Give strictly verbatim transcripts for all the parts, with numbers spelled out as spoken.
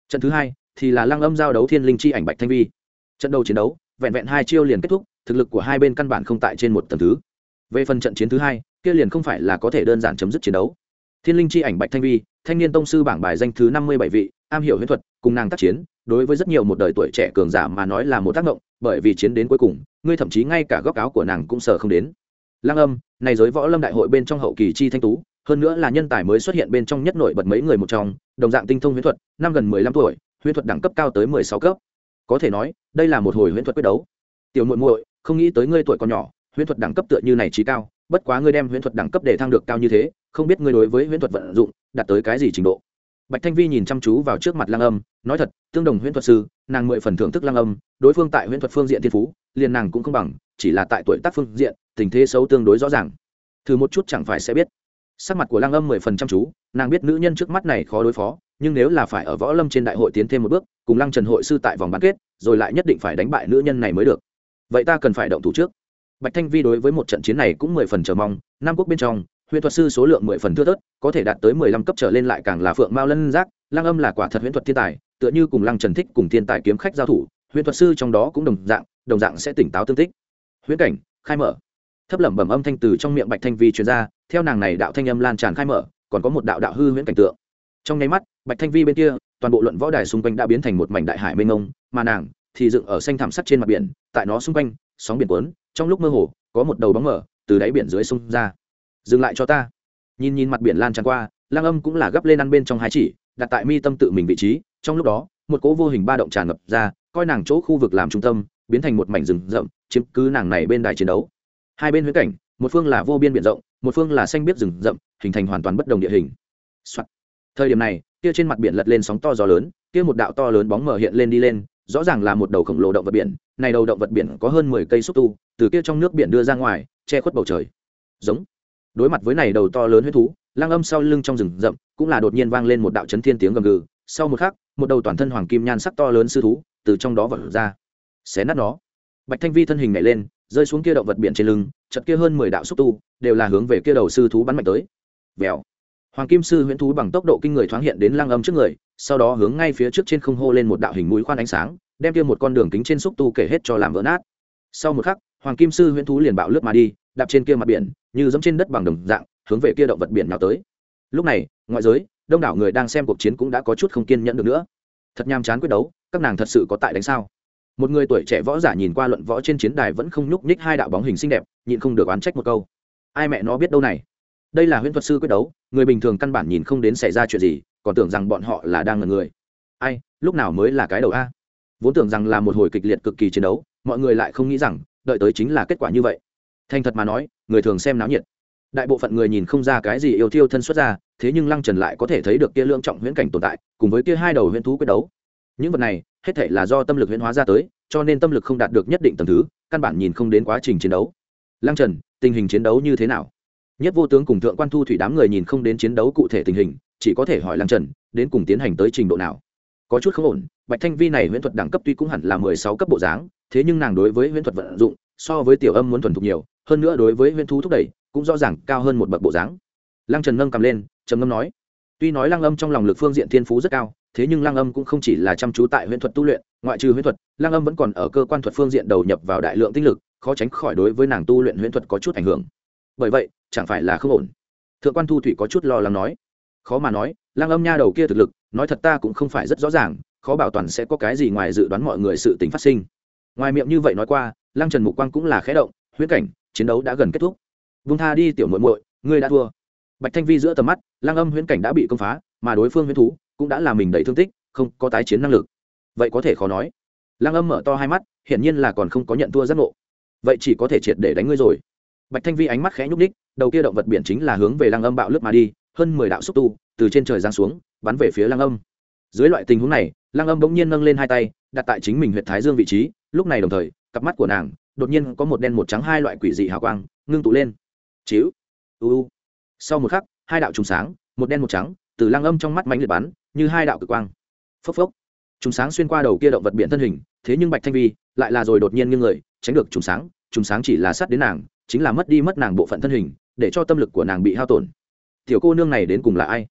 Trận thứ hai thì là Lăng Âm giao đấu Thiên Linh chi ảnh Bạch Thanh Vi. Trận đầu chiến đấu vẹn vẹn hai chiêu liền kết thúc, thực lực của hai bên căn bản không tại trên một tầng thứ. Về phần trận chiến thứ hai, kia liền không phải là có thể đơn giản chấm dứt chiến đấu. Thiên Linh chi ảnh Bạch Thanh Vi, thanh niên tông sư bảng bài danh thứ năm mươi bảy vị, am hiểu huyễn thuật, cùng nàng tác chiến, đối với rất nhiều một đời tuổi trẻ cường giả mà nói là một tác động, bởi vì chiến đến cuối cùng, ngươi thậm chí ngay cả góc áo của nàng cũng sợ không đến. Lăng Âm, này giới võ lâm đại hội bên trong hậu kỳ chi thanh tú, hơn nữa là nhân tài mới xuất hiện bên trong nhất nổi bật mấy người một trong, đồng dạng tinh thông huyễn thuật, năm gần mười lăm tuổi, huyễn thuật đẳng cấp cao tới mười sáu cấp. Có thể nói, đây là một hồi huyễn thuật quyết đấu. Tiểu muội muội, không nghĩ tới ngươi tuổi còn nhỏ, huyễn thuật đẳng cấp tựa như này trí cao, bất quá ngươi đem huyễn thuật đẳng cấp để thăng được cao như thế, không biết ngươi đối với huyễn thuật vận dụng đạt tới cái gì trình độ. Bạch Thanh Vi nhìn chăm chú vào trước mặt Lăng Âm, nói thật, tương đồng huyễn thuật sư, nàng mười phần thưởng thức Lăng Âm, đối phương tại huyễn thuật phương diện thiên phú, liền nàng cũng không bằng, chỉ là tại tuổi tác phương diện, tình thế xấu tương đối rõ ràng. Thử một chút chẳng phải sẽ biết. Sắc mặt của Lăng Âm mười phần chăm chú, nàng biết nữ nhân trước mắt này khó đối phó, nhưng nếu là phải ở võ lâm trên đại hội tiến thêm một bước, cùng Lăng Trần hội sư tại vòng bán kết, rồi lại nhất định phải đánh bại nữ nhân này mới được. Vậy ta cần phải động thủ trước. Bạch Thanh Vi đối với một trận chiến này cũng mười phần chờ mong, Nam quốc bên trong, huyễn thuật sư số lượng mười phần thưa thớt, có thể đạt tới mười lăm cấp trở lên lại càng là phượng mao lân giác, Lăng Âm là quả thật huyễn thuật thiên tài, tựa như cùng Lăng Trần thích cùng thiên tài kiếm khách giao thủ, huyễn thuật sư trong đó cũng đồng dạng, đồng dạng sẽ tỉnh táo tương tích. Huyễn cảnh, khai mở. Thấp lẩm bẩm âm thanh từ trong miệng Bạch Thanh Vi truyền ra, theo nàng này đạo thanh âm lan tràn khai mở, còn có một đạo đạo hư huyễn cảnh tượng. Trong nháy mắt, Bạch Thanh Vi bên kia, toàn bộ luận võ đài xung quanh đã biến thành một mảnh đại hải mênh mông, mà nàng thì dựng ở xanh thảm sắt trên mặt biển, tại nó xung quanh, sóng biển cuốn, trong lúc mơ hồ, có một đầu bóng mở từ đáy biển dưới sông ra. Dừng lại cho ta. Nhìn nhìn mặt biển lan tràn qua, Lăng Âm cũng là gấp lên ăn bên trong hai chỉ, đặt tại mi tâm tự mình vị trí, trong lúc đó, một cỗ vô hình ba động tràn ngập ra, coi nàng chỗ khu vực làm trung tâm, biến thành một mảnh rừng rậm, chiếm cứ nàng này bên đài chiến đấu. Hai bên huyễn cảnh, một phương là vô biên biển rộng, một phương là xanh biếc rừng rậm, hình thành hoàn toàn bất đồng địa hình. Soạn. Thời điểm này, kia trên mặt biển lật lên sóng to gió lớn, kia một đạo to lớn bóng mờ hiện lên đi lên, rõ ràng là một đầu khổng lồ động vật biển, này đầu động vật biển có hơn mười cây xúc tu, từ kia trong nước biển đưa ra ngoài, che khuất bầu trời. Giống. Đối mặt với này đầu to lớn huyết thú, Lăng Âm sau lưng trong rừng rậm, cũng là đột nhiên vang lên một đạo chấn thiên tiếng gầm gừ, sau một khắc, một đầu toàn thân hoàng kim nhan sắc to lớn sư thú, từ trong đó vọt ra. Xé nát nó. Bạch Thanh Vi thân hình nhảy lên, rơi xuống kia động vật biển trên lưng, chợt kia hơn mười đạo xúc tu, đều là hướng về kia đầu sư thú bắn mạnh tới. Vèo. Hoàng kim sư huyễn thú bằng tốc độ kinh người thoáng hiện đến Lăng Âm trước người, sau đó hướng ngay phía trước trên không hô lên một đạo hình mũi khoan ánh sáng, đem kia một con đường kính trên xúc tu kể hết cho làm vỡ nát. Sau một khắc, hoàng kim sư huyễn thú liền bạo lướt mà đi, đạp trên kia mặt biển, như dẫm trên đất bằng đồng dạng, hướng về kia động vật biển nào tới. Lúc này, ngoại giới, đông đảo người đang xem cuộc chiến cũng đã có chút không kiên nhẫn được nữa. Thật nhàm chán quyết đấu, các nàng thật sự có tại đánh sao? Một người tuổi trẻ võ giả nhìn qua luận võ trên chiến đài vẫn không nhúc nhích hai đạo bóng hình xinh đẹp, nhịn không được oán trách một câu. Ai mẹ nó biết đâu này? Đây là huyễn thuật sư quyết đấu, người bình thường căn bản nhìn không đến xảy ra chuyện gì, còn tưởng rằng bọn họ là đang ngẩn người. Ai, lúc nào mới là cái đầu a? Vốn tưởng rằng là một hồi kịch liệt cực kỳ chiến đấu, mọi người lại không nghĩ rằng đợi tới chính là kết quả như vậy. Thành thật mà nói, người thường xem náo nhiệt, đại bộ phận người nhìn không ra cái gì yêu thiêu thân xuất ra, thế nhưng Lăng Trần lại có thể thấy được kia lượng trọng huyễn cảnh tồn tại, cùng với kia hai đầu huyễn thú quyết đấu. Những vật này, hết thảy là do tâm lực huyễn hóa ra tới, cho nên tâm lực không đạt được nhất định tầng thứ, căn bản nhìn không đến quá trình chiến đấu. Lăng Trần, tình hình chiến đấu như thế nào? Nhất Vô Tướng cùng Thượng Quan Thu Thủy đám người nhìn không đến chiến đấu cụ thể tình hình, chỉ có thể hỏi Lăng Trần, đến cùng tiến hành tới trình độ nào? Có chút không ổn, Bạch Thanh Vi này huyễn thuật đẳng cấp tuy cũng hẳn là mười sáu cấp bộ dáng, thế nhưng nàng đối với huyễn thuật vận dụng, so với Tiểu Âm muốn thuần thục nhiều, hơn nữa đối với huyễn thú thúc đẩy, cũng rõ ràng cao hơn một bậc bộ dáng. Lăng Trần nâng cầm lên, trầm ngâm nói: "Tuy nói Lăng Âm trong lòng lực phương diện thiên phú rất cao, thế nhưng Lăng Âm cũng không chỉ là chăm chú tại huyễn thuật tu luyện, ngoại trừ huyễn thuật, Lăng Âm vẫn còn ở cơ quan thuật phương diện đầu nhập vào đại lượng tinh lực, khó tránh khỏi đối với nàng tu luyện huyễn thuật có chút ảnh hưởng. Bởi vậy, chẳng phải là không ổn." Thượng Quan Thu Thủy có chút lo lắng nói: "Khó mà nói, Lăng Âm nha đầu kia thực lực, nói thật ta cũng không phải rất rõ ràng, khó bảo toàn sẽ có cái gì ngoài dự đoán mọi người sự tình phát sinh." Ngoài miệng như vậy nói qua, Lăng Trần mục quang cũng là khẽ động, huyễn cảnh, chiến đấu đã gần kết thúc. "Vung tha đi tiểu muội muội, ngươi đã thua." Bạch Thanh Vi giữa tầm mắt, Lăng Âm huyễn cảnh đã bị công phá, mà đối phương huyễn thú cũng đã làm mình đầy thương tích, không có tái chiến năng lực. Vậy có thể khó nói. Lăng Âm mở to hai mắt, hiển nhiên là còn không có nhận thua giác ngộ. Vậy chỉ có thể triệt để đánh ngươi rồi. Bạch Thanh Vi ánh mắt khẽ nhúc nhích, đầu kia động vật biển chính là hướng về Lăng Âm bạo lướt mà đi, hơn mười đạo xúc tu từ trên trời giáng xuống, bắn về phía Lăng Âm. Dưới loại tình huống này, Lăng Âm bỗng nhiên nâng lên hai tay, đặt tại chính mình huyệt thái dương vị trí, lúc này đồng thời, cặp mắt của nàng đột nhiên có một đen một trắng hai loại quỷ dị hào quang ngưng tụ lên. Chíu. U u. Sau một khắc, hai đạo trùng sáng, một đen một trắng, từ Lăng Âm trong mắt mãnh liệt bắn, như hai đạo cực quang. Phốc phốc. Trùng sáng xuyên qua đầu kia động vật biển thân hình, thế nhưng Bạch Thanh Vi lại là rồi đột nhiên nghiêng người, tránh được trùng sáng, trùng sáng chỉ là sát đến nàng, chính là mất đi mất nàng bộ phận thân hình, để cho tâm lực của nàng bị hao tổn. Tiểu cô nương này đến cùng là ai?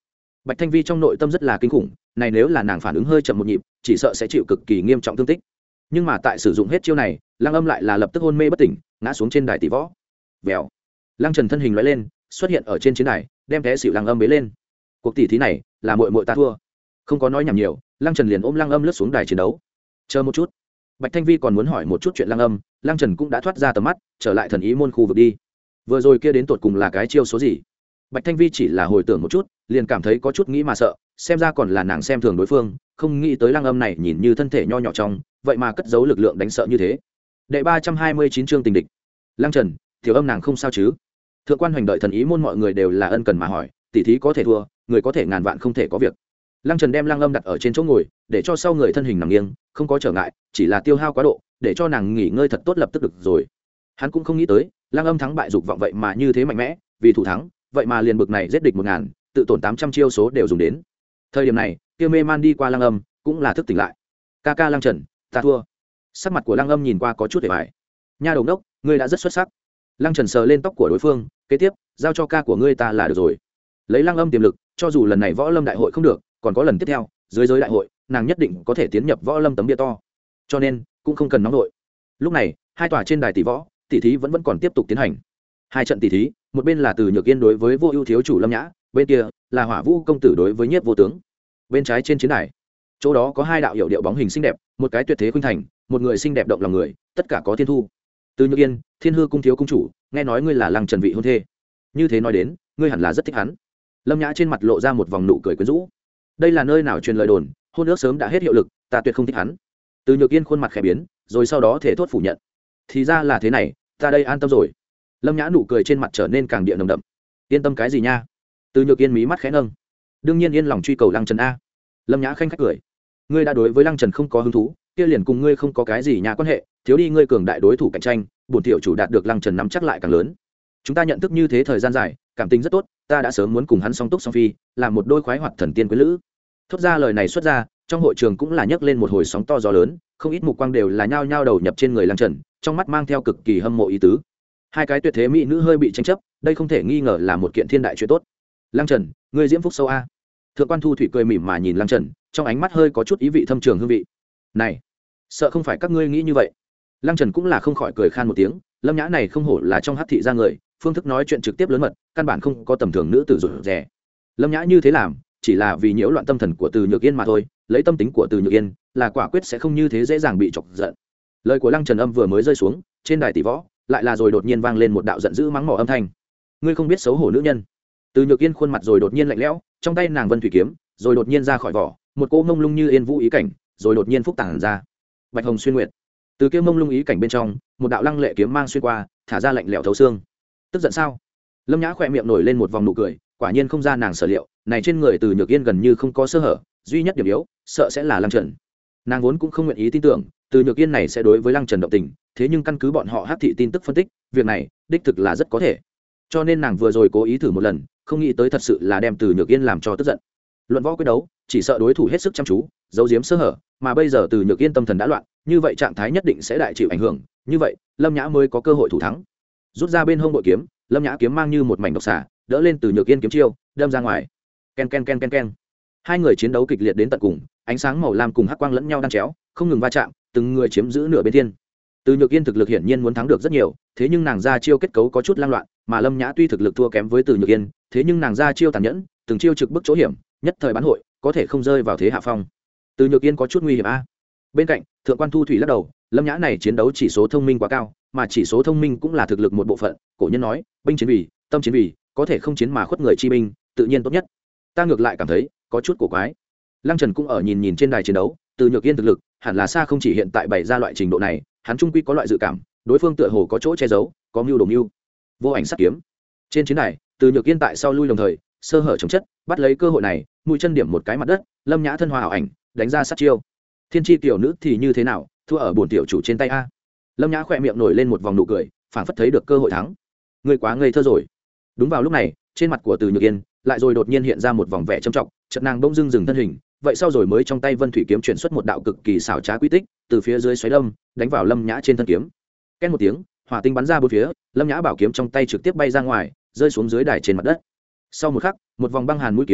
Bạch Thanh Vi trong nội tâm rất là kinh khủng, này nếu là nàng phản ứng hơi chậm một nhịp chỉ sợ sẽ chịu cực kỳ nghiêm trọng thương tích. Nhưng mà tại sử dụng hết chiêu này, Lăng Âm lại là lập tức hôn mê bất tỉnh, ngã xuống trên đài tỷ võ. Vèo. Lăng Trần thân hình lóe lên, xuất hiện ở trên chiến đài, đem té xỉu Lăng Âm bế lên. Cuộc tỷ thí này là muội muội ta thua. Không có nói nhảm nhiều, Lăng Trần liền ôm Lăng Âm lướt xuống đài chiến đấu. Chờ một chút. Bạch Thanh Vi còn muốn hỏi một chút chuyện Lăng Âm, Lăng Trần cũng đã thoát ra tầm mắt, trở lại thần ý môn khu vực đi. Vừa rồi kia đến tột cùng là cái chiêu số gì? Bạch Thanh Vi chỉ là hồi tưởng một chút, liền cảm thấy có chút nghĩ mà sợ, xem ra còn là nàng xem thường đối phương, không nghĩ tới Lăng Âm này nhìn như thân thể nho nhỏ trong, vậy mà cất giấu lực lượng đánh sợ như thế. Đệ ba trăm hai mươi chín chương tình địch. Lăng Trần, Tiểu Âm nàng không sao chứ? Thượng quan Hoành đợi thần ý môn mọi người đều là ân cần mà hỏi, tỷ thí có thể thua, người có thể ngàn vạn không thể có việc. Lăng Trần đem Lăng Âm đặt ở trên chỗ ngồi, để cho sau người thân hình nằm nghiêng, không có trở ngại, chỉ là tiêu hao quá độ, để cho nàng nghỉ ngơi thật tốt lập tức được rồi. Hắn cũng không nghĩ tới, Lăng Âm thắng bại dục vọng vậy mà như thế mạnh mẽ, vì thủ thắng, vậy mà liền bực này giết địch một ngàn, tự tổn tám trăm chiêu số đều dùng đến. Thời điểm này, kia mê man đi qua Lăng Âm, cũng là thức tỉnh lại. Ca ca Lăng Trần, ta thua. Sắc mặt của Lăng Âm nhìn qua có chút vẻ vải. Nha đầu đốc, ngươi đã rất xuất sắc. Lăng Trần sờ lên tóc của đối phương, kế tiếp, giao cho ca của ngươi ta là được rồi. Lấy Lăng Âm tiềm lực, cho dù lần này võ lâm đại hội không được, còn có lần tiếp theo, dưới giới đại hội, nàng nhất định có thể tiến nhập võ lâm tấm bia to. Cho nên, cũng không cần nóng đội. Lúc này, hai tòa trên đài tỷ võ, tỷ thí vẫn vẫn còn tiếp tục tiến hành. Hai trận tỷ thí, một bên là Từ Nhược Yên đối với Vô Ưu thiếu chủ Lâm Nhã, bên kia là Hỏa Vũ công tử đối với Nhiếp Vô Tướng. Bên trái trên chiến đài, chỗ đó có hai đạo hiệu điệu bóng hình xinh đẹp, một cái tuyệt thế khuynh thành, một người xinh đẹp động lòng người, tất cả có thiên thu. Từ Nhược Yên, Thiên Hư cung thiếu cung chủ, nghe nói ngươi là Lăng Trần vị hôn thê. Như thế nói đến, ngươi hẳn là rất thích hắn. Lâm Nhã trên mặt lộ ra một vòng nụ cười quyến rũ. Đây là nơi nào truyền lời đồn, hôn ước sớm đã hết hiệu lực, ta tuyệt không thích hắn. Từ Nhược Yên khuôn mặt khẽ biến, rồi sau đó thể thốt phủ nhận. Thì ra là thế này, ta đây an tâm rồi. Lâm Nhã nụ cười trên mặt trở nên càng địa nồng đậm. Yên tâm cái gì nha? Từ Nhược Yên mí mắt khẽ nâng. Đương nhiên yên lòng truy cầu Lăng Trần a. Lâm Nhã khanh khách cười. Ngươi đã đối với Lăng Trần không có hứng thú, kia liền cùng ngươi không có cái gì nhà quan hệ, thiếu đi ngươi cường đại đối thủ cạnh tranh, bổn tiểu chủ đạt được Lăng Trần nắm chắc lại càng lớn. Chúng ta nhận thức như thế thời gian dài, cảm tình rất tốt, ta đã sớm muốn cùng hắn song túc song phi, làm một đôi khoái hoạt thần tiên quyến lữ. Thốt ra lời này xuất ra, trong hội trường cũng là nhấc lên một hồi sóng to gió lớn, không ít mục quang đều là nhao nhao đầu nhập trên người Lăng Trần, trong mắt mang theo cực kỳ hâm mộ ý tứ. Hai cái tuyệt thế mỹ nữ hơi bị tranh chấp, đây không thể nghi ngờ là một kiện thiên đại chuyện tốt. Lăng Trần, ngươi diễm phúc sâu a. Thượng quan Thu Thủy cười mỉm mà nhìn Lăng Trần, trong ánh mắt hơi có chút ý vị thâm trường hương vị. Này, sợ không phải các ngươi nghĩ như vậy. Lăng Trần cũng là không khỏi cười khan một tiếng, Lâm Nhã này không hổ là trong hắc thị ra người, phương thức nói chuyện trực tiếp lớn mật, căn bản không có tầm thường nữ tử rụt rè. Lâm Nhã như thế làm, chỉ là vì nhiễu loạn tâm thần của Từ Nhược Yên mà thôi, lấy tâm tính của Từ Nhược Yên, là quả quyết sẽ không như thế dễ dàng bị chọc giận. Lời của Lăng Trần âm vừa mới rơi xuống, trên đài tỷ võ, lại là rồi đột nhiên vang lên một đạo giận dữ mắng mỏ âm thanh. Ngươi không biết xấu hổ nữ nhân. Từ Nhược Yên khuôn mặt rồi đột nhiên lạnh lẽo, trong tay nàng vân thủy kiếm, rồi đột nhiên ra khỏi vỏ, một cỗ mông lung như yên vũ ý cảnh, rồi đột nhiên phúc tản ra. Bạch hồng xuyên nguyệt. Từ kia mông lung ý cảnh bên trong, một đạo lăng lệ kiếm mang xuyên qua, thả ra lạnh lẽo thấu xương. Tức giận sao? Lâm Nhã khỏe miệng nổi lên một vòng nụ cười, quả nhiên không ra nàng sở liệu, này trên người Từ Nhược Yên gần như không có sơ hở, duy nhất điểm yếu, sợ sẽ là Lăng Trần. Nàng vốn cũng không nguyện ý tin tưởng, Từ Nhược Yên này sẽ đối với Lăng Trần động tình, thế nhưng căn cứ bọn họ hắc thị tin tức phân tích, việc này đích thực là rất có thể. Cho nên nàng vừa rồi cố ý thử một lần, không nghĩ tới thật sự là đem Từ Nhược Yên làm cho tức giận. Luận võ quyết đấu, chỉ sợ đối thủ hết sức chăm chú, giấu giếm sơ hở, mà bây giờ Từ Nhược Yên tâm thần đã loạn, như vậy trạng thái nhất định sẽ đại chịu ảnh hưởng, như vậy, Lâm Nhã mới có cơ hội thủ thắng. Rút ra bên hông bội kiếm, Lâm Nhã kiếm mang như một mảnh độc xà, đỡ lên Từ Nhược Yên kiếm chiêu, đâm ra ngoài. Ken ken ken ken ken. Hai người chiến đấu kịch liệt đến tận cùng, ánh sáng màu lam cùng hắc quang lẫn nhau đan chéo, không ngừng va chạm, từng người chiếm giữ nửa bên thiên. Từ Nhược Yên thực lực hiển nhiên muốn thắng được rất nhiều, thế nhưng nàng ra chiêu kết cấu có chút lang loạn, mà Lâm Nhã tuy thực lực thua kém với Từ Nhược Yên, thế nhưng nàng ra chiêu tàn nhẫn, từng chiêu trực bức chỗ hiểm, nhất thời bán hội, có thể không rơi vào thế hạ phong. Từ Nhược Yên có chút nguy hiểm a. Bên cạnh, Thượng quan Thu Thủy lắc đầu, Lâm Nhã này chiến đấu chỉ số thông minh quá cao, mà chỉ số thông minh cũng là thực lực một bộ phận, cổ nhân nói, binh chiến vì, tâm chiến vì, có thể không chiến mà khuất người chi binh, tự nhiên tốt nhất. Ta ngược lại cảm thấy có chút cổ quái. Lăng Trần cũng ở nhìn nhìn trên đài chiến đấu, Từ Nhược Yên thực lực hẳn là xa không chỉ hiện tại bày ra loại trình độ này, hắn trung quy có loại dự cảm, đối phương tựa hồ có chỗ che giấu, có mưu đồ mưu. Vô ảnh sát kiếm. Trên chiến đài, Từ Nhược Yên tại sau lui đồng thời, sơ hở chống chất, bắt lấy cơ hội này, mũi chân điểm một cái mặt đất, Lâm Nhã thân hòa ảo ảnh, đánh ra sát chiêu. Thiên chi tiểu nữ thì như thế nào, thua ở bổn tiểu chủ trên tay a. Lâm Nhã khỏe miệng nổi lên một vòng nụ cười, phảng phất thấy được cơ hội thắng. Ngươi quá ngây thơ rồi. Đúng vào lúc này, trên mặt của Từ Nhược Yên lại rồi đột nhiên hiện ra một vòng vẻ trầm trọng, chợt nàng bỗng dưng dừng thân hình, vậy sau rồi mới trong tay vân thủy kiếm chuyển xuất một đạo cực kỳ xảo trá quy tích, từ phía dưới xoáy đâm, đánh vào Lâm Nhã trên thân kiếm. Két một tiếng, hỏa tinh bắn ra bốn phía, Lâm Nhã bảo kiếm trong tay trực tiếp bay ra ngoài, rơi xuống dưới đài trên mặt đất. Sau một khắc, một vòng băng hàn mũi kiếm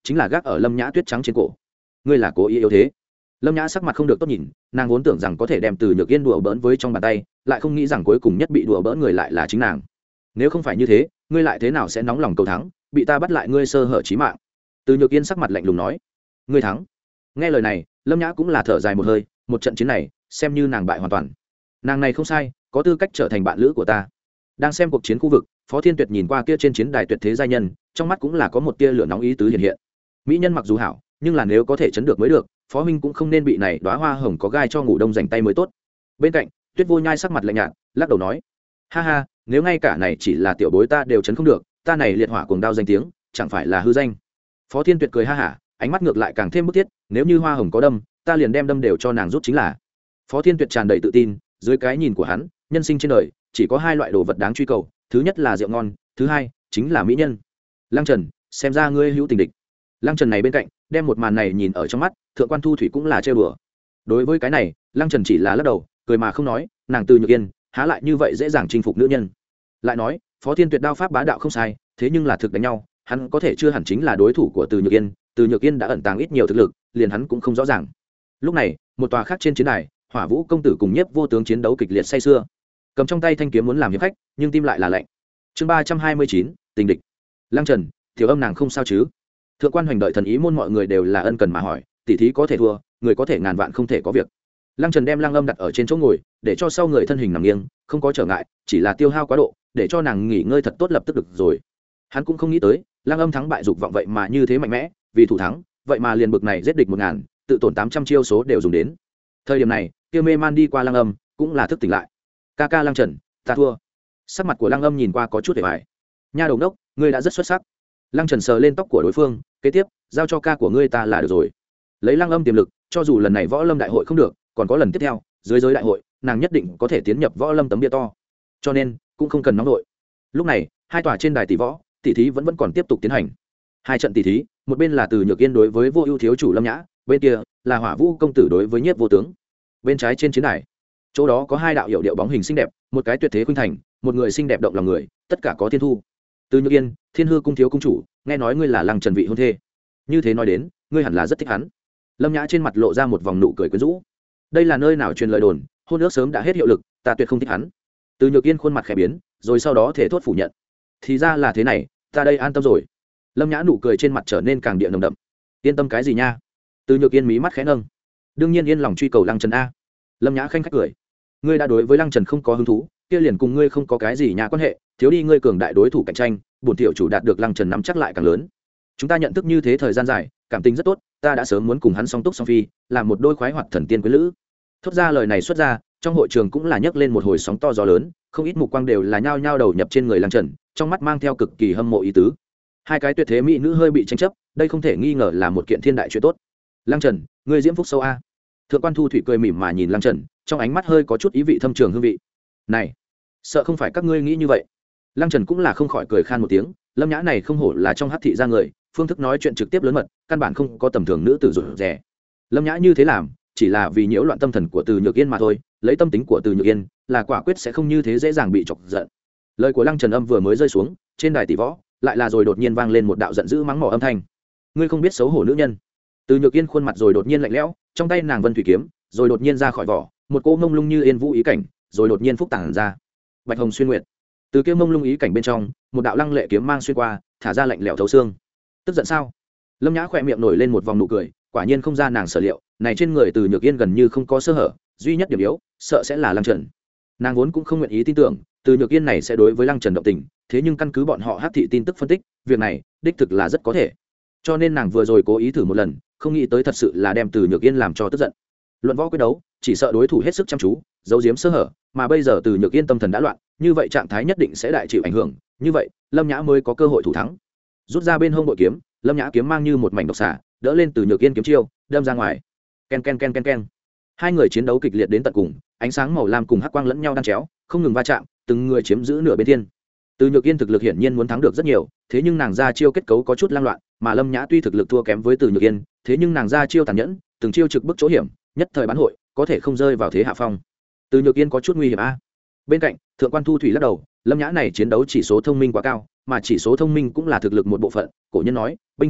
chính là gác ở lâm nhã tuyết trắng trên cổ. Ngươi là cố ý yếu thế. Lâm nhã sắc mặt không được tốt nhìn, nàng vốn tưởng rằng có thể đem Từ Nhược Yên đùa bỡn với trong bàn tay, lại không nghĩ rằng cuối cùng nhất bị đùa bỡn người lại là chính nàng. Nếu không phải như thế, ngươi lại thế nào sẽ nóng lòng cầu thắng, bị ta bắt lại ngươi sơ hở chí mạng. Từ Nhược Yên sắc mặt lạnh lùng nói. Ngươi thắng. Nghe lời này, Lâm nhã cũng là thở dài một hơi, một trận chiến này xem như nàng bại hoàn toàn. Nàng này không sai, có tư cách trở thành bạn lữ của ta. Đang xem cuộc chiến khu vực, Phó Thiên Tuyệt nhìn qua kia trên chiến đài tuyệt thế giai nhân, trong mắt cũng là có một tia lửa nóng ý tứ hiện hiện. Mỹ nhân mặc dù hảo, nhưng là nếu có thể chấn được mới được, Phó huynh cũng không nên bị này đóa hoa hồng có gai cho ngủ đông dành tay mới tốt. Bên cạnh, Tuyết Vô Nhai sắc mặt lạnh nhạt, lắc đầu nói: "Ha ha, nếu ngay cả này chỉ là tiểu bối ta đều chấn không được, ta này liệt hỏa cuồng đao danh tiếng, chẳng phải là hư danh." Phó Thiên Tuyệt cười ha hả, ánh mắt ngược lại càng thêm bức thiết, nếu như hoa hồng có đâm, ta liền đem đâm đều cho nàng rút chính là. Phó Thiên Tuyệt tràn đầy tự tin, dưới cái nhìn của hắn, nhân sinh trên đời chỉ có hai loại đồ vật đáng truy cầu, thứ nhất là rượu ngon, thứ hai chính là mỹ nhân. Lăng Trần, xem ra ngươi hữu tình địch. Lăng Trần này bên cạnh, đem một màn này nhìn ở trong mắt, Thượng quan Thu Thủy cũng là trêu đùa. Đối với cái này, Lăng Trần chỉ là lắc đầu, cười mà không nói, nàng Từ Nhược Yên, há lại như vậy dễ dàng chinh phục nữ nhân. Lại nói, Phó Thiên Tuyệt đao pháp bá đạo không sai, thế nhưng là thực đánh nhau, hắn có thể chưa hẳn chính là đối thủ của Từ Nhược Yên, Từ Nhược Yên đã ẩn tàng ít nhiều thực lực, liền hắn cũng không rõ ràng. Lúc này, một tòa khác trên chiến đài, Hỏa Vũ công tử cùng Nhiếp Vô Tướng chiến đấu kịch liệt say sưa. Cầm trong tay thanh kiếm muốn làm hiệp khách, nhưng tim lại là lạnh. Chương ba trăm hai mươi chín, tình địch. Lăng Trần, tiểu âm nàng không sao chứ? Thượng quan Hoành đợi thần ý môn mọi người đều là ân cần mà hỏi, tỷ thí có thể thua, người có thể ngàn vạn không thể có việc. Lăng Trần đem Lăng Âm đặt ở trên chỗ ngồi, để cho sau người thân hình nằm nghiêng, không có trở ngại, chỉ là tiêu hao quá độ, để cho nàng nghỉ ngơi thật tốt lập tức được rồi. Hắn cũng không nghĩ tới, Lăng Âm thắng bại dục vọng vậy mà như thế mạnh mẽ, vì thủ thắng, vậy mà liền bực này giết địch một ngàn, tự tổn tám trăm chiêu số đều dùng đến. Thời điểm này, kia mê man đi qua Lăng Âm, cũng là thức tỉnh lại. Ca ca Lăng Trần, ta thua. Sắc mặt của Lăng Âm nhìn qua có chút hề bại. Nha đầu đốc, ngươi đã rất xuất sắc. Lăng Trần sờ lên tóc của đối phương, kế tiếp, giao cho ca của ngươi ta là được rồi. Lấy Lăng Âm tiềm lực, cho dù lần này võ lâm đại hội không được, còn có lần tiếp theo, dưới giới đại hội, nàng nhất định có thể tiến nhập võ lâm tấm bia to. Cho nên, cũng không cần nóng đội. Lúc này, hai tòa trên đài tỷ võ, tỷ thí vẫn vẫn còn tiếp tục tiến hành. Hai trận tỷ thí, một bên là Từ Nhược Yên đối với Vô Ưu thiếu chủ Lâm Nhã, bên kia là Hỏa Vũ công tử đối với Nhiếp Vô Tướng. Bên trái trên chiến đài, chỗ đó có hai đạo hiệu điệu bóng hình xinh đẹp, một cái tuyệt thế khuynh thành, một người xinh đẹp động lòng người, tất cả có thiên thu. Từ Nhược Yên, Thiên Hư cung thiếu cung chủ, nghe nói ngươi là Lăng Trần vị hôn thê, như thế nói đến, ngươi hẳn là rất thích hắn. Lâm Nhã trên mặt lộ ra một vòng nụ cười quyến rũ. Đây là nơi nào truyền lời đồn, hôn ước sớm đã hết hiệu lực, ta tuyệt không thích hắn. Từ Nhược Yên khuôn mặt khẽ biến, rồi sau đó thể thốt phủ nhận. Thì ra là thế này, ta đây an tâm rồi. Lâm Nhã nụ cười trên mặt trở nên càng địa nồng đậm. Yên tâm cái gì nha? Từ Nhược Yên mí mắt khẽ nâng. Đương nhiên yên lòng truy cầu Lăng Trần a. Lâm Nhã khanh khách cười. Ngươi đã đối với Lăng Trần không có hứng thú, kia liền cùng ngươi không có cái gì nhà quan hệ, thiếu đi ngươi cường đại đối thủ cạnh tranh, bổn tiểu chủ đạt được Lăng Trần nắm chắc lại càng lớn. Chúng ta nhận thức như thế thời gian dài, cảm tình rất tốt, ta đã sớm muốn cùng hắn song túc song phi, làm một đôi khoái hoạt thần tiên quý lữ. Thốt ra lời này xuất ra, trong hội trường cũng là nhấc lên một hồi sóng to gió lớn, không ít mục quang đều là nhao nhao đầu nhập trên người Lăng Trần, trong mắt mang theo cực kỳ hâm mộ ý tứ. Hai cái tuyệt thế mỹ nữ hơi bị tranh chấp, đây không thể nghi ngờ là một kiện thiên đại chuyện tốt. Lăng Trần, ngươi diễm phúc sâu a. Thượng quan Thu Thủy cười mỉm mà nhìn Lăng Trần, trong ánh mắt hơi có chút ý vị thâm trường hương vị. Này, sợ không phải các ngươi nghĩ như vậy. Lăng Trần cũng là không khỏi cười khan một tiếng, Lâm Nhã này không hổ là trong hắc thị ra người, phương thức nói chuyện trực tiếp lớn mật, căn bản không có tầm thường nữ tử rụt rè. Lâm Nhã như thế làm, chỉ là vì nhiễu loạn tâm thần của Từ Nhược Yên mà thôi, lấy tâm tính của Từ Nhược Yên, là quả quyết sẽ không như thế dễ dàng bị chọc giận. Lời của Lăng Trần âm vừa mới rơi xuống, trên đài tỷ võ, lại là rồi đột nhiên vang lên một đạo giận dữ mắng mỏ âm thanh. Ngươi không biết xấu hổ nữ nhân. Từ Nhược Yên khuôn mặt rồi đột nhiên lạnh lẽo, trong tay nàng vân thủy kiếm, rồi đột nhiên ra khỏi vỏ, một cỗ mông lung như yên vũ ý cảnh, rồi đột nhiên phúc tản ra. Bạch hồng xuyên nguyệt. Từ kia mông lung ý cảnh bên trong, một đạo lăng lệ kiếm mang xuyên qua, thả ra lạnh lẽo thấu xương. Tức giận sao? Lâm Nhã khỏe miệng nổi lên một vòng nụ cười, quả nhiên không ra nàng sở liệu, này trên người Từ Nhược Yên gần như không có sơ hở, duy nhất điểm yếu, sợ sẽ là Lăng Trần. Nàng vốn cũng không nguyện ý tin tưởng, Từ Nhược Yên này sẽ đối với Lăng Trần động tình, thế nhưng căn cứ bọn họ hắc thị tin tức phân tích, việc này đích thực là rất có thể. Cho nên nàng vừa rồi cố ý thử một lần, không nghĩ tới thật sự là đem Từ Nhược Yên làm cho tức giận. Luận võ quyết đấu, chỉ sợ đối thủ hết sức chăm chú, giấu giếm sơ hở, mà bây giờ Từ Nhược Yên tâm thần đã loạn, như vậy trạng thái nhất định sẽ đại chịu ảnh hưởng, như vậy, Lâm Nhã mới có cơ hội thủ thắng. Rút ra bên hông bội kiếm, Lâm Nhã kiếm mang như một mảnh độc xà, đỡ lên Từ Nhược Yên kiếm chiêu, đâm ra ngoài. Ken ken ken ken ken. Hai người chiến đấu kịch liệt đến tận cùng, ánh sáng màu lam cùng hắc quang lẫn nhau đan chéo, không ngừng va chạm, từng người chiếm giữ nửa bên thiên. Từ Nhược Yên thực lực hiển nhiên muốn thắng được rất nhiều, thế nhưng nàng ra chiêu kết cấu có chút lang loạn, mà Lâm Nhã tuy thực lực thua kém với Từ Nhược Yên, thế nhưng nàng ra chiêu tàn nhẫn, từng chiêu trực bức chỗ hiểm, nhất thời bán hội, có thể không rơi vào thế hạ phong. Từ Nhược Yên có chút nguy hiểm a. Bên cạnh, Thượng quan Thu Thủy lắc đầu, Lâm Nhã này chiến đấu chỉ số thông minh quá cao, mà chỉ số thông minh cũng là thực lực một bộ phận, cổ nhân nói, binh chiến vì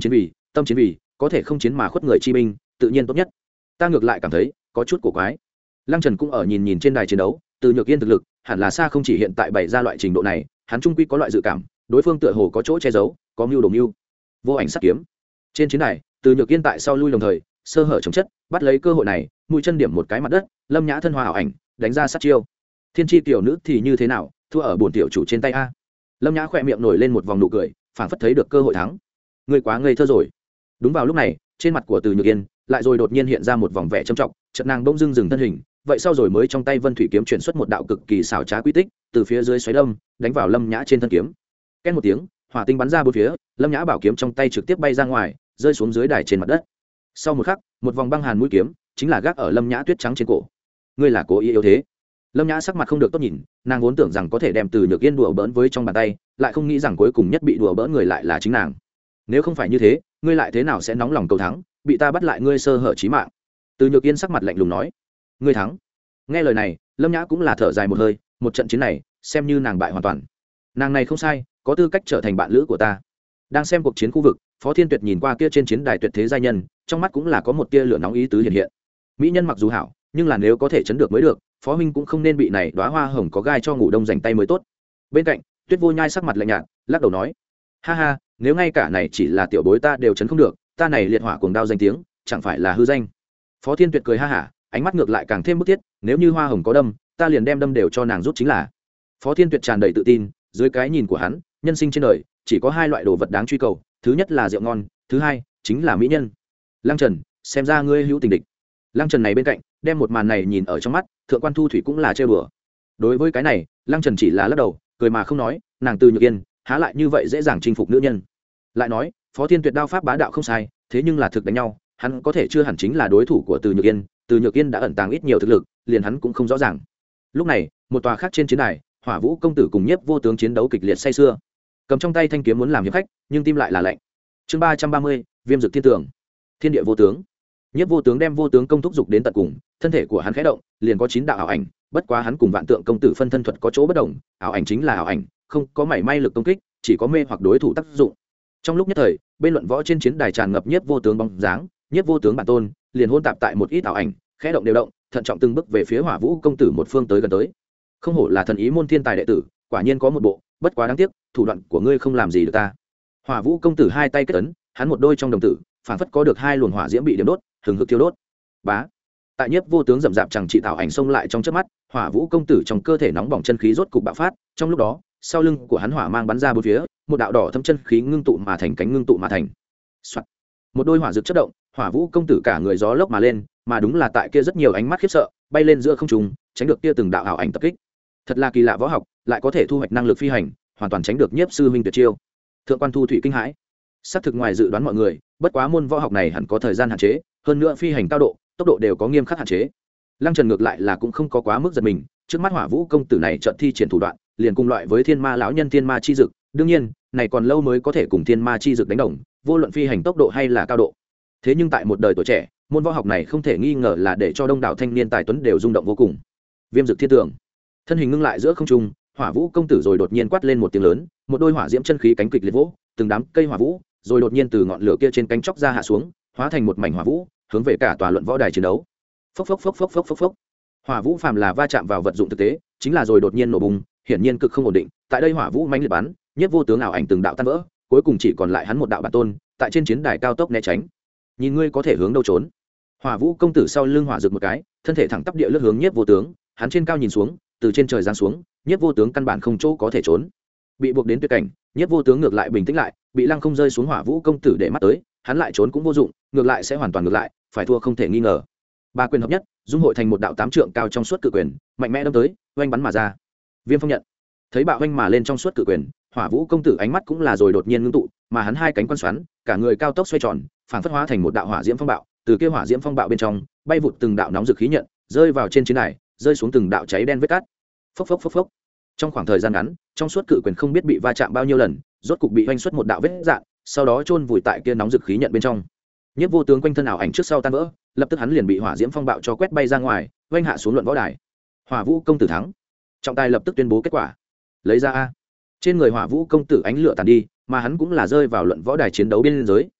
tâm chiến vì có thể không chiến mà khuất người chi binh tự nhiên tốt nhất. Ta ngược lại cảm thấy có chút cổ quái. Lăng Trần cũng ở nhìn nhìn trên đài chiến đấu, Từ Nhược Yên thực lực hẳn là xa không chỉ hiện tại bày ra loại trình độ này, hắn trung quy có loại dự cảm đối phương tựa hồ có chỗ che giấu, có mưu đồ mưu. Vô ảnh sát kiếm trên chiến đài, Từ Nhược Yên tại sau lui đồng thời sơ hở chống chất, bắt lấy cơ hội này mũi chân điểm một cái mặt đất, Lâm Nhã thân hoa ảo ảnh đánh ra sát chiêu. Thiên chi tiểu nữ thì như thế nào, thua ở bổn tiểu chủ trên tay a. Lâm Nhã khỏe miệng nổi lên một vòng nụ cười, phảng phất thấy được cơ hội thắng. Ngươi quá ngây thơ rồi. Đúng vào lúc này, trên mặt của Từ Nhược Yên lại rồi đột nhiên hiện ra một vòng vẻ trầm trọng, chợt nàng bỗng dưng dừng thân hình, vậy sau rồi mới trong tay Vân Thủy kiếm chuyển xuất một đạo cực kỳ xảo trá quy tích, từ phía dưới xoáy đâm, đánh vào Lâm Nhã trên thân kiếm. Két một tiếng, hỏa tinh bắn ra bốn phía, Lâm Nhã bảo kiếm trong tay trực tiếp bay ra ngoài, rơi xuống dưới đài trên mặt đất. Sau một khắc, một vòng băng hàn mũi kiếm chính là gác ở Lâm Nhã tuyết trắng trên cổ. Ngươi là cố ý yếu thế. Lâm Nhã sắc mặt không được tốt nhìn, nàng vốn tưởng rằng có thể đem Từ Nhược Yên đùa bỡn với trong bàn tay, lại không nghĩ rằng cuối cùng nhất bị đùa bỡn người lại là chính nàng. Nếu không phải như thế, ngươi lại thế nào sẽ nóng lòng cầu thắng, bị ta bắt lại ngươi sơ hở chí mạng. Từ Nhược Yên sắc mặt lạnh lùng nói, ngươi thắng. Nghe lời này, Lâm Nhã cũng là thở dài một hơi, một trận chiến này xem như nàng bại hoàn toàn. Nàng này không sai, có tư cách trở thành bạn lữ của ta. Đang xem cuộc chiến khu vực, Phó Thiên Tuyệt nhìn qua kia trên chiến đài tuyệt thế giai nhân, trong mắt cũng là có một tia lửa nóng ý tứ hiện hiện. Mỹ nhân mặc dù hảo, nhưng là nếu có thể chấn được mới được, Phó huynh cũng không nên bị này đóa hoa hồng có gai cho ngủ đông dành tay mới tốt. Bên cạnh, Tuyết Vô Nhai sắc mặt lạnh nhạt, lắc đầu nói, ha ha, nếu ngay cả này chỉ là tiểu bối ta đều chấn không được, ta này liệt hỏa cuồng đao danh tiếng chẳng phải là hư danh. Phó Thiên Tuyệt cười ha hả, ánh mắt ngược lại càng thêm bức thiết, nếu như hoa hồng có đâm, ta liền đem đâm đều cho nàng rút chính là. Phó Thiên Tuyệt tràn đầy tự tin, dưới cái nhìn của hắn, nhân sinh trên đời chỉ có hai loại đồ vật đáng truy cầu, thứ nhất là rượu ngon, thứ hai chính là mỹ nhân. Lăng Trần, xem ra ngươi hữu tình địch. Lăng Trần này bên cạnh đem một màn này nhìn ở trong mắt, Thượng quan Thu Thủy cũng là trêu đùa. Đối với cái này, Lăng Trần chỉ là lắc đầu, cười mà không nói, nàng Từ Nhược Yên há lại như vậy dễ dàng chinh phục nữ nhân. Lại nói, Phó Thiên Tuyệt đao pháp bá đạo không sai, thế nhưng là thực đánh nhau, hắn có thể chưa hẳn chính là đối thủ của Từ Nhược Yên, Từ Nhược Yên đã ẩn tàng ít nhiều thực lực, liền hắn cũng không rõ ràng. Lúc này, một tòa khác trên chiến đài, Hỏa Vũ công tử cùng Nhiếp Vô Tướng chiến đấu kịch liệt say sưa. Cầm trong tay thanh kiếm muốn làm hiệp khách, nhưng tim lại là lạnh. Chương ba trăm ba mươi, Viêm Dực Thiên Tường. Thiên địa vô tướng. Nhiếp Vô Tướng đem Vô Tướng công thúc dục đến tận cùng, thân thể của hắn khẽ động, liền có chín đạo ảo ảnh, bất quá hắn cùng Vạn Tượng công tử phân thân thuật có chỗ bất đồng, ảo ảnh chính là ảo ảnh, không có mảy may lực công kích, chỉ có mê hoặc đối thủ tác dụng. Trong lúc nhất thời, bên luận võ trên chiến đài tràn ngập Nhiếp Vô Tướng bóng dáng, Nhiếp Vô Tướng bản tôn liền hôn tạp tại một ít ảo ảnh, khẽ động đều động, thận trọng từng bước về phía Hỏa Vũ công tử một phương tới gần tới. Không hổ là thần ý môn thiên tài đệ tử, quả nhiên có một bộ, bất quá đáng tiếc, thủ đoạn của ngươi không làm gì được ta. Hỏa Vũ công tử hai tay kết ấn, hắn một đôi trong đồng tử, phản phất có được hai luồng hỏa diễm bị điểm đốt, hừng hực thiêu đốt. Bá. Tại Nhiếp Vô Tướng rậm rạp chẳng trị tạo ảnh xông lại trong chớp mắt, Hỏa Vũ công tử trong cơ thể nóng bỏng chân khí rốt cục bạo phát, trong lúc đó, sau lưng của hắn hỏa mang bắn ra bốn phía, một đạo đỏ thâm chân khí ngưng tụ mà thành cánh ngưng tụ mà thành. Soạt. Một đôi hỏa dược chớp động, Hỏa Vũ công tử cả người gió lốc mà lên, mà đúng là tại kia rất nhiều ánh mắt khiếp sợ, bay lên giữa không trung, tránh được kia từng đạo ảo ảnh tập kích. Thật là kỳ lạ võ học, lại có thể thu hoạch năng lực phi hành, hoàn toàn tránh được Nhiếp sư huynh tuyệt chiêu. Thượng quan Thu Thủy kinh hãi. Xác thực ngoài dự đoán mọi người, bất quá môn võ học này hẳn có thời gian hạn chế, hơn nữa phi hành cao độ, tốc độ đều có nghiêm khắc hạn chế. Lăng Trần ngược lại là cũng không có quá mức giật mình, trước mắt Hỏa Vũ công tử này chợt thi triển thủ đoạn, liền cùng loại với Thiên Ma lão nhân Thiên Ma chi dực, đương nhiên, này còn lâu mới có thể cùng Thiên Ma chi dực đánh đồng, vô luận phi hành tốc độ hay là cao độ. Thế nhưng tại một đời tuổi trẻ, môn võ học này không thể nghi ngờ là để cho đông đảo thanh niên tài tuấn đều rung động vô cùng. Viêm Dực Thiên Tường. Thân hình ngưng lại giữa không trung, Hỏa Vũ công tử rồi đột nhiên quát lên một tiếng lớn, một đôi hỏa diễm chân khí cánh kịch liệt vỗ, từng đám cây hỏa vũ, rồi đột nhiên từ ngọn lửa kia trên cánh chóc ra hạ xuống, hóa thành một mảnh hỏa vũ, hướng về cả tòa luận võ đài chiến đấu. Phốc phốc phốc phốc phốc phốc phốc. Hỏa vũ phàm là va chạm vào vật dụng thực tế, chính là rồi đột nhiên nổ bùng, hiển nhiên cực không ổn định. Tại đây hỏa vũ mãnh liệt bắn, Nhiếp Vô Tướng ảo ảnh từng đạo tan vỡ, cuối cùng chỉ còn lại hắn một đạo bản tôn, tại trên chiến đài cao tốc né tránh. Nhìn ngươi có thể hướng đâu trốn. Hỏa Vũ công tử sau lưng hỏa rực một cái, thân thể thẳng tắp địa lướt hướng Nhiếp Vô Tướng, hắn trên cao nhìn xuống, từ trên trời giáng xuống, Nhiếp Vô Tướng căn bản không chỗ có thể trốn. Bị buộc đến tuyệt cảnh, Nhiếp Vô Tướng ngược lại bình tĩnh lại, bị lăng không rơi xuống Hỏa Vũ công tử để mắt tới, hắn lại trốn cũng vô dụng, ngược lại sẽ hoàn toàn ngược lại, phải thua không thể nghi ngờ. Ba quyền hợp nhất, dung hội thành một đạo tám trượng cao trong suốt cự quyền, mạnh mẽ đâm tới, oanh bắn mà ra. Viêm Phong nhận. Thấy bạo oanh mà lên trong suốt cự quyền, Hỏa Vũ công tử ánh mắt cũng là rồi đột nhiên ngưng tụ, mà hắn hai cánh quan xoắn, cả người cao tốc xoay tròn, phảng phất hóa thành một đạo hỏa diễm phong bạo, từ kia hỏa diễm phong bạo bên trong, bay vụt từng đạo nóng rực khí nhận, rơi vào trên chiến đài, rơi xuống từng đạo cháy đen vết cát. Phốc phốc phốc phốc. Trong khoảng thời gian ngắn, trong suốt cự quyền không biết bị va chạm bao nhiêu lần, rốt cục bị oanh xuất một đạo vết rạn, sau đó chôn vùi tại kia nóng rực khí nhận bên trong. Nhiếp Vô Tướng quanh thân ảo ảnh trước sau tan vỡ, lập tức hắn liền bị hỏa diễm phong bạo cho quét bay ra ngoài, oanh hạ xuống luận võ đài. Hỏa Vũ công tử thắng. Trọng tài lập tức tuyên bố kết quả. Lấy ra a. Trên người Hỏa Vũ công tử ánh lửa tàn đi, mà hắn cũng là rơi vào luận võ đài chiến đấu bên giới,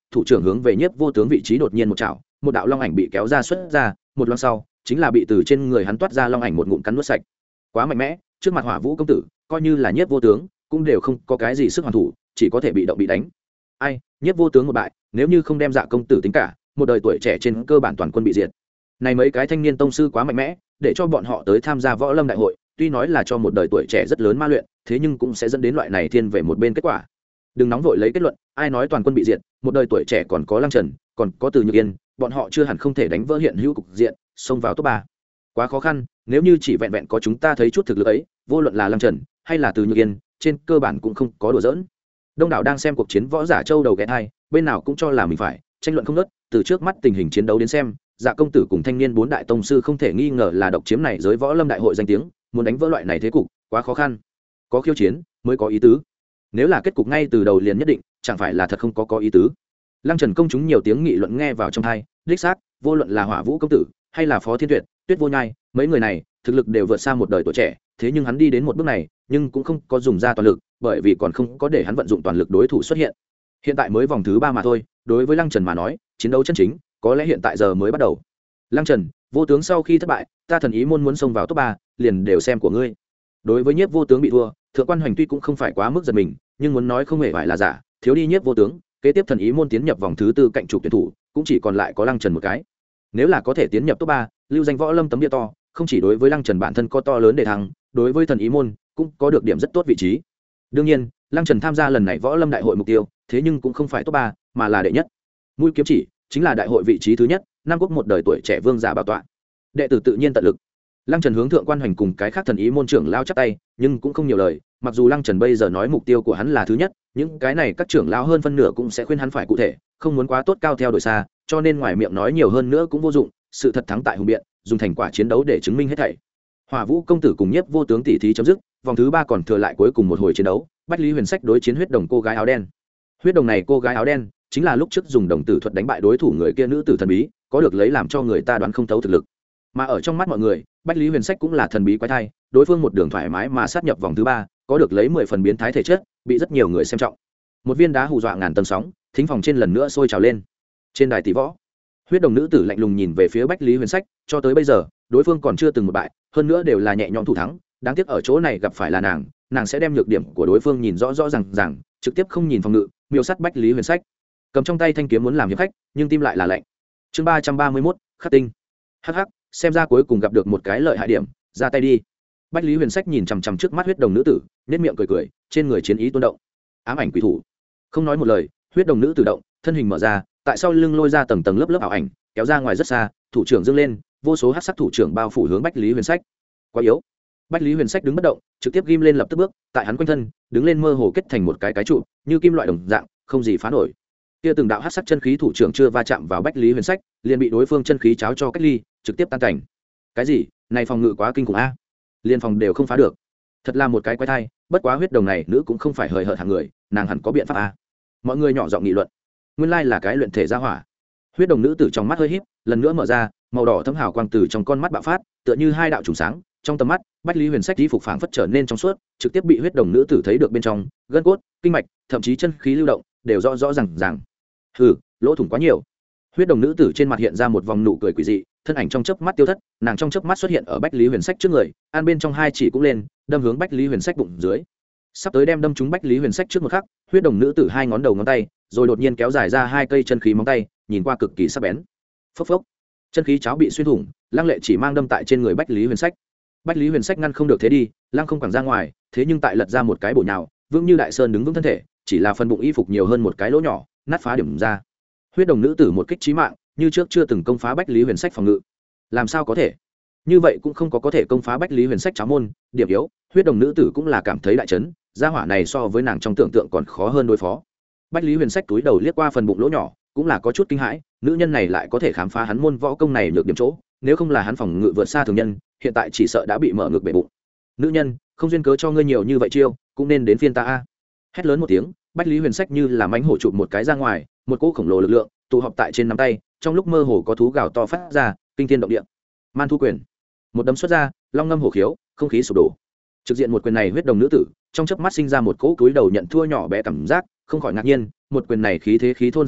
thủ trưởng hướng về Nhiếp Vô Tướng vị trí đột nhiên một chảo, một đạo long ảnh bị kéo ra xuất ra, một loang sau chính là bị từ trên người hắn toát ra long ảnh một ngụm cắn nuốt sạch. Quá mạnh mẽ, trước mặt Hỏa Vũ công tử coi như là Nhiếp Vô Tướng cũng đều không có cái gì sức hoàn thủ, chỉ có thể bị động bị đánh. Ai, Nhiếp Vô Tướng một bại, nếu như không đem Dạ công tử tính cả, một đời tuổi trẻ trên cơ bản toàn quân bị diệt. Này mấy cái thanh niên tông sư quá mạnh mẽ, để cho bọn họ tới tham gia võ lâm đại hội, tuy nói là cho một đời tuổi trẻ rất lớn ma luyện, thế nhưng cũng sẽ dẫn đến loại này thiên về một bên kết quả. Đừng nóng vội lấy kết luận, ai nói toàn quân bị diệt, một đời tuổi trẻ còn có Lăng Trần, còn có Từ Nhược Yên, bọn họ chưa hẳn không thể đánh vỡ hiện hữu cục diện, xông vào top ba. Quá khó khăn, nếu như chỉ vẹn vẹn có chúng ta thấy chút thực lực ấy, vô luận là Lăng Trần hay là Từ Nhược Yên, trên cơ bản cũng không có đùa giỡn. Đông đảo đang xem cuộc chiến võ giả châu đầu ghé thai, bên nào cũng cho là mình phải tranh luận không ngớt, từ trước mắt tình hình chiến đấu đến xem, Dạ công tử cùng thanh niên bốn đại tông sư không thể nghi ngờ là độc chiếm này giới võ lâm đại hội danh tiếng, muốn đánh vỡ loại này thế cục, quá khó khăn. Có khiêu chiến mới có ý tứ. Nếu là kết cục ngay từ đầu liền nhất định, chẳng phải là thật không có có ý tứ. Lăng Trần công chúng nhiều tiếng nghị luận nghe vào trong tai, đích xác, vô luận là Hỏa Vũ công tử hay là Phó Thiên Tuyệt, Tuyết Vô Nhai, mấy người này thực lực đều vượt xa một đời tuổi trẻ, thế nhưng hắn đi đến một bước này, nhưng cũng không có dùng ra toàn lực, bởi vì còn không có để hắn vận dụng toàn lực đối thủ xuất hiện. Hiện tại mới vòng thứ ba mà thôi, đối với Lăng Trần mà nói, chiến đấu chân chính có lẽ hiện tại giờ mới bắt đầu. Lăng Trần, Vô Tướng sau khi thất bại, ta thần ý môn muốn xông vào top ba, liền đều xem của ngươi. Đối với Nhiếp Vô Tướng bị thua, Thượng quan Hoành tuy cũng không phải quá mức giật mình, nhưng muốn nói không hề phải là giả, thiếu đi Nhiếp Vô Tướng, kế tiếp thần ý môn tiến nhập vòng thứ tư cạnh trục tuyển thủ, cũng chỉ còn lại có Lăng Trần một cái. Nếu là có thể tiến nhập top ba, lưu danh võ lâm tấm địa to, không chỉ đối với Lăng Trần bản thân có to lớn để thắng, đối với thần ý môn cũng có được điểm rất tốt vị trí. Đương nhiên, Lăng Trần tham gia lần này võ lâm đại hội mục tiêu, thế nhưng cũng không phải top ba, mà là đệ nhất. Mũi kiếm chỉ chính là đại hội vị trí thứ nhất, Nam Quốc một đời tuổi trẻ vương giả bảo tọa. Đệ tử tự nhiên tận lực. Lăng Trần hướng Thượng quan Hoành cùng cái khác thần ý môn trưởng lao chắp tay, nhưng cũng không nhiều lời, mặc dù Lăng Trần bây giờ nói mục tiêu của hắn là thứ nhất, những cái này các trưởng lao hơn phân nửa cũng sẽ khuyên hắn phải cụ thể, không muốn quá tốt cao theo đuổi xa, cho nên ngoài miệng nói nhiều hơn nữa cũng vô dụng, sự thật thắng tại hùng biện, dùng thành quả chiến đấu để chứng minh hết thảy. Hỏa Vũ công tử cùng Nhiếp Vô Tướng tỷ thí chấm dứt, vòng thứ ba còn thừa lại cuối cùng một hồi chiến đấu, Bách Lý Huyền Sách đối chiến huyết đồng cô gái áo đen. Huyết đồng này cô gái áo đen chính là lúc trước dùng đồng tử thuật đánh bại đối thủ người kia nữ tử thần bí, có được lấy làm cho người ta đoán không thấu thực lực. Mà ở trong mắt mọi người, Bách Lý Huyền Sách cũng là thần bí quái thai, đối phương một đường thoải mái mà sát nhập vòng thứ ba, có được lấy mười phần biến thái thể chất, bị rất nhiều người xem trọng. Một viên đá hù dọa ngàn tầng sóng, thính phòng trên lần nữa sôi trào lên. Trên đài tỷ võ, huyết đồng nữ tử lạnh lùng nhìn về phía Bách Lý Huyền Sách, cho tới bây giờ, đối phương còn chưa từng một bại, hơn nữa đều là nhẹ nhõm thủ thắng, đáng tiếc ở chỗ này gặp phải là nàng, nàng sẽ đem nhược điểm của đối phương nhìn rõ rõ ràng ràng, trực tiếp không nhìn phòng ngự, miêu sát Bách Lý Huyền Sách. Cầm trong tay thanh kiếm muốn làm hiệp khách, nhưng tim lại là lạnh. Chương ba trăm ba mươi mốt, khắc tinh. Hắc hắc, xem ra cuối cùng gặp được một cái lợi hại điểm, ra tay đi. Bách Lý Huyền Sách nhìn chằm chằm trước mắt huyết đồng nữ tử, nhếch miệng cười cười, trên người chiến ý tuôn động. Ám ảnh quỷ thủ. Không nói một lời, huyết đồng nữ tự động, thân hình mở ra, tại sau lưng lôi ra tầng tầng lớp lớp ảo ảnh, kéo ra ngoài rất xa, thủ trưởng dương lên, vô số hắc sắc thủ trưởng bao phủ hướng Bách Lý Huyền Sách. Quá yếu. Bách Lý Huyền Sách đứng bất động, trực tiếp ghim lên lập tức bước, tại hắn quanh thân, đứng lên mơ hồ kết thành một cái cái trụ, như kim loại đồng dạng, không gì phá nổi. Kia từng đạo hắc sắc chân khí thủ trưởng chưa va chạm vào Bách Lý Huyền Sách, liền bị đối phương chân khí cháo cho cách ly, trực tiếp tan cảnh. Cái gì? Này phòng ngự quá kinh khủng a. Liên phòng đều không phá được. Thật là một cái quái thai, bất quá huyết đồng này nữ cũng không phải hời hợt hạng người, nàng hẳn có biện pháp a. Mọi người nhỏ giọng nghị luận. Nguyên lai là cái luyện thể gia hỏa. Huyết đồng nữ tử trong mắt hơi híp, lần nữa mở ra, màu đỏ thấm hào quang từ trong con mắt bạo phát, tựa như hai đạo trùng sáng, trong tầm mắt, Bách Lý Huyền Sách y phục phảng phất trở nên trong suốt, trực tiếp bị huyết đồng nữ tử thấy được bên trong, gân cốt, kinh mạch, thậm chí chân khí lưu động, đều rõ rõ ràng ràng. Hừ, lỗ thủng quá nhiều. Huyết đồng nữ tử trên mặt hiện ra một vòng nụ cười quỷ dị, thân ảnh trong chớp mắt tiêu thất, nàng trong chớp mắt xuất hiện ở Bách Lý Huyền Sách trước người, an bên trong hai chỉ cũng lên, đâm hướng Bách Lý Huyền Sách bụng dưới. Sắp tới đem đâm trúng Bách Lý Huyền Sách trước một khắc, huyết đồng nữ tử hai ngón đầu ngón tay, rồi đột nhiên kéo dài ra hai cây chân khí móng tay, nhìn qua cực kỳ sắc bén. Phốc phốc, chân khí cháo bị xuyên thủng, lăng lệ chỉ mang đâm tại trên người Bách Lý Huyền Sách. Bách Lý Huyền Sách ngăn không được thế đi, lăng không quẳng ra ngoài, thế nhưng tại lật ra một cái bổ nhào, vững như đại sơn đứng vững thân thể, chỉ là phần bụng y phục nhiều hơn một cái lỗ nhỏ, nát phá điểm ra. Huyết đồng nữ tử một kích chí mạng, như trước chưa từng công phá Bách Lý Huyền Sách phòng ngự. Làm sao có thể? Như vậy cũng không có có thể công phá Bách Lý Huyền Sách cháo môn, điểm yếu, huyết đồng nữ tử cũng là cảm thấy đại chấn, gia hỏa này so với nàng trong tưởng tượng còn khó hơn đối phó. Bách Lý Huyền Sách túi đầu liếc qua phần bụng lỗ nhỏ, cũng là có chút kinh hãi, nữ nhân này lại có thể khám phá hắn môn võ công này nhược điểm chỗ, nếu không là hắn phòng ngự vượt xa thường nhân, hiện tại chỉ sợ đã bị mở ngược bể bụng. Nữ nhân, không duyên cớ cho ngươi nhiều như vậy chiêu, cũng nên đến phiên ta a. Hét lớn một tiếng, Bách Lý Huyền Sách như là mãnh hổ chụp một cái ra ngoài, một cỗ khổng lồ lực lượng tụ họp tại trên nắm tay, trong lúc mơ hồ có thú gào to phát ra, kinh thiên động địa. Man thu quyền, một đấm xuất ra, long ngâm hổ khiếu, không khí sụp đổ. Trực diện một quyền này huyết đồng nữ tử, trong chớp mắt sinh ra một cỗ túi đầu nhận thua nhỏ bé cảm giác, không khỏi ngạc nhiên, một quyền này khí thế khí thôn sơn hà,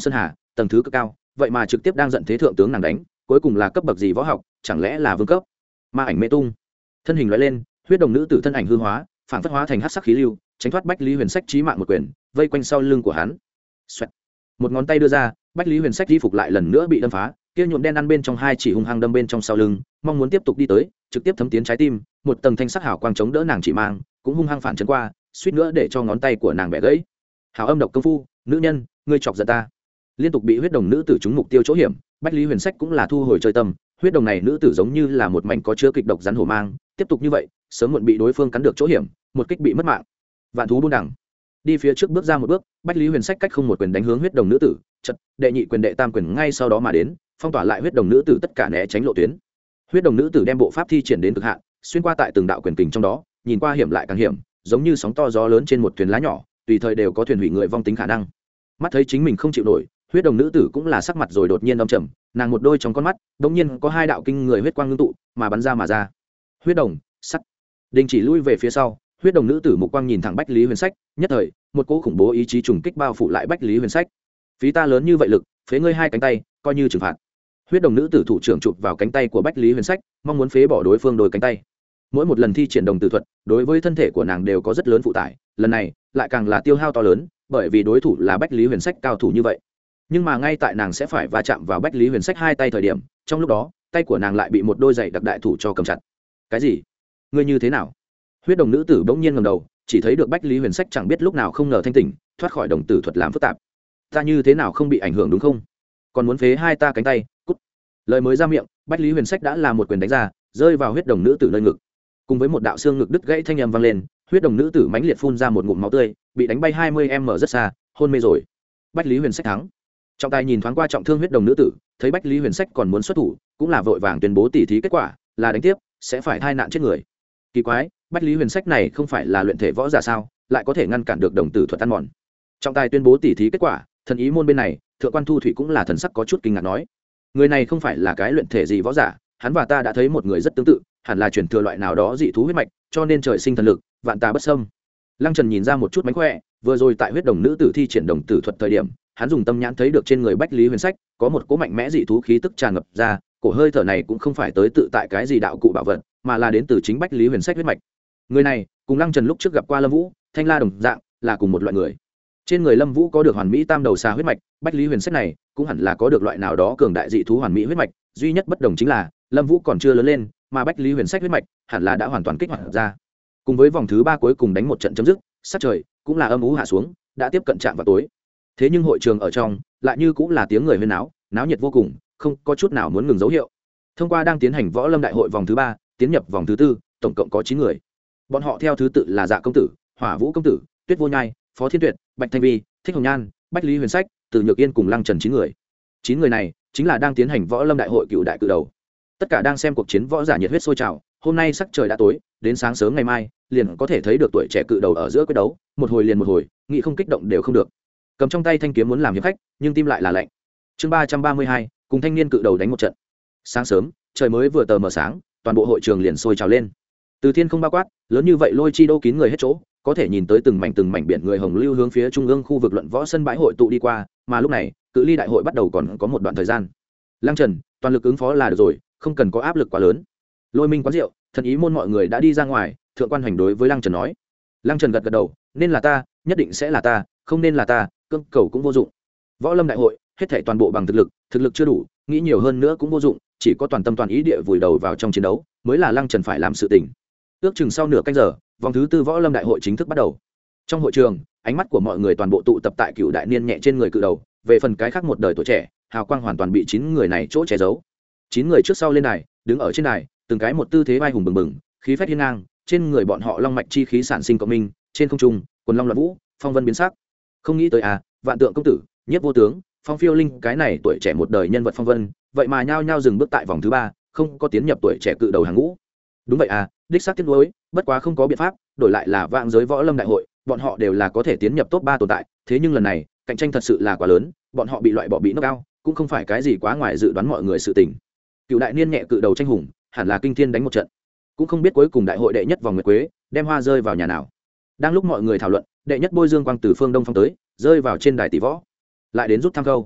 tầng thứ cực cao vậy mà trực tiếp đang giận thế thượng tướng nàng đánh, cuối cùng là cấp bậc gì võ học, chẳng lẽ là vương cấp? Ma ảnh mê tung, thân hình loại lên, huyết đồng nữ tử thân ảnh hư hóa, phản phất hóa thành hắc sắc khí lưu, tránh thoát Bách Lý Huyền Sách chí mạng một quyền, vây quanh sau lưng của hắn. Xoẹt. Một ngón tay đưa ra, Bách Lý Huyền Sách y phục lại lần nữa bị đâm phá, kia nhuộm đen ăn bên trong hai chỉ hung hăng đâm bên trong sau lưng, mong muốn tiếp tục đi tới, trực tiếp thấm tiến trái tim, một tầng thanh sắc hào quang chống đỡ nàng chỉ mang, cũng hung hăng phản chấn qua, suýt nữa để cho ngón tay của nàng bẻ gãy. Hào âm độc công phu, nữ nhân, ngươi chọc giận ta. Liên tục bị huyết đồng nữ tử trúng mục tiêu chỗ hiểm, Bách Lý Huyền Sách cũng là thu hồi chơi tâm, huyết đồng này nữ tử giống như là một mảnh có chứa kịch độc rắn hổ mang, tiếp tục như vậy, sớm muộn bị đối phương cắn được chỗ hiểm, một kích bị mất mạng. Vạn thú buôn đẳng, đi phía trước bước ra một bước, Bách Lý Huyền Sách cách không một quyền đánh hướng huyết đồng nữ tử, chật, đệ nhị quyền đệ tam quyền ngay sau đó mà đến, phong tỏa lại huyết đồng nữ tử tất cả né tránh lộ tuyến. Huyết đồng nữ tử đem bộ pháp thi triển đến cực hạn, xuyên qua tại từng đạo quyền kình trong đó, nhìn qua hiểm lại càng hiểm, giống như sóng to gió lớn trên một thuyền lá nhỏ, tùy thời đều có thuyền hủy người vong tính khả năng. Mắt thấy chính mình không chịu nổi, huyết đồng nữ tử cũng là sắc mặt rồi đột nhiên âm trầm, nàng một đôi trong con mắt đột nhiên có hai đạo kinh người huyết quang ngưng tụ mà bắn ra mà ra. Huyết đồng sắt đình chỉ lui về phía sau, huyết đồng nữ tử mục quang nhìn thẳng Bách Lý Huyền Sách, nhất thời một cỗ khủng bố ý chí trùng kích bao phủ lại Bách Lý Huyền Sách. Phí ta lớn như vậy lực, phế ngươi hai cánh tay, coi như trừng phạt. Huyết đồng nữ tử thủ trưởng chụp vào cánh tay của Bách Lý Huyền Sách, mong muốn phế bỏ đối phương đôi cánh tay. Mỗi một lần thi triển đồng tử thuật, đối với thân thể của nàng đều có rất lớn phụ tải, lần này lại càng là tiêu hao to lớn, bởi vì đối thủ là Bách Lý Huyền Sách cao thủ như vậy. Nhưng mà ngay tại nàng sẽ phải va chạm vào Bách Lý Huyền Sách hai tay thời điểm, trong lúc đó tay của nàng lại bị một đôi giày đặc đại thủ cho cầm chặt. Cái gì? Ngươi như thế nào? Huyết đồng nữ tử bỗng nhiên ngẩng đầu, chỉ thấy được Bách Lý Huyền Sách chẳng biết lúc nào không ngờ thanh tỉnh, thoát khỏi đồng tử thuật làm phức tạp. Ta như thế nào không bị ảnh hưởng đúng không? Còn muốn phế hai ta cánh tay, cút. Lời mới ra miệng, Bách Lý Huyền Sách đã là một quyền đánh ra, rơi vào huyết đồng nữ tử nơi ngực. Cùng với một đạo xương ngực đứt gãy thanh âm vang lên, huyết đồng nữ tử mãnh liệt phun ra một ngụm máu tươi, bị đánh bay hai mươi mét rất xa, hôn mê rồi. Bách Lý Huyền Sách thắng. Trọng tài nhìn thoáng qua trọng thương huyết đồng nữ tử, thấy Bách Lý Huyền Sách còn muốn xuất thủ, cũng là vội vàng tuyên bố tỉ thí kết quả, là đánh tiếp sẽ phải thai nạn chết người. Kỳ quái, Bách Lý Huyền Sách này không phải là luyện thể võ giả sao, lại có thể ngăn cản được đồng tử thuật ăn mòn. Trọng tài tuyên bố tỉ thí kết quả, thần ý môn bên này, thượng quan Thu Thủy cũng là thần sắc có chút kinh ngạc nói, người này không phải là cái luyện thể gì võ giả, hắn và ta đã thấy một người rất tương tự, hẳn là truyền thừa loại nào đó dị thú huyết mạch, cho nên trời sinh thần lực, vạn tà bất xâm. Lăng Trần nhìn ra một chút mánh khỏe, vừa rồi tại huyết đồng nữ tử thi triển đồng tử thuật thời điểm, hắn dùng tâm nhãn thấy được trên người Bách Lý Huyền Sách có một cỗ mạnh mẽ dị thú khí tức tràn ngập ra, cổ hơi thở này cũng không phải tới tự tại cái gì đạo cụ bảo vật, mà là đến từ chính Bách Lý Huyền Sách huyết mạch. Người này cùng Lăng Trần lúc trước gặp qua Lâm Vũ, Thanh La đồng dạng, là cùng một loại người. Trên người Lâm Vũ có được hoàn mỹ tam đầu xà huyết mạch, Bách Lý Huyền Sách này cũng hẳn là có được loại nào đó cường đại dị thú hoàn mỹ huyết mạch, duy nhất bất đồng chính là Lâm Vũ còn chưa lớn lên, mà Bách Lý Huyền Sách huyết mạch hẳn là đã hoàn toàn kích hoạt ra. Cùng với vòng thứ ba cuối cùng đánh một trận chấm dứt, sát trời cũng là âm u hạ xuống, đã tiếp cận trạm vào tối. Thế nhưng hội trường ở trong lại như cũng là tiếng người huyên náo, náo nhiệt vô cùng, không có chút nào muốn ngừng dấu hiệu. Thông qua đang tiến hành võ lâm đại hội vòng thứ ba, tiến nhập vòng thứ tư, tổng cộng có chín người. Bọn họ theo thứ tự là Dạ công tử, Hỏa Vũ công tử, Tuyết Vô Nhai, Phó Thiên Tuyệt, Bạch Thanh Vi, Thích Hồng Nhan, Bách Lý Huyền Sách, Từ Nhược Yên cùng Lăng Trần chín người. Chín người này chính là đang tiến hành võ lâm đại hội cựu đại cự đầu. Tất cả đang xem cuộc chiến võ giả nhiệt huyết sôi trào, hôm nay sắc trời đã tối, đến sáng sớm ngày mai, liền có thể thấy được tuổi trẻ cự đầu ở giữa quyết đấu, một hồi liền một hồi, nghĩ không kích động đều không được. Cầm trong tay thanh kiếm muốn làm hiệp khách, nhưng tim lại là lạnh. Chương ba trăm ba mươi hai, cùng thanh niên cự đầu đánh một trận. Sáng sớm, trời mới vừa tờ mờ sáng, toàn bộ hội trường liền sôi trào lên. Từ thiên không bao quát, lớn như vậy lôi chi đô kín người hết chỗ, có thể nhìn tới từng mảnh từng mảnh biển người hồng lưu hướng phía trung ương khu vực luận võ sân bãi hội tụ đi qua, mà lúc này, cự ly đại hội bắt đầu còn có một đoạn thời gian. Lăng Trần, toàn lực ứng phó là được rồi, không cần có áp lực quá lớn. Lôi Minh quán rượu, thần ý môn mọi người đã đi ra ngoài, thượng quan Hoành đối với Lăng Trần nói. Lăng Trần gật gật đầu, nên là ta, nhất định sẽ là ta, không nên là ta, cương cầu cũng vô dụng. Võ lâm đại hội, hết thảy toàn bộ bằng thực lực, thực lực chưa đủ, nghĩ nhiều hơn nữa cũng vô dụng, chỉ có toàn tâm toàn ý địa vùi đầu vào trong chiến đấu, mới là Lăng Trần phải làm sự tình. Ước chừng sau nửa canh giờ, vòng thứ tư võ lâm đại hội chính thức bắt đầu. Trong hội trường, ánh mắt của mọi người toàn bộ tụ tập tại Cựu đại niên nhẹ trên người cự đầu, về phần cái khác một đời tuổi trẻ, hào quang hoàn toàn bị chín người này chỗ che giấu. Chín người trước sau lên đài, đứng ở trên đài, từng cái một tư thế vai hùng bừng bừng, khí phách hiên ngang, trên người bọn họ long mạch chi khí sản sinh cộng minh, trên không trung, quần long loạn vũ, phong vân biến sắc. Không nghĩ tới à, Vạn Tượng công tử, Nhiếp vô tướng, Phong Phiêu Linh, cái này tuổi trẻ một đời nhân vật phong vân, vậy mà nhao nhao dừng bước tại vòng thứ ba, không có tiến nhập tuổi trẻ cự đầu hàng ngũ. Đúng vậy à, đích xác tiếc nuối, bất quá không có biện pháp, đổi lại là vạn giới võ lâm đại hội, bọn họ đều là có thể tiến nhập top ba tồn tại, thế nhưng lần này, cạnh tranh thật sự là quá lớn, bọn họ bị loại bỏ bị knock out, cũng không phải cái gì quá ngoài dự đoán mọi người sự tình. Cựu đại niên nhẹ cự đầu tranh hùng, hẳn là kinh thiên đánh một trận. Cũng không biết cuối cùng đại hội đệ nhất vòng nguyệt quế, đem hoa rơi vào nhà nào. Đang lúc mọi người thảo luận, đệ nhất bôi dương quang từ phương đông phong tới, rơi vào trên đài tỷ võ. Lại đến rút thăm câu.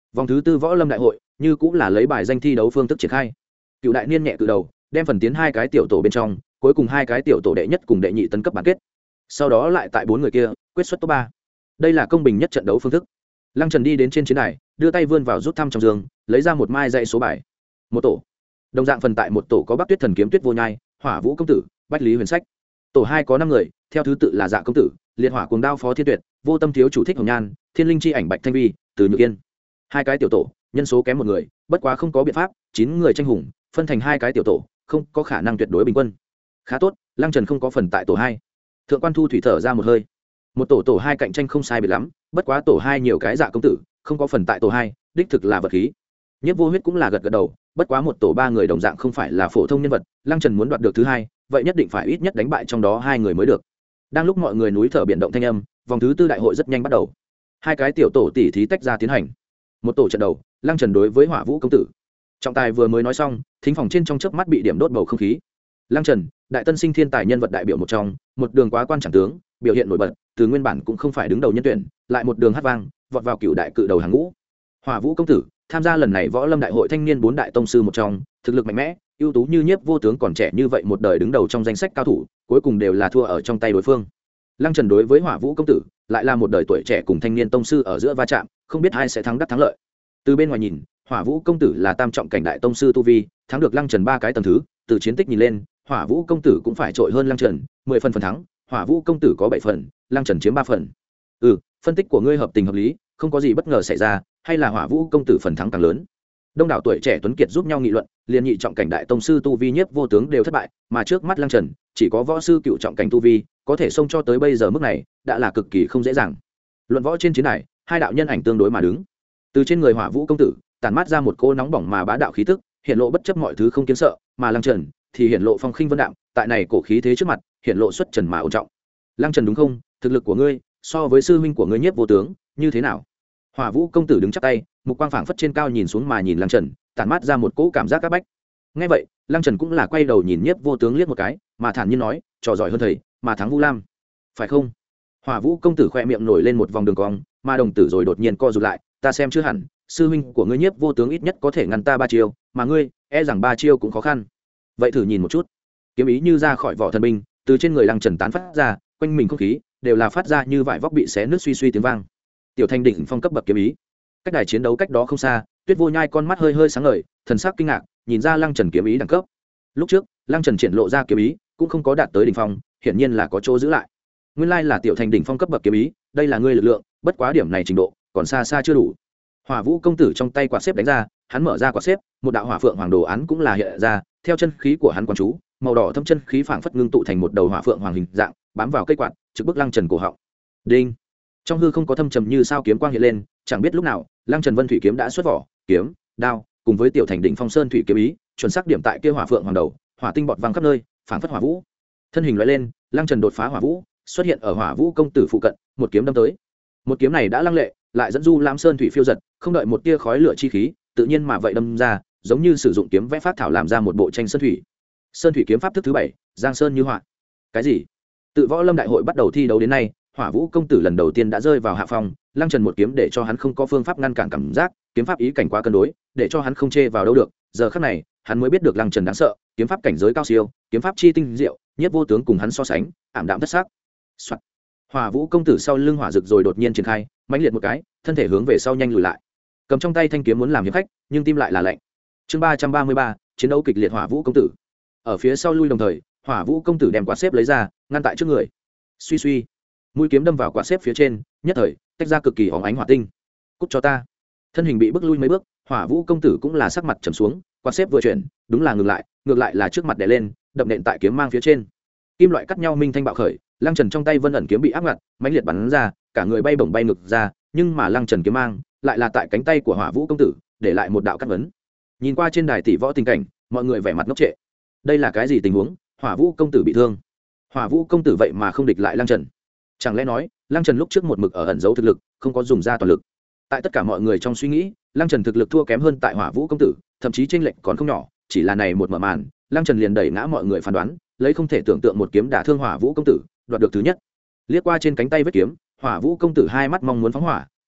Vòng thứ tư võ lâm đại hội như cũng là lấy bài danh thi đấu phương thức triển khai. Cựu đại niên nhẹ cự đầu đem phần tiến hai cái tiểu tổ bên trong, cuối cùng hai cái tiểu tổ đệ nhất cùng đệ nhị tấn cấp bán kết. Sau đó lại tại bốn người kia quyết xuất top ba. Đây là công bình nhất trận đấu phương thức. Lăng Trần đi đến trên chiến đài, đưa tay vươn vào rút thăm trong giường, lấy ra một mai dãy số bài. Một tổ. Đồng dạng phần tại một tổ có Bắc Tuyết Thần Kiếm Tuyết Vô Nhai, Hỏa Vũ Công Tử, Bách Lý Huyền Sách. Tổ hai có năm người, theo thứ tự là Dạ Công Tử, Liệt Hỏa Cuồng Đao Phó Thiên Tuyệt, Vô Tâm Thiếu Chủ Thích Hồng Nhan, Thiên Linh Chi Ảnh Bạch Thanh Vi, Từ Nhược Yên. Hai cái tiểu tổ, nhân số kém một người, bất quá không có biện pháp, chín người tranh hùng, phân thành hai cái tiểu tổ, không có khả năng tuyệt đối bình quân. Khá tốt, Lăng Trần không có phần tại tổ hai. Thượng quan Thu thủy thở ra một hơi. Một tổ tổ hai cạnh tranh không sai biệt lắm, bất quá tổ hai nhiều cái Dạ Công Tử, không có phần tại tổ hai, đích thực là vật khí. Nhiếp Vô Huyết cũng là gật gật đầu, bất quá một tổ ba người đồng dạng không phải là phổ thông nhân vật, Lăng Trần muốn đoạt được thứ hai, vậy nhất định phải ít nhất đánh bại trong đó hai người mới được. Đang lúc mọi người núi thở biển động thanh âm, vòng thứ tư đại hội rất nhanh bắt đầu. Hai cái tiểu tổ tỉ thí tách ra tiến hành. Một tổ trận đầu, Lăng Trần đối với Hỏa Vũ Công Tử. Trọng tài vừa mới nói xong, thính phòng trên trong chớp mắt bị điểm đốt bầu không khí. Lăng Trần, đại tân sinh thiên tài nhân vật đại biểu một trong, một đường quá quan trọng tướng, biểu hiện nổi bật, từ nguyên bản cũng không phải đứng đầu nhân tuyển, lại một đường hát vang, vọt vào cựu đại cự đầu hàng ngũ. Hỏa Vũ Công Tử tham gia lần này võ lâm đại hội thanh niên bốn đại tông sư một trong, thực lực mạnh mẽ, ưu tú như Nhiếp Vô Tướng còn trẻ như vậy một đời đứng đầu trong danh sách cao thủ, cuối cùng đều là thua ở trong tay đối phương. Lăng Trần đối với Hỏa Vũ Công Tử lại là một đời tuổi trẻ cùng thanh niên tông sư ở giữa va chạm, không biết ai sẽ thắng đắc thắng lợi. Từ bên ngoài nhìn, Hỏa Vũ Công Tử là tam trọng cảnh đại tông sư tu vi, thắng được Lăng Trần ba cái tầng thứ, từ chiến tích nhìn lên, Hỏa Vũ Công Tử cũng phải trội hơn Lăng Trần, mười phần phần thắng, Hỏa Vũ Công Tử có bảy phần, Lăng Trần chiếm ba phần. Ừ, phân tích của ngươi hợp tình hợp lý, không có gì bất ngờ xảy ra, hay là Hỏa Vũ Công Tử phần thắng càng lớn. Đông đảo tuổi trẻ tuấn kiệt giúp nhau nghị luận, liền nhị trọng cảnh đại tông sư tu vi Nhiếp Vô Tướng đều thất bại, mà trước mắt Lăng Trần chỉ có võ sư cựu trọng cảnh tu vi, có thể xông cho tới bây giờ mức này, đã là cực kỳ không dễ dàng. Luận võ trên chiến đài, hai đạo nhân ảnh tương đối mà đứng. Từ trên người Hỏa Vũ Công Tử tản mát ra một cô nóng bỏng mà bá đạo khí tức, hiện lộ bất chấp mọi thứ không kiến sợ, mà Lăng Trần thì hiện lộ phong khinh vân đạm, tại này cổ khí thế trước mặt, hiện lộ xuất trần mà ổn trọng. Lăng Trần đúng không? Thực lực của ngươi so với sư huynh của ngươi Nhiếp Vô Tướng như thế nào? Hỏa Vũ Công Tử đứng chắp tay, mục quang phảng phất trên cao nhìn xuống mà nhìn Lăng Trần, tản mát ra một cỗ cảm giác các bách. Nghe vậy, Lăng Trần cũng là quay đầu nhìn Nhiếp Vô Tướng liếc một cái, mà thản nhiên nói, trò giỏi hơn thầy, mà thắng Vu Lam, phải không? Hỏa Vũ Công Tử khoe miệng nổi lên một vòng đường cong, mà đồng tử rồi đột nhiên co rụt lại, ta xem chưa hẳn, sư huynh của ngươi Nhiếp Vô Tướng ít nhất có thể ngăn ta ba chiêu, mà ngươi, e rằng ba chiêu cũng khó khăn. Vậy thử nhìn một chút. Kiếm ý như ra khỏi vỏ thần binh, từ trên người Lăng Trần tán phát ra, quanh mình không khí đều là phát ra như vải vóc bị xé nứt suy suy tiếng vang. Tiểu Thanh đỉnh phong cấp bậc kiếm ý. Cách đài chiến đấu cách đó không xa, Tuyết Vô Nhai con mắt hơi hơi sáng ngời, thần sắc kinh ngạc, nhìn ra Lăng Trần kiếm ý đẳng cấp. Lúc trước, Lăng Trần triển lộ ra kiếm ý, cũng không có đạt tới đỉnh phong, hiển nhiên là có chỗ giữ lại. Nguyên lai là Tiểu Thanh đỉnh phong cấp bậc kiếm ý, đây là ngươi lực lượng, bất quá điểm này trình độ, còn xa xa chưa đủ. Hỏa Vũ Công Tử trong tay quạt xếp đánh ra, hắn mở ra quạt xếp, một đạo hỏa phượng hoàng đồ án cũng là hiện ra, theo chân khí của hắn quán chú, màu đỏ thâm chân khí phảng phất ngưng tụ thành một đầu hỏa phượng hoàng hình dạng, bám vào cây quạt, trực bức Lăng Trần cổ họng. Đinh. Trong hư không có thâm trầm như sao kiếm quang hiện lên, chẳng biết lúc nào, Lăng Trần Vân thủy kiếm đã xuất vỏ, kiếm, đao, cùng với Tiểu Thành đỉnh phong sơn thủy kiếm ý, chuẩn xác điểm tại kia hỏa phượng hoàng đầu, hỏa tinh bọt văng khắp nơi, phảng phất hỏa vũ. Thân hình lóe lên, Lăng Trần đột phá hỏa vũ, xuất hiện ở Hỏa Vũ Công Tử phụ cận, một kiếm đâm tới. Một kiếm này đã lăng lệ, lại dẫn du lam sơn thủy phiêu giật, không đợi một tia khói lửa chi khí, tự nhiên mà vậy đâm ra, giống như sử dụng kiếm vẽ phát thảo làm ra một bộ tranh sơn thủy. Sơn thủy kiếm pháp thức thứ bảy, Giang Sơn như họa. Cái gì? Tự võ lâm đại hội bắt đầu thi đấu đến nay, Hỏa Vũ Công Tử lần đầu tiên đã rơi vào hạ phong, Lăng Trần một kiếm để cho hắn không có phương pháp ngăn cản cảm giác, kiếm pháp ý cảnh quá cân đối, để cho hắn không chê vào đâu được. Giờ khắc này, hắn mới biết được Lăng Trần đáng sợ, kiếm pháp cảnh giới cao siêu, kiếm pháp chi tinh diệu, Nhiếp Vô Tướng cùng hắn so sánh, ảm đạm thất sắc. Soạt. Hỏa Vũ Công Tử sau lưng hỏa rực rồi đột nhiên triển khai, mãnh liệt một cái, thân thể hướng về sau nhanh lùi lại. Cầm trong tay thanh kiếm muốn làm hiệp khách, nhưng tim lại là lạnh. Chương ba trăm ba mươi ba, chiến đấu kịch liệt Hỏa Vũ Công Tử. Ở phía sau lui đồng thời, Hỏa Vũ Công Tử đem quạt xếp lấy ra, ngăn tại trước người. Suy suy, mũi kiếm đâm vào quạt xếp phía trên, nhất thời tách ra cực kỳ óng ánh hỏa tinh. Cút cho ta! Thân hình bị bước lui mấy bước, Hỏa Vũ Công Tử cũng là sắc mặt trầm xuống, quạt xếp vừa chuyển, đúng là ngừng lại, ngược lại là trước mặt đè lên, đập nện tại kiếm mang phía trên. Kim loại cắt nhau minh thanh bạo khởi, Lăng Trần trong tay vân ẩn kiếm bị áp ngặt, mãnh liệt bắn ra, cả người bay bổng bay ngược ra, nhưng mà Lăng Trần kiếm mang lại là tại cánh tay của Hỏa Vũ Công Tử, để lại một đạo cắt vấn. Nhìn qua trên đài tỷ võ tình cảnh, mọi người vẻ mặt ngốc trệ. Đây là cái gì tình huống? Hỏa Vũ Công Tử bị thương. Hỏa Vũ Công Tử vậy mà không địch lại Lăng Trần. Chẳng lẽ nói, Lăng Trần lúc trước một mực ở ẩn giấu thực lực, không có dùng ra toàn lực. Tại tất cả mọi người trong suy nghĩ, Lăng Trần thực lực thua kém hơn tại Hỏa Vũ Công Tử, thậm chí chênh lệch còn không nhỏ, chỉ là này một mở màn, Lăng Trần liền đẩy ngã mọi người phán đoán, lấy không thể tưởng tượng một kiếm đả thương Hỏa Vũ Công Tử, đoạt được thứ nhất. Liếc qua trên cánh tay vết kiếm, Hỏa Vũ Công Tử hai mắt mong muốn phóng hỏa, khốn nạn,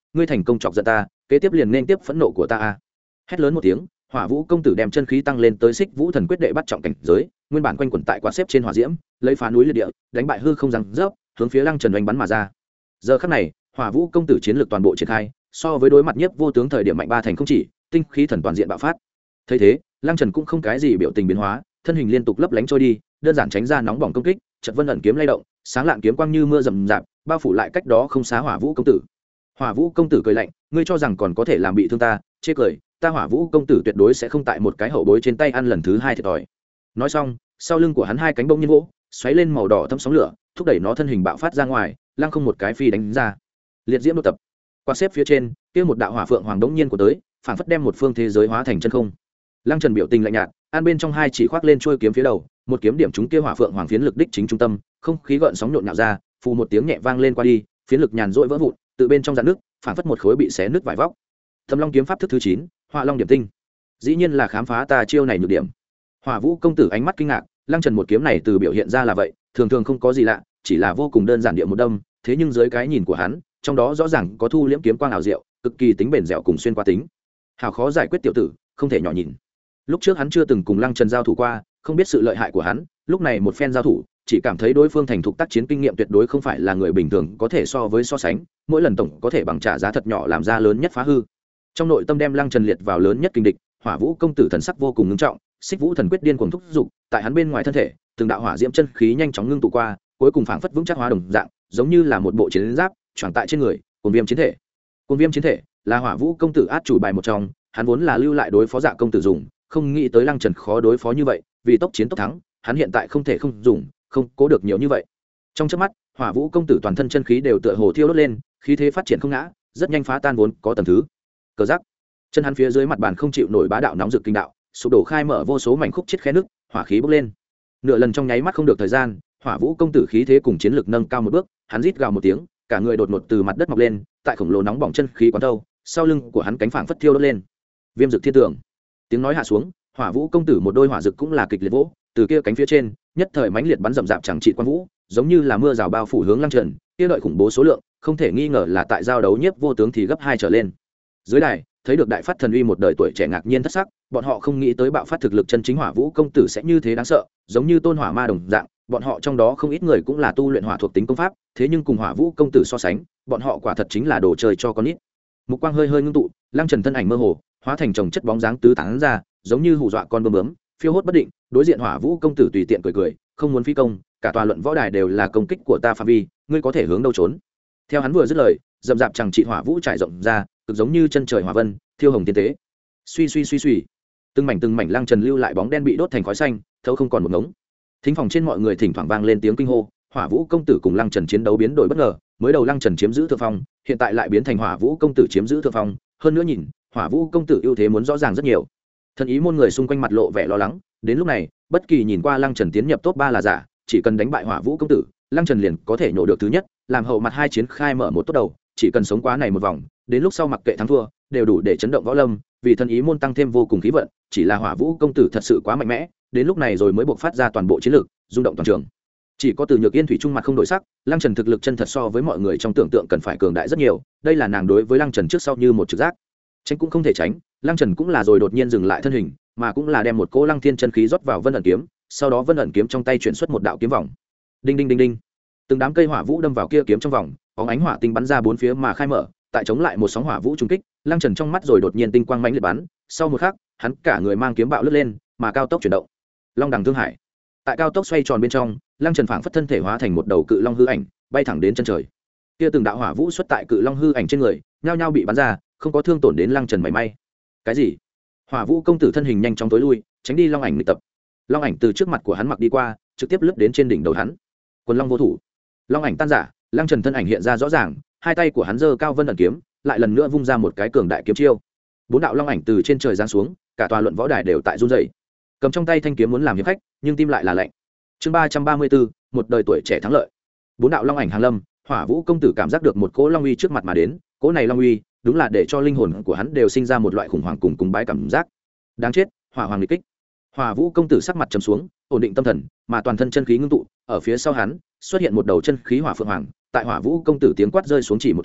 ngươi thành công chọc giận ta, kế tiếp liền nên tiếp phẫn nộ của ta a. Hét lớn một tiếng, hỏa vũ công tử đem chân khí tăng lên tới xích vũ thần quyết đệ bắt trọng cảnh giới, nguyên bản quanh quẩn tại quạt xếp trên hỏa diễm, lấy phá núi liệt địa, đánh bại hư không răng rớp, hướng phía Lăng Trần đánh bắn mà ra. Giờ khắc này, hỏa vũ công tử chiến lược toàn bộ triển khai, so với đối mặt nhiếp vô tướng thời điểm mạnh ba thành không chỉ, tinh khí thần toàn diện bạo phát. Thấy thế, Lăng Trần cũng không cái gì biểu tình biến hóa, thân hình liên tục lấp lánh trôi đi, đơn giản tránh ra nóng bỏng công kích, chợt vân ẩn kiếm lay động, sáng lạn kiếm quang như mưa rầm rạp, bao phủ lại cách đó không xá hỏa vũ công tử. Hỏa vũ công tử cười lạnh, ngươi cho rằng còn có thể làm bị thương ta? Chê cười, ta hỏa vũ công tử tuyệt đối sẽ không tại một cái hậu bối trên tay ăn lần thứ hai thiệt thòi. Nói xong, sau lưng của hắn hai cánh bông nhiên vỗ, xoáy lên màu đỏ thâm sóng lửa, thúc đẩy nó thân hình bạo phát ra ngoài, lăng không một cái phi đánh ra. Liệt diễm đột tập, qua xếp phía trên, kia một đạo hỏa phượng hoàng đống nhiên của tới, phảng phất đem một phương thế giới hóa thành chân không. Lăng Trần biểu tình lạnh nhạt, an bên trong hai chỉ khoác lên trôi kiếm phía đầu, một kiếm điểm trúng kia hỏa phượng hoàng phiến lực đích chính trung tâm, không khí gợn sóng nhộn nhạo ra, phù một tiếng nhẹ vang lên qua đi, phiến lực nhàn rỗi vỡ vụn, từ bên trong dạn nước, phảng phất một khối bị xé nứt vải vóc. Thâm Long kiếm pháp thức thứ chín, Hỏa Long điểm tinh. Dĩ nhiên là khám phá ta chiêu này nhược điểm. Hỏa Vũ công tử ánh mắt kinh ngạc, Lăng Trần một kiếm này từ biểu hiện ra là vậy, thường thường không có gì lạ, chỉ là vô cùng đơn giản địa một đâm, thế nhưng dưới cái nhìn của hắn, trong đó rõ ràng có thu liễm kiếm quang ảo diệu, cực kỳ tính bền dẻo cùng xuyên qua tính. Hảo khó giải quyết tiểu tử, không thể nhỏ nhìn. Lúc trước hắn chưa từng cùng Lăng Trần giao thủ qua, không biết sự lợi hại của hắn, lúc này một phen giao thủ, chỉ cảm thấy đối phương thành thục tác chiến kinh nghiệm tuyệt đối không phải là người bình thường có thể so với so sánh, mỗi lần tổng có thể bằng trả giá thật nhỏ làm ra lớn nhất phá hư. Trong nội tâm đem Lăng Trần liệt vào lớn nhất kinh địch, Hỏa Vũ công tử thần sắc vô cùng nghiêm trọng, Xích Vũ thần quyết điên cuồng thúc dục, tại hắn bên ngoài thân thể, từng đạo hỏa diễm chân khí nhanh chóng ngưng tụ qua, cuối cùng phảng phất vững chắc hóa đồng dạng, giống như là một bộ chiến giáp, choàng tại trên người, Cuồng Viêm chiến thể. Cuồng Viêm chiến thể là Hỏa Vũ công tử át chủ bài một trong, hắn vốn là lưu lại đối phó Dạ công tử dùng, không nghĩ tới Lăng Trần khó đối phó như vậy, vì tốc chiến tốc thắng, hắn hiện tại không thể không dùng, không cố được nhiều như vậy. Trong chớp mắt, Hỏa Vũ công tử toàn thân chân khí đều tựa hồ thiêu đốt lên, khí thế phát triển không ngã, rất nhanh phá tan vốn có tầng thứ. Cờ giác, chân hắn phía dưới mặt bàn không chịu nổi bá đạo nóng rực kinh đạo, sụp đổ khai mở vô số mảnh khúc chết khe nước, hỏa khí bốc lên. Nửa lần trong nháy mắt không được thời gian, Hỏa Vũ công tử khí thế cùng chiến lực nâng cao một bước, hắn rít gào một tiếng, cả người đột ngột từ mặt đất mọc lên, tại khổng lồ nóng bỏng chân khí quán thâu, sau lưng của hắn cánh phảng phất thiêu đốt lên. Viêm dực thiên tường. Tiếng nói hạ xuống, Hỏa Vũ công tử một đôi hỏa dực cũng là kịch liệt vỗ, từ kia cánh phía trên, nhất thời mãnh liệt bắn rầm rạp chẳng trị quan vũ, giống như là mưa rào bao phủ hướng Lăng Trần, kia đợi khủng bố số lượng, không thể nghi ngờ là tại giao đấu nhiếp vô tướng thì gấp hai trở lên. Dưới đài, thấy được đại phát thần uy một đời tuổi trẻ ngạc nhiên thất sắc, bọn họ không nghĩ tới bạo phát thực lực chân chính Hỏa Vũ công tử sẽ như thế đáng sợ, giống như tôn hỏa ma đồng dạng, bọn họ trong đó không ít người cũng là tu luyện hỏa thuộc tính công pháp, thế nhưng cùng Hỏa Vũ công tử so sánh, bọn họ quả thật chính là đồ chơi cho con nít. Mục quang hơi hơi ngưng tụ, Lăng Trần thân ảnh mơ hồ, hóa thành chồng chất bóng dáng tứ tán ra, giống như hù dọa con bướm bướm, phiêu hốt bất định. Đối diện Hỏa Vũ công tử tùy tiện cười cười, không muốn phi công, cả tòa luận võ đài đều là công kích của ta phạm vi, ngươi có thể hướng đâu trốn. Theo hắn vừa dứt lời, dậm dạp chẳng trị hỏa vũ trải rộng ra, cực giống như chân trời hỏa vân, thiêu hồng tiên tế. Suy suy suy suy, từng mảnh từng mảnh Lăng Trần lưu lại bóng đen bị đốt thành khói xanh, thấu không còn một ngống. Thính phòng trên mọi người thỉnh thoảng vang lên tiếng kinh hô, Hỏa Vũ công tử cùng Lăng Trần chiến đấu biến đổi bất ngờ, mới đầu Lăng Trần chiếm giữ thượng phong, hiện tại lại biến thành Hỏa Vũ công tử chiếm giữ thượng phong, hơn nữa nhìn, Hỏa Vũ công tử ưu thế muốn rõ ràng rất nhiều. Thân ý môn người xung quanh mặt lộ vẻ lo lắng, đến lúc này, bất kỳ nhìn qua Lăng Trần tiến nhập top ba là giả, chỉ cần đánh bại Hỏa Vũ công tử, Lăng Trần liền có thể nhổ được thứ nhất, làm hậu mặt hai chiến khai mở một tốt đầu, chỉ cần sống quá này một vòng, đến lúc sau mặc kệ thắng thua, đều đủ để chấn động võ lâm, vì thân ý môn tăng thêm vô cùng khí vận, chỉ là Hỏa Vũ công tử thật sự quá mạnh mẽ, đến lúc này rồi mới buộc phát ra toàn bộ chiến lực, rung động toàn trường. Chỉ có Từ Nhược Yên thủy trung mặt không đổi sắc, Lăng Trần thực lực chân thật so với mọi người trong tưởng tượng cần phải cường đại rất nhiều, đây là nàng đối với Lăng Trần trước sau như một trực giác. Tránh cũng không thể tránh, Lăng Trần cũng là rồi đột nhiên dừng lại thân hình, mà cũng là đem một cỗ Lăng Thiên chân khí rót vào Vân ẩn kiếm, sau đó Vân ẩn kiếm trong tay chuyển xuất một đạo kiếm vòng. Đinh đinh đinh đinh. Từng đám cây hỏa vũ đâm vào kia kiếm trong vòng, bóng ánh hỏa tinh bắn ra bốn phía mà khai mở, tại chống lại một sóng hỏa vũ trùng kích, Lăng Trần trong mắt rồi đột nhiên tinh quang mãnh liệt bắn, sau một khắc, hắn cả người mang kiếm bạo lướt lên, mà cao tốc chuyển động. Long đằng thương hải. Tại cao tốc xoay tròn bên trong, Lăng Trần phảng phất thân thể hóa thành một đầu cự long hư ảnh, bay thẳng đến chân trời. Kia từng đạo hỏa vũ xuất tại cự long hư ảnh trên người, nhao nhao bị bắn ra, không có thương tổn đến Lăng Trần mảy may. Cái gì? Hỏa Vũ công tử thân hình nhanh chóng tối lui, tránh đi long ảnh nghịch tập. Long ảnh từ trước mặt của hắn mặc đi qua, trực tiếp lướt đến trên đỉnh đầu hắn. Quần long vô thủ. Long ảnh tan rã, Lăng Trần thân ảnh hiện ra rõ ràng, hai tay của hắn giơ cao vân ẩn kiếm, lại lần nữa vung ra một cái cường đại kiếm chiêu. Bốn đạo long ảnh từ trên trời giáng xuống, cả tòa luận võ đài đều tại run rẩy. Cầm trong tay thanh kiếm muốn làm hiệp khách, nhưng tim lại là lạnh. Chương ba trăm ba mươi bốn, một đời tuổi trẻ thắng lợi. Bốn đạo long ảnh hàng lâm, Hỏa Vũ công tử cảm giác được một cỗ long uy trước mặt mà đến, cỗ này long uy, đúng là để cho linh hồn của hắn đều sinh ra một loại khủng hoảng cùng cùng bái cảm giác. Đáng chết, Hỏa Hoàng nghịch kích. Hỏa Vũ công tử sắc mặt trầm xuống, ổn định tâm thần, mà toàn thân chân khí ngưng tụ, ở phía sau hắn xuất hiện một đầu chân khí hỏa phượng hoàng, tại Hỏa Vũ công tử tiếng quát rơi xuống chỉ một thoáng,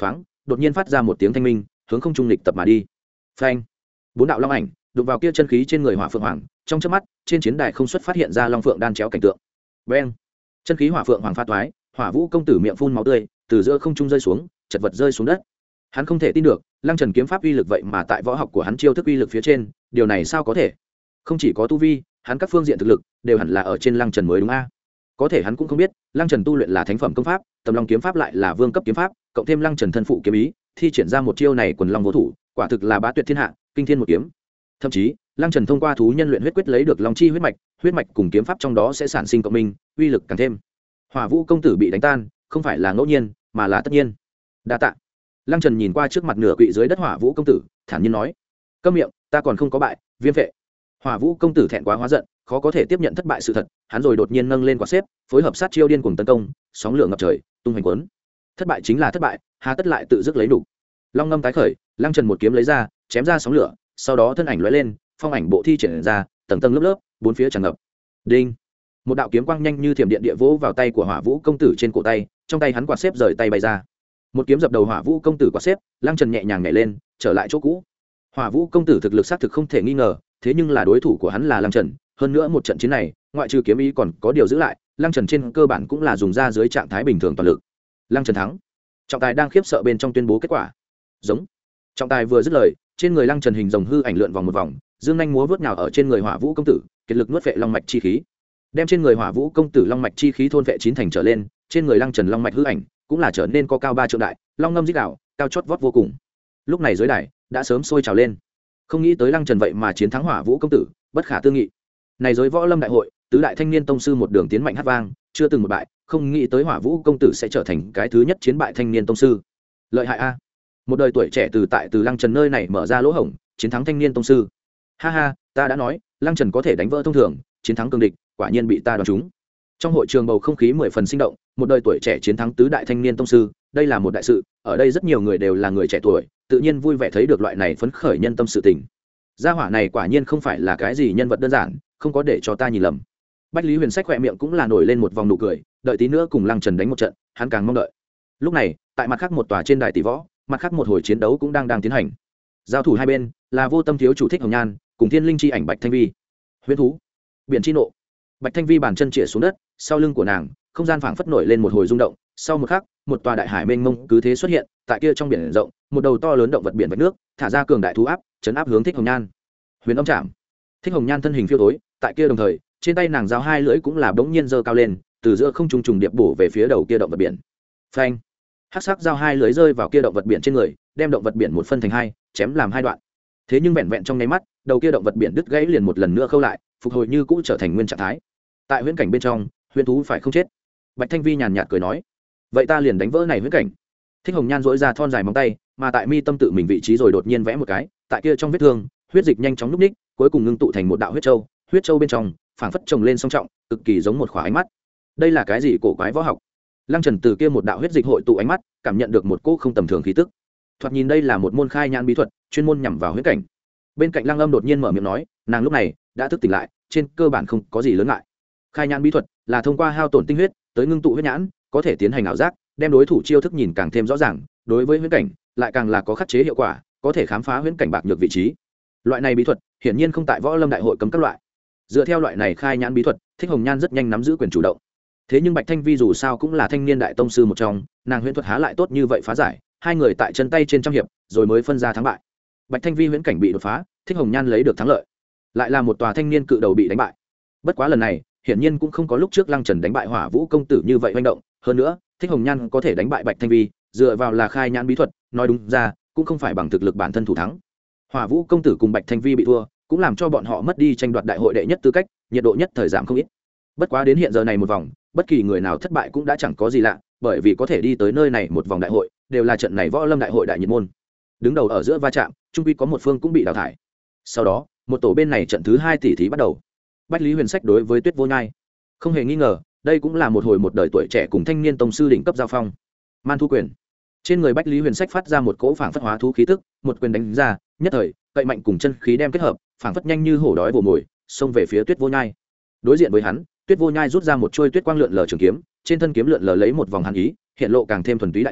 đột nhiên phát ra một tiếng thanh minh, hướng không trung lịch tập mà đi. Phanh! Bốn đạo long ảnh đụng vào kia chân khí trên người Hỏa Phượng Hoàng, trong chớp mắt, trên chiến đài không xuất phát hiện ra long phượng đan chéo cảnh tượng. Beng! Chân khí Hỏa Phượng Hoàng pha toái, Hỏa Vũ công tử miệng phun máu tươi, từ giữa không trung rơi xuống, chật vật rơi xuống đất. Hắn không thể tin được, Lăng Trần kiếm pháp uy lực vậy mà tại võ học của hắn chiêu thức uy lực phía trên, điều này sao có thể? Không chỉ có tu vi, hắn các phương diện thực lực đều hẳn là ở trên Lăng Trần mới đúng a. Có thể hắn cũng không biết, Lăng Trần tu luyện là thánh phẩm công pháp, Tầm Long kiếm pháp lại là vương cấp kiếm pháp, cộng thêm Lăng Trần thân phụ kiếm ý, thi triển ra một chiêu này quần long vô thủ, quả thực là bá tuyệt thiên hạ, kinh thiên một kiếm. Thậm chí, Lăng Trần thông qua thú nhân luyện huyết quyết lấy được long chi huyết mạch, huyết mạch cùng kiếm pháp trong đó sẽ sản sinh cộng minh, uy lực càng thêm. Hỏa Vũ công tử bị đánh tan, không phải là ngẫu nhiên, mà là tất nhiên. Đa tạ. Lăng Trần nhìn qua trước mặt nửa quỵ dưới đất Hỏa Vũ công tử, thản nhiên nói: "Câm miệng, ta còn không có bại, Viêm Vệ." Hỏa Vũ công tử thẹn quá hóa giận, khó có thể tiếp nhận thất bại sự thật, hắn rồi đột nhiên nâng lên quả xếp, phối hợp sát chiêu điên cuồng tấn công, sóng lửa ngập trời, tung hoành cuốn. Thất bại chính là thất bại, hà tất lại tự dứt lấy đủ. Long ngâm tái khởi, Lăng Trần một kiếm lấy ra, chém ra sóng lửa, sau đó thân ảnh lóe lên, phong ảnh bộ thi triển ra, tầng tầng lớp lớp, bốn phía tràn ngập. Đinh! Một đạo kiếm quang nhanh như thiểm điện địa vỗ vào tay của Hỏa Vũ công tử trên cổ tay, trong tay hắn quạt xếp rời tay bay ra. Một kiếm dập đầu Hỏa Vũ công tử quạt xếp, Lăng Trần nhẹ nhàng nhảy lên, trở lại chỗ cũ. Hỏa Vũ công tử thực lực xác thực không thể nghi ngờ, thế nhưng là đối thủ của hắn là Lăng Trần, hơn nữa một trận chiến này, ngoại trừ kiếm ý còn có điều giữ lại, Lăng Trần trên cơ bản cũng là dùng ra dưới trạng thái bình thường toàn lực. Lăng Trần thắng. Trọng tài đang khiếp sợ bên trong tuyên bố kết quả. Giống. Trọng tài vừa dứt lời, trên người Lăng Trần hình rồng hư ảnh lượn vòng một vòng, dương nhanh múa vút nhào ở trên người Hỏa Vũ công tử, kiệt lực nuốt vệ long mạch chi khí. Đem trên người Hỏa Vũ công tử long mạch chi khí thôn vệ chín thành trở lên, trên người Lăng Trần long mạch hư ảnh cũng là trở nên có cao ba trượng đại, long ngâm rít gào, cao chót vót vô cùng. Lúc này dưới đài đã sớm sôi trào lên. Không nghĩ tới Lăng Trần vậy mà chiến thắng Hỏa Vũ công tử, bất khả tư nghị. Này giới võ lâm đại hội, tứ đại thanh niên tông sư một đường tiến mạnh hát vang, chưa từng một bại, không nghĩ tới Hỏa Vũ công tử sẽ trở thành cái thứ nhất chiến bại thanh niên tông sư. Lợi hại a. Một đời tuổi trẻ từ tại từ Lăng Trần nơi này mở ra lỗ hổng, chiến thắng thanh niên tông sư. Ha ha, ta đã nói, Lăng Trần có thể đánh vỡ thông thường, chiến thắng cường địch, quả nhiên bị ta đoán trúng. Trong hội trường bầu không khí mười phần sinh động, một đời tuổi trẻ chiến thắng tứ đại thanh niên tông sư, đây là một đại sự, ở đây rất nhiều người đều là người trẻ tuổi, tự nhiên vui vẻ thấy được loại này phấn khởi nhân tâm sự tình. Gia hỏa này quả nhiên không phải là cái gì nhân vật đơn giản, không có để cho ta nhìn lầm. Bách Lý Huyền Sách khỏe miệng cũng là nổi lên một vòng nụ cười, đợi tí nữa cùng Lăng Trần đánh một trận, hắn càng mong đợi. Lúc này, tại mặt khác một tòa trên đài tỷ võ, mặt khác một hồi chiến đấu cũng đang đang tiến hành. Giao thủ hai bên là Vô Tâm thiếu chủ Thích Hồng Nhan, cùng Thiên Linh chi ảnh Bạch Thanh Vi. Huyễn thú, biển chi nộ. Bạch Thanh Vi bàn chân chĩa xuống đất, sau lưng của nàng, không gian phảng phất nổi lên một hồi rung động, sau một khắc, một tòa đại hải mênh mông cứ thế xuất hiện, tại kia trong biển rộng, một đầu to lớn động vật biển vạch nước, thả ra cường đại thú áp, chấn áp hướng Thích Hồng Nhan. Huyền Âm Trảm. Thích Hồng Nhan thân hình phiêu tối, tại kia đồng thời, trên tay nàng giao hai lưỡi cũng là bỗng nhiên giơ cao lên, từ giữa không trung trùng điệp bổ về phía đầu kia động vật biển. Phanh. Hắc sắc giao hai lưỡi rơi vào kia động vật biển trên người, đem động vật biển một phân thành hai, chém làm hai đoạn. Thế nhưng vẹn vẹn trong nháy mắt, đầu kia động vật biển đứt gãy liền một lần nữa khâu lại, phục hồi như cũ trở thành nguyên trạng thái. Tại huyễn cảnh bên trong, huyễn thú phải không chết. Bạch Thanh Vi nhàn nhạt cười nói, vậy ta liền đánh vỡ này huyễn cảnh. Thích Hồng Nhan dỗi ra thon dài móng tay, mà tại mi tâm tự mình vị trí rồi đột nhiên vẽ một cái, tại kia trong vết thương, huyết dịch nhanh chóng núp ních, cuối cùng ngưng tụ thành một đạo huyết châu, huyết châu bên trong phảng phất trồng lên song trọng, cực kỳ giống một khỏa ánh mắt. Đây là cái gì cổ quái võ học? Lăng Trần từ kia một đạo huyết dịch hội tụ ánh mắt, cảm nhận được một cỗ không tầm thường khí tức. Thoạt nhìn đây là một môn khai nhãn bí thuật, chuyên môn nhằm vào huyễn cảnh. Bên cạnh Lăng Âm đột nhiên mở miệng nói, nàng lúc này đã thức tỉnh lại, trên cơ bản không có gì lớn ngại. Khai nhãn bí thuật là thông qua hao tổn tinh huyết tới ngưng tụ huyết nhãn, có thể tiến hành ảo giác, đem đối thủ chiêu thức nhìn càng thêm rõ ràng, đối với huyễn cảnh lại càng là có khắc chế hiệu quả, có thể khám phá huyễn cảnh bạc nhược vị trí. Loại này bí thuật hiển nhiên không tại võ lâm đại hội cấm các loại. Dựa theo loại này khai nhãn bí thuật, Thích Hồng Nhan rất nhanh nắm giữ quyền chủ động. Thế nhưng Bạch Thanh Vi dù sao cũng là thanh niên đại tông sư một trong, nàng huyễn thuật há lại tốt như vậy phá giải, hai người tại chân tay trên trăm hiệp, rồi mới phân ra thắng bại. Bạch Thanh Vi huyễn cảnh bị đột phá, Thích Hồng Nhan lấy được thắng lợi. Lại là một tòa thanh niên cự đầu bị đánh bại. Bất quá lần này, hiển nhiên cũng không có lúc trước Lăng Trần đánh bại Hỏa Vũ công tử như vậy hoành động, hơn nữa, Thích Hồng Nhan có thể đánh bại Bạch Thanh Vi, dựa vào là khai nhãn bí thuật, nói đúng ra, cũng không phải bằng thực lực bản thân thủ thắng. Hỏa Vũ công tử cùng Bạch Thanh Vi bị thua, cũng làm cho bọn họ mất đi tranh đoạt đại hội đệ nhất tư cách, nhiệt độ nhất thời giảm không ít. Bất quá đến hiện giờ này một vòng, bất kỳ người nào thất bại cũng đã chẳng có gì lạ, bởi vì có thể đi tới nơi này một vòng đại hội, đều là trận này võ lâm đại hội đại nhiệt môn. Đứng đầu ở giữa va chạm, trung quy có một phương cũng bị đào thải. Sau đó, một tổ bên này trận thứ hai tỷ thí bắt đầu. Bách Lý Huyền Sách đối với Tuyết Vô Nhai, không hề nghi ngờ, đây cũng là một hồi một đời tuổi trẻ cùng thanh niên tông sư đỉnh cấp giao phong. Man thu quyền. Trên người Bách Lý Huyền Sách phát ra một cỗ phảng phất hóa thú khí tức, một quyền đánh ra, nhất thời, cậy mạnh cùng chân khí đem kết hợp, phảng phất nhanh như hổ đói vồ mồi, xông về phía Tuyết Vô Nhai. Đối diện với hắn, Tuyết Vô Nhai rút ra một chuôi tuyết quang lượn lờ trường kiếm, trên thân kiếm lượn lờ lấy một vòng hàn ý, hiện lộ càng thêm thuần túy đại khí,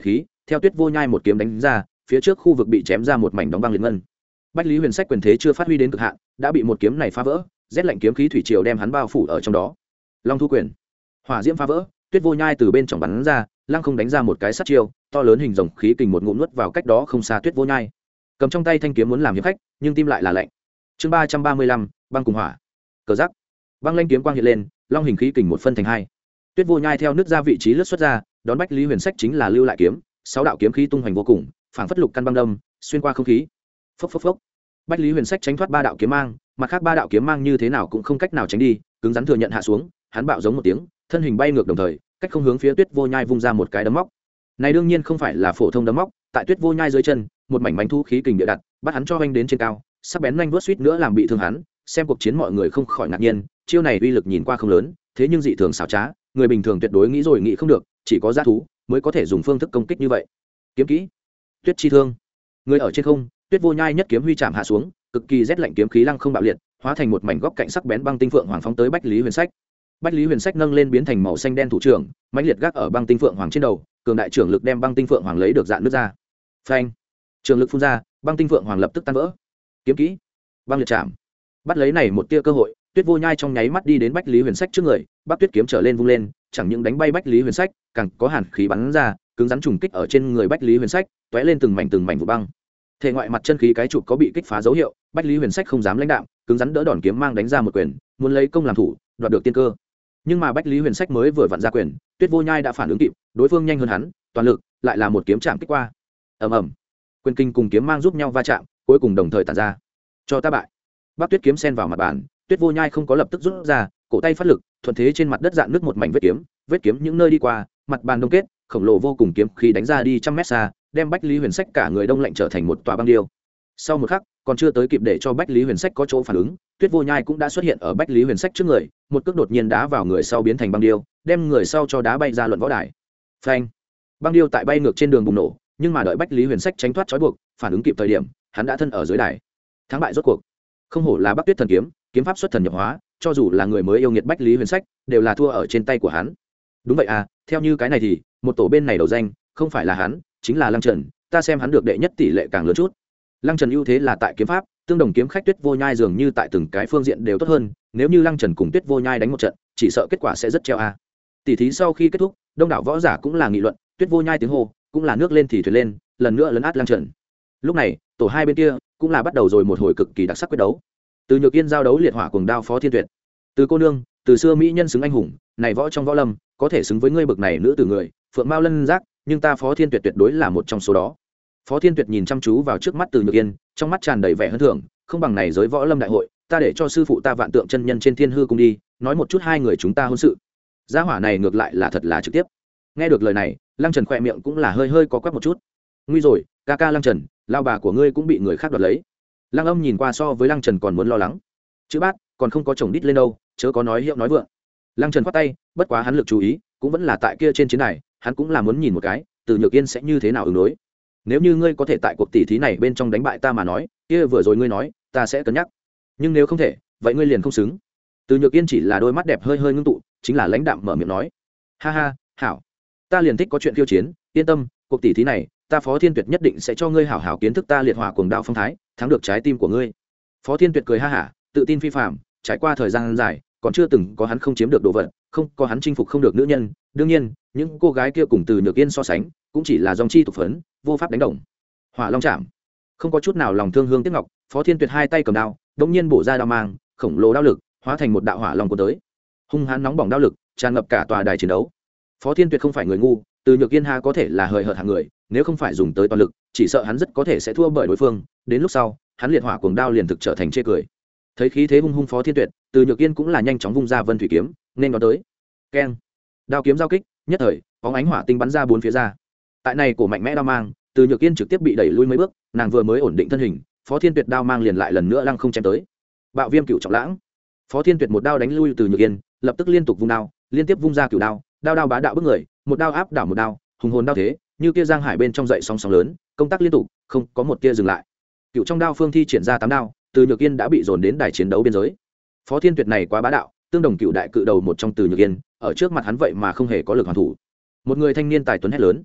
theo Tuyết Vô Nhai một kiếm đánh ra, phía trước khu vực bị chém ra một mảnh đóng băng liệt ngân. Bách Lý Huyền Sách quyền thế chưa phát huy đến cực hạn, đã bị một kiếm này phá vỡ, rét lạnh kiếm khí thủy triều đem hắn bao phủ ở trong đó. Long thu quyền, hỏa diễm phá vỡ, Tuyết Vô Nhai từ bên trong bắn ra, lăng không đánh ra một cái sát chiêu, to lớn hình rồng khí kình một ngụm nuốt vào cách đó không xa Tuyết Vô Nhai. Cầm trong tay thanh kiếm muốn làm hiệp khách, nhưng tim lại là lạnh. Chương ba trăm ba mươi lăm, băng cùng hỏa. Cờ giắc. Băng lanh kiếm quang hiện lên, long hình khí kình một phân thành hai. Tuyết Vô Nhai theo nước ra vị trí lướt xuất ra, đón Bách Lý Huyền Sách chính là lưu lại kiếm, sáu đạo kiếm khí tung hoành vô cùng, phảng phất lục căn băng đâm, xuyên qua không khí. Phốc phốc phốc. Bách Lý Huyền Sách tránh thoát ba đạo kiếm mang, mặt khác ba đạo kiếm mang như thế nào cũng không cách nào tránh đi, cứng rắn thừa nhận hạ xuống, hắn bạo giống một tiếng, thân hình bay ngược đồng thời, cách không hướng phía Tuyết Vô Nhai vung ra một cái đấm móc. Này đương nhiên không phải là phổ thông đấm móc, tại Tuyết Vô Nhai dưới chân, một mảnh bánh thu khí kình địa đặt, bắt hắn cho hoành đến trên cao, sắc bén nhanh vuốt suýt nữa làm bị thương hắn, xem cuộc chiến mọi người không khỏi ngạc nhiên, chiêu này uy lực nhìn qua không lớn, thế nhưng dị thường xảo trá, người bình thường tuyệt đối nghĩ rồi nghĩ không được, chỉ có dã thú mới có thể dùng phương thức công kích như vậy. Kiếm kỹ, Tuyết chi thương. Người ở trên không, Tuyết Vô Nhai nhất kiếm huy chạm hạ xuống, cực kỳ rét lạnh kiếm khí lăng không bạo liệt, hóa thành một mảnh góc cạnh sắc bén băng tinh phượng hoàng phóng tới Bách Lý Huyền Sách. Bách Lý Huyền Sách nâng lên biến thành màu xanh đen thủ trưởng, mãnh liệt gác ở băng tinh phượng hoàng trên đầu, cường đại trưởng lực đem băng tinh phượng hoàng lấy được dạn nước ra. Phanh! Trường lực phun ra, băng tinh phượng hoàng lập tức tan vỡ. Kiếm kỹ, băng liệt chạm. Bắt lấy này một tia cơ hội, Tuyết Vô Nhai trong nháy mắt đi đến Bách Lý Huyền Sách trước người, Bắc Tuyết kiếm trở lên vung lên, chẳng những đánh bay Bách Lý Huyền Sách, càng có hàn khí bắn ra, cứng rắn trùng kích ở trên người Bách Lý Huyền Sách, tóe lên từng mảnh từng mảnh vụ băng. Thể ngoại mặt chân khí cái trụ có bị kích phá dấu hiệu, Bách Lý Huyền Sách không dám lãnh đạm, cứng rắn đỡ đòn kiếm mang đánh ra một quyền, muốn lấy công làm thủ, đoạt được tiên cơ. Nhưng mà Bách Lý Huyền Sách mới vừa vặn ra quyền, Tuyết Vô Nhai đã phản ứng kịp, đối phương nhanh hơn hắn, toàn lực, lại là một kiếm chạm kích qua. Ầm ầm. Quyền kinh cùng kiếm mang giúp nhau va chạm, cuối cùng đồng thời tản ra. Cho ta bại. Bắc Tuyết kiếm xen vào mặt bàn, Tuyết Vô Nhai không có lập tức rút ra, cổ tay phát lực, thuận thế trên mặt đất dạn nước một mảnh vết kiếm, vết kiếm những nơi đi qua, mặt bàn đông kết, khổng lồ vô cùng kiếm khí đánh ra đi trăm mét xa, đem Bách Lý Huyền Sách cả người đông lạnh trở thành một tòa băng điêu. Sau một khắc, còn chưa tới kịp để cho Bách Lý Huyền Sách có chỗ phản ứng, Tuyết Vô Nhai cũng đã xuất hiện ở Bách Lý Huyền Sách trước người, một cước đột nhiên đá vào người sau biến thành băng điêu, đem người sau cho đá bay ra luận võ đài. Phanh! Băng điêu tại bay ngược trên đường bùng nổ, nhưng mà đợi Bách Lý Huyền Sách tránh thoát trói buộc, phản ứng kịp thời điểm, hắn đã thân ở dưới đài. Thắng bại rốt cuộc. Không hổ là Bắc Tuyết thần kiếm, kiếm pháp xuất thần nhập hóa, cho dù là người mới yêu nghiệt Bách Lý Huyền Sách, đều là thua ở trên tay của hắn. Đúng vậy à, theo như cái này thì, một tổ bên này đầu danh, không phải là hắn, chính là Lăng Trần, ta xem hắn được đệ nhất tỷ lệ càng lớn chút. Lăng Trần ưu thế là tại kiếm pháp, tương đồng kiếm khách Tuyết Vô Nhai dường như tại từng cái phương diện đều tốt hơn, nếu như Lăng Trần cùng Tuyết Vô Nhai đánh một trận, chỉ sợ kết quả sẽ rất treo a. Tỷ thí sau khi kết thúc, đông đảo võ giả cũng là nghị luận, Tuyết Vô Nhai tiếng hô, cũng là nước lên thì thuyền lên, lần nữa lấn át Lăng Trần. Lúc này, tổ hai bên kia cũng là bắt đầu rồi một hồi cực kỳ đặc sắc quyết đấu. Từ Nhược Yên giao đấu liệt hỏa cuồng đao Phó Thiên Tuyệt. Từ cô nương, từ xưa mỹ nhân xứng anh hùng, này võ trong võ lâm, có thể xứng với ngươi bậc này nữ tử người, phượng mao lân giác, nhưng ta Phó Thiên Tuyệt tuyệt đối là một trong số đó. Phó Thiên Tuyệt nhìn chăm chú vào trước mắt Từ Nhược Yên, trong mắt tràn đầy vẻ hân thưởng, không bằng này giới võ lâm đại hội, ta để cho sư phụ ta Vạn Tượng chân nhân trên Thiên Hư cung đi, nói một chút hai người chúng ta hôn sự. Gia hỏa này ngược lại là thật là trực tiếp. Nghe được lời này, Lăng Trần khỏe miệng cũng là hơi hơi có quắc một chút. Nguy rồi, ca ca Lăng Trần, lao bà của ngươi cũng bị người khác đoạt lấy. Lăng Âm nhìn qua so với Lăng Trần còn muốn lo lắng. Chữ bát, còn không có chồng đít lên đâu, chớ có nói hiệu nói vượng. Lăng Trần khoát tay, bất quá hắn lực chú ý, cũng vẫn là tại kia trên chiến đài, hắn cũng là muốn nhìn một cái, Từ Nhược Yên sẽ như thế nào ứng đối. Nếu như ngươi có thể tại cuộc tỷ thí này bên trong đánh bại ta mà nói, kia vừa rồi ngươi nói, ta sẽ cân nhắc. Nhưng nếu không thể, vậy ngươi liền không xứng. Từ Nhược Yên chỉ là đôi mắt đẹp hơi hơi ngưng tụ, chính là lãnh đạm mở miệng nói, ha ha, hảo, ta liền thích có chuyện khiêu chiến, yên tâm, cuộc tỷ thí này, ta Phó Thiên Tuyệt nhất định sẽ cho ngươi hảo hảo kiến thức ta liệt hỏa cuồng đao phong thái, thắng được trái tim của ngươi. Phó Thiên Tuyệt cười ha hả, tự tin phi phàm, trải qua thời gian dài, còn chưa từng có hắn không chiếm được đồ vật, không có hắn chinh phục không được nữ nhân. Đương nhiên, những cô gái kia cùng Từ Nhược Yên so sánh, cũng chỉ là dòng chi tục phấn, vô pháp đánh đồng. Hỏa Long chạm, không có chút nào lòng thương hương tiếc ngọc, Phó Thiên Tuyệt hai tay cầm đao, đống nhiên bổ ra đao mang, khổng lồ đao lực, hóa thành một đạo hỏa long cuốn tới. Hung hãn nóng bỏng đao lực, tràn ngập cả tòa đài chiến đấu. Phó Thiên Tuyệt không phải người ngu, Từ Nhược Yên ha có thể là hời hợt hạng người, nếu không phải dùng tới toàn lực, chỉ sợ hắn rất có thể sẽ thua bởi đối phương, đến lúc sau, hắn liệt hỏa cuồng đao liền thực trở thành chê cười. Thấy khí thế hung hung Phó Thiên Tuyệt, Từ Nhược Yên cũng là nhanh chóng vung ra Vân Thủy kiếm, nên nó tới. Keng! Đao kiếm giao kích, nhất thời, bóng ánh hỏa tinh bắn ra bốn phía ra. Tại này cổ mạnh mẽ đao mang, Từ Nhược Yên trực tiếp bị đẩy lui mấy bước, nàng vừa mới ổn định thân hình, Phó Thiên Tuyệt đao mang liền lại lần nữa lăng không chém tới. Bạo Viêm Cửu Trọng Lãng. Phó Thiên Tuyệt một đao đánh lui Từ Nhược Yên, lập tức liên tục vung đao, liên tiếp vung ra cửu đao, đao đao bá đạo bức người, một đao áp đảo một đao, hùng hồn đao thế, như kia giang hải bên trong dậy sóng sóng lớn, công tác liên tục, không có một tia dừng lại. Cựu trong đao phương thi triển ra tám đao, Từ Nhược Yên đã bị dồn đến đài chiến đấu biên giới. Phó Thiên Tuyệt này quá bá đạo, tương đồng cựu đại cự đầu một trong Từ Nhược Yên, ở trước mặt hắn vậy mà không hề có lực hoàn thủ. Một người thanh niên tài tuấn hét lớn,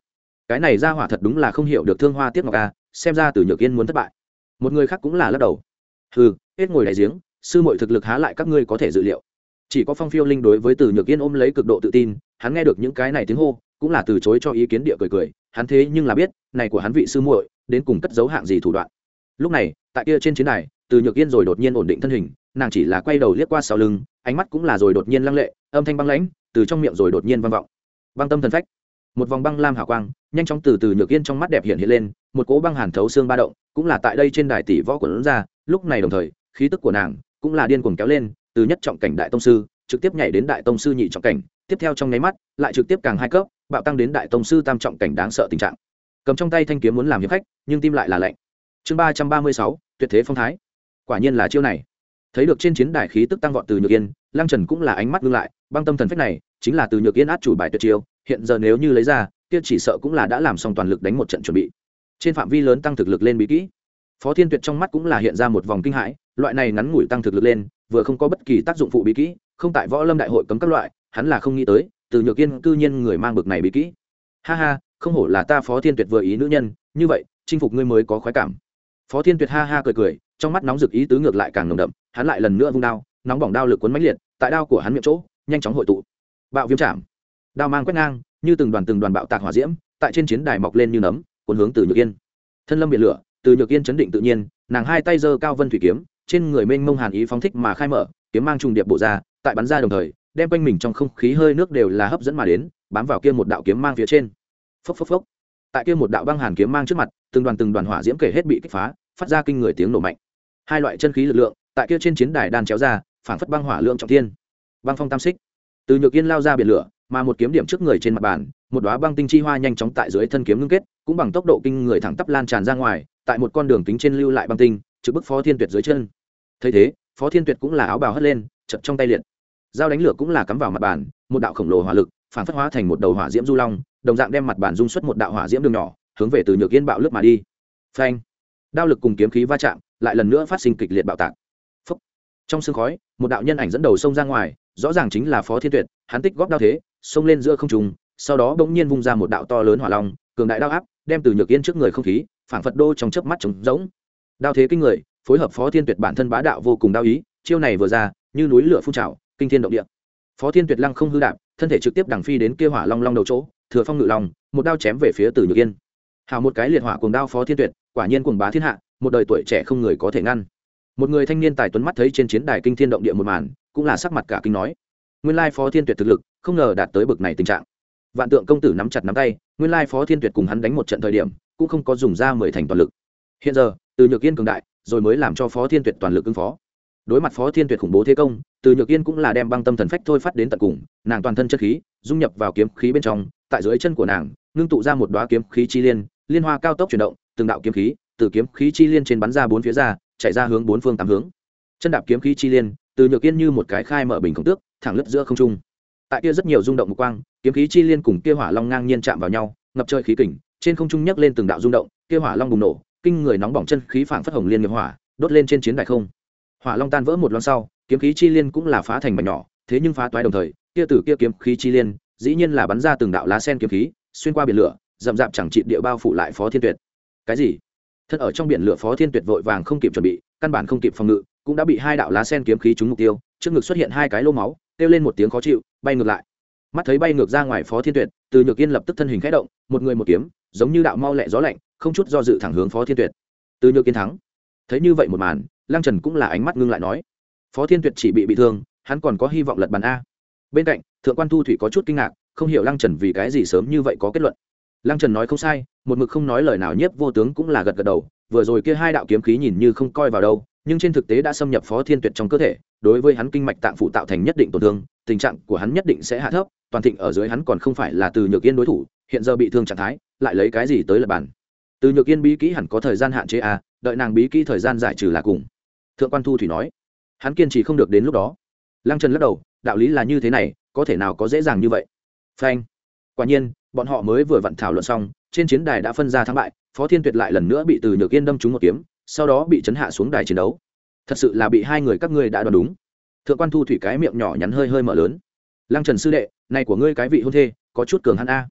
cái này ra hỏa thật đúng là không hiểu được thương hoa tiếc ngọc a, xem ra Từ Nhược Yên muốn thất bại. Một người khác cũng là lắc đầu. Hừ, hết ngồi đại giếng, sư muội thực lực há lại các ngươi có thể dự liệu. Chỉ có Phong Phiêu Linh đối với Từ Nhược Yên ôm lấy cực độ tự tin, hắn nghe được những cái này tiếng hô, cũng là từ chối cho ý kiến địa cười cười, hắn thế nhưng là biết, này của hắn vị sư muội, đến cùng cất giấu hạng gì thủ đoạn. Lúc này, tại kia trên chiến đài, Từ Nhược Yên rồi đột nhiên ổn định thân hình, nàng chỉ là quay đầu liếc qua sau lưng, ánh mắt cũng là rồi đột nhiên lăng lệ, âm thanh băng lãnh, từ trong miệng rồi đột nhiên vang vọng. Băng tâm thần phách. Một vòng băng lam hào quang, nhanh chóng từ Từ Nhược Yên trong mắt đẹp hiện hiện lên, một cỗ băng hàn thấu xương ba động, cũng là tại đây trên đài tỷ võ của nó ra, lúc này đồng thời, khí tức của nàng cũng là điên cuồng kéo lên, từ nhất trọng cảnh đại tông sư, trực tiếp nhảy đến đại tông sư nhị trọng cảnh, tiếp theo trong nháy mắt, lại trực tiếp càng hai cấp, bạo tăng đến đại tông sư tam trọng cảnh đáng sợ tình trạng. Cầm trong tay thanh kiếm muốn làm hiệp khách, nhưng tim lại là lạnh. Chương ba trăm ba mươi sáu, tuyệt thế phong thái. Quả nhiên là chiêu này. Thấy được trên chiến đài khí tức tăng vọt Từ Nhược Yên, Lăng Trần cũng là ánh mắt ngưng lại, băng tâm thần phách này, chính là Từ Nhược Yên át chủ bài tuyệt chiêu, hiện giờ nếu như lấy ra, kia chỉ sợ cũng là đã làm xong toàn lực đánh một trận chuẩn bị. Trên phạm vi lớn tăng thực lực lên bí kỹ. Phó Thiên Tuyệt trong mắt cũng là hiện ra một vòng kinh hãi, loại này ngắn ngủi tăng thực lực lên, vừa không có bất kỳ tác dụng phụ bí kỹ, không tại Võ Lâm đại hội cấm các loại, hắn là không nghĩ tới, Từ Nhược Yên cư nhiên người mang bực này bí kỹ. Ha ha, không hổ là ta Phó Thiên Tuyệt vừa ý nữ nhân, như vậy, chinh phục ngươi mới có khoái cảm. Phó Thiên Tuyệt ha ha cười cười, trong mắt nóng rực ý tứ ngược lại càng nồng đậm, hắn lại lần nữa vung đao, nóng bỏng đao lực cuốn mãnh liệt, tại đao của hắn miệng chỗ, nhanh chóng hội tụ. Bạo viêm chạm. Đao mang quét ngang, như từng đoàn từng đoàn bạo tạc hỏa diễm, tại trên chiến đài mọc lên như nấm, cuốn hướng Từ Nhược Yên. Thân lâm biển lửa, Từ Nhược Yên chấn định tự nhiên, nàng hai tay giơ cao vân thủy kiếm, trên người mênh mông hàn ý phóng thích mà khai mở, kiếm mang trùng điệp bộ ra, tại bắn ra đồng thời, đem quanh mình trong không khí hơi nước đều là hấp dẫn mà đến, bám vào kia một đạo kiếm mang phía trên. Phốc phốc phốc. Tại kia một đạo băng hàn kiếm mang trước mặt, từng đoàn từng đoàn hỏa diễm kể hết bị kích phá, phát ra kinh người tiếng nổ mạnh. Hai loại chân khí lực lượng, tại kia trên chiến đài đan chéo ra, phảng phất băng hỏa lượng trọng thiên. Băng phong tam xích. Từ Nhược Yên lao ra biển lửa, mà một kiếm điểm trước người trên mặt bàn, một đóa băng tinh chi hoa nhanh chóng tại dưới thân kiếm ngưng kết, cũng bằng tốc độ kinh người thẳng tắp lan tràn ra ngoài, tại một con đường kính trên lưu lại băng tinh, trực bức Phó Thiên Tuyệt dưới chân. Thấy thế, Phó Thiên Tuyệt cũng là áo bào hất lên, chật trong tay liệt. Dao đánh lửa cũng là cắm vào mặt bàn, một đạo khổng lồ hỏa lực, phản phất hóa thành một đầu hỏa diễm du long, đồng dạng đem mặt bàn dung xuất một đạo hỏa diễm đường nhỏ, hướng về Từ Nhược Yên bạo lướt mà đi. Phanh! Đao lực cùng kiếm khí va chạm, lại lần nữa phát sinh kịch liệt bạo tạc. Phốc! Trong sương khói, một đạo nhân ảnh dẫn đầu xông ra ngoài, rõ ràng chính là Phó Thiên Tuyệt, hắn tích góp đao thế, xông lên giữa không trung, sau đó bỗng nhiên vung ra một đạo to lớn hỏa long, cường đại đao áp, đem Từ Nhược Yên trước người không khí, phảng phất đô trong chớp mắt trống rỗng. Đao thế kinh người, phối hợp Phó Thiên Tuyệt bản thân bá đạo vô cùng đao ý, chiêu này vừa ra, như núi lửa phun trào, kinh thiên động địa. Phó Thiên Tuyệt lăng không hư đạp, thân thể trực tiếp đằng phi đến kia hỏa long long đầu chỗ, thừa phong ngự long, một đao chém về phía Từ Nhược Yên. Hào một cái liệt hỏa cuồng đao Phó Thiên Tuyệt, quả nhiên cuồng bá thiên hạ, một đời tuổi trẻ không người có thể ngăn. Một người thanh niên tài tuấn mắt thấy trên chiến đài kinh thiên động địa một màn, cũng là sắc mặt cả kinh nói: nguyên lai Phó Thiên Tuyệt thực lực, không ngờ đạt tới bực này tình trạng. Vạn Tượng công tử nắm chặt nắm tay, nguyên lai Phó Thiên Tuyệt cùng hắn đánh một trận thời điểm, cũng không có dùng ra mười thành toàn lực. Hiện giờ, Từ Nhược Yên cường đại, rồi mới làm cho Phó Thiên Tuyệt toàn lực ứng phó. Đối mặt Phó Thiên Tuyệt khủng bố thế công, Từ Nhược Yên cũng là đem băng tâm thần phách thôi phát đến tận cùng, nàng toàn thân chất khí dung nhập vào kiếm khí bên trong, tại dưới chân của nàng ngưng tụ ra một đóa kiếm khí chi liên, liên hoa cao tốc chuyển động, từng đạo kiếm khí từ kiếm khí chi liên trên bắn ra bốn phía ra, chạy ra hướng bốn phương tám hướng. Chân đạp kiếm khí chi liên, Từ Nhược Yên như một cái khai mở bình khổng tước, thẳng lướt giữa không trung. Tại kia rất nhiều rung động một quang, kiếm khí chi liên cùng kia hỏa long ngang nhiên chạm vào nhau, ngập trời khí kình, trên không trung nhấc lên từng đạo rung động, kia hỏa long bùng nổ, kinh người nóng bỏng chân khí phảng phất hồng liên nghiệp hỏa, đốt lên trên chiến đài không. Hỏa long tan vỡ một loáng sau, kiếm khí chi liên cũng là phá thành mảnh nhỏ, thế nhưng phá toái đồng thời, kia tử kia kiếm khí chi liên, dĩ nhiên là bắn ra từng đạo lá sen kiếm khí, xuyên qua biển lửa, rậm rạp chẳng trị địa bao phủ lại Phó Thiên Tuyệt. Cái gì? Thân ở trong biển lửa Phó Thiên Tuyệt vội vàng không kịp chuẩn bị, căn bản không kịp phòng ngự, cũng đã bị hai đạo lá sen kiếm khí trúng mục tiêu, trước ngực xuất hiện hai cái lỗ máu, kêu lên một tiếng khó chịu, bay ngược lại. Mắt thấy bay ngược ra ngoài Phó Thiên Tuyệt, Từ Nhược Yên lập tức thân hình khẽ động, một người một kiếm, giống như đạo mau lẹ gió lạnh, không chút do dự thẳng hướng Phó Thiên Tuyệt. Từ Nhược Yên thắng. Thấy như vậy một màn, Lăng Trần cũng là ánh mắt ngưng lại nói: Phó Thiên Tuyệt chỉ bị bị thương, hắn còn có hy vọng lật bàn a. Bên cạnh, Thượng quan Thu Thủy có chút kinh ngạc, không hiểu Lăng Trần vì cái gì sớm như vậy có kết luận. Lăng Trần nói không sai, một mực không nói lời nào Nhiếp Vô Tướng cũng là gật gật đầu, vừa rồi kia hai đạo kiếm khí nhìn như không coi vào đâu, nhưng trên thực tế đã xâm nhập Phó Thiên Tuyệt trong cơ thể, đối với hắn kinh mạch tạng phụ tạo thành nhất định tổn thương, tình trạng của hắn nhất định sẽ hạ thấp, toàn thịnh ở dưới hắn còn không phải là Từ Nhược Yên đối thủ, hiện giờ bị thương trạng thái, lại lấy cái gì tới lật bàn. Từ Nhược Yên bí kỹ hẳn có thời gian hạn chế à, đợi nàng bí kỹ thời gian giải trừ là cùng. Thượng quan Thu Thủy nói, hắn kiên trì không được đến lúc đó. Lăng Trần lắc đầu, đạo lý là như thế này, có thể nào có dễ dàng như vậy. Phanh. Quả nhiên, bọn họ mới vừa vặn thảo luận xong, trên chiến đài đã phân ra thắng bại, Phó Thiên Tuyệt lại lần nữa bị Từ Nhược Yên đâm trúng một kiếm, sau đó bị chấn hạ xuống đài chiến đấu. Thật sự là bị hai người các ngươi đã đoán đúng. Thượng quan Thu Thủy cái miệng nhỏ nhắn hơi hơi mở lớn. Lăng Trần sư đệ, này của ngươi cái vị hôn thê, có chút cường hắn a.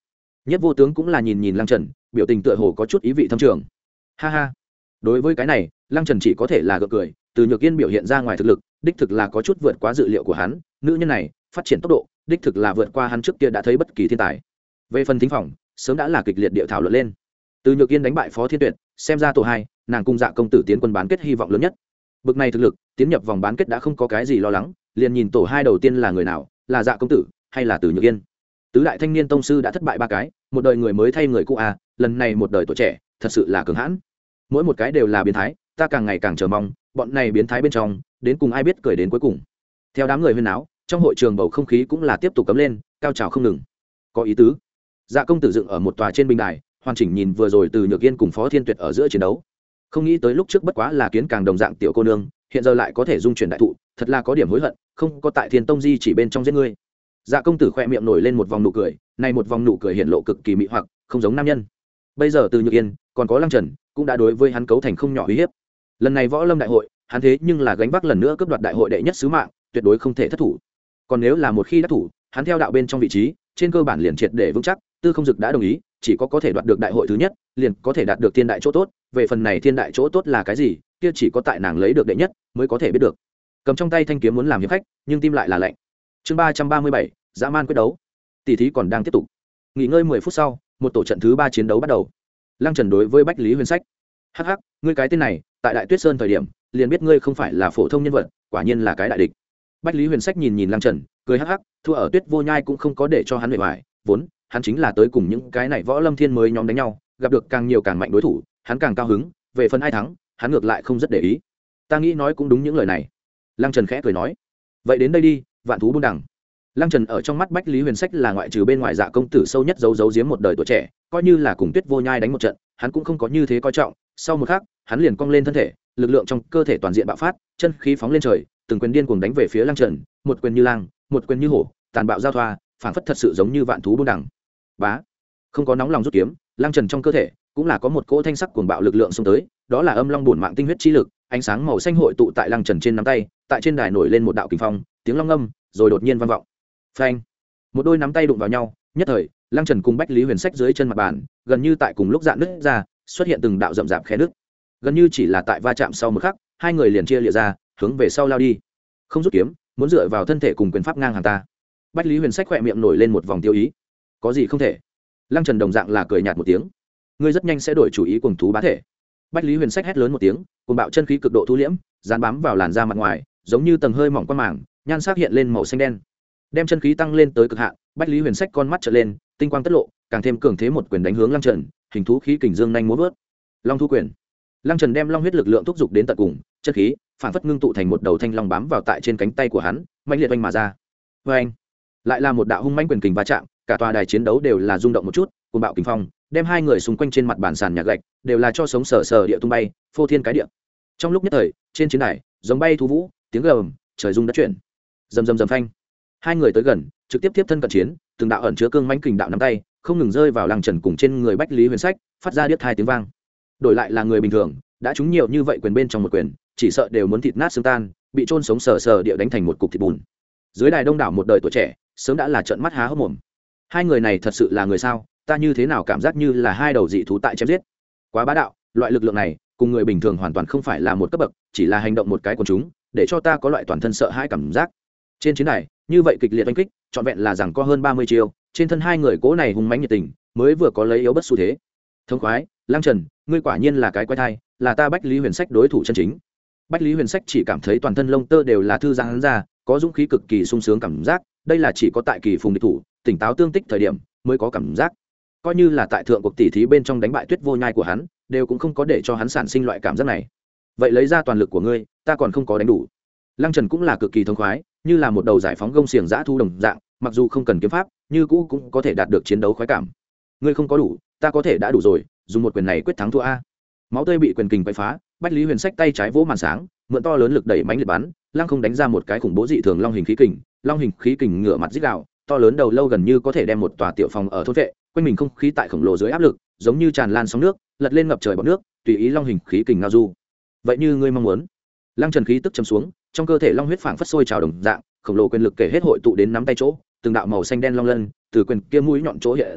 Nhất Vô Tướng cũng là nhìn nhìn Lăng Trần, biểu tình tựa hồ có chút ý vị thâm trường. Ha ha, đối với cái này Lăng Trần chỉ có thể là gượng cười. Từ Nhược Yên biểu hiện ra ngoài thực lực đích thực là có chút vượt quá dự liệu của hắn, nữ nhân này phát triển tốc độ đích thực là vượt qua hắn trước kia đã thấy bất kỳ thiên tài. Về phần thính phòng sớm đã là kịch liệt địa thảo luận lên. Từ Nhược Yên đánh bại Phó Thiên Tuyệt, xem ra tổ hai nàng cung Dạ công tử tiến quân bán kết hy vọng lớn nhất. Bực này thực lực tiến nhập vòng bán kết đã không có cái gì lo lắng, liền nhìn tổ hai đầu tiên là người nào, là Dạ công tử hay là Từ Nhược Yên. Tứ đại thanh niên tông sư đã thất bại ba cái, một đời người mới thay người cũ à, lần này một đời tuổi trẻ thật sự là cường hãn, mỗi một cái đều là biến thái. Ta càng ngày càng chờ mong bọn này biến thái bên trong đến cùng ai biết cười đến cuối cùng. Theo đám người huyên náo, trong hội trường bầu không khí cũng là tiếp tục cấm lên, cao trào không ngừng. Có ý tứ. Dạ công tử dựng ở một tòa trên bình đài, hoàn chỉnh nhìn vừa rồi Từ Nhược Yên cùng Phó Thiên Tuyệt ở giữa chiến đấu. Không nghĩ tới lúc trước bất quá là kiến càng đồng dạng tiểu cô nương, hiện giờ lại có thể dung chuyển đại thụ, thật là có điểm hối hận, không có tại Thiên Tông Di chỉ bên trong giết ngươi. Dạ công tử khẽ miệng nổi lên một vòng nụ cười, này một vòng nụ cười hiện lộ cực kỳ mị hoặc, không giống nam nhân. Bây giờ Từ Nhược Yên, còn có Lăng Trần, cũng đã đối với hắn cấu thành không nhỏ uy hiếp. Lần này võ lâm đại hội, hắn thế nhưng là gánh vác lần nữa cướp đoạt đại hội đệ nhất sứ mạng, tuyệt đối không thể thất thủ. Còn nếu là một khi đắc thủ, hắn theo đạo bên trong vị trí, trên cơ bản liền triệt để vững chắc. Tư Không Dực đã đồng ý, chỉ có có thể đoạt được đại hội thứ nhất, liền có thể đạt được thiên đại chỗ tốt. Về phần này thiên đại chỗ tốt là cái gì, kia chỉ có tại nàng lấy được đệ nhất mới có thể biết được. Cầm trong tay thanh kiếm muốn làm hiệp khách, nhưng tim lại là lạnh. Chương ba trăm ba mươi bảy, dã man quyết đấu. Tỷ thí còn đang tiếp tục. Nghỉ ngơi mười phút sau, một tổ trận thứ ba chiến đấu bắt đầu. Lăng Trần đối với Bách Lý Huyền Sách: "Hắc hắc, ngươi cái tên này, tại Đại Tuyết Sơn thời điểm, liền biết ngươi không phải là phổ thông nhân vật, quả nhiên là cái đại địch." Bách Lý Huyền Sách nhìn nhìn Lăng Trần, cười hắc hắc, thua ở Tuyết Vô Nhai cũng không có để cho hắn bề bại, vốn hắn chính là tới cùng những cái này võ lâm thiên mới nhóm đánh nhau, gặp được càng nhiều càng mạnh đối thủ, hắn càng cao hứng, về phần ai thắng, hắn ngược lại không rất để ý. Ta nghĩ nói cũng đúng những lời này. Lăng Trần khẽ cười nói: "Vậy đến đây đi, vạn thú buôn đằng." Lăng Trần ở trong mắt Bách Lý Huyền Sách là ngoại trừ bên ngoài Dạ công tử sâu nhất giấu giấu giếm một đời tuổi trẻ, coi như là cùng Tuyết Vô Nhai đánh một trận, hắn cũng không có như thế coi trọng. Sau một khắc, hắn liền cong lên thân thể, lực lượng trong cơ thể toàn diện bạo phát, chân khí phóng lên trời, từng quyền điên cuồng đánh về phía Lăng Trần, một quyền như lang, một quyền như hổ, tàn bạo giao thoa, phảng phất thật sự giống như vạn thú buôn đằng. Bá, không có nóng lòng rút kiếm, Lăng Trần trong cơ thể cũng là có một cỗ thanh sắc cuồng bạo lực lượng xông tới, đó là âm long bổn mạng tinh huyết chi lực, ánh sáng màu xanh hội tụ tại Lăng Trần trên nắm tay, tại trên đài nổi lên một đạo kình phong, tiếng long ngâm, rồi đột nhiên vang vọng. Phanh! Một đôi nắm tay đụng vào nhau, nhất thời, Lăng Trần cùng Bách Lý Huyền Sách dưới chân mặt bàn, gần như tại cùng lúc dạn nứt ra, xuất hiện từng đạo rậm rạp khe nứt. Gần như chỉ là tại va chạm sau một khắc, hai người liền chia lìa ra, hướng về sau lao đi. Không rút kiếm, muốn dựa vào thân thể cùng quyền pháp ngang hàng ta. Bách Lý Huyền Sách khẽ miệng nổi lên một vòng tiêu ý. Có gì không thể? Lăng Trần đồng dạng là cười nhạt một tiếng. Ngươi rất nhanh sẽ đổi chủ ý cùng thú bá thể. Bách Lý Huyền Sách hét lớn một tiếng, cuồng bạo chân khí cực độ thu liễm, dán bám vào làn da mặt ngoài, giống như tầng hơi mỏng qua màng, nhan sắc hiện lên màu xanh đen. Đem chân khí tăng lên tới cực hạn, Bách Lý Huyền Sách con mắt trợn lên, tinh quang tất lộ, càng thêm cường thế một quyền đánh hướng Lăng Trần, hình thú khí kình dương nhanh múa vớt. Long thu quyền. Lăng Trần đem long huyết lực lượng thúc giục đến tận cùng, chân khí phản phất ngưng tụ thành một đầu thanh long bám vào tại trên cánh tay của hắn, mạnh liệt oanh mà ra. Oanh! Lại là một đạo hung mãnh quyền kình va chạm, cả tòa đài chiến đấu đều là rung động một chút, cuồng bạo kình phong, đem hai người xung quanh trên mặt bàn sàn nhà gạch, đều là cho sống sờ sờ địa tung bay, phô thiên cái địa. Trong lúc nhất thời, trên chiến đài, giống bay thú vũ, tiếng gầm, trời rung đất chuyển. Rầm rầm rầm phanh. Hai người tới gần, trực tiếp tiếp thân cận chiến, từng đạo ẩn chứa cương mãnh kình đạo nắm tay, không ngừng rơi vào Lăng Trần cùng trên người Bách Lý Huyền Sách, phát ra điếc tai tiếng vang. Đổi lại là người bình thường, đã trúng nhiều như vậy quyền bên trong một quyền, chỉ sợ đều muốn thịt nát xương tan, bị chôn sống sờ sờ địa đánh thành một cục thịt bùn. Dưới đài đông đảo một đời tuổi trẻ, sớm đã là trợn mắt há hốc mồm. Hai người này thật sự là người sao? Ta như thế nào cảm giác như là hai đầu dị thú tại chém giết. Quá bá đạo, loại lực lượng này, cùng người bình thường hoàn toàn không phải là một cấp bậc, chỉ là hành động một cái của chúng, để cho ta có loại toàn thân sợ hãi cảm giác. Trên chiến đài, như vậy kịch liệt đánh kích, trọn vẹn là rằng có hơn ba mươi chiêu, trên thân hai người cố này hùng mãnh nhiệt tình, mới vừa có lấy yếu bất xu thế. Thông khoái, Lăng Trần, ngươi quả nhiên là cái quái thai, là ta Bách Lý Huyền Sách đối thủ chân chính. Bách Lý Huyền Sách chỉ cảm thấy toàn thân lông tơ đều là thư giãn ra, có dũng khí cực kỳ sung sướng cảm giác, đây là chỉ có tại kỳ phùng địch thủ, tỉnh táo tương tích thời điểm mới có cảm giác. Coi như là tại thượng cuộc tỷ thí bên trong đánh bại Tuyết Vô Nhai của hắn, đều cũng không có để cho hắn sản sinh loại cảm giác này. Vậy lấy ra toàn lực của ngươi, ta còn không có đánh đủ. Lăng Trần cũng là cực kỳ thông khoái, như là một đầu giải phóng gông xiềng dã thu đồng dạng, mặc dù không cần kiếm pháp, như cũ cũng có thể đạt được chiến đấu khoái cảm. Ngươi không có đủ, ta có thể đã đủ rồi, dùng một quyền này quyết thắng thua a. Máu tươi bị quyền kình quậy phá, Bách Lý Huyền Sách tay trái vỗ màn sáng, mượn to lớn lực đẩy mãnh liệt bắn, Lăng không đánh ra một cái khủng bố dị thường long hình khí kình, long hình khí kình ngửa mặt rít gào, to lớn đầu lâu gần như có thể đem một tòa tiểu phòng ở thôn vệ, quanh mình không khí tại khổng lồ dưới áp lực, giống như tràn lan sóng nước, lật lên ngập trời bọt nước, tùy ý long hình khí kình ngao du. Vậy như ngươi mong muốn. Lăng Trần khí tức trầm xuống, trong cơ thể long huyết phảng phất sôi trào đồng dạng, khổng lồ quyền lực kể hết hội tụ đến nắm tay chỗ, từng đạo màu xanh đen long lân từ quyền kia mũi nhọn chỗ hiện ra,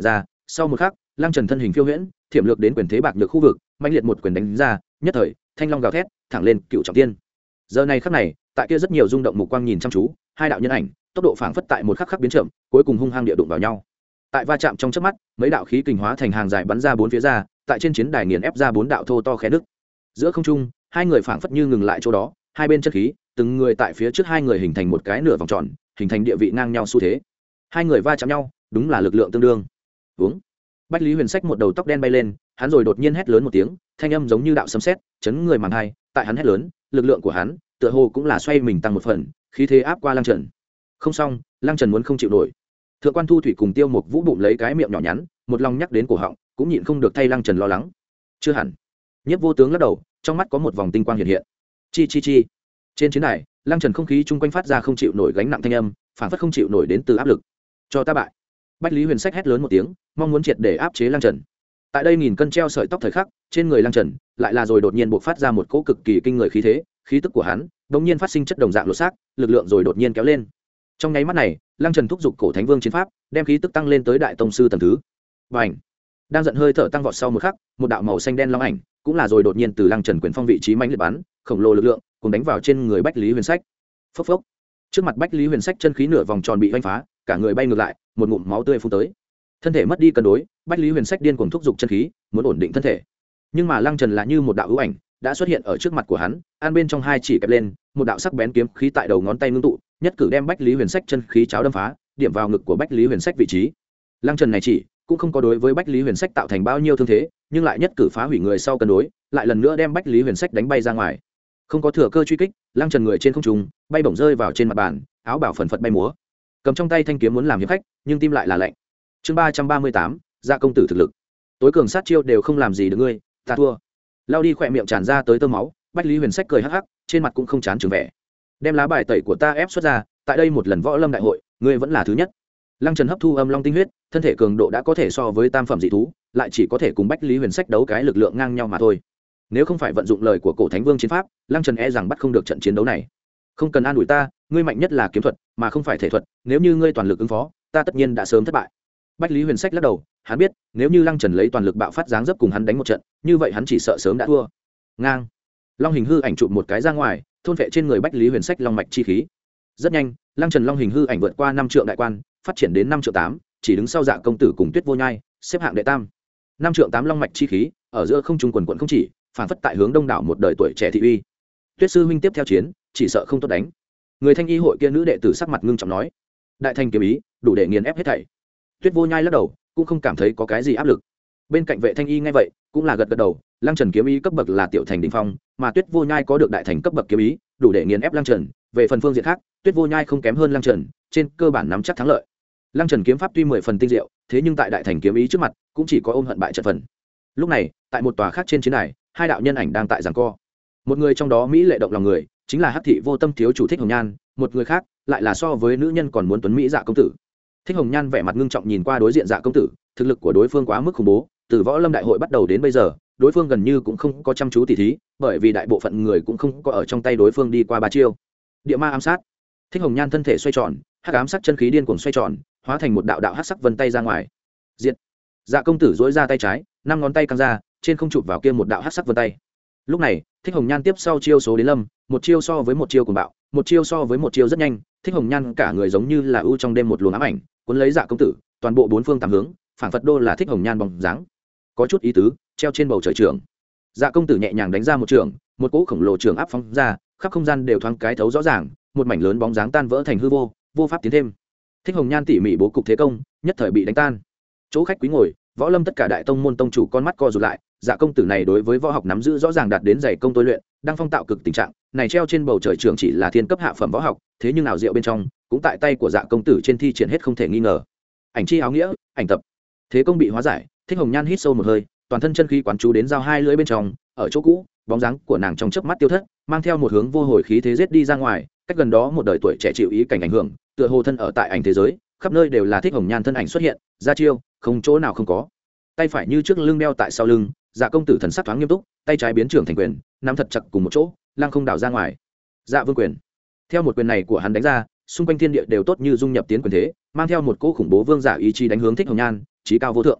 sau một khắc lăng trần thân hình phiêu huyễn thiểm lược đến quyền thế bạc nhược khu vực mạnh liệt một quyền đánh ra, nhất thời thanh long gào thét thẳng lên cựu trọng tiên. Giờ này khắc này tại kia rất nhiều rung động mục quang nhìn chăm chú, hai đạo nhân ảnh tốc độ phảng phất tại một khắc khắc biến chậm, cuối cùng hung hăng địa đụng vào nhau. Tại va chạm trong chớp mắt, mấy đạo khí kình hóa thành hàng dài bắn ra bốn phía ra, tại trên chiến đài nghiền ép ra bốn đạo thô to khe nứt. Giữa không trung, hai người phảng phất như ngừng lại chỗ đó, hai bên chân khí, từng người tại phía trước hai người hình thành một cái nửa vòng tròn, hình thành địa vị ngang nhau xu thế. Hai người va chạm nhau, đúng là lực lượng tương đương. Uống. Bách Lý Huyền Sách một đầu tóc đen bay lên, hắn rồi đột nhiên hét lớn một tiếng, thanh âm giống như đạo sấm sét, chấn người màng hai, tại hắn hét lớn, lực lượng của hắn, tựa hồ cũng là xoay mình tăng một phần, khí thế áp qua Lăng Trần. Không xong, Lăng Trần muốn không chịu nổi. Thượng quan Thu Thủy cùng Tiêu Mục Vũ bụng lấy cái miệng nhỏ nhắn, một lòng nhắc đến cổ họng, cũng nhịn không được thay Lăng Trần lo lắng. Chưa hẳn. Nhiếp Vô Tướng lắc đầu, trong mắt có một vòng tinh quang hiện hiện. Chi chi chi. Trên chiến đài, Lăng Trần không khí chung quanh phát ra không chịu nổi gánh nặng thanh âm, phản phất không chịu nổi đến từ áp lực. Cho ta bại. Bách Lý Huyền Sách hét lớn một tiếng, mong muốn triệt để áp chế Lăng Trần. Tại đây nghìn cân treo sợi tóc thời khắc, trên người Lăng Trần lại là rồi đột nhiên bộc phát ra một cỗ cực kỳ kinh người khí thế, khí tức của hắn đột nhiên phát sinh chất đồng dạng lỗ xác, lực lượng rồi đột nhiên kéo lên. Trong nháy mắt này, Lăng Trần thúc giục cổ Thánh Vương chiến pháp, đem khí tức tăng lên tới đại tông sư tầng thứ. Bành! Đang giận hơi thở tăng vọt sau một khắc, một đạo màu xanh đen long ảnh, cũng là rồi đột nhiên từ Lăng Trần quyền phong vị trí mãnh liệt bắn, khổng lồ lực lượng, cùng đánh vào trên người Bách Lý Huyền Sách. Phốc phốc. Trước mặt Bách Lý Huyền Sách chân khí nửa vòng tròn bị vênh phá, cả người bay ngược lại, một ngụm máu tươi phun tới. Thân thể mất đi cân đối, Bách Lý Huyền Sách điên cuồng thúc giục chân khí, muốn ổn định thân thể. Nhưng mà Lăng Trần là như một đạo hữu ảnh, đã xuất hiện ở trước mặt của hắn, an bên trong hai chỉ kẹp lên, một đạo sắc bén kiếm khí tại đầu ngón tay ngưng tụ, nhất cử đem Bách Lý Huyền Sách chân khí cháo đâm phá, điểm vào ngực của Bách Lý Huyền Sách vị trí. Lăng Trần này chỉ cũng không có đối với Bách Lý Huyền Sách tạo thành bao nhiêu thương thế, nhưng lại nhất cử phá hủy người sau cân đối, lại lần nữa đem Bách Lý Huyền Sách đánh bay ra ngoài. Không có thừa cơ truy kích, Lăng Trần người trên không trung, bay bổng rơi vào trên mặt bàn, áo bảo phần phật bay múa. Cầm trong tay thanh kiếm muốn làm hiệp khách, nhưng tim lại là lạnh. Chương ba trăm ba mươi tám, Dạ công tử thực lực. Tối cường sát chiêu đều không làm gì được ngươi, ta thua. Lao đi khỏe miệng tràn ra tới tơ máu, Bách Lý Huyền Sách cười hắc hắc, trên mặt cũng không chán chừng vẻ. Đem lá bài tẩy của ta ép xuất ra, tại đây một lần võ lâm đại hội, ngươi vẫn là thứ nhất. Lăng Trần hấp thu âm long tinh huyết, thân thể cường độ đã có thể so với tam phẩm dị thú, lại chỉ có thể cùng Bách Lý Huyền Sách đấu cái lực lượng ngang nhau mà thôi. Nếu không phải vận dụng lời của cổ Thánh Vương chiến pháp, Lăng Trần e rằng bắt không được trận chiến đấu này. Không cần an ủi ta, ngươi mạnh nhất là kiếm thuật, mà không phải thể thuật, nếu như ngươi toàn lực ứng phó, ta tất nhiên đã sớm thất bại. Bách Lý Huyền Sách lắc đầu, hắn biết, nếu như Lăng Trần lấy toàn lực bạo phát dáng dấp cùng hắn đánh một trận, như vậy hắn chỉ sợ sớm đã thua. Ngang. Long hình hư ảnh chụp một cái ra ngoài, thôn vệ trên người Bách Lý Huyền Sách long mạch chi khí. Rất nhanh, Lăng Trần long hình hư ảnh vượt qua năm trượng đại quan, phát triển đến năm trượng tám, chỉ đứng sau Dạ công tử cùng Tuyết Vô Nhai, xếp hạng đệ tam. Năm trượng tám long mạch chi khí, ở giữa không trung quần quần không chỉ, phản phất tại hướng đông đảo một đời tuổi trẻ thị uy. Tuyết sư huynh tiếp theo chiến, chỉ sợ không tốt đánh. Người thanh y hội kia nữ đệ tử sắc mặt ngưng trọng nói, đại thành kiếm ý, đủ để nghiền ép hết thảy. Tuyết Vô Nhai lắc đầu, cũng không cảm thấy có cái gì áp lực. Bên cạnh vệ thanh y nghe vậy, cũng là gật gật đầu. Lăng Trần kiếm ý cấp bậc là tiểu thành đỉnh phong, mà Tuyết Vô Nhai có được đại thành cấp bậc kiếm ý, đủ để nghiền ép Lăng Trần. Về phần phương diện khác, Tuyết Vô Nhai không kém hơn Lăng Trần, trên cơ bản nắm chắc thắng lợi. Lăng Trần kiếm pháp tuy mười phần tinh diệu, thế nhưng tại đại thành kiếm ý trước mặt, cũng chỉ có ôm hận bại trận phần. Lúc này, tại một tòa khác trên chiến đài, hai đạo nhân ảnh đang tại giằng co. Một người trong đó mỹ lệ động lòng người, chính là Hắc thị vô tâm thiếu chủ Thích Hồng Nhan, một người khác lại là so với nữ nhân còn muốn tuấn mỹ Dạ công tử. Thích Hồng Nhan vẻ mặt ngưng trọng nhìn qua đối diện Dạ công tử, thực lực của đối phương quá mức khủng bố, từ võ lâm đại hội bắt đầu đến bây giờ, đối phương gần như cũng không có chăm chú tỉ thí, bởi vì đại bộ phận người cũng không có ở trong tay đối phương đi qua ba chiêu. Địa ma ám sát. Thích Hồng Nhan thân thể xoay tròn, hắc ám sắc chân khí điên cuồng xoay tròn, hóa thành một đạo đạo hắc sắc vân tay ra ngoài. Diệt. Dạ công tử duỗi ra tay trái, năm ngón tay căng ra, trên không chụp vào kia một đạo hắc sắc vân tay. Lúc này, Thích Hồng Nhan tiếp sau chiêu số đến lâm, một chiêu so với một chiêu cùng bạo, một chiêu so với một chiêu rất nhanh, Thích Hồng Nhan cả người giống như là ưu trong đêm một luồng ám ảnh, cuốn lấy Dạ công tử, toàn bộ bốn phương tám hướng, phảng phất đô là Thích Hồng Nhan bóng dáng. Có chút ý tứ, treo trên bầu trời trường. Dạ công tử nhẹ nhàng đánh ra một trường, một cỗ khổng lồ trường áp phóng ra, khắp không gian đều thoáng cái thấu rõ ràng, một mảnh lớn bóng dáng tan vỡ thành hư vô, vô pháp tiến thêm. Thích Hồng Nhan tỉ mỉ bố cục thế công, nhất thời bị đánh tan. Chỗ khách quý ngồi, võ lâm tất cả đại tông môn tông chủ con mắt co rụt lại. Dạ công tử này đối với võ học nắm giữ rõ ràng đạt đến dày công tôi luyện, đang phong tạo cực tình trạng này, treo trên bầu trời trường chỉ là thiên cấp hạ phẩm võ học, thế nhưng nào diệu bên trong cũng tại tay của Dạ công tử trên thi triển hết không thể nghi ngờ. Ảnh chi áo nghĩa, ảnh tập. Thế công bị hóa giải, Thích Hồng Nhan hít sâu một hơi, toàn thân chân khí quán chú đến giao hai lưỡi bên trong, ở chỗ cũ, bóng dáng của nàng trong chớp mắt tiêu thất, mang theo một hướng vô hồi khí thế giết đi ra ngoài, cách gần đó một đời tuổi trẻ chịu ý cảnh ảnh hưởng, tựa hồ thân ở tại ảnh thế giới, khắp nơi đều là Thích Hồng Nhan thân ảnh xuất hiện, ra chiêu, không chỗ nào không có. Tay phải như trước lưng đeo tại sau lưng, Dạ công tử thần sắc thoáng nghiêm túc, tay trái biến trưởng thành quyền, nắm thật chặt cùng một chỗ, lăng không đảo ra ngoài. Dạ vương quyền. Theo một quyền này của hắn đánh ra, xung quanh thiên địa đều tốt như dung nhập tiến quyền thế, mang theo một cỗ khủng bố vương giả ý chí đánh hướng Thích Hồng Nhan, chí cao vô thượng.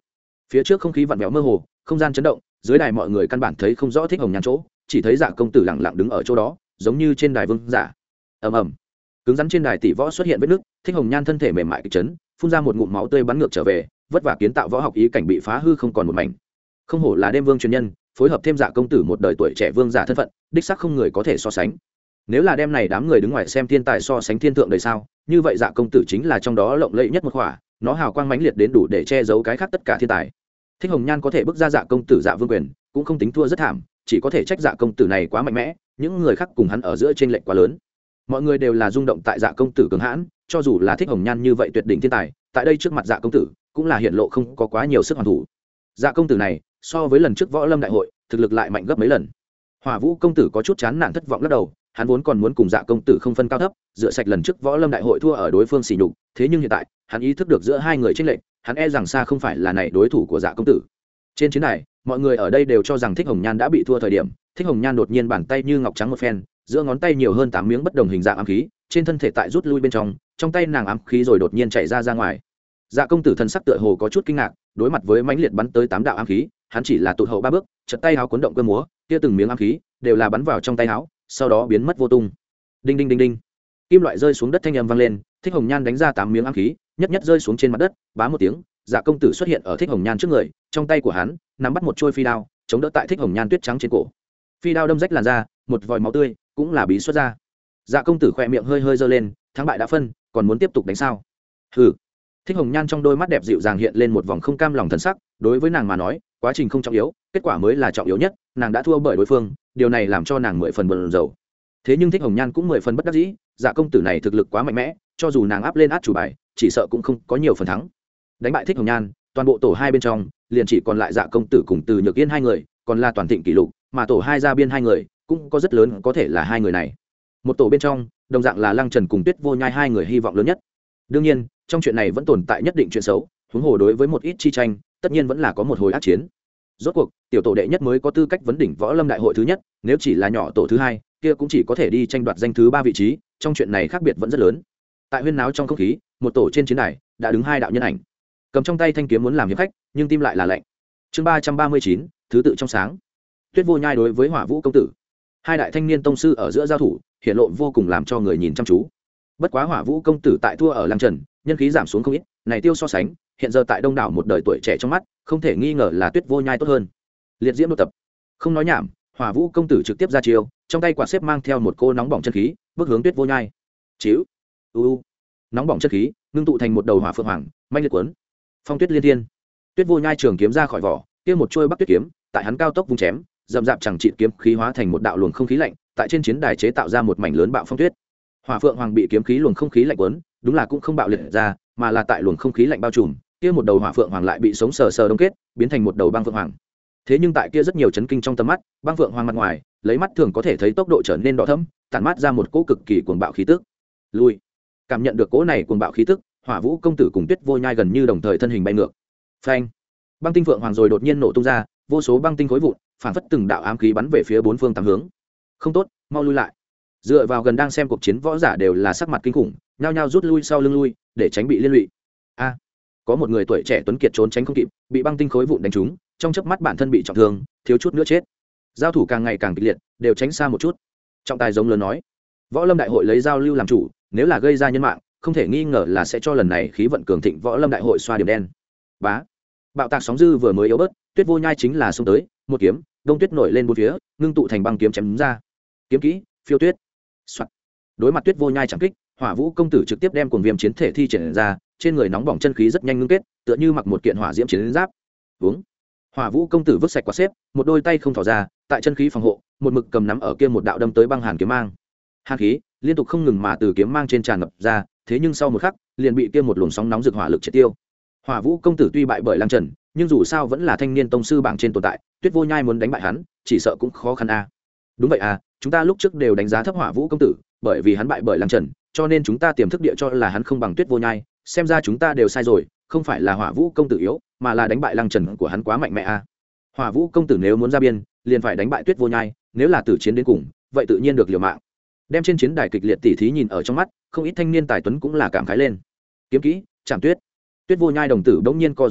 Phía trước không khí vặn vẹo mơ hồ, không gian chấn động, dưới đài mọi người căn bản thấy không rõ Thích Hồng Nhan chỗ, chỉ thấy Dạ công tử lặng lặng đứng ở chỗ đó, giống như trên đài vương giả. Ầm ầm. Cứng rắn trên đài tỷ võ xuất hiện vết nứt, Thích Hồng Nhan thân thể mềm mại kịch chấn, phun ra một ngụm máu tươi bắn ngược trở về, vất vả kiến tạo võ học ý cảnh bị phá hư không còn một mảnh. Không hổ là đêm vương truyền nhân, phối hợp thêm Dạ công tử một đời tuổi trẻ vương giả thân phận, đích xác không người có thể so sánh. Nếu là đêm này đám người đứng ngoài xem thiên tài so sánh thiên thượng đời sao, như vậy Dạ công tử chính là trong đó lộng lẫy nhất một khỏa, nó hào quang mãnh liệt đến đủ để che giấu cái khác tất cả thiên tài. Thích Hồng Nhan có thể bước ra Dạ công tử Dạ vương quyền, cũng không tính thua rất thảm, chỉ có thể trách Dạ công tử này quá mạnh mẽ, những người khác cùng hắn ở giữa chênh lệch quá lớn. Mọi người đều là rung động tại Dạ công tử cường hãn, cho dù là Thích Hồng Nhan như vậy tuyệt đỉnh thiên tài, tại đây trước mặt Dạ công tử cũng là hiện lộ không có quá nhiều sức hoàn thủ. Dạ công tử này so với lần trước võ lâm đại hội thực lực lại mạnh gấp mấy lần. Hỏa Vũ công tử có chút chán nản thất vọng lắc đầu, hắn vốn còn muốn cùng Dạ công tử không phân cao thấp, dựa sạch lần trước võ lâm đại hội thua ở đối phương xỉ nhục, thế nhưng hiện tại hắn ý thức được giữa hai người chênh lệch, hắn e rằng xa không phải là này đối thủ của Dạ công tử. Trên chiến đài mọi người ở đây đều cho rằng Thích Hồng Nhan đã bị thua thời điểm, Thích Hồng Nhan đột nhiên bàn tay như ngọc trắng một phen, giữa ngón tay nhiều hơn tám miếng bất đồng hình dạng ám khí, trên thân thể tại rút lui bên trong, trong tay nàng ám khí rồi đột nhiên chạy ra ra ngoài. Dạ công tử thần sắc tựa hồ có chút kinh ngạc, đối mặt với mãnh liệt bắn tới tám đạo ám khí, hắn chỉ là tụt hậu ba bước, chợt tay áo cuốn động cơ múa, kia từng miếng ám khí đều là bắn vào trong tay áo, sau đó biến mất vô tung. Đinh đinh đinh đinh, kim loại rơi xuống đất thanh âm vang lên, Thích Hồng Nhan đánh ra tám miếng ám khí, nhất nhất rơi xuống trên mặt đất, bá một tiếng, Dạ công tử xuất hiện ở Thích Hồng Nhan trước người, trong tay của hắn nắm bắt một trôi phi đao, chống đỡ tại Thích Hồng Nhan tuyết trắng trên cổ. Phi đao đâm rách làn da, một vòi máu tươi cũng là bí xuất ra. Dạ công tử khỏe miệng hơi hơi giơ lên, thắng bại đã phân, còn muốn tiếp tục đánh sao? Hừ. Thích Hồng Nhan trong đôi mắt đẹp dịu dàng hiện lên một vòng không cam lòng thần sắc, đối với nàng mà nói, quá trình không trọng yếu, kết quả mới là trọng yếu nhất, nàng đã thua bởi đối phương, điều này làm cho nàng mười phần buồn rầu. Thế nhưng Thích Hồng Nhan cũng mười phần bất đắc dĩ, Dạ công tử này thực lực quá mạnh mẽ, cho dù nàng áp lên át chủ bài, chỉ sợ cũng không có nhiều phần thắng. Đánh bại Thích Hồng Nhan, toàn bộ tổ hai bên trong, liền chỉ còn lại Dạ công tử cùng Từ Nhược Yên hai người, còn là toàn thịnh kỷ lục, mà tổ hai ra biên hai người, cũng có rất lớn có thể là hai người này. Một tổ bên trong, đồng dạng là Lăng Trần cùng Tuyết Vô Nhai hai người hy vọng lớn nhất. Đương nhiên, trong chuyện này vẫn tồn tại nhất định chuyện xấu, huống hồ đối với một ít chi tranh, tất nhiên vẫn là có một hồi ác chiến. Rốt cuộc, tiểu tổ đệ nhất mới có tư cách vấn đỉnh võ lâm đại hội thứ nhất, nếu chỉ là nhỏ tổ thứ hai, kia cũng chỉ có thể đi tranh đoạt danh thứ ba vị trí, trong chuyện này khác biệt vẫn rất lớn. Tại huyên náo trong không khí, một tổ trên chiến đài đã đứng hai đạo nhân ảnh, cầm trong tay thanh kiếm muốn làm hiệp khách, nhưng tim lại là lạnh. Chương ba trăm ba mươi chín, thứ tự trong sáng. Tuyết Vô Nhai đối với Hỏa Vũ công tử, hai đại thanh niên tông sư ở giữa giao thủ, hiện lộ vô cùng làm cho người nhìn chăm chú. Bất quá Hỏa Vũ công tử tại thua ở Lăng Trần, nhân khí giảm xuống không ít, này tiêu so sánh, hiện giờ tại đông đảo một đời tuổi trẻ trong mắt, không thể nghi ngờ là Tuyết Vô Nhai tốt hơn. Liệt diễm đột tập, không nói nhảm, Hỏa Vũ công tử trực tiếp ra chiêu, trong tay quạt xếp mang theo một cô nóng bỏng chân khí, bước hướng Tuyết Vô Nhai. Chíu, u u, nóng bỏng chân khí, ngưng tụ thành một đầu hỏa phượng hoàng, manh liệt cuốn. Phong tuyết liên thiên. Tuyết Vô Nhai trường kiếm ra khỏi vỏ, kia một chuôi bắc tuyết kiếm, tại hắn cao tốc vung chém, dậm dạp chẳng trị kiếm khí hóa thành một đạo luồng không khí lạnh, tại trên chiến đài chế tạo ra một mảnh lớn bạo phong tuyết. Hỏa phượng hoàng bị kiếm khí luồng không khí lạnh cuốn, đúng là cũng không bạo liệt ra, mà là tại luồng không khí lạnh bao trùm, kia một đầu hỏa phượng hoàng lại bị sống sờ sờ đông kết, biến thành một đầu băng phượng hoàng. Thế nhưng tại kia rất nhiều chấn kinh trong tầm mắt, băng phượng hoàng mặt ngoài, lấy mắt thường có thể thấy tốc độ trở nên đỏ thẫm, tản mát ra một cỗ cực kỳ cuồng bạo khí tức. Lui. Cảm nhận được cỗ này cuồng bạo khí tức, Hỏa Vũ công tử cùng Tuyết Vô Nhai gần như đồng thời thân hình bay ngược. Phanh. Băng tinh phượng hoàng rồi đột nhiên nổ tung ra, vô số băng tinh khối vụn, phản phất từng đạo ám khí bắn về phía bốn phương tám hướng. Không tốt, mau lui lại. Dựa vào gần đang xem cuộc chiến võ giả đều là sắc mặt kinh khủng, nhao nhao rút lui sau lưng lui, để tránh bị liên lụy. A, có một người tuổi trẻ tuấn kiệt trốn tránh không kịp, bị băng tinh khối vụn đánh trúng, trong chớp mắt bản thân bị trọng thương, thiếu chút nữa chết. Giao thủ càng ngày càng kịch liệt, đều tránh xa một chút. Trọng tài giống lớn nói, võ lâm đại hội lấy giao lưu làm chủ, nếu là gây ra nhân mạng, không thể nghi ngờ là sẽ cho lần này khí vận cường thịnh võ lâm đại hội xoa điểm đen. Bá, bạo tạc sóng dư vừa mới yếu bớt, Tuyết Vô Nhai chính là xông tới, một kiếm, đông tuyết nổi lên bốn phía, ngưng tụ thành băng kiếm chém ra. Kiếm kỹ, phiêu tuyết. Soạt. Đối mặt Tuyết Vô Nhai chẳng kích, Hỏa Vũ công tử trực tiếp đem cuồng viêm chiến thể thi triển ra, trên người nóng bỏng chân khí rất nhanh ngưng kết, tựa như mặc một kiện hỏa diễm chiến giáp. Uống. Hỏa Vũ công tử vứt sạch quạt xếp, một đôi tay không thò ra, tại chân khí phòng hộ, một mực cầm nắm ở kia một đạo đâm tới băng hàn kiếm mang. Hàn khí liên tục không ngừng mà từ kiếm mang trên tràn ngập ra, thế nhưng sau một khắc, liền bị kia một luồng sóng nóng rực hỏa lực triệt tiêu. Hỏa Vũ công tử tuy bại bởi Lăng Trần, nhưng dù sao vẫn là thanh niên tông sư bảng trên tồn tại, Tuyết Vô Nhai muốn đánh bại hắn, chỉ sợ cũng khó khăn a. À. Đúng vậy à, chúng ta lúc trước đều đánh giá thấp Hỏa Vũ công tử, bởi vì hắn bại bởi Lăng Trần, cho nên chúng ta tiềm thức địa cho là hắn không bằng Tuyết Vô Nhai, xem ra chúng ta đều sai rồi, không phải là Hỏa Vũ công tử yếu, mà là đánh bại Lăng Trần của hắn quá mạnh mẽ a. À. Hỏa Vũ công tử nếu muốn ra biên, liền phải đánh bại Tuyết Vô Nhai, nếu là tử chiến đến cùng, vậy tự nhiên được liều mạng. Đem trên chiến đài kịch liệt tỉ thí nhìn ở trong mắt, không ít thanh niên tài tuấn cũng là cảm khái lên. Kiếm kỹ, Trảm Tuyết. Tuyết Vô Nhai đồng tử bỗng nhiên co rụt lại,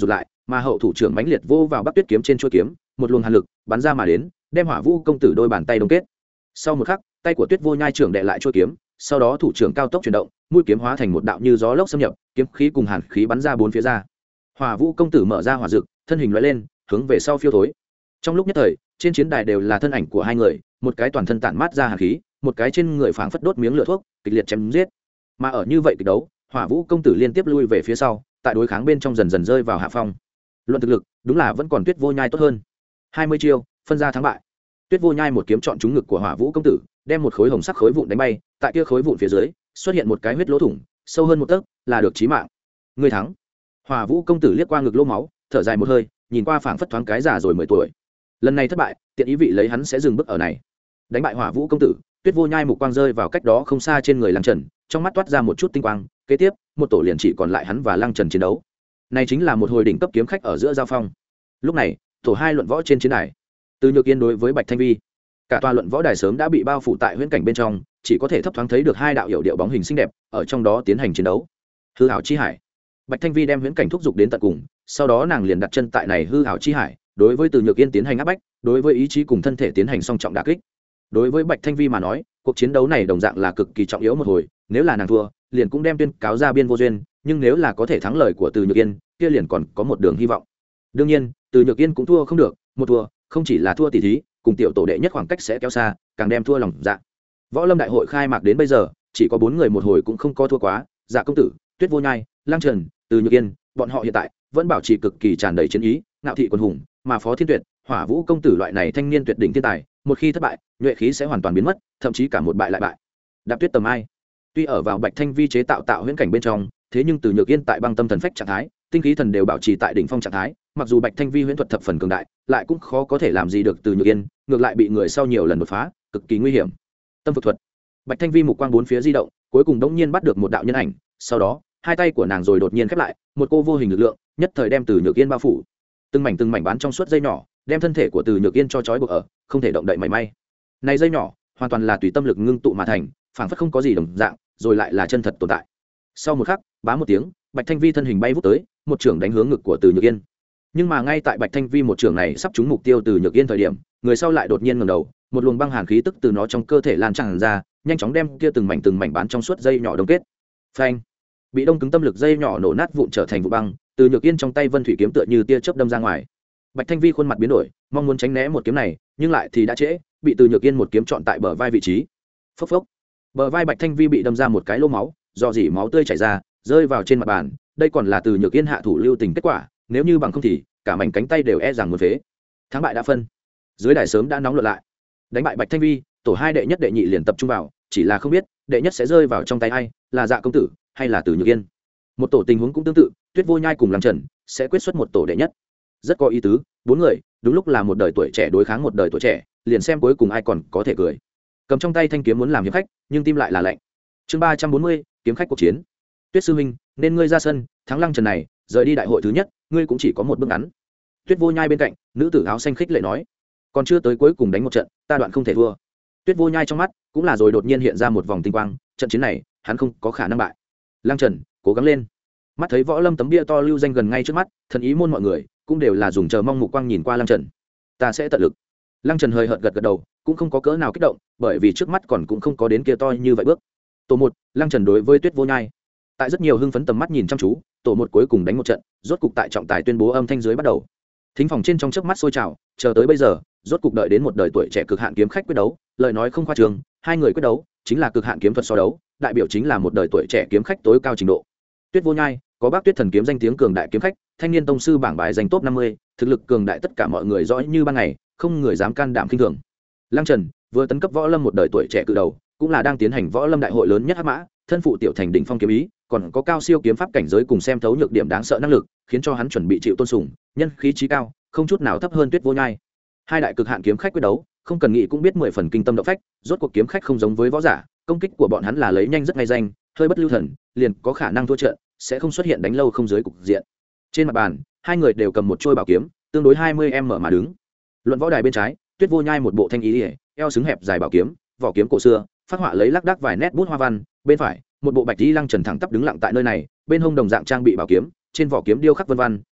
mà hậu thủ trưởng mãnh liệt vô vào Bắc Tuyết kiếm trên chuôi kiếm, một luồng hàn lực bắn ra mà đến, đem Hỏa Vũ công tử đôi bàn tay đông kết. Sau một khắc, tay của Tuyết Vô Nhai trưởng đè lại chuôi kiếm, sau đó thủ trưởng cao tốc chuyển động, mũi kiếm hóa thành một đạo như gió lốc xâm nhập, kiếm khí cùng hàn khí bắn ra bốn phía ra. Hỏa Vũ công tử mở ra hỏa dực, thân hình lóe lên, hướng về sau phiêu thối. Trong lúc nhất thời, trên chiến đài đều là thân ảnh của hai người, một cái toàn thân tản mát ra hàn khí, một cái trên người phảng phất đốt miếng lửa thuốc, kịch liệt chém giết. Mà ở như vậy kịch đấu, Hỏa Vũ công tử liên tiếp lui về phía sau, tại đối kháng bên trong dần dần rơi vào hạ phong. Luận thực lực, đúng là vẫn còn Tuyết Vô Nhai tốt hơn. hai mươi chiêu, phân ra thắng bại. Tuyết Vô Nhai một kiếm chọn trúng ngực của Hỏa Vũ công tử, đem một khối hồng sắc khối vụn đánh bay, tại kia khối vụn phía dưới, xuất hiện một cái huyết lỗ thủng, sâu hơn một tấc, là được chí mạng. Người thắng. Hỏa Vũ công tử liếc qua ngực lỗ máu, thở dài một hơi, nhìn qua phảng phất thoáng cái già rồi mười tuổi. Lần này thất bại, tiện ý vị lấy hắn sẽ dừng bước ở này. Đánh bại Hỏa Vũ công tử, Tuyết Vô Nhai mục quang rơi vào cách đó không xa trên người Lăng Trần, trong mắt toát ra một chút tinh quang, kế tiếp, một tổ liền chỉ còn lại hắn và Lăng Trần chiến đấu. Này chính là một hồi đỉnh cấp kiếm khách ở giữa giao phong. Lúc này, tổ hai luận võ trên chiến đài. Từ Nhược Yên đối với Bạch Thanh Vi, cả tòa luận võ đài sớm đã bị bao phủ tại huyễn cảnh bên trong, chỉ có thể thấp thoáng thấy được hai đạo hiệu điệu bóng hình xinh đẹp ở trong đó tiến hành chiến đấu. Hư ảo chi hải. Bạch Thanh Vi đem huyễn cảnh thúc giục đến tận cùng, sau đó nàng liền đặt chân tại này hư ảo chi hải, đối với Từ Nhược Yên tiến hành áp bách, đối với ý chí cùng thân thể tiến hành song trọng đả kích. Đối với Bạch Thanh Vi mà nói, cuộc chiến đấu này đồng dạng là cực kỳ trọng yếu một hồi, nếu là nàng thua, liền cũng đem tuyên cáo ra biên vô duyên, nhưng nếu là có thể thắng lời của Từ Nhược Yên, kia liền còn có một đường hy vọng. Đương nhiên, Từ Nhược Yên cũng thua không được, một thua, không chỉ là thua tỷ thí, cùng tiểu tổ đệ nhất khoảng cách sẽ kéo xa, càng đem thua lòng dạ. Võ Lâm đại hội khai mạc đến bây giờ, chỉ có bốn người một hồi cũng không có thua quá, Dạ công tử, Tuyết Vô Nhai, Lăng Trần, Từ Nhược Yên, bọn họ hiện tại vẫn bảo trì cực kỳ tràn đầy chiến ý, ngạo thị quân hùng, mà Phó Thiên Tuyệt, Hỏa Vũ công tử loại này thanh niên tuyệt đỉnh thiên tài, một khi thất bại, nhuệ khí sẽ hoàn toàn biến mất, thậm chí cả một bại lại bại. Đạp Tuyết tầm ai. Tuy ở vào Bạch Thanh Vi chế tạo tạo huyễn cảnh bên trong, thế nhưng Từ Nhược Yên tại băng tâm thần phách trạng thái, tinh khí thần đều bảo trì tại đỉnh phong trạng thái, mặc dù Bạch Thanh Vi huyễn thuật thập phần cường đại, lại cũng khó có thể làm gì được Từ Nhược Yên, ngược lại bị người sau nhiều lần đột phá, cực kỳ nguy hiểm. Tâm vực thuật. Bạch Thanh Vi mục quang bốn phía di động, cuối cùng đống nhiên bắt được một đạo nhân ảnh, sau đó, hai tay của nàng rồi đột nhiên khép lại, một cô vô hình lực lượng, nhất thời đem Từ Nhược Yên bao phủ. Từng mảnh từng mảnh bán trong suốt dây nhỏ, đem thân thể của Từ Nhược Yên cho trói buộc ở, không thể động đậy mảy may. Này dây nhỏ, hoàn toàn là tùy tâm lực ngưng tụ mà thành, phảng phất không có gì đồng dạng, rồi lại là chân thật tồn tại. Sau một khắc, bá một tiếng, Bạch Thanh Vi thân hình bay vút tới, một trường đánh hướng ngực của Từ Nhược Yên. Nhưng mà ngay tại Bạch Thanh Vi một trường này sắp trúng mục tiêu Từ Nhược Yên thời điểm, người sau lại đột nhiên ngẩng đầu, một luồng băng hàn khí tức từ nó trong cơ thể lan tràn ra, nhanh chóng đem kia từng mảnh từng mảnh bán trong suốt dây nhỏ đông kết. Phanh! Bị đông cứng tâm lực dây nhỏ nổ nát vụn trở thành vụ băng, Từ Nhược Yên trong tay Vân Thủy kiếm tựa như tia chớp đâm ra ngoài. Bạch Thanh Vi khuôn mặt biến đổi, mong muốn tránh né một kiếm này, nhưng lại thì đã trễ, bị Từ Nhược Yên một kiếm chọn tại bờ vai vị trí. Phốc phốc. Bờ vai Bạch Thanh Vi bị đâm ra một cái lỗ máu, do dỉ máu tươi chảy ra, rơi vào trên mặt bàn, đây còn là Từ Nhược Yên hạ thủ lưu tình kết quả, nếu như bằng không thì cả mảnh cánh tay đều e rằng muốn phế. Thắng bại đã phân. Dưới đài sớm đã nóng luận lại. Đánh bại Bạch Thanh Vi, tổ hai đệ nhất đệ nhị liền tập trung vào, chỉ là không biết, đệ nhất sẽ rơi vào trong tay ai, là Dạ công tử hay là Từ Nhược Yên. Một tổ tình huống cũng tương tự, Tuyết Vô Nhai cùng Lăng Trần sẽ quyết xuất một tổ đệ nhất. Rất có ý tứ, bốn người, đúng lúc là một đời tuổi trẻ đối kháng một đời tuổi trẻ, liền xem cuối cùng ai còn có thể cười. Cầm trong tay thanh kiếm muốn làm hiệp khách, nhưng tim lại là lạnh. Chương ba trăm bốn mươi, kiếm khách cuộc chiến. Tuyết sư huynh, nên ngươi ra sân, thắng Lăng Trần này, rời đi đại hội thứ nhất, ngươi cũng chỉ có một bước ngắn. Tuyết Vô Nhai bên cạnh, nữ tử áo xanh khích lệ nói, còn chưa tới cuối cùng đánh một trận, ta đoạn không thể thua. Tuyết Vô Nhai trong mắt cũng là rồi đột nhiên hiện ra một vòng tinh quang, trận chiến này, hắn không có khả năng bại. Lăng Trần, cố gắng lên. Mắt thấy Võ Lâm tấm bia to lưu danh gần ngay trước mắt, thần ý môn mọi người cũng đều là dùng chờ mong mục quang nhìn qua Lăng Trần. Ta sẽ tận lực. Lăng Trần hơi hợt gật gật đầu, cũng không có cỡ nào kích động, bởi vì trước mắt còn cũng không có đến kia to như vậy bước. Tổ một, Lăng Trần đối với Tuyết Vô Nhai. Tại rất nhiều hưng phấn tầm mắt nhìn chăm chú, tổ một cuối cùng đánh một trận, rốt cục tại trọng tài tuyên bố âm thanh dưới bắt đầu. Thính phòng trên trong chớp mắt sôi trào, chờ tới bây giờ, rốt cục đợi đến một đời tuổi trẻ cực hạn kiếm khách quyết đấu, lời nói không khoa trương, hai người quyết đấu chính là cực hạn kiếm thuật so đấu, đại biểu chính là một đời tuổi trẻ kiếm khách tối cao trình độ. Tuyết Vô Nhai có Bác Tuyết thần kiếm danh tiếng cường đại kiếm khách, thanh niên tông sư bảng bài danh top năm mươi, thực lực cường đại tất cả mọi người rõ như ban ngày, không người dám can đảm khinh thường. Lăng Trần vừa tấn cấp võ lâm một đời tuổi trẻ cự đầu, cũng là đang tiến hành võ lâm đại hội lớn nhất hắc mã, thân phụ tiểu thành đỉnh phong kiếm ý, còn có cao siêu kiếm pháp cảnh giới cùng xem thấu nhược điểm đáng sợ năng lực, khiến cho hắn chuẩn bị chịu tôn sùng, nhân khí trí cao, không chút nào thấp hơn Tuyết Vô Nhai. Hai đại cực hạn kiếm khách quyết đấu, không cần nghĩ cũng biết mười phần kinh tâm động phách, rốt cuộc kiếm khách không giống với võ giả, công kích của bọn hắn là lấy nhanh rất ngay danh, hơi bất lưu thần, liền có khả năng thua trận, sẽ không xuất hiện đánh lâu không dưới cục diện. Trên mặt bàn, hai người đều cầm một trôi bảo kiếm, tương đối hai mươi m mà đứng. Luận võ đài bên trái, Tuyết Vô Nhai một bộ thanh ý, eo xứng hẹp dài bảo kiếm, vỏ kiếm cổ xưa, phát họa lấy lác đác vài nét bút hoa văn, bên phải, một bộ bạch y Lăng Trần thẳng tắp đứng lặng tại nơi này, bên hông đồng dạng trang bị bảo kiếm, trên vỏ kiếm điêu khắc vân văn,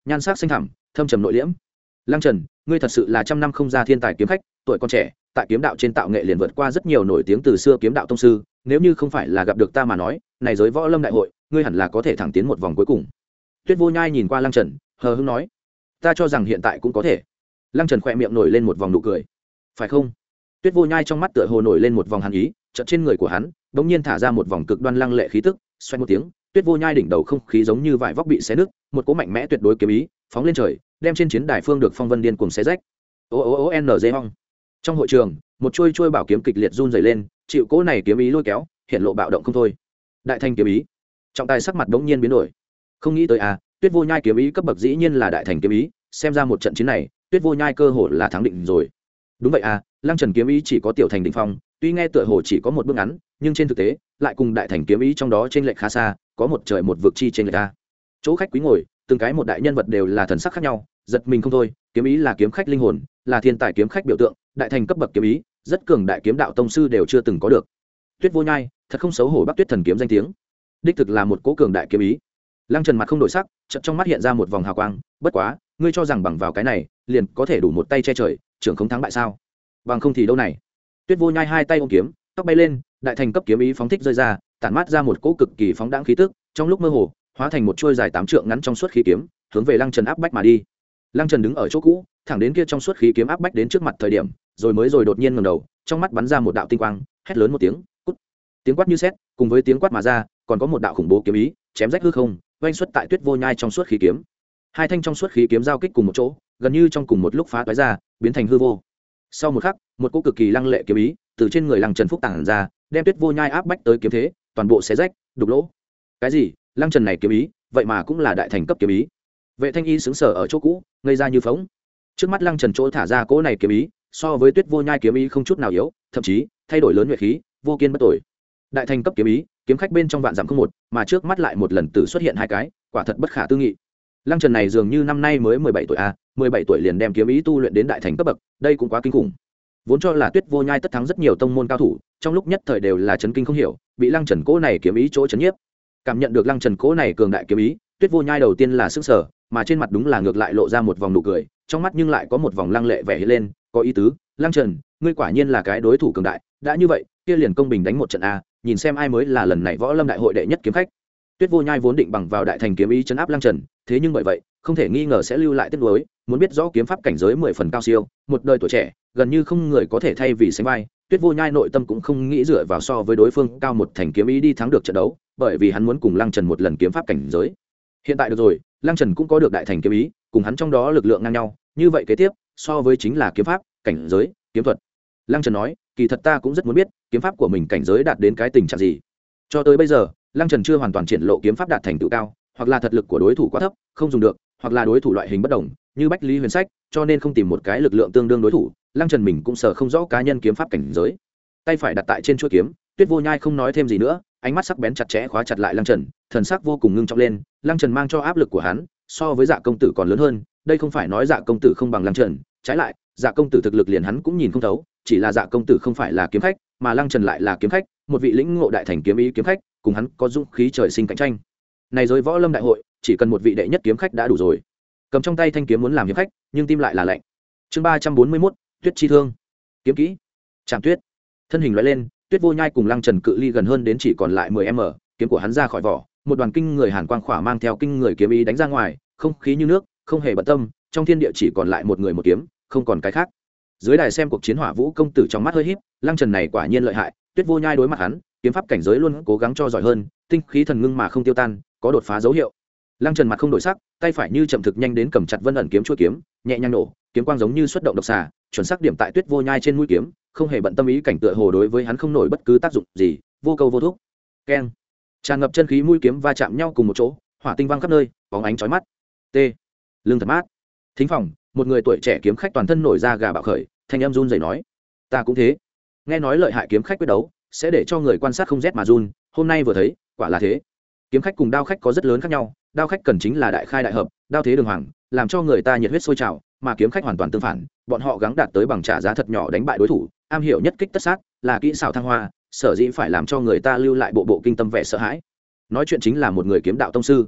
nhan sắc xanh thẳm thâm trầm nội liễm. Lăng Trần, ngươi thật sự là trăm năm không ra thiên tài kiếm khách, tuổi còn trẻ tại kiếm đạo trên tạo nghệ liền vượt qua rất nhiều nổi tiếng từ xưa kiếm đạo tông sư, nếu như không phải là gặp được ta mà nói, này giới võ lâm đại hội ngươi hẳn là có thể thẳng tiến một vòng cuối cùng. Tuyết Vô Nhai nhìn qua Lăng Trần, hờ hững nói, ta cho rằng hiện tại cũng có thể. Lăng Trần khỏe miệng nổi lên một vòng nụ cười, phải không? Tuyết Vô Nhai trong mắt tựa hồ nổi lên một vòng hàn ý, chợt trên người của hắn bỗng nhiên thả ra một vòng cực đoan lăng lệ khí tức, xoay một tiếng, Tuyết Vô Nhai đỉnh đầu không khí giống như vải vóc bị xé nứt, một cỗ mạnh mẽ tuyệt đối kiếm ý phóng lên trời, đem trên chiến đài phương được phong vân điên cuồng xé rách. O o o n g hong. Trong hội trường, một chuôi chuôi bảo kiếm kịch liệt run rẩy lên, chịu cỗ này kiếm ý lôi kéo, hiện lộ bạo động không thôi. Đại thành kiếm ý. Trọng tài sắc mặt bỗng nhiên biến đổi. Không nghĩ tới à, Tuyết Vô Nhai kiếm ý cấp bậc dĩ nhiên là đại thành kiếm ý, xem ra một trận chiến này, Tuyết Vô Nhai cơ hồ là thắng định rồi. Đúng vậy à, Lăng Trần kiếm ý chỉ có tiểu thành đỉnh phong, tuy nghe tựa hồ chỉ có một bước ngắn, nhưng trên thực tế, lại cùng đại thành kiếm ý trong đó chênh lệch khá xa, có một trời một vực chi chênh lệch a. Chỗ khách quý ngồi, từng cái một đại nhân vật đều là thần sắc khác nhau, giật mình không thôi, kiếm ý là kiếm khách linh hồn, là thiên tài kiếm khách biểu tượng, đại thành cấp bậc kiếm ý, rất cường đại kiếm đạo tông sư đều chưa từng có được. Tuyết Vô Nhai, thật không xấu hổ Bắc Tuyết thần kiếm danh tiếng. Đích thực là một cố cường đại kiếm ý. Lăng Trần mặt không đổi sắc, chợt trong mắt hiện ra một vòng hào quang, bất quá, ngươi cho rằng bằng vào cái này, liền có thể đủ một tay che trời, trưởng không thắng bại sao? Bằng không thì đâu này. Tuyết Vô Nhai hai tay ôm kiếm, tóc bay lên, đại thành cấp kiếm ý phóng thích rơi ra, tản mát ra một cỗ cực kỳ phóng đãng khí tức, trong lúc mơ hồ, hóa thành một chuôi dài tám trượng ngắn trong suốt khí kiếm, hướng về Lăng Trần áp bách mà đi. Lăng Trần đứng ở chỗ cũ, thẳng đến kia trong suốt khí kiếm áp bách đến trước mặt thời điểm, rồi mới rồi đột nhiên ngẩng đầu, trong mắt bắn ra một đạo tinh quang, hét lớn một tiếng, "Cút!" Tiếng quát như sét, cùng với tiếng quát mà ra, còn có một đạo khủng bố kiếm ý, chém rách hư không, vang xuất tại Tuyết Vô Nhai trong suốt khí kiếm. Hai thanh trong suốt khí kiếm giao kích cùng một chỗ, gần như trong cùng một lúc phá toái ra, biến thành hư vô. Sau một khắc, một cỗ cực kỳ lăng lệ kiếm ý từ trên người Lăng Trần phúc tản ra, đem Tuyết Vô Nhai áp bách tới kiếm thế, toàn bộ xé rách, đục lỗ. Cái gì? Lăng Trần này kiếm ý, vậy mà cũng là đại thành cấp kiếm ý. Vệ Thanh Y sững sờ ở chỗ cũ, ngây ra như phỗng. Trước mắt Lăng Trần chỗ thả ra cỗ này kiếm ý, so với Tuyết Vô Nhai kiếm ý không chút nào yếu, thậm chí thay đổi lớn nhuệ khí, vô kiên bất tồi. Đại thành cấp kiếm ý, kiếm khách bên trong vạn dặm không một, mà trước mắt lại một lần tự xuất hiện hai cái, quả thật bất khả tư nghị. Lăng Trần này dường như năm nay mới mười bảy tuổi a, mười bảy tuổi liền đem kiếm ý tu luyện đến đại thành cấp bậc, đây cũng quá kinh khủng. Vốn cho là Tuyết Vô Nhai tất thắng rất nhiều tông môn cao thủ, trong lúc nhất thời đều là chấn kinh không hiểu, bị Lăng Trần cỗ này kiếm ý chỗ chấn nhiếp. Cảm nhận được Lăng Trần cỗ này cường đại kiếm ý, Tuyết Vô Nhai đầu tiên là sững sờ, mà trên mặt đúng là ngược lại lộ ra một vòng nụ cười, trong mắt nhưng lại có một vòng lăng lệ vẻ hiện lên, có ý tứ, Lăng Trần, ngươi quả nhiên là cái đối thủ cường đại, đã như vậy, kia liền công bình đánh một trận a, nhìn xem ai mới là lần này võ lâm đại hội đệ nhất kiếm khách. Tuyết Vô Nhai vốn định bằng vào đại thành kiếm ý chấn áp Lăng Trần, thế nhưng bởi vậy, không thể nghi ngờ sẽ lưu lại tiếc nuối, muốn biết rõ kiếm pháp cảnh giới mười phần cao siêu, một đời tuổi trẻ, gần như không người có thể thay vì sánh vai. Tuyết Vô Nhai nội tâm cũng không nghĩ dựa vào so với đối phương cao một thành kiếm ý đi thắng được trận đấu, bởi vì hắn muốn cùng Lăng Trần một lần kiếm pháp cảnh giới. Hiện tại được rồi, Lăng Trần cũng có được đại thành kiếm ý, cùng hắn trong đó lực lượng ngang nhau, như vậy kế tiếp, so với chính là kiếm pháp, cảnh giới, kiếm thuật. Lăng Trần nói, kỳ thật ta cũng rất muốn biết, kiếm pháp của mình cảnh giới đạt đến cái tình trạng gì. Cho tới bây giờ, Lăng Trần chưa hoàn toàn triển lộ kiếm pháp đạt thành tựu cao, hoặc là thật lực của đối thủ quá thấp, không dùng được, hoặc là đối thủ loại hình bất đồng, như Bách Lý Huyền Sách, cho nên không tìm một cái lực lượng tương đương đối thủ, Lăng Trần mình cũng sợ không rõ cá nhân kiếm pháp cảnh giới. Tay phải đặt tại trên chuôi kiếm, Tuyết Vô Nhai không nói thêm gì nữa, ánh mắt sắc bén chặt chẽ khóa chặt lại Lăng Trần, thần sắc vô cùng ngưng trọng lên, Lăng Trần mang cho áp lực của hắn, so với Dạ công tử còn lớn hơn, đây không phải nói Dạ công tử không bằng Lăng Trần, trái lại, Dạ công tử thực lực liền hắn cũng nhìn không thấu, chỉ là Dạ công tử không phải là kiếm khách, mà Lăng Trần lại là kiếm khách, một vị lĩnh ngộ đại thành kiếm ý kiếm khách, cùng hắn có dũng khí trời sinh cạnh tranh. Này giới võ lâm đại hội, chỉ cần một vị đệ nhất kiếm khách đã đủ rồi. Cầm trong tay thanh kiếm muốn làm hiệp khách, nhưng tim lại là lạnh. Chương ba trăm bốn mươi mốt, Tuyết chi thương. Kiếm kỹ. Trảm Tuyết. Thân hình lóe lên, Tuyết Vô Nhai cùng Lăng Trần cự ly gần hơn đến chỉ còn lại mười mét, kiếm của hắn ra khỏi vỏ, một đoàn kinh người hàn quang khỏa mang theo kinh người kiếm ý đánh ra ngoài, không khí như nước, không hề bận tâm, trong thiên địa chỉ còn lại một người một kiếm, không còn cái khác. Dưới đài xem cuộc chiến hỏa vũ công tử trong mắt hơi híp, Lăng Trần này quả nhiên lợi hại, Tuyết Vô Nhai đối mặt hắn, kiếm pháp cảnh giới luôn cố gắng cho giỏi hơn, tinh khí thần ngưng mà không tiêu tan, có đột phá dấu hiệu. Lăng Trần mặt không đổi sắc, tay phải như chậm thực nhanh đến cầm chặt Vân ẩn kiếm chuôi kiếm, nhẹ nhàng nổ, kiếm quang giống như xuất động độc xà, chuẩn xác điểm tại Tuyết Vô Nhai trên mũi kiếm, không hề bận tâm ý cảnh tựa hồ đối với hắn không nổi bất cứ tác dụng gì, vô câu vô thúc. Keng. Tràn ngập chân khí mũi kiếm va chạm nhau cùng một chỗ, hỏa tinh văng khắp nơi, bóng ánh chói mắt. T. Lưng thật mát. Thính phòng, một người tuổi trẻ kiếm khách toàn thân nổi da gà bạo khởi, thanh âm run rẩy nói: "Ta cũng thế." Nghe nói lợi hại kiếm khách quyết đấu sẽ để cho người quan sát không rét mà run, hôm nay vừa thấy, quả là thế. Kiếm khách cùng đao khách có rất lớn khác nhau, đao khách cần chính là đại khai đại hợp, đao thế đường hoàng, làm cho người ta nhiệt huyết sôi trào, mà kiếm khách hoàn toàn tương phản, bọn họ gắng đạt tới bằng trả giá thật nhỏ đánh bại đối thủ, am hiểu nhất kích tất sát, là kỹ xảo thăng hoa, sở dĩ phải làm cho người ta lưu lại bộ bộ kinh tâm vẻ sợ hãi. Nói chuyện chính là một người kiếm đạo tông sư.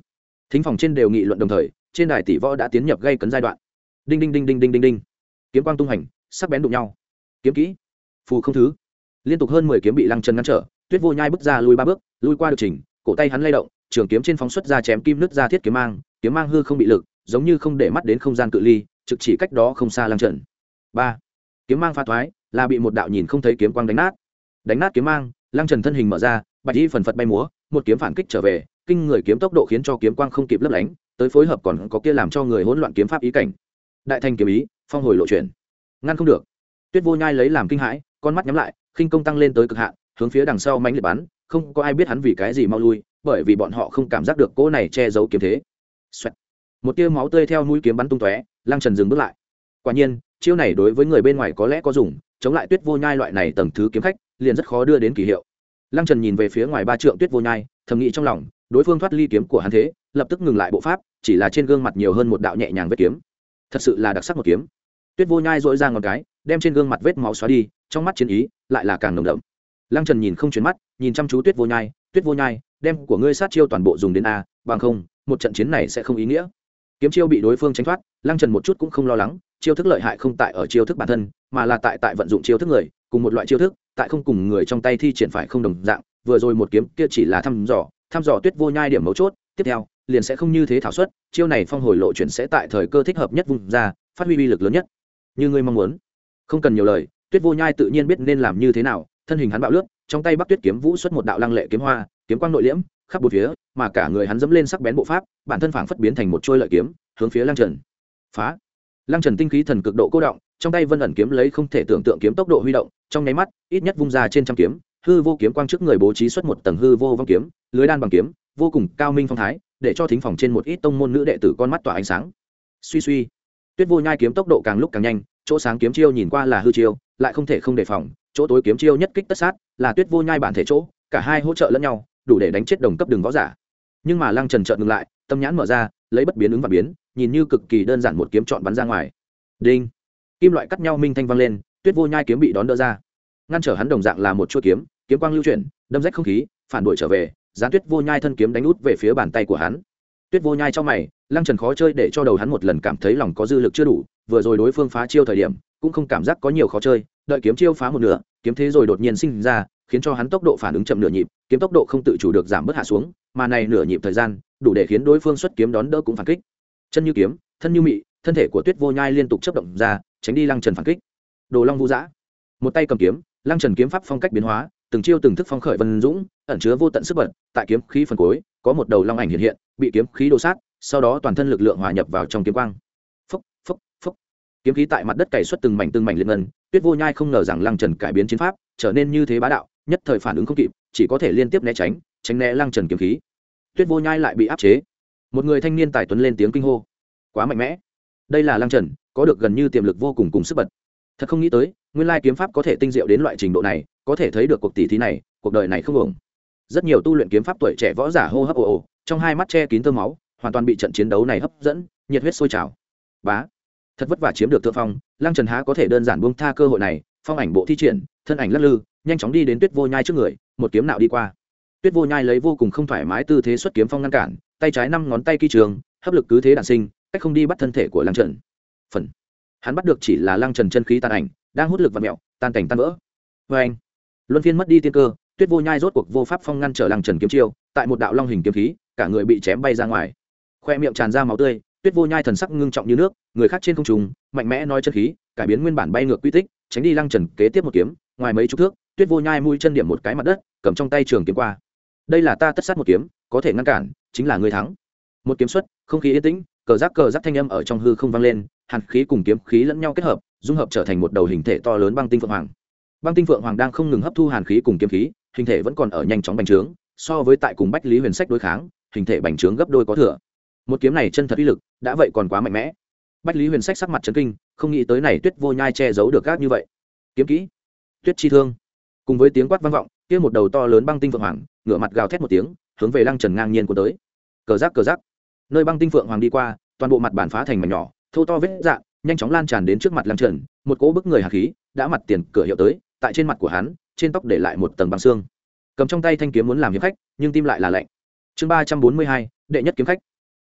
thính phòng trên đều nghị luận đồng thời, trên đài tỷ võ đã tiến nhập gây cấn giai đoạn. Đinh đinh đinh đinh đinh đinh đinh, kiếm quang tung hành, sắc bén đụng nhau. Kiếm kỹ, phù không thứ. Liên tục hơn mười kiếm bị Lăng Trần ngăn trở, Tuyết Vô Nhai bước ra lui ba bước, lui qua được trình, cổ tay hắn lay động, trường kiếm trên phóng xuất ra chém kim nứt ra thiết kiếm mang, kiếm mang hư không bị lực, giống như không để mắt đến không gian cự ly, trực chỉ cách đó không xa Lăng Trần. Ba, kiếm mang pha thoái, là bị một đạo nhìn không thấy kiếm quang đánh nát. Đánh nát kiếm mang, Lăng Trần thân hình mở ra, bạch y phần phật bay múa, một kiếm phản kích trở về, kinh người kiếm tốc độ khiến cho kiếm quang không kịp lấp lánh, tới phối hợp còn có kia làm cho người hỗn loạn kiếm pháp ý cảnh. Đại thành kiếm ý, phong hồi lộ chuyển. Ngăn không được. Tuyết Vô Nhai lấy làm kinh hãi, con mắt nhắm lại, khinh công tăng lên tới cực hạn, hướng phía đằng sau mãnh liệt bắn, không có ai biết hắn vì cái gì mau lui, bởi vì bọn họ không cảm giác được cỗ này che giấu kiếm thế. Xoẹt. Một tia máu tươi theo mũi kiếm bắn tung tóe, Lăng Trần dừng bước lại. Quả nhiên, chiêu này đối với người bên ngoài có lẽ có dùng, chống lại Tuyết Vô Nhai loại này tầng thứ kiếm khách, liền rất khó đưa đến kỳ hiệu. Lăng Trần nhìn về phía ngoài ba trượng Tuyết Vô Nhai, thầm nghĩ trong lòng, đối phương thoát ly kiếm của hắn thế, lập tức ngừng lại bộ pháp, chỉ là trên gương mặt nhiều hơn một đạo nhẹ nhàng vết kiếm. Thật sự là đặc sắc một kiếm. Tuyết Vô Nhai dội ra ngón cái, đem trên gương mặt vết máu xóa đi, trong mắt chiến ý lại là càng nồng đậm. Lăng Trần nhìn không chuyển mắt, nhìn chăm chú Tuyết Vô Nhai, Tuyết Vô Nhai, đem của ngươi sát chiêu toàn bộ dùng đến a, bằng không, một trận chiến này sẽ không ý nghĩa. Kiếm chiêu bị đối phương tránh thoát, Lăng Trần một chút cũng không lo lắng, chiêu thức lợi hại không tại ở chiêu thức bản thân, mà là tại tại vận dụng chiêu thức người, cùng một loại chiêu thức, tại không cùng người trong tay thi triển phải không đồng dạng, vừa rồi một kiếm kia chỉ là thăm dò, thăm dò Tuyết Vô Nhai điểm mấu chốt, tiếp theo, liền sẽ không như thế thảo suất, chiêu này phong hồi lộ chuyển sẽ tại thời cơ thích hợp nhất vung ra, phát huy uy lực lớn nhất. Như ngươi mong muốn. Không cần nhiều lời, Tuyết Vô Nhai tự nhiên biết nên làm như thế nào, thân hình hắn bạo lướt, trong tay Bắc Tuyết kiếm vũ xuất một đạo lăng lệ kiếm hoa, kiếm quang nội liễm, khắp bốn phía, mà cả người hắn dẫm lên sắc bén bộ pháp, bản thân phảng phất biến thành một trôi lợi kiếm, hướng phía Lăng Trần. Phá! Lăng Trần tinh khí thần cực độ cô động, trong tay Vân ẩn kiếm lấy không thể tưởng tượng kiếm tốc độ huy động, trong nháy mắt, ít nhất vung ra trên trăm kiếm, hư vô kiếm quang trước người bố trí xuất một tầng hư vô vong kiếm, lưới đan bằng kiếm, vô cùng cao minh phong thái, để cho thính phòng trên một ít tông môn nữ đệ tử con mắt tỏa ánh sáng. Suy suy, Tuyết Vô Nhai kiếm tốc độ càng lúc càng nhanh, chỗ sáng kiếm chiêu nhìn qua là hư chiêu, lại không thể không đề phòng, chỗ tối kiếm chiêu nhất kích tất sát, là Tuyết Vô Nhai bản thể chỗ, cả hai hỗ trợ lẫn nhau, đủ để đánh chết đồng cấp đường võ giả. Nhưng mà Lăng Trần chợt ngừng lại, tâm nhãn mở ra, lấy bất biến ứng và biến, nhìn như cực kỳ đơn giản một kiếm chọn bắn ra ngoài. Đinh! Kim loại cắt nhau minh thanh vang lên, Tuyết Vô Nhai kiếm bị đón đỡ ra. Ngăn trở hắn đồng dạng là một chuôi kiếm, kiếm quang lưu chuyển, đâm rách không khí, phản đuổi trở về, giáng Tuyết Vô Nhai thân kiếm đánh út về phía bàn tay của hắn. Tuyết Vô Nhai trong mày, Lăng Trần khó chơi để cho đầu hắn một lần cảm thấy lòng có dư lực chưa đủ, vừa rồi đối phương phá chiêu thời điểm, cũng không cảm giác có nhiều khó chơi, đợi kiếm chiêu phá một nửa, kiếm thế rồi đột nhiên sinh ra, khiến cho hắn tốc độ phản ứng chậm nửa nhịp, kiếm tốc độ không tự chủ được giảm bớt hạ xuống, mà này nửa nhịp thời gian, đủ để khiến đối phương xuất kiếm đón đỡ cũng phản kích. Chân như kiếm, thân như mị, thân thể của Tuyết Vô Nhai liên tục chớp động ra, tránh đi Lăng Trần phản kích. Đồ Long Vu Dã, một tay cầm kiếm, Lăng Trần kiếm pháp phong cách biến hóa, từng chiêu từng thức phong khởi vân dũng, ẩn chứa vô tận sức bật, tại kiếm khí phần cuối, có một đầu long ảnh hiện hiện, bị kiếm khí đồ sát, sau đó toàn thân lực lượng hòa nhập vào trong kiếm quang. Phốc, phốc, phốc. Kiếm khí tại mặt đất cày xuất từng mảnh từng mảnh liệt ngân, Tuyết Vô Nhai không ngờ rằng Lăng Trần cải biến chiến pháp, trở nên như thế bá đạo, nhất thời phản ứng không kịp, chỉ có thể liên tiếp né tránh, tránh né Lăng Trần kiếm khí. Tuyết Vô Nhai lại bị áp chế. Một người thanh niên tài tuấn lên tiếng kinh hô. Quá mạnh mẽ. Đây là Lăng Trần, có được gần như tiềm lực vô cùng cùng sức bật. Thật không nghĩ tới, nguyên lai kiếm pháp có thể tinh diệu đến loại trình độ này, có thể thấy được cuộc tỷ thí này, cuộc đời này không uổng. Rất nhiều tu luyện kiếm pháp tuổi trẻ võ giả hô hấp ồ ồ, trong hai mắt che kín tơ máu, hoàn toàn bị trận chiến đấu này hấp dẫn, nhiệt huyết sôi trào. Bá, thật vất vả chiếm được thượng phong, Lăng Trần há có thể đơn giản buông tha cơ hội này, phong ảnh bộ thi triển, thân ảnh lắc lư, nhanh chóng đi đến Tuyết Vô Nhai trước người, một kiếm nạo đi qua. Tuyết Vô Nhai lấy vô cùng không thoải mái tư thế xuất kiếm phong ngăn cản, tay trái năm ngón tay kỳ trường, hấp lực cứ thế đản sinh, cách không đi bắt thân thể của Lăng Trần. Phần hắn bắt được chỉ là Lăng Trần chân khí tàn ảnh, đang hút lực và mẹo, tan cảnh tan vỡ. Vê anh, luân phiên mất đi tiên cơ, Tuyết Vô Nhai rốt cuộc vô pháp phong ngăn trở Lăng Trần kiếm chiêu, tại một đạo long hình kiếm khí, cả người bị chém bay ra ngoài, khoe miệng tràn ra máu tươi. Tuyết Vô Nhai thần sắc ngưng trọng như nước, người khác trên không trung, mạnh mẽ nói chân khí, cải biến nguyên bản bay ngược quy tích, tránh đi Lăng Trần kế tiếp một kiếm, ngoài mấy chục thước, Tuyết Vô Nhai mũi chân điểm một cái mặt đất, cầm trong tay trường kiếm qua. Đây là ta tất sát một kiếm, có thể ngăn cản, chính là người thắng. Một kiếm xuất, không khí yên tĩnh, cờ giác cờ giác thanh âm ở trong hư không vang lên, hàn khí cùng kiếm khí lẫn nhau kết hợp, dung hợp trở thành một đầu hình thể to lớn băng tinh phượng hoàng. Băng tinh phượng hoàng đang không ngừng hấp thu hàn khí cùng kiếm khí, hình thể vẫn còn ở nhanh chóng bành trướng, so với tại cùng Bách Lý Huyền Sách đối kháng, hình thể bành trướng gấp đôi có thừa. Một kiếm này chân thật uy lực, đã vậy còn quá mạnh mẽ. Bách Lý Huyền Sách sắc mặt chấn kinh, không nghĩ tới này Tuyết Vô Nhai che giấu được gác như vậy. Kiếm kỹ, Tuyết chi thương. Cùng với tiếng quát vang vọng, kia một đầu to lớn băng tinh phượng hoàng, ngửa mặt gào thét một tiếng, hướng về Lăng Trần ngang nhiên cuốn tới. Cờ giác cờ giác. Nơi băng tinh phượng hoàng đi qua, toàn bộ mặt bản phá thành mảnh nhỏ, thô to vết rạn, nhanh chóng lan tràn đến trước mặt Lăng Trần, một cỗ bức người hàn khí đã mặt tiền cửa hiệu tới, tại trên mặt của hắn, trên tóc để lại một tầng băng xương. Cầm trong tay thanh kiếm muốn làm hiệp khách, nhưng tim lại là lạnh. Chương ba trăm bốn mươi hai, đệ nhất kiếm khách.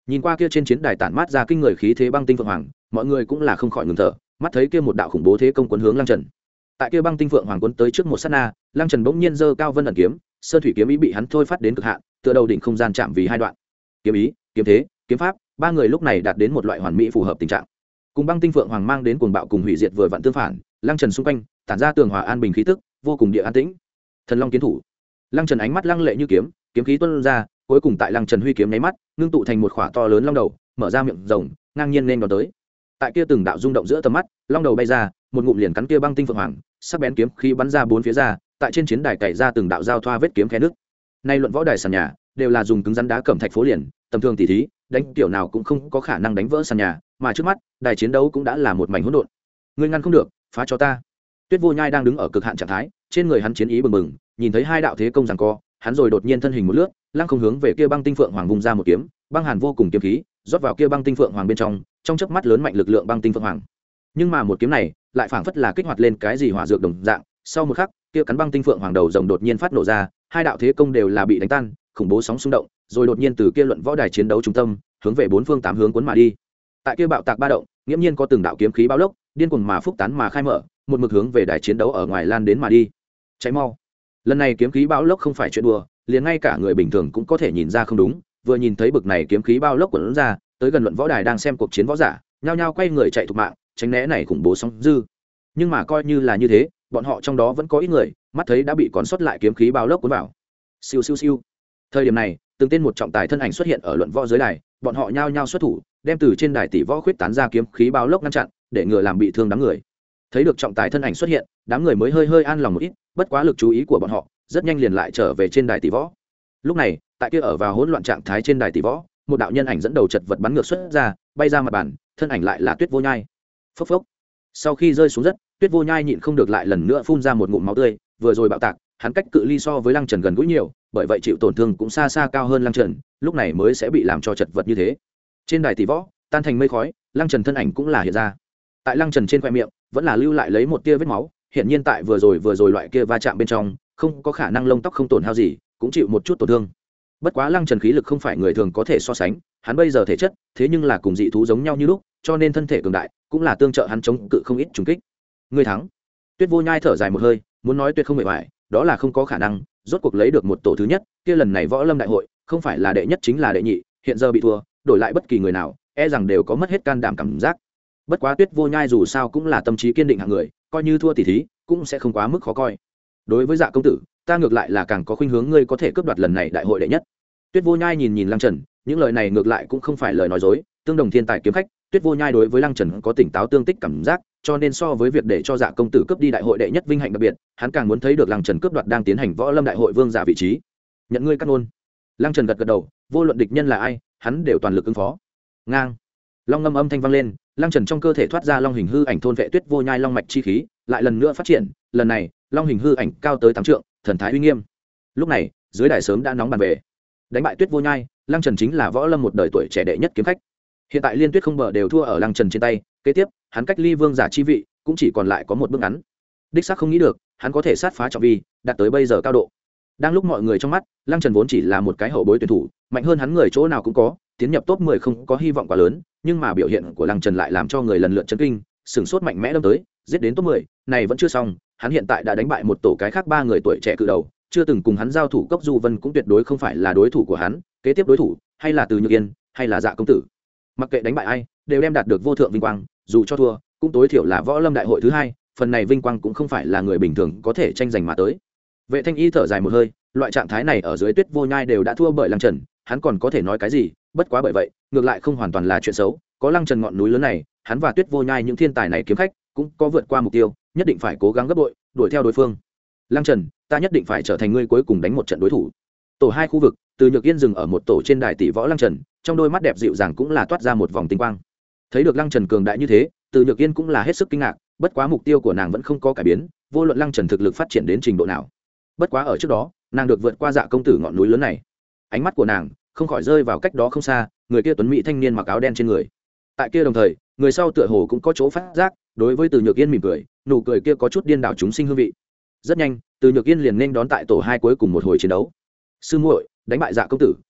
Nhìn qua kia trên chiến đài tản mát ra kinh người khí thế băng tinh phượng hoàng, mọi người cũng là không khỏi ngừng thở, mắt thấy kia một đạo khủng bố thế công cuốn hướng Lăng Trần. Tại kia băng tinh phượng hoàng cuốn tới trước một sát na, Lăng Trần bỗng nhiên giơ cao vân ẩn kiếm, sơn thủy kiếm ý bị hắn thôi phát đến cực hạn, tựa đầu đỉnh không gian chạm vì hai đoạn. Kiếm ý, kiếm thế, kiếm pháp, ba người lúc này đạt đến một loại hoàn mỹ phù hợp tình trạng. Cùng băng tinh phượng hoàng mang đến cuồng bạo cùng hủy diệt vừa vặn tương phản, Lăng Trần xung quanh tản ra tường hòa an bình khí tức, vô cùng địa an tĩnh. Thần Long kiến thủ. Lăng Trần ánh mắt lăng lệ như kiếm, kiếm khí tuôn ra, cuối cùng tại Lăng Trần huy kiếm nháy mắt, ngưng tụ thành một khỏa to lớn long đầu, mở ra miệng rồng, ngang nhiên nên đón tới. Tại kia từng đạo rung động giữa tầm mắt, long đầu bay ra, một ngụm liền cắn kia băng tinh phượng hoàng, sắc bén kiếm khí bắn ra bốn phía ra, tại trên chiến đài cày ra từng đạo giao thoa vết kiếm khe nước. Nay luận võ đài sàn nhà, đều là dùng cứng rắn đá cẩm thạch phố liền, tầm thường tỉ thí, đánh kiểu nào cũng không có khả năng đánh vỡ sàn nhà, mà trước mắt, đài chiến đấu cũng đã là một mảnh hỗn độn. Ngươi ngăn không được, phá cho ta. Tuyết Vô Nhai đang đứng ở cực hạn trạng thái, trên người hắn chiến ý bừng bừng, nhìn thấy hai đạo thế công giằng co, hắn rồi đột nhiên thân hình một lướt, lăng không hướng về kia băng tinh phượng hoàng vùng ra một kiếm, băng hàn vô cùng kiếm khí, rót vào kia băng tinh phượng hoàng bên trong, trong chớp mắt lớn mạnh lực lượng băng tinh phượng hoàng. Nhưng mà một kiếm này, lại phảng phất là kích hoạt lên cái gì hỏa dược đồng dạng, sau một khắc, kia cắn băng tinh phượng hoàng đầu rồng đột nhiên phát nổ ra, hai đạo thế công đều là bị đánh tan, khủng bố sóng xung động, rồi đột nhiên từ kia luận võ đài chiến đấu trung tâm, hướng về bốn phương tám hướng cuốn mà đi. Tại kia bạo tạc ba động, nghiễm nhiên có từng đạo kiếm khí bao lốc, điên cuồng mà phúc tán mà khai mở, một mực hướng về đài chiến đấu ở ngoài lan đến mà đi. Cháy mau. Lần này kiếm khí bão lốc không phải chuyện đùa, liền ngay cả người bình thường cũng có thể nhìn ra không đúng, vừa nhìn thấy bực này kiếm khí bao lốc cuốn ra, tới gần luận võ đài đang xem cuộc chiến võ giả, nhao nhao quay người chạy thục mạng, tránh né này khủng bố sóng dư. Nhưng mà coi như là như thế, bọn họ trong đó vẫn có ít người, mắt thấy đã bị còn sót lại kiếm khí bao lốc cuốn vào. Siêu siêu siêu. Thời điểm này, từng tên một trọng tài thân ảnh xuất hiện ở luận võ dưới đài, bọn họ nhao nhao xuất thủ, đem từ trên đài tỷ võ khuyết tán ra kiếm khí bao lốc ngăn chặn, để ngừa làm bị thương đám người. Thấy được trọng tài thân ảnh xuất hiện, đám người mới hơi hơi an lòng một ít, bất quá lực chú ý của bọn họ rất nhanh liền lại trở về trên đài tỷ võ. Lúc này, tại kia ở vào hỗn loạn trạng thái trên đài tỷ võ, một đạo nhân ảnh dẫn đầu chật vật bắn ngược xuất ra, bay ra mặt bàn, thân ảnh lại là Tuyết Vô Nhai. Phốc phốc. Sau khi rơi xuống đất, Tuyết Vô Nhai nhịn không được lại lần nữa phun ra một ngụm máu tươi, vừa rồi bạo tạc, hắn cách cự ly so với Lăng Trần gần gũi nhiều, bởi vậy chịu tổn thương cũng xa xa cao hơn Lăng Trần, lúc này mới sẽ bị làm cho chật vật như thế. Trên đài tỷ võ, tan thành mây khói, Lăng Trần thân ảnh cũng là hiện ra. Tại Lăng Trần trên khóe miệng, vẫn là lưu lại lấy một tia vết máu, hiện nhiên tại vừa rồi vừa rồi loại kia va chạm bên trong, không có khả năng lông tóc không tổn hao gì, cũng chịu một chút tổn thương. Bất quá Lăng Trần khí lực không phải người thường có thể so sánh, hắn bây giờ thể chất, thế nhưng là cùng dị thú giống nhau như lúc, cho nên thân thể cường đại, cũng là tương trợ hắn chống cự không ít trùng kích. Người thắng. Tuyết Vô Nhai thở dài một hơi, muốn nói tuyệt không bề bại, đó là không có khả năng, rốt cuộc lấy được một tổ thứ nhất, kia lần này võ lâm đại hội, không phải là đệ nhất chính là đệ nhị, hiện giờ bị thua, đổi lại bất kỳ người nào, e rằng đều có mất hết can đảm cảm giác. Bất quá Tuyết Vô Nhai dù sao cũng là tâm trí kiên định hạng người, coi như thua tỷ thí, cũng sẽ không quá mức khó coi. Đối với Dạ công tử, ta ngược lại là càng có khuynh hướng ngươi có thể cướp đoạt lần này đại hội đệ nhất. Tuyết Vô Nhai nhìn nhìn Lăng Trần, những lời này ngược lại cũng không phải lời nói dối, tương đồng thiên tài kiếm khách, Tuyết Vô Nhai đối với Lăng Trần có tỉnh táo tương tích cảm giác, cho nên so với việc để cho Dạ công tử cướp đi đại hội đệ nhất vinh hạnh đặc biệt, hắn càng muốn thấy được Lăng Trần cướp đoạt đang tiến hành võ lâm đại hội vương giả vị trí. Nhận ngươi cắt ngôn. Lăng Trần gật gật đầu, vô luận địch nhân là ai, hắn đều toàn lực ứng phó. Ngang. Long ngâm âm thanh vang lên, Lăng Trần trong cơ thể thoát ra long hình hư ảnh thôn vệ Tuyết Vô Nhai long mạch chi khí, lại lần nữa phát triển, lần này, long hình hư ảnh cao tới tám trượng, thần thái uy nghiêm. Lúc này, dưới đài sớm đã nóng bàn về. Đánh bại Tuyết Vô Nhai, Lăng Trần chính là võ lâm một đời tuổi trẻ đệ nhất kiếm khách. Hiện tại liên tuyết không bờ đều thua ở Lăng Trần trên tay, kế tiếp, hắn cách ly vương giả chi vị, cũng chỉ còn lại có một bước ngắn. Đích xác không nghĩ được, hắn có thể sát phá trọng vi, đạt tới bây giờ cao độ. Đang lúc mọi người trong mắt, Lăng Trần vốn chỉ là một cái hậu bối tuyển thủ, mạnh hơn hắn người chỗ nào cũng có, tiến nhập top mười không có hy vọng quá lớn, nhưng mà biểu hiện của Lăng Trần lại làm cho người lần lượt chấn kinh, sửng sốt mạnh mẽ đâm tới, giết đến top mười, này vẫn chưa xong, hắn hiện tại đã đánh bại một tổ cái khác ba người tuổi trẻ cự đầu, chưa từng cùng hắn giao thủ Cốc Du Vân cũng tuyệt đối không phải là đối thủ của hắn, kế tiếp đối thủ, hay là Từ Nhược Yên, hay là Dạ công tử. Mặc kệ đánh bại ai, đều đem đạt được vô thượng vinh quang, dù cho thua, cũng tối thiểu là võ lâm đại hội thứ hai, phần này vinh quang cũng không phải là người bình thường có thể tranh giành mà tới. Vệ Thanh Y thở dài một hơi, loại trạng thái này ở dưới Tuyết Vô Nhai đều đã thua bởi Lăng Trần, hắn còn có thể nói cái gì, bất quá bởi vậy, ngược lại không hoàn toàn là chuyện xấu, có Lăng Trần ngọn núi lớn này, hắn và Tuyết Vô Nhai những thiên tài này kiếm khách, cũng có vượt qua mục tiêu, nhất định phải cố gắng gấp bội, đuổi theo đối phương. Lăng Trần, ta nhất định phải trở thành ngươi cuối cùng đánh một trận đối thủ. Tổ hai khu vực, Từ Nhược Yên dừng ở một tổ trên đài tỷ võ Lăng Trần, trong đôi mắt đẹp dịu dàng cũng là toát ra một vòng tinh quang. Thấy được Lăng Trần cường đại như thế, Từ Nhược Yên cũng là hết sức kinh ngạc, bất quá mục tiêu của nàng vẫn không có cải biến, vô luận Lăng Trần thực lực phát triển đến trình độ nào. Bất quá ở trước đó, nàng được vượt qua Dạ công tử ngọn núi lớn này. Ánh mắt của nàng không khỏi rơi vào cách đó không xa, người kia tuấn mỹ thanh niên mặc áo đen trên người. Tại kia đồng thời, người sau tựa hồ cũng có chỗ phát giác, đối với Từ Nhược Yên mỉm cười, nụ cười kia có chút điên đảo chúng sinh hương vị. Rất nhanh, Từ Nhược Yên liền nên đón tại tổ hai cuối cùng một hồi chiến đấu. Sư muội, đánh bại Dạ công tử,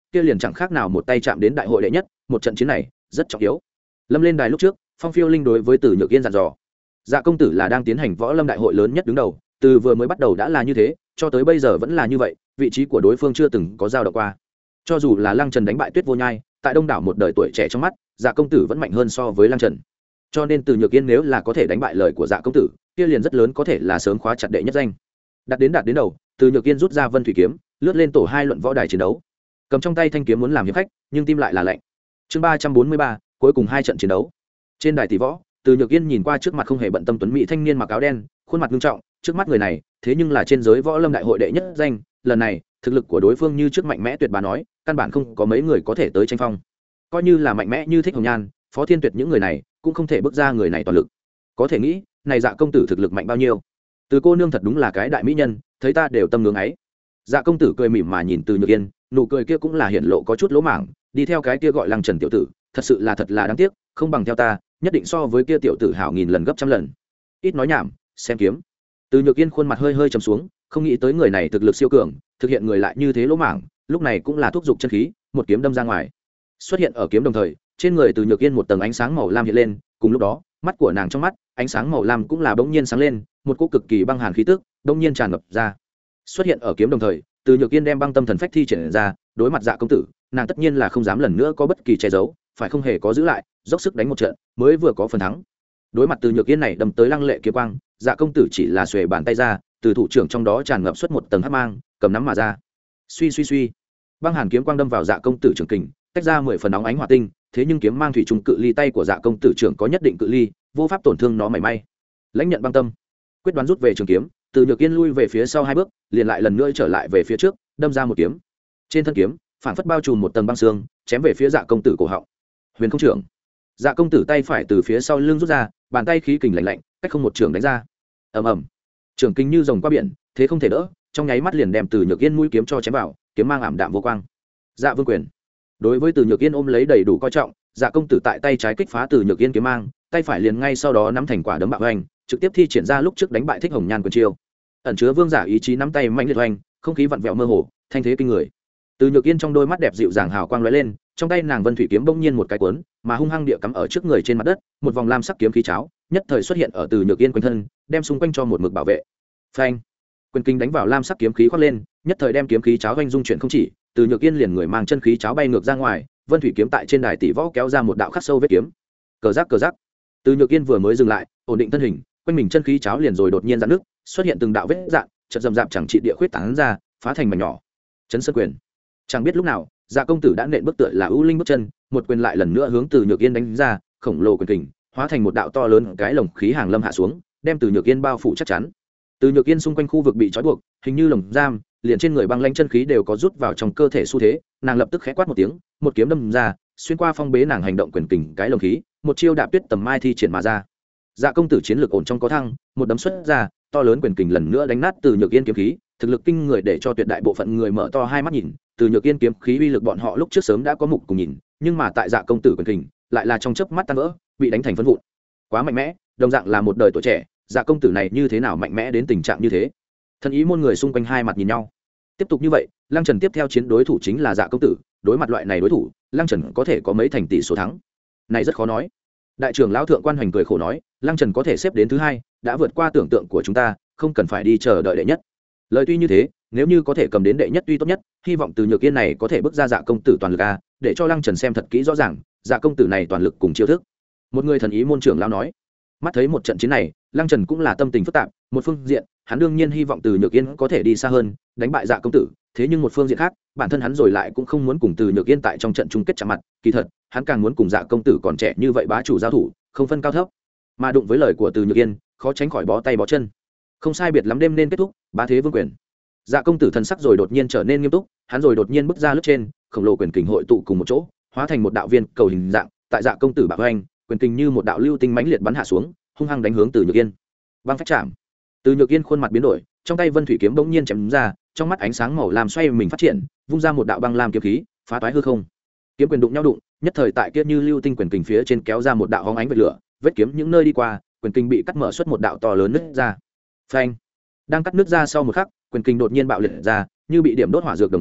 kia liền chẳng khác nào một tay chạm đến đại hội đệ nhất, một trận chiến này rất trọng yếu. Lâm lên đài lúc trước, Phong Phiêu Linh đối với Từ Nhược Yên dặn dò, Dạ công tử là đang tiến hành võ lâm đại hội lớn nhất đứng đầu, từ vừa mới bắt đầu đã là như thế, cho tới bây giờ vẫn là như vậy, vị trí của đối phương chưa từng có dao động qua. Cho dù là Lăng Trần đánh bại Tuyết Vô Nhai, tại đông đảo một đời tuổi trẻ trong mắt, Dạ công tử vẫn mạnh hơn so với Lăng Trần. Cho nên Từ Nhược Yên nếu là có thể đánh bại lời của Dạ công tử, kia liền rất lớn có thể là sớm khóa chặt đệ nhất danh. Đặt đến đạt đến đầu, Từ Nhược Yên rút ra Vân Thủy kiếm, lướt lên tổ hai luận võ đài chiến đấu. Cầm trong tay thanh kiếm muốn làm hiệp khách, nhưng tim lại là lạnh. Chương ba trăm bốn mươi ba, cuối cùng hai trận chiến đấu. Trên đài tỷ võ, Từ Nhược Yên nhìn qua trước mặt không hề bận tâm tuấn mỹ thanh niên mặc áo đen, khuôn mặt nghiêm trọng, trước mắt người này, thế nhưng là trên giới võ lâm đại hội đệ nhất danh, lần này, thực lực của đối phương như trước mạnh mẽ tuyệt bà nói, căn bản không có mấy người có thể tới tranh phong. Coi như là mạnh mẽ như Thích Hồng Nhan, Phó Thiên Tuyệt những người này, cũng không thể bước ra người này toàn lực. Có thể nghĩ, này Dạ công tử thực lực mạnh bao nhiêu. Từ cô nương thật đúng là cái đại mỹ nhân, thấy ta đều tâm ngưỡng ấy. Dạ công tử cười mỉm mà nhìn Từ Nhược Yên, nụ cười kia cũng là hiện lộ có chút lỗ mảng, đi theo cái kia gọi Lăng Trần tiểu tử, thật sự là thật là đáng tiếc, không bằng theo ta, nhất định so với kia tiểu tử hảo nghìn lần gấp trăm lần. Ít nói nhảm, xem kiếm. Từ Nhược Yên khuôn mặt hơi hơi trầm xuống, không nghĩ tới người này thực lực siêu cường, thực hiện người lại như thế lỗ mảng, lúc này cũng là thúc giục chân khí, một kiếm đâm ra ngoài. Xuất hiện ở kiếm đồng thời, trên người Từ Nhược Yên một tầng ánh sáng màu lam hiện lên, cùng lúc đó, mắt của nàng trong mắt, ánh sáng màu lam cũng là bỗng nhiên sáng lên, một cỗ cực kỳ băng hàn khí tức, bỗng nhiên tràn ngập ra. Xuất hiện ở kiếm đồng thời, Từ Nhược Yên đem băng tâm thần phách thi triển ra, đối mặt Dạ công tử, nàng tất nhiên là không dám lần nữa có bất kỳ che giấu, phải không hề có giữ lại, dốc sức đánh một trận, mới vừa có phần thắng. Đối mặt Từ Nhược Yên này đâm tới lăng lệ kiếm quang, Dạ công tử chỉ là xuề bàn tay ra, từ thủ trưởng trong đó tràn ngập xuất một tầng hắc mang, cầm nắm mà ra. Suy suy suy, băng hàn kiếm quang đâm vào Dạ công tử trường kình, tách ra mười phần nóng ánh hỏa tinh, thế nhưng kiếm mang thủy trùng cự ly tay của Dạ công tử trưởng có nhất định cự ly, vô pháp tổn thương nó mảy may. Lãnh nhận băng tâm, quyết đoán rút về trường kiếm, Từ Nhược Yên lui về phía sau hai bước, liền lại lần nữa trở lại về phía trước, đâm ra một kiếm. Trên thân kiếm, phản phất bao trùm một tầng băng xương, chém về phía Dạ công tử cổ họng. Huyền không trưởng. Dạ công tử tay phải từ phía sau lưng rút ra, bàn tay khí kình lạnh lạnh, cách không một trường đánh ra. Ầm ầm. Trường kình như rồng qua biển, thế không thể đỡ, trong nháy mắt liền đem Từ Nhược Yên mũi kiếm cho chém vào, kiếm mang ảm đạm vô quang. Dạ Vương quyền. Đối với Từ Nhược Yên ôm lấy đầy đủ coi trọng, Dạ công tử tại tay trái kích phá Từ Nhược Yên kiếm mang, tay phải liền ngay sau đó nắm thành quả đấm bạo hoành, trực tiếp thi triển ra lúc trước đánh bại Thích Hồng Nhan quyền chiêu. Ẩn chứa vương giả ý chí nắm tay mạnh liệt hoành, không khí vặn vẹo mơ hồ, thanh thế kinh người. Từ Nhược Yên trong đôi mắt đẹp dịu dàng hào quang lóe lên, trong tay nàng Vân Thủy kiếm bỗng nhiên một cái cuốn, mà hung hăng địa cắm ở trước người trên mặt đất, một vòng lam sắc kiếm khí cháo, nhất thời xuất hiện ở Từ Nhược Yên quanh thân, đem xung quanh cho một mực bảo vệ. Phanh! Quyền kinh đánh vào lam sắc kiếm khí khoác lên, nhất thời đem kiếm khí cháo vành dung chuyển không chỉ, Từ Nhược Yên liền người mang chân khí cháo bay ngược ra ngoài, Vân Thủy kiếm tại trên đài tỷ võ kéo ra một đạo khắc sâu vết kiếm. Cờ rắc cờ rắc. Từ Nhược Yên vừa mới dừng lại, ổn định thân hình, quanh mình chân khí cháo liền rồi đột nhiên giãn nước, xuất hiện từng đạo vết rạn, chợt rầm rạp chẳng trị địa khuyết tán ra, phá thành mảnh nhỏ. Chấn sơn quyền. Chẳng biết lúc nào, Dạ công tử đã nện bước tựa là ưu linh bước chân, một quyền lại lần nữa hướng Từ Nhược Yên đánh ra, khổng lồ quyền kình, hóa thành một đạo to lớn cái lồng khí hàng lâm hạ xuống, đem Từ Nhược Yên bao phủ chắc chắn. Từ Nhược Yên xung quanh khu vực bị trói buộc, hình như lồng giam, liền trên người băng lãnh chân khí đều có rút vào trong cơ thể xu thế, nàng lập tức khẽ quát một tiếng, một kiếm đâm ra, xuyên qua phong bế nàng hành động quyền kình cái lồng khí, một chiêu đạp tuyết tầm mai thi triển mà ra. Dạ công tử chiến lược ổn trong có thăng, một đấm xuất ra, to lớn quyền kình lần nữa đánh nát Từ Nhược Yên kiếm khí, thực lực kinh người để cho tuyệt đại bộ phận người mở to hai mắt nhìn. Từ Nhược Yên kiếm khí uy lực bọn họ lúc trước sớm đã có mục cùng nhìn, nhưng mà tại Dạ công tử quyền kình lại là trong chớp mắt tan vỡ, bị đánh thành phân vụn. Quá mạnh mẽ, đồng dạng là một đời tuổi trẻ, Dạ công tử này như thế nào mạnh mẽ đến tình trạng như thế? Thân ý môn người xung quanh hai mặt nhìn nhau. Tiếp tục như vậy, Lăng Trần tiếp theo chiến đối thủ chính là Dạ công tử, đối mặt loại này đối thủ, Lăng Trần có thể có mấy thành tỷ số thắng? Này rất khó nói. Đại trưởng lão thượng quan Hoành cười khổ nói, Lăng Trần có thể xếp đến thứ hai, đã vượt qua tưởng tượng của chúng ta, không cần phải đi chờ đợi đệ nhất. Lời tuy như thế, nếu như có thể cầm đến đệ nhất tuy tốt nhất, hy vọng Từ Nhược Yên này có thể bước ra Dạ công tử toàn lực a, để cho Lăng Trần xem thật kỹ rõ ràng, Dạ công tử này toàn lực cùng chiêu thức. Một người thần ý môn trưởng lão nói. Mắt thấy một trận chiến này, Lăng Trần cũng là tâm tình phức tạp, một phương diện, hắn đương nhiên hy vọng Từ Nhược Yên có thể đi xa hơn, đánh bại Dạ công tử, thế nhưng một phương diện khác, bản thân hắn rồi lại cũng không muốn cùng Từ Nhược Yên tại trong trận chung kết chạm mặt, kỳ thật, hắn càng muốn cùng Dạ công tử còn trẻ như vậy bá chủ giao thủ, không phân cao thấp. Mà đụng với lời của Từ Nhược Yên, khó tránh khỏi bó tay bó chân. Không sai biệt lắm đêm nên kết thúc, bá thế vương quyền. Dạ công tử thần sắc rồi đột nhiên trở nên nghiêm túc, hắn rồi đột nhiên bước ra lướt trên, khổng lồ quyền kình hội tụ cùng một chỗ, hóa thành một đạo viên cầu hình dạng, tại Dạ công tử bạo hoành, quyền kình như một đạo lưu tinh mãnh liệt bắn hạ xuống, hung hăng đánh hướng Từ Nhược Yên. Băng phách chạm. Từ Nhược Yên khuôn mặt biến đổi, trong tay Vân Thủy kiếm bỗng nhiên chém ra, trong mắt ánh sáng màu lam xoay mình phát triển, vung ra một đạo băng lam kiếm khí, phá toái hư không. Kiếm quyền đụng nhau đụng, nhất thời tại kia như lưu tinh quyền kình phía trên kéo ra một đạo hóng ánh vệt lửa, vết kiếm những nơi đi qua, quyền kình bị cắt mở xuất một đạo to lớn nứt ra. Phanh. Đang cắt nứt ra sau một khắc, quyền kình đột nhiên bạo liệt ra, như bị điểm đốt hỏa dược đồng dạng,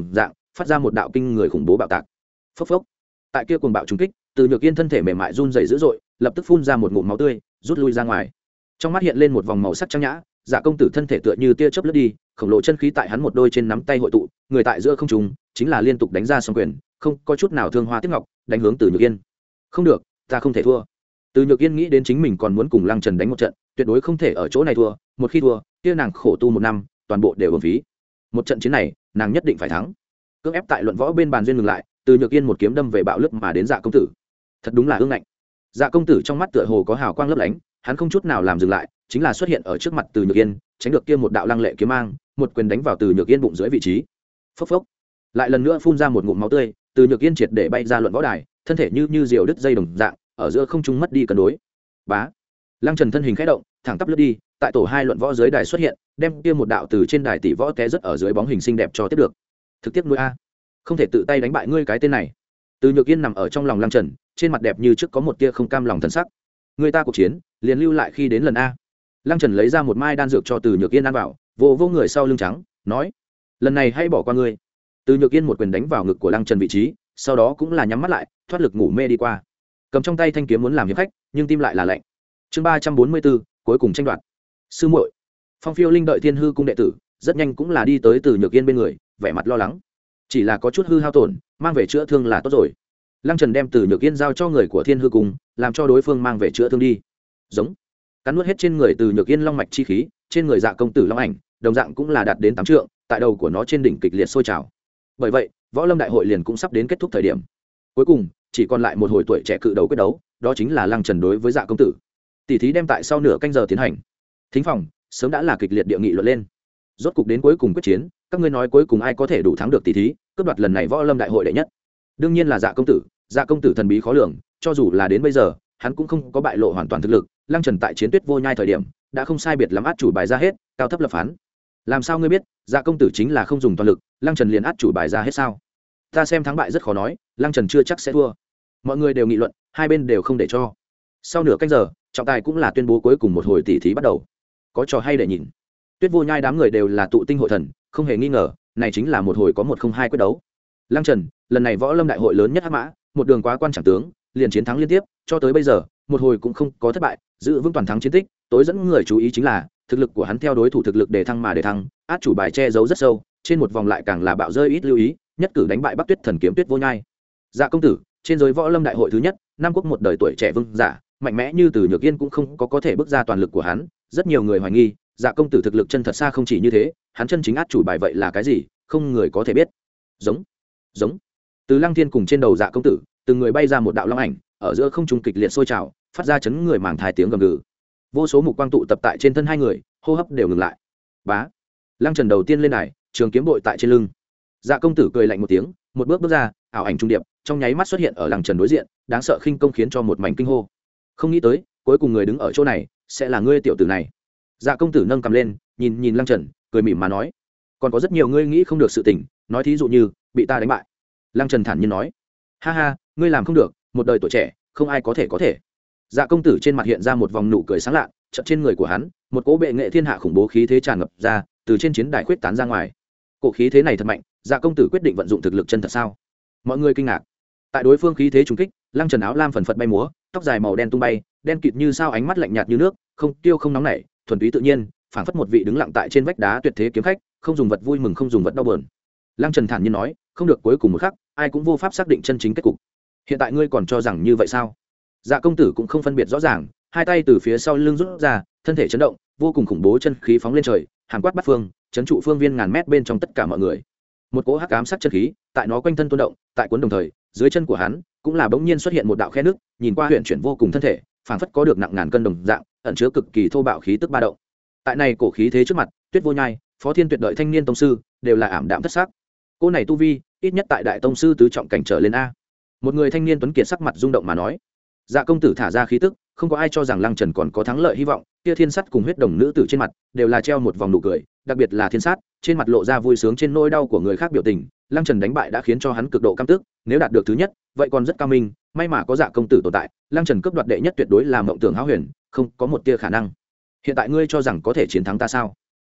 phát ra một đạo kinh người khủng bố bạo tạc. Phốc phốc. Tại kia cuồng bạo trúng kích, Từ Nhược Yên thân thể mềm mại run rẩy dữ dội, lập tức phun ra một ngụm máu tươi, rút lui ra ngoài. Trong mắt hiện lên một vòng màu sắc trắng nhã, Dạ công tử thân thể tựa như tia chớp lướt đi, khổng lồ chân khí tại hắn một đôi trên nắm tay hội tụ, người tại giữa không trung, chính là liên tục đánh ra song quyền, không có chút nào thương hoa tiếc ngọc, đánh hướng Từ Nhược Yên. Không được, ta không thể thua. Từ Nhược Yên nghĩ đến chính mình còn muốn cùng Lăng Trần đánh một trận, tuyệt đối không thể ở chỗ này thua, một khi thua, kia nàng khổ tu một năm, toàn bộ đều uổng phí. Một trận chiến này, nàng nhất định phải thắng. Cưỡng ép tại luận võ bên bàn duyên ngừng lại, Từ Nhược Yên một kiếm đâm về bạo lướt mà đến Dạ công tử. Thật đúng là ương ngạnh. Dạ công tử trong mắt tựa hồ có hào quang lấp lánh, hắn không chút nào làm dừng lại, chính là xuất hiện ở trước mặt Từ Nhược Yên, tránh được kia một đạo lăng lệ kiếm mang, một quyền đánh vào Từ Nhược Yên bụng dưới vị trí. Phốc phốc. Lại lần nữa phun ra một ngụm máu tươi, Từ Nhược Yên triệt để bay ra luận võ đài, thân thể như như diều đứt dây đồng dạng, ở giữa không trung mất đi cân đối. Bá. Lăng Trần thân hình khẽ động, thẳng tắp lướt đi, tại tổ hai luận võ dưới đài xuất hiện, đem kia một đạo từ trên đài tỷ võ té rất ở dưới bóng hình xinh đẹp cho tiếp được. Thực tiếp nuôi a, không thể tự tay đánh bại ngươi cái tên này. Từ Nhược Yên nằm ở trong lòng Lăng Trần, trên mặt đẹp như trước có một tia không cam lòng thần sắc. Người ta cuộc chiến, liền lưu lại khi đến lần a. Lăng Trần lấy ra một mai đan dược cho Từ Nhược Yên ăn vào, vỗ vỗ người sau lưng trắng, nói: lần này hãy bỏ qua ngươi. Từ Nhược Yên một quyền đánh vào ngực của Lăng Trần vị trí, sau đó cũng là nhắm mắt lại, thoát lực ngủ mê đi qua. Cầm trong tay thanh kiếm muốn làm hiệp khách, nhưng tim lại là lạnh. Chương ba trăm bốn mươi bốn, cuối cùng tranh đoạt. Sư muội. Phong Phiêu Linh đợi Thiên Hư cung đệ tử, rất nhanh cũng là đi tới Từ Nhược Yên bên người, vẻ mặt lo lắng. Chỉ là có chút hư hao tổn, mang về chữa thương là tốt rồi. Lăng Trần đem Từ Nhược Yên giao cho người của Thiên Hư cung, làm cho đối phương mang về chữa thương đi. Giống. Cắn nuốt hết trên người Từ Nhược Yên long mạch chi khí, trên người Dạ công tử long ảnh, đồng dạng cũng là đạt đến tám trượng, tại đầu của nó trên đỉnh kịch liệt sôi trào. Bởi vậy, võ lâm đại hội liền cũng sắp đến kết thúc thời điểm. Cuối cùng, chỉ còn lại một hồi tuổi trẻ cự đấu quyết đấu, đó chính là Lăng Trần đối với Dạ công tử. Tỷ thí đem tại sau nửa canh giờ tiến hành. Thính phòng sớm đã là kịch liệt địa nghị luận lên. Rốt cục đến cuối cùng quyết chiến, các ngươi nói cuối cùng ai có thể đủ thắng được tỷ thí, cướp đoạt lần này võ lâm đại hội đệ nhất? Đương nhiên là Dạ công tử. Dạ công tử thần bí khó lường, cho dù là đến bây giờ, hắn cũng không có bại lộ hoàn toàn thực lực. Lăng Trần tại chiến tuyết vô nhai thời điểm, đã không sai biệt lắm át chủ bài ra hết, cao thấp lập phán. Làm sao ngươi biết, Dạ công tử chính là không dùng toàn lực, Lăng Trần liền át chủ bài ra hết sao? Ta xem thắng bại rất khó nói, Lăng Trần chưa chắc sẽ thua. Mọi người đều nghị luận, hai bên đều không để cho. Sau nửa canh giờ, trọng tài cũng là tuyên bố cuối cùng một hồi tỷ thí bắt đầu. Có trò hay để nhìn. Tuyết vô nhai đám người đều là tụ tinh hội thần, không hề nghi ngờ, này chính là một hồi có một không hai quyết đấu. Lăng Trần, lần này võ lâm đại hội lớn nhất hắc mã, một đường quá quan trọng tướng, liền chiến thắng liên tiếp, cho tới bây giờ, một hồi cũng không có thất bại, giữ vững toàn thắng chiến tích. Tối dẫn người chú ý chính là thực lực của hắn theo đối thủ thực lực để thăng mà để thăng, át chủ bài che giấu rất sâu, trên một vòng lại càng là bạo rơi ít lưu ý, nhất cử đánh bại Bắc Tuyết thần kiếm Tuyết vô nhai. Dạ công tử, trên giới võ lâm đại hội thứ nhất, Nam quốc một đời tuổi trẻ vương giả, mạnh mẽ như Từ Nhược Yên cũng không có có thể bước ra toàn lực của hắn, rất nhiều người hoài nghi, Dạ công tử thực lực chân thật xa không chỉ như thế, hắn chân chính át chủ bài vậy là cái gì, không người có thể biết. Giống, giống. Từ Lăng Thiên cùng trên đầu Dạ công tử, từng người bay ra một đạo long ảnh, ở giữa không trung kịch liệt sôi trào, phát ra chấn người màng thai tiếng gầm gừ. Vô số mục quang tụ tập tại trên thân hai người, hô hấp đều ngừng lại. Bá. Lăng Trần đầu tiên lên đài, trường kiếm bội tại trên lưng. Dạ công tử cười lạnh một tiếng, một bước bước ra, ảo ảnh trung điệp, trong nháy mắt xuất hiện ở Lăng Trần đối diện, đáng sợ khinh công khiến cho một mảnh kinh hô. Không nghĩ tới, cuối cùng người đứng ở chỗ này sẽ là ngươi tiểu tử này. Dạ công tử nâng cầm lên, nhìn nhìn Lăng Trần, cười mỉm mà nói: còn có rất nhiều ngươi nghĩ không được sự tình, nói thí dụ như bị ta đánh bại. Lăng Trần thản nhiên nói: ha ha, ngươi làm không được, một đời tuổi trẻ, không ai có thể có thể. Dạ công tử trên mặt hiện ra một vòng nụ cười sáng lạ, chợt trên người của hắn, một cỗ bệ nghệ thiên hạ khủng bố khí thế tràn ngập ra, từ trên chiến đài khuyết tán ra ngoài. Cổ khí thế này thật mạnh, Dạ công tử quyết định vận dụng thực lực chân thật sao? Mọi người kinh ngạc. Tại đối phương khí thế trùng kích, Lăng Trần áo lam phần phật bay múa, tóc dài màu đen tung bay, đen kịt như sao, ánh mắt lạnh nhạt như nước, không tiêu không nóng nảy, thuần túy tự nhiên, phảng phất một vị đứng lặng tại trên vách đá tuyệt thế kiếm khách, không dùng vật vui mừng không dùng vật đau buồn. Lăng Trần thản nhiên nói: không được, cuối cùng một khắc, ai cũng vô pháp xác định chân chính kết cục. Hiện tại ngươi còn cho rằng như vậy sao? Dạ công tử cũng không phân biệt rõ ràng, hai tay từ phía sau lưng rút ra, thân thể chấn động, vô cùng khủng bố chân khí phóng lên trời, hàn quát bắt phương, chấn trụ phương viên ngàn mét bên trong tất cả mọi người. Một cỗ hắc ám sắc chân khí, tại nó quanh thân tuôn động, tại cuốn đồng thời, dưới chân của hắn cũng là bỗng nhiên xuất hiện một đạo khe nước, nhìn qua huyền chuyển vô cùng thân thể, phảng phất có được nặng ngàn cân đồng dạng, ẩn chứa cực kỳ thô bạo khí tức ba động. Tại này cổ khí thế trước mặt, Tuyết vô nhai, Phó Thiên tuyệt đợi thanh niên tông sư, đều là ảm đạm thất sắc. Cô này tu vi, ít nhất tại đại tông sư tứ trọng cảnh trở lên a. Một người thanh niên tuấn kiệt sắc mặt rung động mà nói. Dạ công tử thả ra khí tức, không có ai cho rằng Lăng Trần còn có thắng lợi hy vọng. Kia Thiên Sắt cùng huyết đồng nữ tử trên mặt đều là treo một vòng nụ cười, đặc biệt là Thiên Sắt, trên mặt lộ ra vui sướng trên nỗi đau của người khác biểu tình. Lăng Trần đánh bại đã khiến cho hắn cực độ căm tức, nếu đạt được thứ nhất, vậy còn rất cao minh, may mà có Dạ công tử tồn tại, Lăng Trần cướp đoạt đệ nhất tuyệt đối là mộng tưởng hão huyền, không có một tia khả năng. Hiện tại ngươi cho rằng có thể chiến thắng ta sao?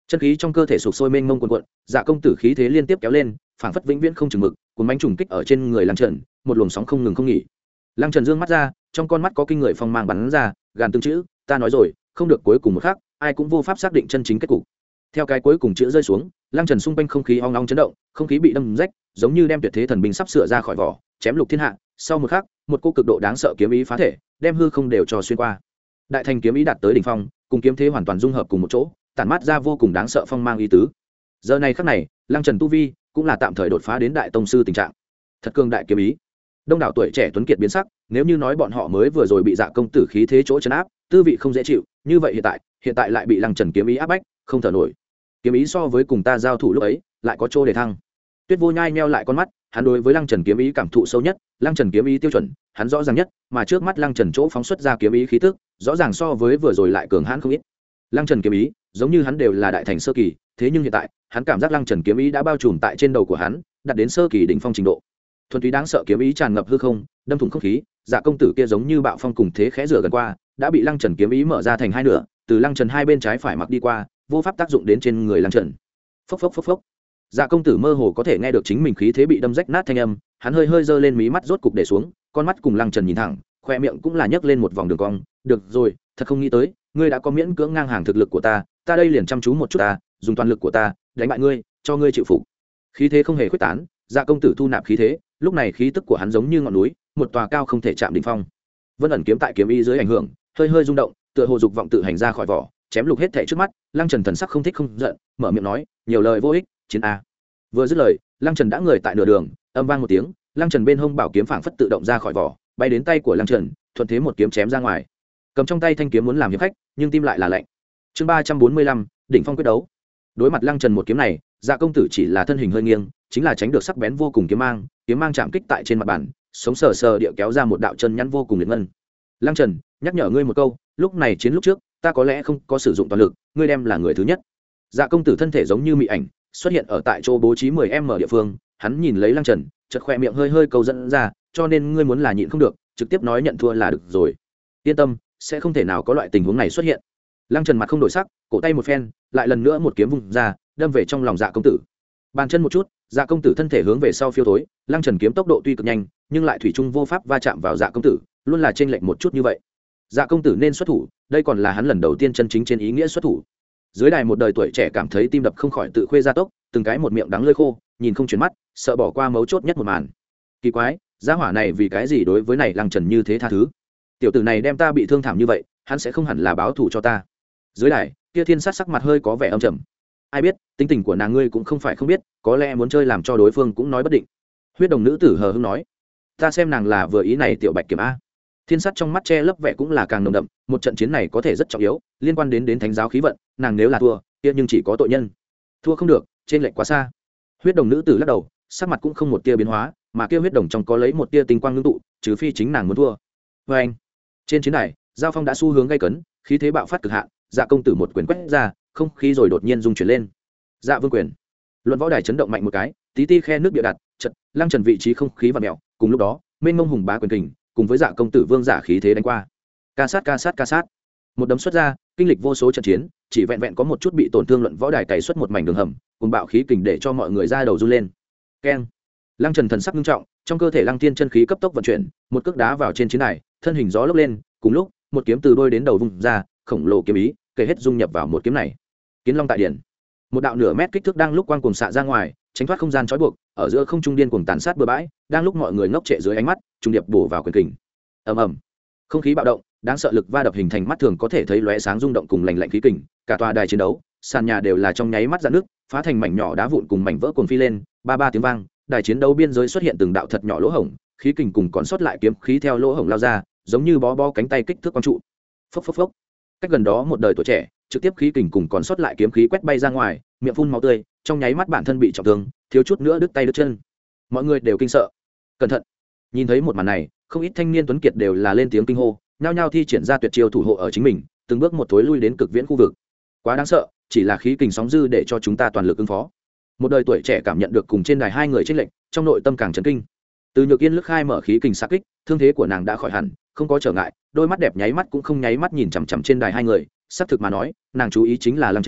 chân khí trong cơ thể sụp sôi mênh mông cuồn cuộn, Dạ công tử khí thế liên tiếp kéo lên, phảng phất vĩnh viễn không chừng mực, cuốn bánh trùng kích ở trên người Lăng Trần, một luồng sóng không ngừng không nghỉ. Lăng Trần dương mắt ra, trong con mắt có kinh người phong mang bắn ra, gàn từng chữ, ta nói rồi, không được cuối cùng một khắc, ai cũng vô pháp xác định chân chính kết cục. Theo cái cuối cùng chữ rơi xuống, Lăng Trần xung quanh không khí ong ong chấn động, không khí bị đâm rách, giống như đem tuyệt thế thần binh sắp sửa ra khỏi vỏ, chém lục thiên hạ. Sau một khắc, một cô cực độ đáng sợ kiếm ý phá thể, đem hư không đều cho xuyên qua. Đại thành kiếm ý đạt tới đỉnh phong, cùng kiếm thế hoàn toàn dung hợp cùng một chỗ, tản mát ra vô cùng đáng sợ phong mang ý tứ. Giờ này khắc này, Lăng Trần tu vi cũng là tạm thời đột phá đến đại tông sư tình trạng. Thật cường đại kiếm ý. Đông đảo tuổi trẻ tuấn kiệt biến sắc, nếu như nói bọn họ mới vừa rồi bị Dạ công tử khí thế chỗ trấn áp, tư vị không dễ chịu, như vậy hiện tại, hiện tại lại bị Lăng Trần kiếm ý áp bách, không thở nổi. Kiếm ý so với cùng ta giao thủ lúc ấy, lại có chỗ để thăng. Tuyết Vô Nhai nheo lại con mắt, hắn đối với Lăng Trần kiếm ý cảm thụ sâu nhất, Lăng Trần kiếm ý tiêu chuẩn, hắn rõ ràng nhất, mà trước mắt Lăng Trần chỗ phóng xuất ra kiếm ý khí tức, rõ ràng so với vừa rồi lại cường hãn không ít. Lăng Trần kiếm ý, giống như hắn đều là đại thành sơ kỳ, thế nhưng hiện tại, hắn cảm giác Lăng Trần kiếm ý đã bao trùm tại trên đầu của hắn, đạt đến sơ kỳ đỉnh phong trình độ. Thuần túy đáng sợ kiếm ý tràn ngập hư không, đâm thủng không khí, Dạ công tử kia giống như bạo phong cùng thế khẽ rửa gần qua, đã bị Lăng Trần kiếm ý mở ra thành hai nửa, từ Lăng Trần hai bên trái phải mặc đi qua, vô pháp tác dụng đến trên người Lăng Trần. Phốc phốc phốc phốc. Dạ công tử mơ hồ có thể nghe được chính mình khí thế bị đâm rách nát thanh âm, hắn hơi hơi giơ lên mí mắt rốt cục để xuống, con mắt cùng Lăng Trần nhìn thẳng, khoe miệng cũng là nhấc lên một vòng đường cong. Được rồi, thật không nghĩ tới, ngươi đã có miễn cưỡng ngang hàng thực lực của ta, ta đây liền chăm chú một chút ta, dùng toàn lực của ta, đánh bại ngươi, cho ngươi chịu phục. Khí thế không hề khuếch tán, Dạ công tử thu nạp khí thế, lúc này khí tức của hắn giống như ngọn núi, một tòa cao không thể chạm đỉnh phong. Vân ẩn kiếm tại kiếm ý dưới ảnh hưởng, hơi hơi rung động, tựa hồ dục vọng tự hành ra khỏi vỏ, chém lục hết thảy trước mắt. Lăng Trần thần sắc không thích không giận, mở miệng nói, nhiều lời vô ích, chiến a. Vừa dứt lời, Lăng Trần đã người tại nửa đường, âm vang một tiếng, Lăng Trần bên hông bảo kiếm phảng phất tự động ra khỏi vỏ, bay đến tay của Lăng Trần, thuận thế một kiếm chém ra ngoài. Cầm trong tay thanh kiếm muốn làm hiệp khách, nhưng tim lại là lạnh. Chương ba trăm bốn mươi lăm, đỉnh phong quyết đấu. Đối mặt Lăng Trần một kiếm này, Dạ công tử chỉ là thân hình hơi nghiêng, chính là tránh được sắc bén vô cùng kiếm mang, kiếm mang chạm kích tại trên mặt bàn, sống sờ sờ địa kéo ra một đạo chân nhăn vô cùng liệt ngân. Lăng Trần, nhắc nhở ngươi một câu, lúc này chiến lúc trước, ta có lẽ không có sử dụng toàn lực, ngươi đem là người thứ nhất. Dạ công tử thân thể giống như mị ảnh, xuất hiện ở tại chỗ bố trí mười em địa phương, hắn nhìn lấy Lăng Trần, chợt khoe miệng hơi hơi câu dẫn ra, cho nên ngươi muốn là nhịn không được, trực tiếp nói nhận thua là được rồi. Yên tâm, sẽ không thể nào có loại tình huống này xuất hiện. Lăng Trần mặt không đổi sắc, cổ tay một phen, lại lần nữa một kiếm vung ra, đâm về trong lòng Dạ công tử. Bàn chân một chút, Dạ công tử thân thể hướng về sau phiêu thối, Lăng Trần kiếm tốc độ tuy cực nhanh, nhưng lại thủy chung vô pháp va chạm vào Dạ công tử, luôn là chênh lệch một chút như vậy. Dạ công tử nên xuất thủ, đây còn là hắn lần đầu tiên chân chính trên ý nghĩa xuất thủ. Dưới đài một đời tuổi trẻ cảm thấy tim đập không khỏi tự khuê gia tốc, từng cái một miệng đắng lưỡi khô, nhìn không chuyển mắt, sợ bỏ qua mấu chốt nhất một màn. Kỳ quái, gia hỏa này vì cái gì đối với này Lăng Trần như thế tha thứ? Tiểu tử này đem ta bị thương thảm như vậy, hắn sẽ không hẳn là báo thù cho ta. Dưới đài, kia Thiên Sát sắc mặt hơi có vẻ âm trầm. Ai biết, tính tình của nàng ngươi cũng không phải không biết, có lẽ muốn chơi làm cho đối phương cũng nói bất định. Huyết đồng nữ tử hờ hững nói, ta xem nàng là vừa ý này tiểu Bạch Kiểm a. Thiên Sát trong mắt che lấp vẻ cũng là càng nồng đậm, một trận chiến này có thể rất trọng yếu, liên quan đến đến thánh giáo khí vận, nàng nếu là thua, kia nhưng chỉ có tội nhân. Thua không được, trên lệch quá xa. Huyết đồng nữ tử lắc đầu, sắc mặt cũng không một tia biến hóa, mà kia huyết đồng trong có lấy một tia tinh quang ngưng tụ, trừ phi chính nàng muốn thua. Và anh, trên chiến này, giao phong đã xu hướng gay cấn, khí thế bạo phát cực hạn, Dạ công tử một quyền quét ra, không khí rồi đột nhiên rung chuyển lên. Dạ vương quyền. Luận võ đài chấn động mạnh một cái, tí ti khe nước bịa đặt, chật, Lăng Trần vị trí không khí và mèo, cùng lúc đó, mênh mông hùng bá quyền kình, cùng với Dạ công tử vương giả khí thế đánh qua. Ca sát ca sát ca sát. Một đấm xuất ra, kinh lịch vô số trận chiến, chỉ vẹn vẹn có một chút bị tổn thương, luận võ đài cày xuất một mảnh đường hầm, cùng bạo khí kình để cho mọi người ra đầu run lên. Keng. Lăng Trần thần sắc nghiêm trọng, trong cơ thể Lăng Tiên chân khí cấp tốc vận chuyển, một cước đá vào trên chiến đài, thân hình gió lốc lên, cùng lúc, một kiếm từ đôi đến đầu vung ra, khổng lồ kiếm ý, kể hết dung nhập vào một kiếm này. Kiến Long tại điển. Một đạo nửa mét kích thước đang lúc quang cuồng xạ ra ngoài, tránh thoát không gian trói buộc, ở giữa không trung điên cuồng tàn sát bừa bãi, đang lúc mọi người ngốc trệ dưới ánh mắt, trung điệp bổ vào quyền kình. Ầm ầm. Không khí bạo động, đáng sợ lực va đập hình thành mắt thường có thể thấy lóe sáng rung động cùng lạnh lạnh khí kình, cả tòa đài chiến đấu, sàn nhà đều là trong nháy mắt rạn nước, phá thành mảnh nhỏ đá vụn cùng mảnh vỡ cuồng phi lên, ba ba tiếng vang, đài chiến đấu biên giới xuất hiện từng đạo thật nhỏ lỗ hổng, khí kình cùng còn sót lại kiếm khí theo lỗ hổng lao ra, giống như bó bó cánh tay kích thước quang trụ. Phốc phốc phốc. Cách gần đó một đời tuổi trẻ, trực tiếp khí kình cùng còn sót lại kiếm khí quét bay ra ngoài, miệng phun máu tươi, trong nháy mắt bản thân bị trọng thương, thiếu chút nữa đứt tay đứt chân. Mọi người đều kinh sợ. Cẩn thận. Nhìn thấy một màn này, không ít thanh niên tuấn kiệt đều là lên tiếng kinh hô, nhao nhao thi triển ra tuyệt chiêu thủ hộ ở chính mình, từng bước một thối lui đến cực viễn khu vực. Quá đáng sợ, chỉ là khí kình sóng dư để cho chúng ta toàn lực ứng phó. Một đời tuổi trẻ cảm nhận được cùng trên đài hai người chênh lệch, trong nội tâm càng chấn kinh. Từ Nhược Yên lướt khai mở khí kình xạ kích, thương thế của nàng đã khỏi hẳn, không có trở ngại, đôi mắt đẹp nháy mắt cũng không nháy mắt nhìn chằm chằm trên đài hai người, xác thực mà nói, nàng chú ý chính là Lăng Trần,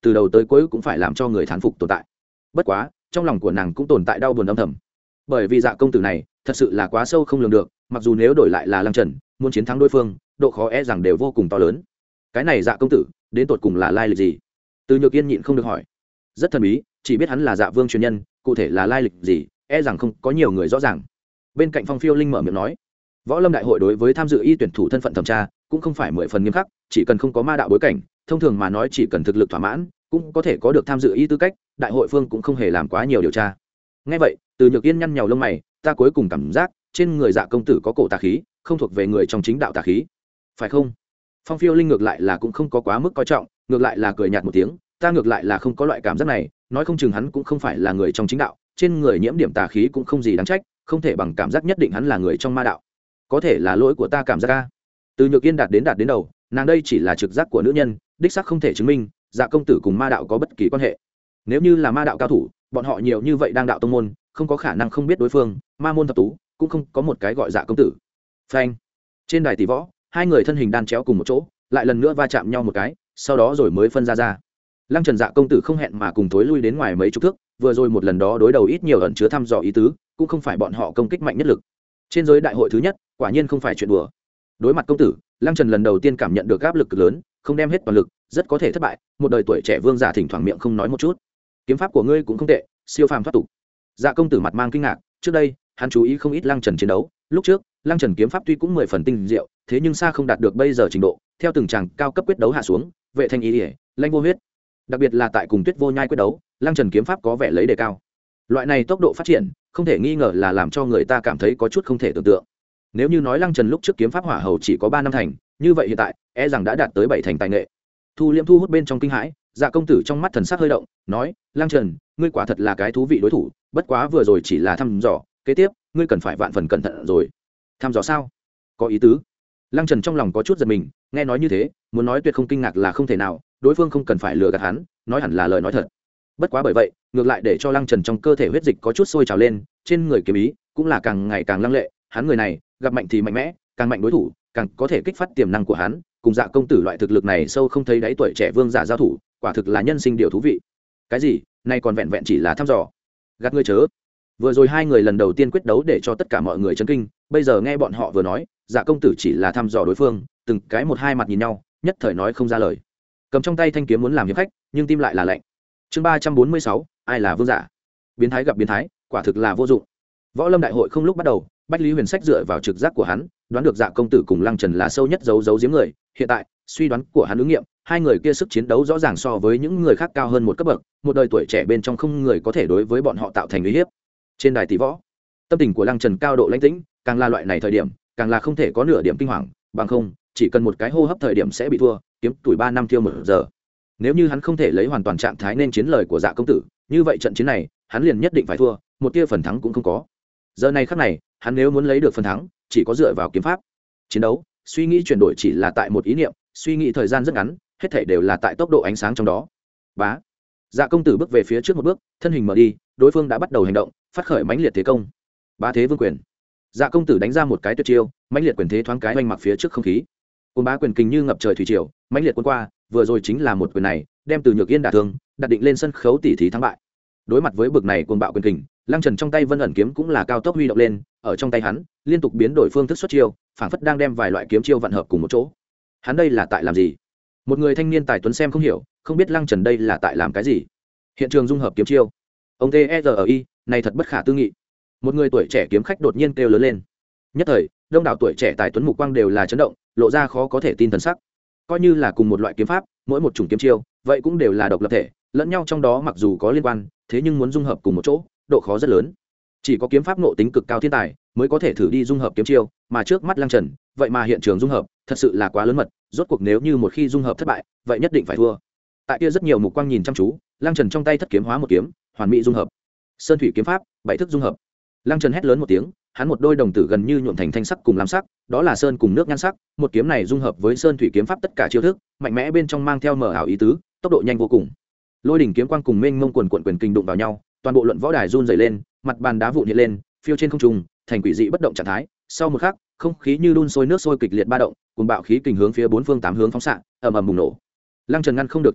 từ đầu tới cuối cũng phải làm cho người thán phục tồn tại. Bất quá trong lòng của nàng cũng tồn tại đau buồn âm thầm, bởi vì Dạ công tử này thật sự là quá sâu không lường được, mặc dù nếu đổi lại là Lăng Trần, muốn chiến thắng đối phương độ khó e rằng đều vô cùng to lớn. Cái này Dạ công tử đến tột cùng là lai lịch gì? Từ Nhược Yên nhịn không được hỏi. Rất thần bí, chỉ biết hắn là Dạ vương truyền nhân, cụ thể là lai lịch gì e rằng không có nhiều người rõ ràng. Bên cạnh Phong Phiêu Linh mở miệng nói, võ lâm đại hội đối với tham dự y tuyển thủ thân phận thẩm tra cũng không phải mười phần nghiêm khắc, chỉ cần không có ma đạo bối cảnh, thông thường mà nói chỉ cần thực lực thỏa mãn cũng có thể có được tham dự y tư cách, đại hội phương cũng không hề làm quá nhiều điều tra. Nghe vậy Từ Nhược Yên nhăn nhào lông mày, ta cuối cùng cảm giác trên người Dạ công tử có cổ tà khí, không thuộc về người trong chính đạo tà khí, phải không? Phong Phiêu Linh ngược lại là cũng không có quá mức coi trọng, ngược lại là cười nhạt một tiếng, ta ngược lại là không có loại cảm giác này, nói không chừng hắn cũng không phải là người trong chính đạo, trên người nhiễm điểm tà khí cũng không gì đáng trách, không thể bằng cảm giác nhất định hắn là người trong ma đạo, có thể là lỗi của ta cảm giác ca. Từ Nhược Yên đạt đến đạt đến đầu, nàng đây chỉ là trực giác của nữ nhân, đích xác không thể chứng minh Dạ công tử cùng ma đạo có bất kỳ quan hệ. Nếu như là ma đạo cao thủ, bọn họ nhiều như vậy đang đạo tông môn, không có khả năng không biết đối phương, ma môn thập tú cũng không có một cái gọi Dạ công tử. Phanh. Trên đài tỷ võ, hai người thân hình đan chéo cùng một chỗ, lại lần nữa va chạm nhau một cái, sau đó rồi mới phân ra ra. Lăng Trần Dạ công tử không hẹn mà cùng tối lui đến ngoài mấy chục thước, vừa rồi một lần đó đối đầu ít nhiều ẩn chứa thăm dò ý tứ, cũng không phải bọn họ công kích mạnh nhất lực. Trên giới đại hội thứ nhất, quả nhiên không phải chuyện đùa. Đối mặt công tử, Lăng Trần lần đầu tiên cảm nhận được áp lực cực lớn, không đem hết toàn lực, rất có thể thất bại. Một đời tuổi trẻ vương giả thỉnh thoảng miệng không nói một chút. Kiếm pháp của ngươi cũng không tệ, siêu phàm thoát tục. Dạ công tử mặt mang kinh ngạc, trước đây, hắn chú ý không ít Lăng Trần chiến đấu, lúc trước, Lăng Trần kiếm pháp tuy cũng mười phần tinh diệu, thế nhưng xa không đạt được bây giờ trình độ. Theo từng tràng cao cấp quyết đấu hạ xuống, vệ thanh ý ỉa, lanh vô huyết, đặc biệt là tại cùng Tuyết Vô Nhai quyết đấu, Lăng Trần kiếm pháp có vẻ lấy đề cao. Loại này tốc độ phát triển, không thể nghi ngờ là làm cho người ta cảm thấy có chút không thể tưởng tượng. Nếu như nói Lăng Trần lúc trước kiếm pháp hỏa hầu chỉ có ba năm thành, như vậy hiện tại e rằng đã đạt tới bảy thành tài nghệ. Thu Liêm thu hút bên trong kinh hãi, Dạ công tử trong mắt thần sắc hơi động, nói, Lăng Trần, ngươi quả thật là cái thú vị đối thủ, bất quá vừa rồi chỉ là thăm dò, kế tiếp ngươi cần phải vạn phần cẩn thận rồi. Thăm dò sao? Có ý tứ. Lăng Trần trong lòng có chút giật mình, nghe nói như thế, muốn nói tuyệt không kinh ngạc là không thể nào, đối phương không cần phải lừa gạt hắn, nói hẳn là lời nói thật. Bất quá bởi vậy, ngược lại để cho Lăng Trần trong cơ thể huyết dịch có chút sôi trào lên, trên người kiếm ý cũng là càng ngày càng lăng lệ, hắn người này, gặp mạnh thì mạnh mẽ, càng mạnh đối thủ, càng có thể kích phát tiềm năng của hắn, cùng Dạ công tử loại thực lực này sâu không thấy đáy tuổi trẻ vương giả giao thủ, quả thực là nhân sinh điều thú vị. Cái gì? Nay còn vẹn vẹn chỉ là thăm dò. Gạt ngươi chớ. Vừa rồi hai người lần đầu tiên quyết đấu để cho tất cả mọi người chấn kinh, bây giờ nghe bọn họ vừa nói, Dạ công tử chỉ là thăm dò đối phương, từng cái một hai mặt nhìn nhau, nhất thời nói không ra lời. Cầm trong tay thanh kiếm muốn làm hiệp khách, nhưng tim lại là lạnh. Chương ba trăm bốn mươi sáu, ai là vương giả? Biến thái gặp biến thái, quả thực là vô dụng. Võ lâm đại hội không lúc bắt đầu, Bách Lý Huyền Sách dựa vào trực giác của hắn, đoán được Dạ công tử cùng Lăng Trần là sâu nhất giấu giấu giếm người, hiện tại, suy đoán của hắn ứng nghiệm, hai người kia sức chiến đấu rõ ràng so với những người khác cao hơn một cấp bậc, một đời tuổi trẻ bên trong không người có thể đối với bọn họ tạo thành uy hiếp. Trên đài tỷ võ, tâm tình của Lăng Trần cao độ lãnh tĩnh, càng là loại này thời điểm, càng là không thể có nửa điểm kinh hoàng, bằng không, chỉ cần một cái hô hấp thời điểm sẽ bị thua, kiếm tuổi ba năm tiêu một giờ. Nếu như hắn không thể lấy hoàn toàn trạng thái nên chiến lời của Dạ công tử, như vậy trận chiến này, hắn liền nhất định phải thua, một tia phần thắng cũng không có. Giờ này khắc này, hắn nếu muốn lấy được phần thắng, chỉ có dựa vào kiếm pháp. Chiến đấu, suy nghĩ chuyển đổi chỉ là tại một ý niệm, suy nghĩ thời gian rất ngắn, hết thảy đều là tại tốc độ ánh sáng trong đó. Bá. Dạ công tử bước về phía trước một bước, thân hình mở đi, đối phương đã bắt đầu hành động, phát khởi mãnh liệt thế công. Bá thế vương quyền. Dạ công tử đánh ra một cái tuyệt chiêu, mãnh liệt quyền thế thoáng cái oanh mặc phía trước không khí. Côn bá quyền kình như ngập trời thủy triều, mãnh liệt cuốn qua, vừa rồi chính là một quyền này, đem Từ Nhược Yên đả thương, đặt định lên sân khấu tỉ thí thắng bại. Đối mặt với bực này cuồng bạo quyền kình, Lăng Trần trong tay Vân ẩn kiếm cũng là cao tốc huy động lên, ở trong tay hắn, liên tục biến đổi phương thức xuất chiêu, phảng phất đang đem vài loại kiếm chiêu vận hợp cùng một chỗ. Hắn đây là tại làm gì? Một người thanh niên tài tuấn xem không hiểu, không biết Lăng Trần đây là tại làm cái gì. Hiện trường dung hợp kiếm chiêu. Ông T E R I, này thật bất khả tư nghị. Một người tuổi trẻ kiếm khách đột nhiên kêu lớn lên. Nhất thời, đông đảo tuổi trẻ tài tuấn mục quang đều là chấn động, lộ ra khó có thể tin thần sắc. Coi như là cùng một loại kiếm pháp, mỗi một chủng kiếm chiêu, vậy cũng đều là độc lập thể, lẫn nhau trong đó mặc dù có liên quan, thế nhưng muốn dung hợp cùng một chỗ, độ khó rất lớn. Chỉ có kiếm pháp ngộ tính cực cao thiên tài mới có thể thử đi dung hợp kiếm chiêu, mà trước mắt Lăng Trần, vậy mà hiện trường dung hợp, thật sự là quá lớn mật, rốt cuộc nếu như một khi dung hợp thất bại, vậy nhất định phải thua. Tại kia rất nhiều mục quang nhìn chăm chú, Lăng Trần trong tay thất kiếm hóa một kiếm, hoàn mỹ dung hợp. Sơn thủy kiếm pháp, bảy thức dung hợp. Lăng Trần hét lớn một tiếng, hắn một đôi đồng tử gần như nhuộm thành thanh sắc cùng lam sắc, đó là sơn cùng nước nhan sắc, một kiếm này dung hợp với sơn thủy kiếm pháp tất cả chiêu thức, mạnh mẽ bên trong mang theo mờ ảo ý tứ, tốc độ nhanh vô cùng. Lôi đỉnh kiếm quang cùng mênh mông quần quần quyền kinh đụng vào nhau, toàn bộ luận võ đài run rẩy lên, mặt bàn đá vụn hiện lên, phiêu trên không trung, thành quỷ dị bất động trạng thái. Sau một khắc, không khí như đun sôi nước sôi kịch liệt ba động, cùng bạo khí kình hướng phía bốn phương tám hướng phóng xạ, ầm ầm bùng nổ. Lăng Trần ngăn không được thân thể,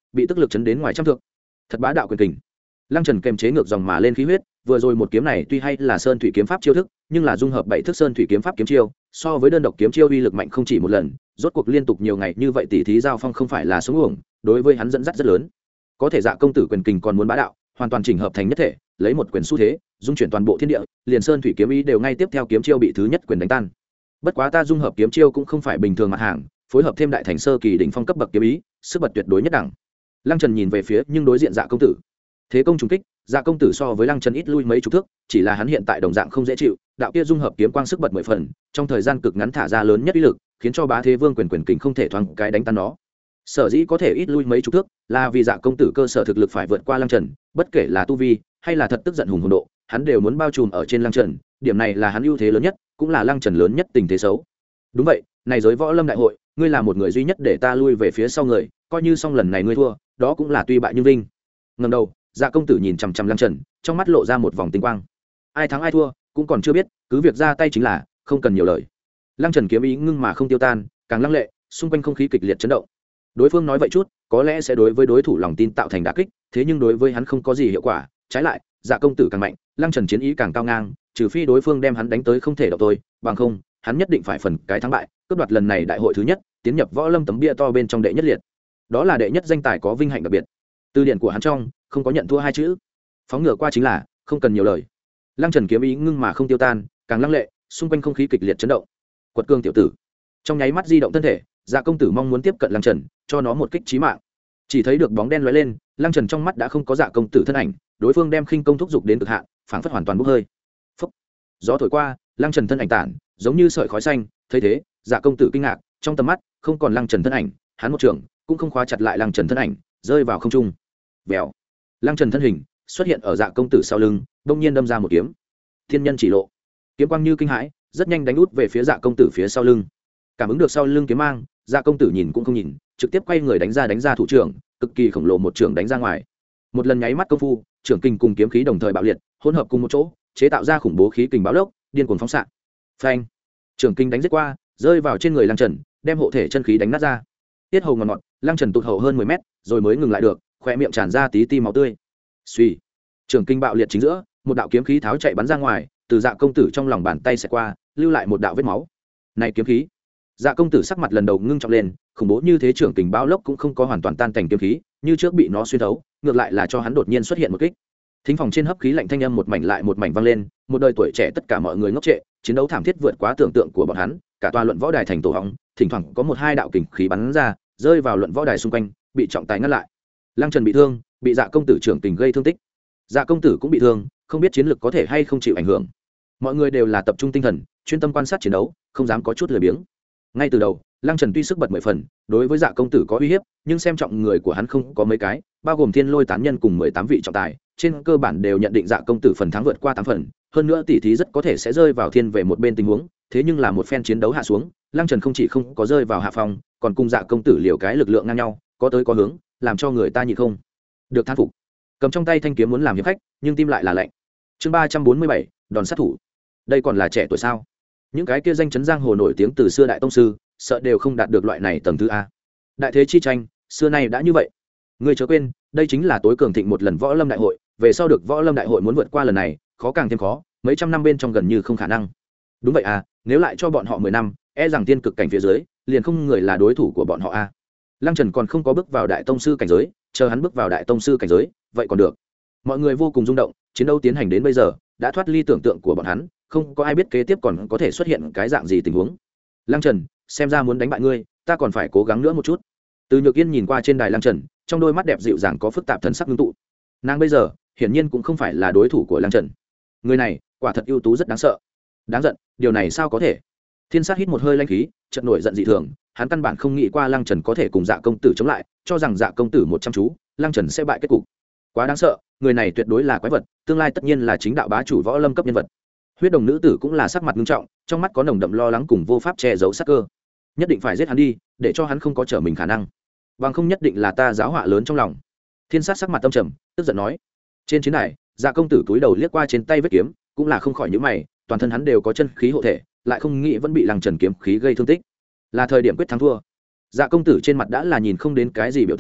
bị tức lực chấn đến ngoài trăm thước. Thật bá đạo quyền kình. Lăng Trần kềm chế ngược dòng mà lên khí huyết, vừa rồi một kiếm này tuy hay là sơn thủy kiếm pháp chiêu thức, nhưng là dung hợp bảy thức sơn thủy kiếm pháp kiếm chiêu, so với đơn độc kiếm chiêu uy lực mạnh không chỉ một lần, rốt cuộc liên tục nhiều ngày như vậy tỉ thí giao phong không phải là sống uổng, đối với hắn dẫn dắt rất lớn. Có thể Dạ công tử quyền kình còn muốn bá đạo, hoàn toàn chỉnh hợp thành nhất thể, lấy một quyền xu thế, dung chuyển toàn bộ thiên địa, liền sơn thủy kiếm ý đều ngay tiếp theo kiếm chiêu bị thứ nhất quyền đánh tan. Bất quá ta dung hợp kiếm chiêu cũng không phải bình thường mặt hàng, phối hợp thêm đại thành sơ kỳ đỉnh phong cấp bậc kiếm ý, sức bật tuyệt đối nhất đẳng. Lăng Trần nhìn về phía nhưng đối diện Dạ công tử. Thế công trùng kích, Dạ công tử so với Lăng Trần ít lui mấy chục thước, chỉ là hắn hiện tại đồng dạng không dễ chịu, đạo kia dung hợp kiếm quang sức bật mười phần, trong thời gian cực ngắn thả ra lớn nhất uy lực, khiến cho Bá Thế Vương quyền quyền kình không thể thoáng cái đánh tan nó. Sở dĩ có thể ít lui mấy chục thước, là vì Dạ công tử cơ sở thực lực phải vượt qua Lăng Trần, bất kể là tu vi hay là thật tức giận hùng hồn độ, hắn đều muốn bao trùm ở trên Lăng Trần, điểm này là hắn ưu thế lớn nhất, cũng là Lăng Trần lớn nhất tình thế xấu. Đúng vậy, này giới võ lâm đại hội, ngươi là một người duy nhất để ta lui về phía sau người, coi như xong lần này ngươi thua, đó cũng là tuy bại nhưng vinh. Ngẩng đầu, Dạ công tử nhìn chằm chằm Lăng Trần, trong mắt lộ ra một vòng tinh quang. Ai thắng ai thua, cũng còn chưa biết, cứ việc ra tay chính là, không cần nhiều lời. Lăng Trần kiếm ý ngưng mà không tiêu tan, càng lăng lệ, xung quanh không khí kịch liệt chấn động. Đối phương nói vậy chút, có lẽ sẽ đối với đối thủ lòng tin tạo thành đả kích, thế nhưng đối với hắn không có gì hiệu quả, trái lại, Dạ công tử càng mạnh, Lăng Trần chiến ý càng cao ngang, trừ phi đối phương đem hắn đánh tới không thể động tôi, bằng không, hắn nhất định phải phần cái thắng bại, cướp đoạt lần này đại hội thứ nhất, tiến nhập võ lâm tấm bia to bên trong đệ nhất liệt. Đó là đệ nhất danh tài có vinh hạnh đặc biệt. Từ điển của hắn trong không có nhận thua hai chữ, phóng ngựa qua chính là, không cần nhiều lời. Lăng Trần kiếm ý ngưng mà không tiêu tan, càng lăng lệ, xung quanh không khí kịch liệt chấn động. Quật cương tiểu tử, trong nháy mắt di động thân thể, Dạ công tử mong muốn tiếp cận Lăng Trần, cho nó một kích chí mạng. Chỉ thấy được bóng đen lóe lên, Lăng Trần trong mắt đã không có Dạ công tử thân ảnh, đối phương đem khinh công thúc dục đến cực hạn, phảng phất hoàn toàn bốc hơi. Phốc. Gió thổi qua, Lăng Trần thân ảnh tản, giống như sợi khói xanh, thấy thế, Dạ công tử kinh ngạc, trong tầm mắt không còn Lăng Trần thân ảnh, hắn một trường cũng không khóa chặt lại Lăng Trần thân ảnh, rơi vào không trung. Vèo. Lăng Trần thân hình xuất hiện ở Dạ công tử sau lưng, bỗng nhiên đâm ra một kiếm. Thiên nhân chỉ lộ. Kiếm quang như kinh hãi, rất nhanh đánh út về phía Dạ công tử phía sau lưng. Cảm ứng được sau lưng kiếm mang, Dạ công tử nhìn cũng không nhìn, trực tiếp quay người đánh ra đánh ra thủ trưởng, cực kỳ khổng lồ một trưởng đánh ra ngoài. Một lần nháy mắt công phu, trưởng kình cùng kiếm khí đồng thời bạo liệt, hỗn hợp cùng một chỗ, chế tạo ra khủng bố khí kình báo lốc, điên cuồng phóng xạ. Phanh! Trưởng kình đánh giết qua, rơi vào trên người Lăng Trần, đem hộ thể chân khí đánh nát ra. Tiết hầu ngọt ngọt, Lăng Trần tụt hậu hơn mười mét, rồi mới ngừng lại được, khóe miệng tràn ra tí ti máu tươi. Suy! Trưởng kình bạo liệt chính giữa, một đạo kiếm khí tháo chạy bắn ra ngoài, từ Dạ công tử trong lòng bàn tay xẹt qua, lưu lại một đạo vết máu. Này kiếm khí! Dạ công tử sắc mặt lần đầu ngưng trọng lên, khủng bố như thế trưởng kình báo lốc cũng không có hoàn toàn tan thành kiếm khí, như trước bị nó xuyên thấu, ngược lại là cho hắn đột nhiên xuất hiện một kích. Thính phòng trên hấp khí lạnh thanh âm một mảnh lại một mảnh vang lên, một đời tuổi trẻ tất cả mọi người ngốc trệ, chiến đấu thảm thiết vượt quá tưởng tượng của bọn hắn, cả tòa luận võ đài thành tổ hóng, thỉnh thoảng có một hai đạo kình khí bắn ra, rơi vào luận võ đài xung quanh, bị trọng tài ngăn lại. Lăng Trần bị thương, bị Dạ công tử trưởng kình gây thương tích. Dạ công tử cũng bị thương, không biết chiến lực có thể hay không chịu ảnh hưởng. Mọi người đều là tập trung tinh thần, chuyên tâm quan sát chiến đấu, không dám có chút lười biếng. Ngay từ đầu, Lăng Trần tuy sức bật mười phần, đối với Dạ công tử có uy hiếp, nhưng xem trọng người của hắn không có mấy cái, bao gồm Thiên Lôi tán nhân cùng mười tám vị trọng tài, trên cơ bản đều nhận định Dạ công tử phần thắng vượt qua tám phần, hơn nữa tỷ thí rất có thể sẽ rơi vào thiên về một bên tình huống, thế nhưng là một phen chiến đấu hạ xuống, Lăng Trần không chỉ không có rơi vào hạ phong, còn cùng Dạ công tử liều cái lực lượng ngang nhau, có tới có hướng, làm cho người ta nhịn không được than phục. Cầm trong tay thanh kiếm muốn làm hiệp khách, nhưng tim lại là lạnh. Chương ba trăm bốn mươi bảy, đòn sát thủ. Đây còn là trẻ tuổi sao? Những cái kia danh chấn giang hồ nổi tiếng từ xưa đại tông sư, sợ đều không đạt được loại này tầng thứ a. Đại thế chi tranh, xưa nay đã như vậy. Ngươi chớ quên, đây chính là tối cường thịnh một lần võ lâm đại hội, về sau được võ lâm đại hội muốn vượt qua lần này, khó càng thêm khó, mấy trăm năm bên trong gần như không khả năng. Đúng vậy à, nếu lại cho bọn họ mười năm, e rằng tiên cực cảnh phía dưới, liền không người là đối thủ của bọn họ a. Lăng Trần còn không có bước vào đại tông sư cảnh giới, chờ hắn bước vào đại tông sư cảnh giới, vậy còn được. Mọi người vô cùng rung động, chiến đấu tiến hành đến bây giờ, đã thoát ly tưởng tượng của bọn hắn, không có ai biết kế tiếp còn có thể xuất hiện cái dạng gì tình huống. Lăng Trần, xem ra muốn đánh bại ngươi, ta còn phải cố gắng nữa một chút. Từ Nhược Yên nhìn qua trên đài Lăng Trần, trong đôi mắt đẹp dịu dàng có phức tạp thần sắc ngưng tụ. Nàng bây giờ, hiển nhiên cũng không phải là đối thủ của Lăng Trần. Người này, quả thật ưu tú rất đáng sợ. Đáng giận, điều này sao có thể? Thiên Sát hít một hơi lãnh khí, chợt nổi giận dị thường, hắn căn bản không nghĩ qua Lăng Trần có thể cùng Dạ công tử chống lại, cho rằng Dạ công tử một trăm chú, Lăng Trần sẽ bại kết cục. Quá đáng sợ, người này tuyệt đối là quái vật, tương lai tất nhiên là chính đạo bá chủ võ lâm cấp nhân vật. Huyết Đồng nữ tử cũng là sắc mặt nghiêm trọng, trong mắt có nồng đậm lo lắng cùng vô pháp che giấu sát cơ. Nhất định phải giết hắn đi, để cho hắn không có trở mình khả năng. Bằng không nhất định là ta giáo họa lớn trong lòng. Thiên Sát sắc mặt tâm trầm, tức giận nói. Trên chiến đài, Dạ công tử cúi đầu liếc qua trên tay vết kiếm, cũng là không khỏi nhíu mày, toàn thân hắn đều có chân khí hộ thể, lại không nghĩ vẫn bị Lăng Trần kiếm khí gây thương tích. Là thời điểm quyết thắng thua. Dạ công tử trên mặt đã là nhìn không đến cái gì biểu tình,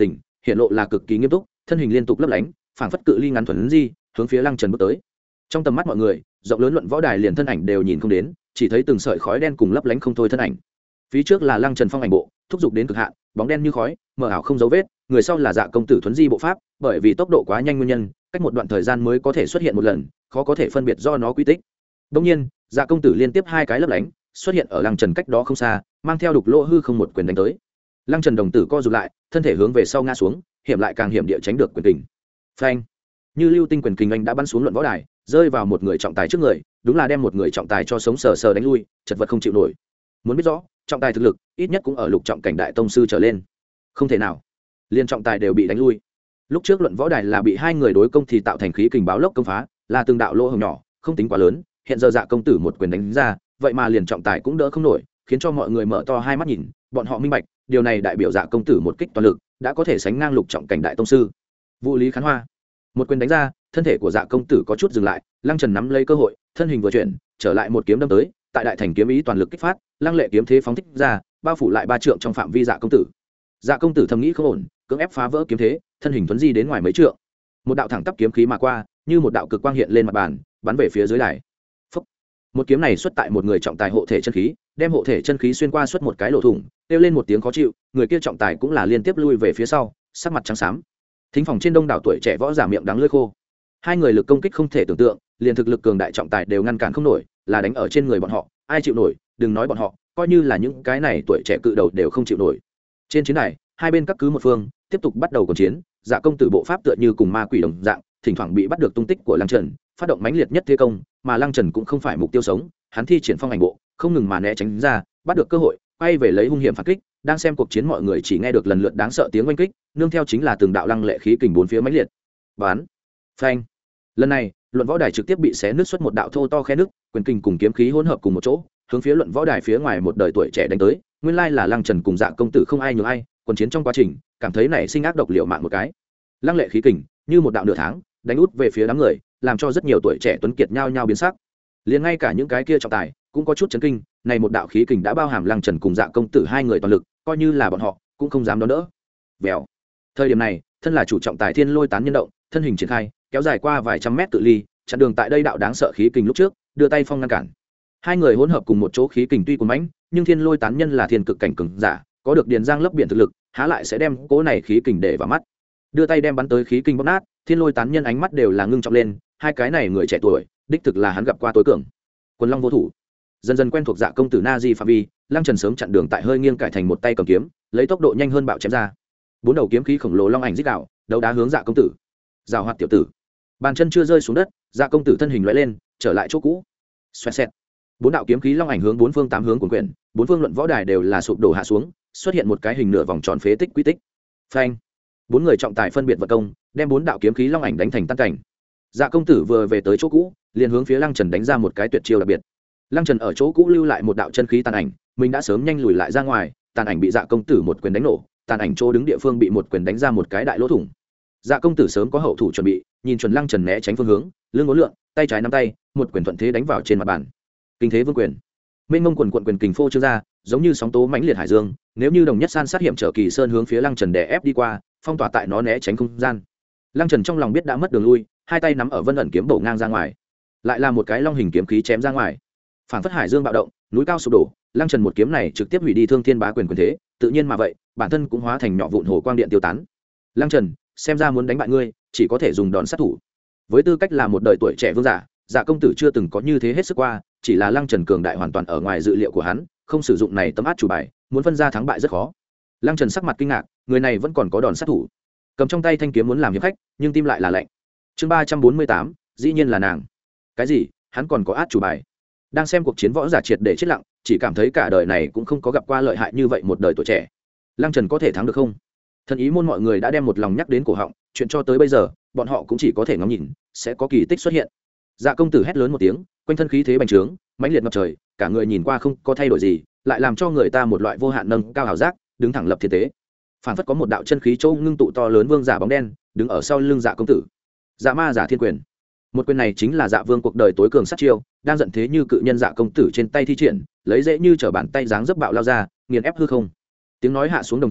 hiện lộ là cực kỳ nghiêm túc, thân hình liên tục lấp lánh, phảng phất cự ly ngắn thuần di hướng phía Lăng Trần bước tới. Trong tầm mắt mọi người, rộng lớn luận võ đài liền thân ảnh đều nhìn không đến, chỉ thấy từng sợi khói đen cùng lấp lánh không thôi thân ảnh. Phía trước là Lăng Trần phong ảnh bộ, thúc giục đến cực hạn, bóng đen như khói, mờ ảo không dấu vết, người sau là Dạ công tử thuấn di bộ pháp, bởi vì tốc độ quá nhanh nguyên nhân, cách một đoạn thời gian mới có thể xuất hiện một lần, khó có thể phân biệt do nó quy tích. Đương nhiên, Dạ công tử liên tiếp hai cái lấp lánh, xuất hiện ở Lăng Trần cách đó không xa, mang theo đục lỗ hư không một quyền đánh tới. Lăng Trần đồng tử co rụt lại, thân thể hướng về sau ngã xuống, hiểm lại càng hiểm địa tránh được quyền kình. Phanh! Như lưu tinh quyền kình anh đã bắn xuống luận võ đài, rơi vào một người trọng tài trước người, đúng là đem một người trọng tài cho sống sờ sờ đánh lui, chật vật không chịu nổi. Muốn biết rõ, trọng tài thực lực ít nhất cũng ở lục trọng cảnh đại tông sư trở lên. Không thể nào, liên trọng tài đều bị đánh lui. Lúc trước luận võ đài là bị hai người đối công thì tạo thành khí kình báo lốc công phá, là từng đạo lỗ hổng nhỏ, không tính quá lớn, hiện giờ Dạ công tử một quyền đánh ra, vậy mà liền trọng tài cũng đỡ không nổi, khiến cho mọi người mở to hai mắt nhìn, bọn họ minh bạch, điều này đại biểu Dạ công tử một kích toàn lực, đã có thể sánh ngang lục trọng cảnh đại tông sư. Vũ Lý Khán Hoa, một quyền đánh ra, thân thể của Dạ công tử có chút dừng lại, Lăng Trần nắm lấy cơ hội, thân hình vừa chuyển, trở lại một kiếm đâm tới, tại đại thành kiếm ý toàn lực kích phát, lăng lệ kiếm thế phóng thích ra, bao phủ lại ba trượng trong phạm vi Dạ công tử. Dạ công tử thầm nghĩ không ổn, cưỡng ép phá vỡ kiếm thế, thân hình thuấn di đến ngoài mấy trượng. Một đạo thẳng tắp kiếm khí mà qua, như một đạo cực quang hiện lên mặt bàn, bắn về phía dưới đài. Phốc. Một kiếm này xuất tại một người trọng tài hộ thể chân khí, đem hộ thể chân khí xuyên qua xuất một cái lỗ thủng, kêu lên một tiếng khó chịu, người kia trọng tài cũng là liên tiếp lui về phía sau, sắc mặt trắng xám. Thính phòng trên đông đảo tuổi trẻ võ giả miệng đắng lưỡi khô. Hai người lực công kích không thể tưởng tượng, liền thực lực cường đại trọng tài đều ngăn cản không nổi, là đánh ở trên người bọn họ, ai chịu nổi, đừng nói bọn họ, coi như là những cái này tuổi trẻ cự đầu đều không chịu nổi. Trên chiến đài, hai bên các cứ một phương, tiếp tục bắt đầu cuộc chiến, Dạ công tử bộ pháp tựa như cùng ma quỷ đồng dạng, thỉnh thoảng bị bắt được tung tích của Lăng Trần, phát động mãnh liệt nhất thế công, mà Lăng Trần cũng không phải mục tiêu sống, hắn thi triển phong ảnh bộ, không ngừng mà né tránh ra, bắt được cơ hội, quay về lấy hung hiểm phản kích, đang xem cuộc chiến mọi người chỉ nghe được lần lượt đáng sợ tiếng oanh kích, nương theo chính là từng đạo lăng lệ khí kình bốn phía mãnh liệt. Bán, phanh. Lần này, luận võ đài trực tiếp bị xé nứt xuất một đạo thô to khe nứt, quyền kình cùng kiếm khí hỗn hợp cùng một chỗ, hướng phía luận võ đài phía ngoài một đời tuổi trẻ đánh tới, nguyên lai là Lăng Trần cùng Dạ công tử không ai nhường ai, quân chiến trong quá trình, cảm thấy nảy sinh ác độc liều mạng một cái. Lăng lệ khí kình, như một đạo nửa tháng, đánh út về phía đám người, làm cho rất nhiều tuổi trẻ tuấn kiệt nhao nhao biến sắc. Liền ngay cả những cái kia trọng tài cũng có chút chấn kinh, này một đạo khí kình đã bao hàm Lăng Trần cùng Dạ công tử hai người toàn lực, coi như là bọn họ cũng không dám đón đỡ. Vèo. Thời điểm này, thân là chủ trọng tài Thiên Lôi Tán nhân động, thân hình triển khai, kéo dài qua vài trăm mét cự ly, chặn đường tại đây đạo đáng sợ khí kình lúc trước, đưa tay phong ngăn cản. Hai người hỗn hợp cùng một chỗ khí kình tuy cuồn mãnh, nhưng Thiên Lôi Tán nhân là thiên cực cảnh cường giả, có được điền giang lấp biển thực lực, há lại sẽ đem cố này khí kình để vào mắt. Đưa tay đem bắn tới khí kình bóp nát, Thiên Lôi Tán nhân ánh mắt đều là ngưng trọng lên, hai cái này người trẻ tuổi, đích thực là hắn gặp qua tối cường. Quần Long vô thủ. Dần dần quen thuộc Dạ công tử Na Di phạm vi, Lăng Trần sớm chặn đường tại hơi nghiêng cải thành một tay cầm kiếm, lấy tốc độ nhanh hơn bạo chém ra. Bốn đầu kiếm khí khổng lồ long ảnh rít đạo, đấu đá hướng Dạ công tử. Giảo hoạt tiểu tử. Bàn chân chưa rơi xuống đất, Dạ công tử thân hình lóe lên, trở lại chỗ cũ. Xoẹt xẹt. Bốn đạo kiếm khí long ảnh hướng bốn phương tám hướng cuồn quyển, bốn phương luận võ đài đều là sụp đổ hạ xuống, xuất hiện một cái hình nửa vòng tròn phế tích quy tích. Phanh. Bốn người trọng tài phân biệt vật công, đem bốn đạo kiếm khí long ảnh đánh thành tan cảnh. Dạ công tử vừa về tới chỗ cũ, liền hướng phía Lăng Trần đánh ra một cái tuyệt chiêu đặc biệt. Lăng Trần ở chỗ cũ lưu lại một đạo chân khí tàn ảnh, mình đã sớm nhanh lùi lại ra ngoài, tàn ảnh bị Dạ công tử một quyền đánh nổ, tàn ảnh chỗ đứng địa phương bị một quyền đánh ra một cái đại lỗ thủng. Dạ công tử sớm có hậu thủ chuẩn bị, nhìn chuẩn Lăng Trần né tránh phương hướng, lưng ngốn lượn, tay trái nắm tay, một quyền thuận thế đánh vào trên mặt bàn. Kinh thế vương quyền. Mênh mông quần quần quyền kình phô trương ra, giống như sóng tố mãnh liệt hải dương, nếu như đồng nhất san sát hiểm trở kỳ sơn hướng phía Lăng Trần đè ép đi qua, phong tỏa tại nó né tránh không gian. Lăng Trần trong lòng biết đã mất đường lui, hai tay nắm ở vân ẩn kiếm bổ ngang ra ngoài, lại là một cái long hình kiếm khí chém ra ngoài. Phản phất hải dương bạo động, núi cao sụp đổ, Lăng Trần một kiếm này trực tiếp hủy đi Thương Thiên Bá Quyền quyền thế, tự nhiên mà vậy, bản thân cũng hóa thành nhỏ vụn hồ quang điện tiêu tán. Lăng Trần, xem ra muốn đánh bại ngươi, chỉ có thể dùng đòn sát thủ. Với tư cách là một đời tuổi trẻ vương giả, Dạ công tử chưa từng có như thế hết sức qua, chỉ là Lăng Trần cường đại hoàn toàn ở ngoài dự liệu của hắn, không sử dụng này tấm át chủ bài, muốn phân ra thắng bại rất khó. Lăng Trần sắc mặt kinh ngạc, người này vẫn còn có đòn sát thủ. Cầm trong tay thanh kiếm muốn làm hiệp khách, nhưng tim lại là lạnh. Chương ba trăm bốn mươi tám, dĩ nhiên là nàng. Cái gì? Hắn còn có át chủ bài? Đang xem cuộc chiến võ giả triệt để chết lặng, chỉ cảm thấy cả đời này cũng không có gặp qua lợi hại như vậy một đời tuổi trẻ. Lăng Trần có thể thắng được không? Thần ý môn mọi người đã đem một lòng nhắc đến cổ họng, chuyện cho tới bây giờ, bọn họ cũng chỉ có thể ngắm nhìn, sẽ có kỳ tích xuất hiện. Dạ công tử hét lớn một tiếng, quanh thân khí thế bành trướng, mãnh liệt ngập trời, cả người nhìn qua không có thay đổi gì, lại làm cho người ta một loại vô hạn nâng cao hào giác, đứng thẳng lập thiên tế. Phản phất có một đạo chân khí châu ngưng tụ to lớn vương giả bóng đen, đứng ở sau lưng Dạ công tử. Dạ ma giả thiên quyền. Một quyền này chính là Dạ vương cuộc đời tối cường sát chiêu, đang giận thế như cự nhân Dạ công tử trên tay thi triển, lấy dễ như trở bàn tay dáng dấp bạo lao ra, nghiền ép hư không. Tiếng nói hạ xuống đồng thời,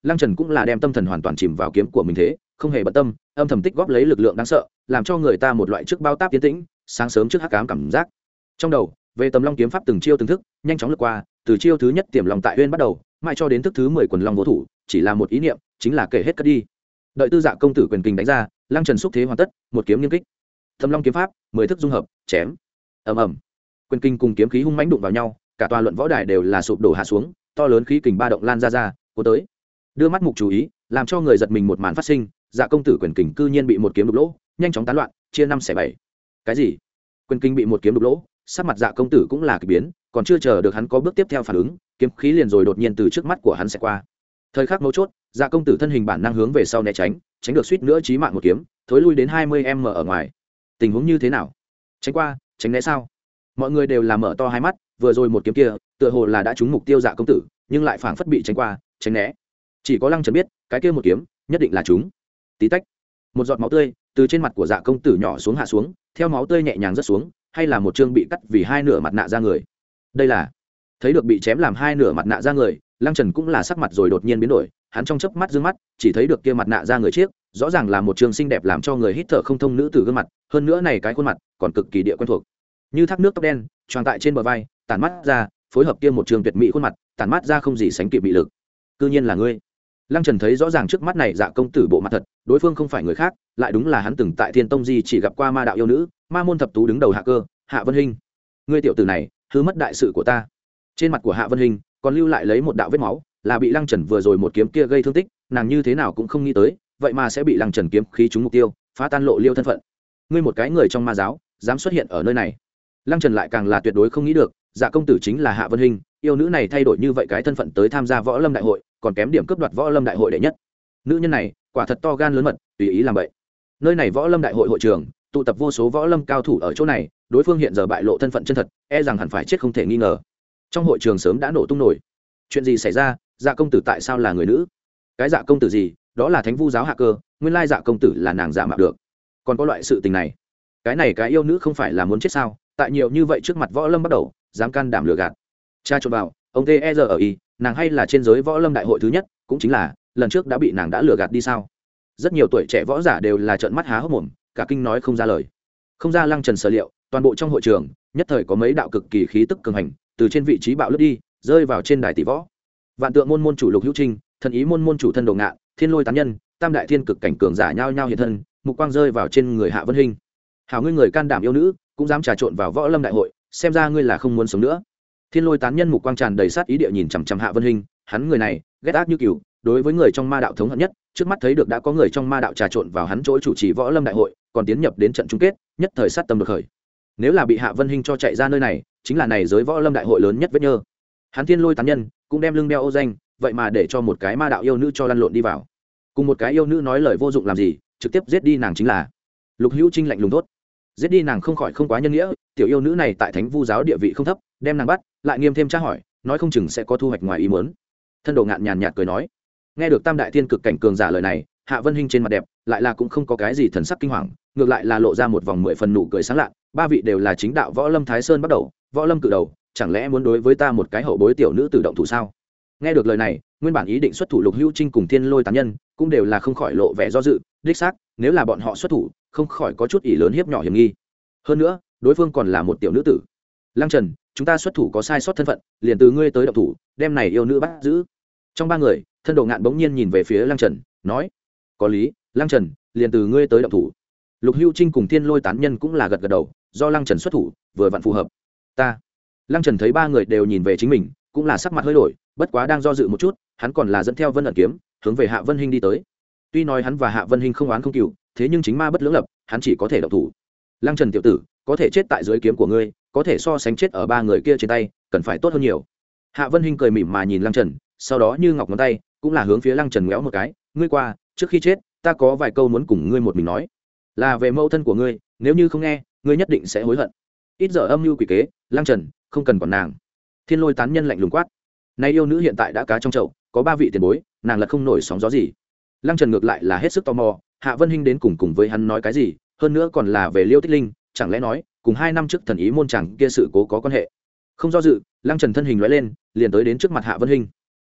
Lăng Trần cũng là đem tâm thần hoàn toàn chìm vào kiếm của mình thế, không hề bận tâm, âm thầm tích góp lấy lực lượng đáng sợ, làm cho người ta một loại trước bao táp tiến tĩnh, sáng sớm trước hắc ám cảm giác. Trong đầu, về Tầm Long kiếm pháp từng chiêu từng thức, nhanh chóng lướt qua, từ chiêu thứ nhất Tiềm Long tại uyên bắt đầu, mãi cho đến thức thứ mười Quần Long vô thủ, chỉ là một ý niệm, chính là kể hết cất đi. Đợi Tư Dạ công tử quyền kình đánh ra, Lăng Trần xúc thế hoàn tất, một kiếm nghiêng kích. Tầm Long kiếm pháp, mười thức dung hợp, chém. Ầm ầm. Quyền kình cùng kiếm khí hung mãnh đụng vào nhau, cả tòa luận võ đài đều là sụp đổ hạ xuống, to lớn khí kình ba động lan ra ra, cuốn tới. Đưa mắt mục chú ý, làm cho người giật mình một màn phát sinh, Dạ công tử quyền kình cư nhiên bị một kiếm đục lỗ, nhanh chóng tán loạn, chia năm xẻ bảy. Cái gì? Quyền kình bị một kiếm đục lỗ, sắc mặt Dạ công tử cũng là kỳ biến, còn chưa chờ được hắn có bước tiếp theo phản ứng, kiếm khí liền rồi đột nhiên từ trước mắt của hắn sẽ qua. Thời khắc mấu chốt, Dạ công tử thân hình bản năng hướng về sau né tránh, tránh được suýt nữa chí mạng một kiếm, thối lui đến hai mươi mét ở ngoài. Tình huống như thế nào? Tránh qua, tránh né sao? Mọi người đều là mở to hai mắt, vừa rồi một kiếm kia, tựa hồ là đã trúng mục tiêu Dạ công tử, nhưng lại phảng phất bị tránh qua, tránh né. Chỉ có Lăng Trần biết, cái kia một kiếm, nhất định là trúng. Tí tách, một giọt máu tươi từ trên mặt của Dạ công tử nhỏ xuống hạ xuống, theo máu tươi nhẹ nhàng rớt xuống, hay là một chương bị cắt vì hai nửa mặt nạ ra người. Đây là thấy được bị chém làm hai nửa mặt nạ ra người, Lăng Trần cũng là sắc mặt rồi đột nhiên biến đổi, hắn trong chớp mắt dương mắt, chỉ thấy được kia mặt nạ ra người chiếc, rõ ràng là một trường xinh đẹp làm cho người hít thở không thông nữ tử gương mặt, hơn nữa này cái khuôn mặt còn cực kỳ địa quen thuộc. Như thác nước tóc đen, tròn tại trên bờ vai, tản mắt ra, phối hợp kia một trường tuyệt mỹ khuôn mặt, tản mắt ra không gì sánh kịp bị lực. Cư nhiên là ngươi. Lăng Trần thấy rõ ràng trước mắt này Dạ công tử bộ mặt thật, đối phương không phải người khác, lại đúng là hắn từng tại Thiên Tông Di chỉ gặp qua ma đạo yêu nữ, Ma môn thập tú đứng đầu Hạ Cơ, Hạ Vân Hinh. Ngươi tiểu tử này, hư mất đại sự của ta. Trên mặt của Hạ Vân Hinh còn lưu lại lấy một đạo vết máu, là bị Lăng Trần vừa rồi một kiếm kia gây thương tích, nàng như thế nào cũng không nghĩ tới, vậy mà sẽ bị Lăng Trần kiếm khí trúng mục tiêu, phá tan lộ liêu thân phận. Ngươi một cái người trong ma giáo, dám xuất hiện ở nơi này. Lăng Trần lại càng là tuyệt đối không nghĩ được, Dạ công tử chính là Hạ Vân Hinh, yêu nữ này thay đổi như vậy cái thân phận tới tham gia võ lâm đại hội, còn kém điểm cướp đoạt võ lâm đại hội đệ nhất. Nữ nhân này, quả thật to gan lớn mật, tùy ý làm vậy. Nơi này võ lâm đại hội hội trường, tụ tập vô số võ lâm cao thủ ở chỗ này, đối phương hiện giờ bại lộ thân phận chân thật, e rằng hẳn phải chết không thể nghi ngờ. Trong hội trường sớm đã nổ tung nổi. Chuyện gì xảy ra? Dạ công tử tại sao là người nữ? Cái Dạ công tử gì? Đó là Thánh Vu giáo Hạ Cơ, nguyên lai Dạ công tử là nàng giả mạo được. Còn có loại sự tình này, cái này cái yêu nữ không phải là muốn chết sao? Tại nhiều như vậy trước mặt võ lâm bắt đầu, dám can đảm lừa gạt. Cha trộn vào, ông T E R ở y, nàng hay là trên giới võ lâm đại hội thứ nhất, cũng chính là lần trước đã bị nàng đã lừa gạt đi sao? Rất nhiều tuổi trẻ võ giả đều là trợn mắt há hốc mồm, cả kinh nói không ra lời. Không ra Lăng Trần sở liệu, toàn bộ trong hội trường nhất thời có mấy đạo cực kỳ khí tức cường hành từ trên vị trí bạo lướt đi, rơi vào trên đài tỷ võ. Vạn Tượng môn môn chủ Lục Hữu Trinh, Thần Ý môn môn chủ Thân Đồ Ngạn, Thiên Lôi tán nhân, tam đại thiên cực cảnh cường giả nhao nhao hiện thân, mục quang rơi vào trên người Hạ Vân Hinh. Hảo ngươi người can đảm yêu nữ, cũng dám trà trộn vào võ lâm đại hội, xem ra ngươi là không muốn sống nữa. Thiên Lôi tán nhân mục quang tràn đầy sát ý địa nhìn chằm chằm Hạ Vân Hinh, hắn người này ghét ác như cừu, đối với người trong ma đạo thống hận nhất, trước mắt thấy được đã có người trong ma đạo trà trộn vào hắn chỗ chủ trì võ lâm đại hội, còn tiến nhập đến trận chung kết, nhất thời sát tâm đột khởi. Nếu là bị Hạ Vân Hinh cho chạy ra nơi này, chính là này giới võ lâm đại hội lớn nhất vết nhơ. Hắn Thiên Lôi tán nhân cũng đem lưng đeo ô danh, vậy mà để cho một cái ma đạo yêu nữ cho lăn lộn đi vào, cùng một cái yêu nữ nói lời vô dụng làm gì, trực tiếp giết đi nàng chính là. Lục Hữu Trinh lạnh lùng tốt, giết đi nàng không khỏi không quá nhân nghĩa, tiểu yêu nữ này tại Thánh Vu giáo địa vị không thấp, đem nàng bắt, lại nghiêm thêm tra hỏi, nói không chừng sẽ có thu hoạch ngoài ý muốn. Thân Đồ Ngạn nhàn nhạt cười nói. Nghe được tam đại thiên cực cảnh cường giả lời này, Hạ Vân Hinh trên mặt đẹp lại là cũng không có cái gì thần sắc kinh hoàng, ngược lại là lộ ra một vòng mười phần nụ cười sáng lạ. Ba vị đều là chính đạo võ lâm Thái Sơn bắt đầu, võ lâm cử đầu, chẳng lẽ muốn đối với ta một cái hậu bối tiểu nữ tự động thủ sao? Nghe được lời này, nguyên bản ý định xuất thủ Lục Hữu Trinh cùng Thiên Lôi tán nhân cũng đều là không khỏi lộ vẻ do dự, đích xác, nếu là bọn họ xuất thủ, không khỏi có chút ỷ lớn hiếp nhỏ hiểm nghi. Hơn nữa, đối phương còn là một tiểu nữ tử. Lăng Trần, chúng ta xuất thủ có sai sót thân phận, liền từ ngươi tới động thủ, đem này yêu nữ bắt giữ. Trong ba người, Thân Đồ Ngạn bỗng nhiên nhìn về phía Lăng Trần, nói: "Có lý, Lăng Trần, liền từ ngươi tới động thủ." Lục Hữu Trinh cùng Thiên Lôi tán nhân cũng là gật gật đầu, do Lăng Trần xuất thủ, vừa vặn phù hợp. Ta. Lăng Trần thấy ba người đều nhìn về chính mình, cũng là sắc mặt hơi đổi, bất quá đang do dự một chút, hắn còn là dẫn theo Vân ẩn kiếm, hướng về Hạ Vân Hinh đi tới. Tuy nói hắn và Hạ Vân Hinh không oán không cừu, thế nhưng chính ma bất lưỡng lập, hắn chỉ có thể động thủ. Lăng Trần tiểu tử, có thể chết tại dưới kiếm của ngươi, có thể so sánh chết ở ba người kia trên tay, cần phải tốt hơn nhiều. Hạ Vân Hinh cười mỉm mà nhìn Lăng Trần, sau đó như ngọc ngón tay, cũng là hướng phía Lăng Trần ngéo một cái, ngươi qua, trước khi chết, ta có vài câu muốn cùng ngươi một mình nói, là về mẫu thân của ngươi, nếu như không nghe, ngươi nhất định sẽ hối hận. Ít giờ âm mưu quỷ kế, Lăng Trần, không cần quản nàng. Thiên Lôi tán nhân lạnh lùng quát. Nay yêu nữ hiện tại đã cá trong chậu, có ba vị tiền bối, nàng lật không nổi sóng gió gì. Lăng Trần ngược lại là hết sức tò mò, Hạ Vân Hinh đến cùng cùng với hắn nói cái gì, hơn nữa còn là về Liêu Tích Linh, chẳng lẽ nói, cùng hai năm trước Thần Ý môn chẳng kia sự cố có quan hệ. Không do dự, Lăng Trần thân hình lóe lên, liền tới đến trước mặt Hạ Vân Hinh.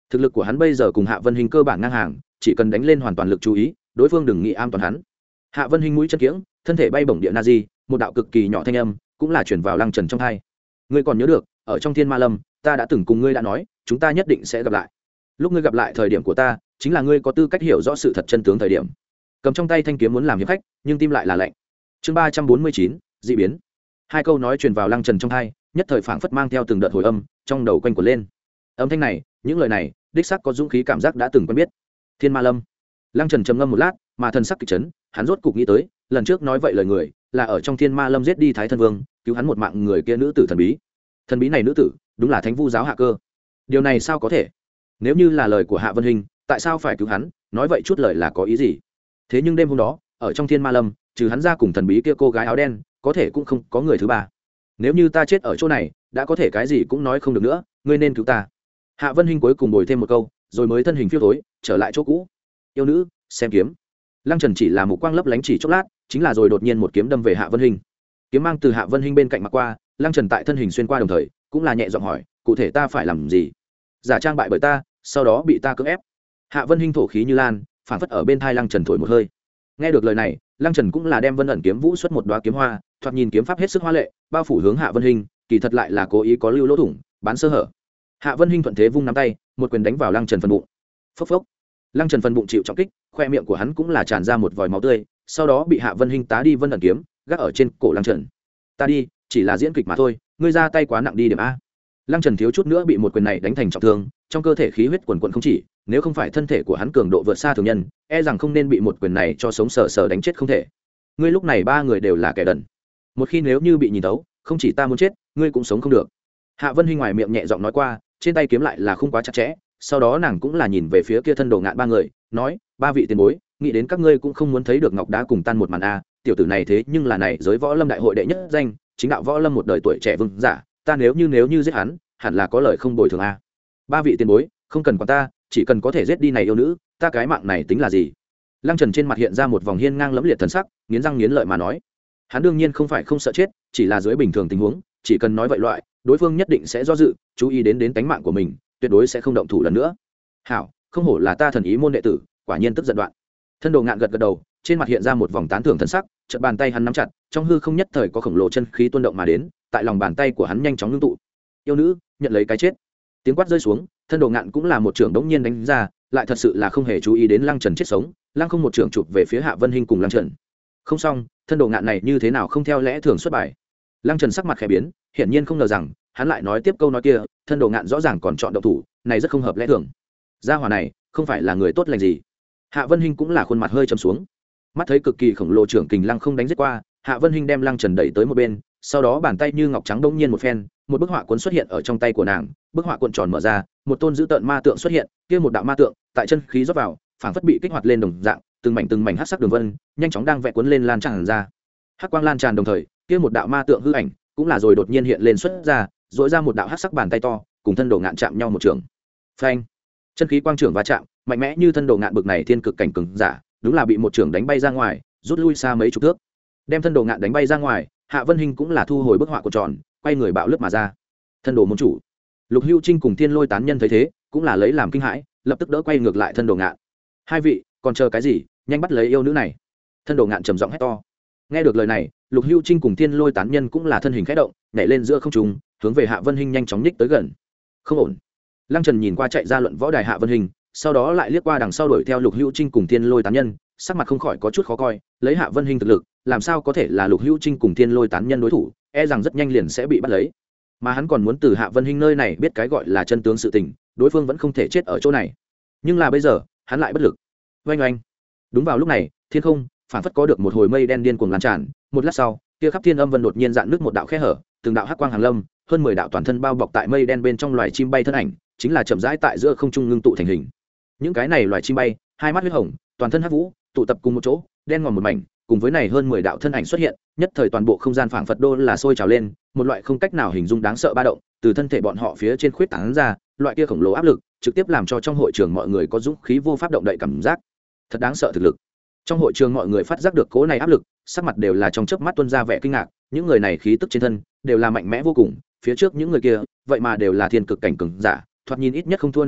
thực lực của hắn bây giờ cùng Hạ Vân Hinh cơ bản ngang hàng, chỉ cần đánh lên hoàn toàn lực chú ý, đối phương đừng nghĩ am toàn hắn. Hạ Vân Hinh mũi chân kiễng, thân thể bay bổng địa na di, một đạo cực kỳ nhỏ thanh âm cũng là chuyển vào Lăng Trần trong tai. Ngươi còn nhớ được, ở trong Thiên Ma Lâm, ta đã từng cùng ngươi đã nói, chúng ta nhất định sẽ gặp lại. Lúc ngươi gặp lại thời điểm của ta, chính là ngươi có tư cách hiểu rõ sự thật chân tướng thời điểm. Cầm trong tay thanh kiếm muốn làm hiệp khách, nhưng tim lại là lạnh. Chương ba trăm bốn mươi chín, dị biến. Hai câu nói truyền vào Lăng Trần trong tai, nhất thời phảng phất mang theo từng đợt hồi âm, trong đầu quanh quẩn lên. Âm thanh này, những lời này, đích xác có dũng khí cảm giác đã từng quen biết. Thiên Ma Lâm. Lăng Trần trầm ngâm một lát, mà thần sắc kịch chấn, hắn rốt cục nghĩ tới, lần trước nói vậy lời người, là ở trong Thiên Ma Lâm giết đi Thái Thân Vương, cứu hắn một mạng người kia nữ tử thần bí. Thần bí này nữ tử, đúng là Thánh Vu giáo Hạ Cơ. Điều này sao có thể? Nếu như là lời của Hạ Vân Hinh, tại sao phải cứu hắn? Nói vậy chút lời là có ý gì? Thế nhưng đêm hôm đó, ở trong Thiên Ma Lâm, trừ hắn ra cùng thần bí kia cô gái áo đen, có thể cũng không có người thứ ba. Nếu như ta chết ở chỗ này, đã có thể cái gì cũng nói không được nữa, ngươi nên cứu ta. Hạ Vân Hinh cuối cùng bồi thêm một câu, rồi mới thân hình phiêu thối, trở lại chỗ cũ. Yêu nữ, xem kiếm. Lăng Trần chỉ là một quang lấp lánh chỉ chốc lát, chính là rồi đột nhiên một kiếm đâm về Hạ Vân Hinh. Kiếm mang từ Hạ Vân Hinh bên cạnh mà qua, Lăng Trần tại thân hình xuyên qua đồng thời, cũng là nhẹ giọng hỏi, cụ thể ta phải làm gì? Giả trang bại bởi ta, sau đó bị ta cưỡng ép. Hạ Vân Hinh thổ khí như lan, phản phất ở bên thai Lăng Trần thổi một hơi. Nghe được lời này, Lăng Trần cũng là đem Vân ẩn kiếm vũ xuất một đóa kiếm hoa, thoạt nhìn kiếm pháp hết sức hoa lệ, bao phủ hướng Hạ Vân Hinh, kỳ thật lại là cố ý có lưu lỗ thủng, bán sơ hở. Hạ Vân Hinh thuận thế vung nắm tay, một quyền đánh vào Lăng Trần phần bụng. Phốc phốc. Lăng Trần phần bụng chịu trọng kích, khoe miệng của hắn cũng là tràn ra một vòi máu tươi, sau đó bị Hạ Vân Hinh tá đi Vân ẩn kiếm, gác ở trên cổ Lăng Trần. Ta đi, chỉ là diễn kịch mà thôi, ngươi ra tay quá nặng đi điểm a. Lăng Trần thiếu chút nữa bị một quyền này đánh thành trọng thương, trong cơ thể khí huyết quần quần không chỉ, nếu không phải thân thể của hắn cường độ vượt xa thường nhân, e rằng không nên bị một quyền này cho sống sờ sờ đánh chết không thể. Ngươi lúc này ba người đều là kẻ đần. Một khi nếu như bị nhìn thấu, không chỉ ta muốn chết, ngươi cũng sống không được. Hạ Vân Hinh ngoài miệng nhẹ giọng nói qua, trên tay kiếm lại là không quá chặt chẽ, sau đó nàng cũng là nhìn về phía kia thân đồ ngạn ba người, nói, ba vị tiền bối, nghĩ đến các ngươi cũng không muốn thấy được ngọc đá cùng tan một màn a, tiểu tử này thế nhưng là này giới võ lâm đại hội đệ nhất danh, chính đạo võ lâm một đời tuổi trẻ vương giả, ta nếu như nếu như giết hắn, hẳn là có lời không bồi thường a. Ba vị tiền bối, không cần quản ta, chỉ cần có thể giết đi này yêu nữ, ta cái mạng này tính là gì? Lăng Trần trên mặt hiện ra một vòng hiên ngang lẫm liệt thần sắc, nghiến răng nghiến lợi mà nói, hắn đương nhiên không phải không sợ chết, chỉ là dưới bình thường tình huống, chỉ cần nói vậy loại, đối phương nhất định sẽ do dự, chú ý đến đến tánh mạng của mình, tuyệt đối sẽ không động thủ lần nữa. Hảo, không hổ là ta thần ý môn đệ tử, quả nhiên tức giận đoạn. Thân đồ ngạn gật gật đầu, trên mặt hiện ra một vòng tán thưởng thần sắc, chợt bàn tay hắn nắm chặt, trong hư không nhất thời có khổng lồ chân khí tuôn động mà đến, tại lòng bàn tay của hắn nhanh chóng ngưng tụ. Yêu nữ, nhận lấy cái chết. Tiếng quát rơi xuống, thân đồ ngạn cũng là một trường đống nhiên đánh ra, lại thật sự là không hề chú ý đến Lăng Trần chết sống, Lăng không một trường chụp về phía Hạ Vân Hinh cùng Lăng Trần. Không xong, thân đồ ngạn này như thế nào không theo lẽ thường xuất bài. Lăng Trần sắc mặt khẽ biến, hiển nhiên không ngờ rằng hắn lại nói tiếp câu nói kia, thân đồ ngạn rõ ràng còn chọn động thủ, này rất không hợp lẽ thường. Gia hỏa này không phải là người tốt lành gì. Hạ Vân Hinh cũng là khuôn mặt hơi trầm xuống, mắt thấy cực kỳ khổng lồ trưởng kình lăng không đánh giết qua, Hạ Vân Hinh đem Lăng Trần đẩy tới một bên, sau đó bàn tay như ngọc trắng đống nhiên một phen, một bức họa cuốn xuất hiện ở trong tay của nàng, bức họa cuộn tròn mở ra, một tôn dữ tợn ma tượng xuất hiện, kia một đạo ma tượng tại chân khí rót vào, phảng phất bị kích hoạt lên đồng dạng, từng mảnh từng mảnh hắc sắc đường vân, nhanh chóng đang vẽ cuốn lên lan tràn ra. Hắc quang lan tràn đồng thời, kia một đạo ma tượng hư ảnh cũng là rồi đột nhiên hiện lên xuất ra, dội ra một đạo hắc sắc bàn tay to, cùng thân đồ ngạn chạm nhau một trường. Phanh! Chân khí quang trưởng va chạm, mạnh mẽ như thân đồ ngạn bực này thiên cực cảnh cường giả, đúng là bị một trường đánh bay ra ngoài, rút lui xa mấy chục thước. Đem thân đồ ngạn đánh bay ra ngoài, Hạ Vân Hinh cũng là thu hồi bức họa của tròn, quay người bạo lướt mà ra. Thân đồ môn chủ, Lục Hưu Trinh cùng Thiên Lôi tán nhân thấy thế, cũng là lấy làm kinh hãi, lập tức đỡ quay ngược lại thân đồ ngạn. Hai vị, còn chờ cái gì, nhanh bắt lấy yêu nữ này. Thân đồ ngạn trầm giọng hét to. Nghe được lời này, Lục Hưu Trinh cùng Thiên Lôi tán nhân cũng là thân hình khẽ động, nhảy lên giữa không trung, hướng về Hạ Vân Hinh nhanh chóng nhích tới gần. Không ổn. Lăng Trần nhìn qua chạy ra luận võ đài Hạ Vân Hinh, sau đó lại liếc qua đằng sau đuổi theo Lục Hưu Trinh cùng Thiên Lôi tán nhân, sắc mặt không khỏi có chút khó coi, lấy Hạ Vân Hinh thực lực, làm sao có thể là Lục Hưu Trinh cùng Thiên Lôi tán nhân đối thủ, e rằng rất nhanh liền sẽ bị bắt lấy. Mà hắn còn muốn từ Hạ Vân Hinh nơi này biết cái gọi là chân tướng sự tình, đối phương vẫn không thể chết ở chỗ này. Nhưng là bây giờ, hắn lại bất lực. Oanh oanh. Đúng vào lúc này, thiên không phản phất có được một hồi mây đen điên cuồng lan tràn, một lát sau, kia khắp thiên âm vân đột nhiên dạn nước một đạo khe hở, từng đạo hắc quang hàng lâm, hơn mười đạo toàn thân bao bọc tại mây đen bên trong loài chim bay thân ảnh, chính là chậm rãi tại giữa không trung ngưng tụ thành hình. Những cái này loài chim bay, hai mắt huyết hồng, toàn thân hắc vũ, tụ tập cùng một chỗ, đen ngòm một mảnh, cùng với này hơn mười đạo thân ảnh xuất hiện, nhất thời toàn bộ không gian phảng phật đô là sôi trào lên, một loại không cách nào hình dung đáng sợ ba động, từ thân thể bọn họ phía trên khuyết tán ra, loại kia khổng lồ áp lực, trực tiếp làm cho trong hội trường mọi người có dũng khí vô pháp động đậy cảm giác. Thật đáng sợ thực lực. Trong hội trường mọi người phát giác được cỗ này áp lực, sắc mặt đều là trong chớp mắt tuôn ra vẻ kinh ngạc, những người này khí tức trên thân đều là mạnh mẽ vô cùng, phía trước những người kia, vậy mà đều là thiên cực cảnh cường giả, thoạt nhìn ít nhất không thua năm người,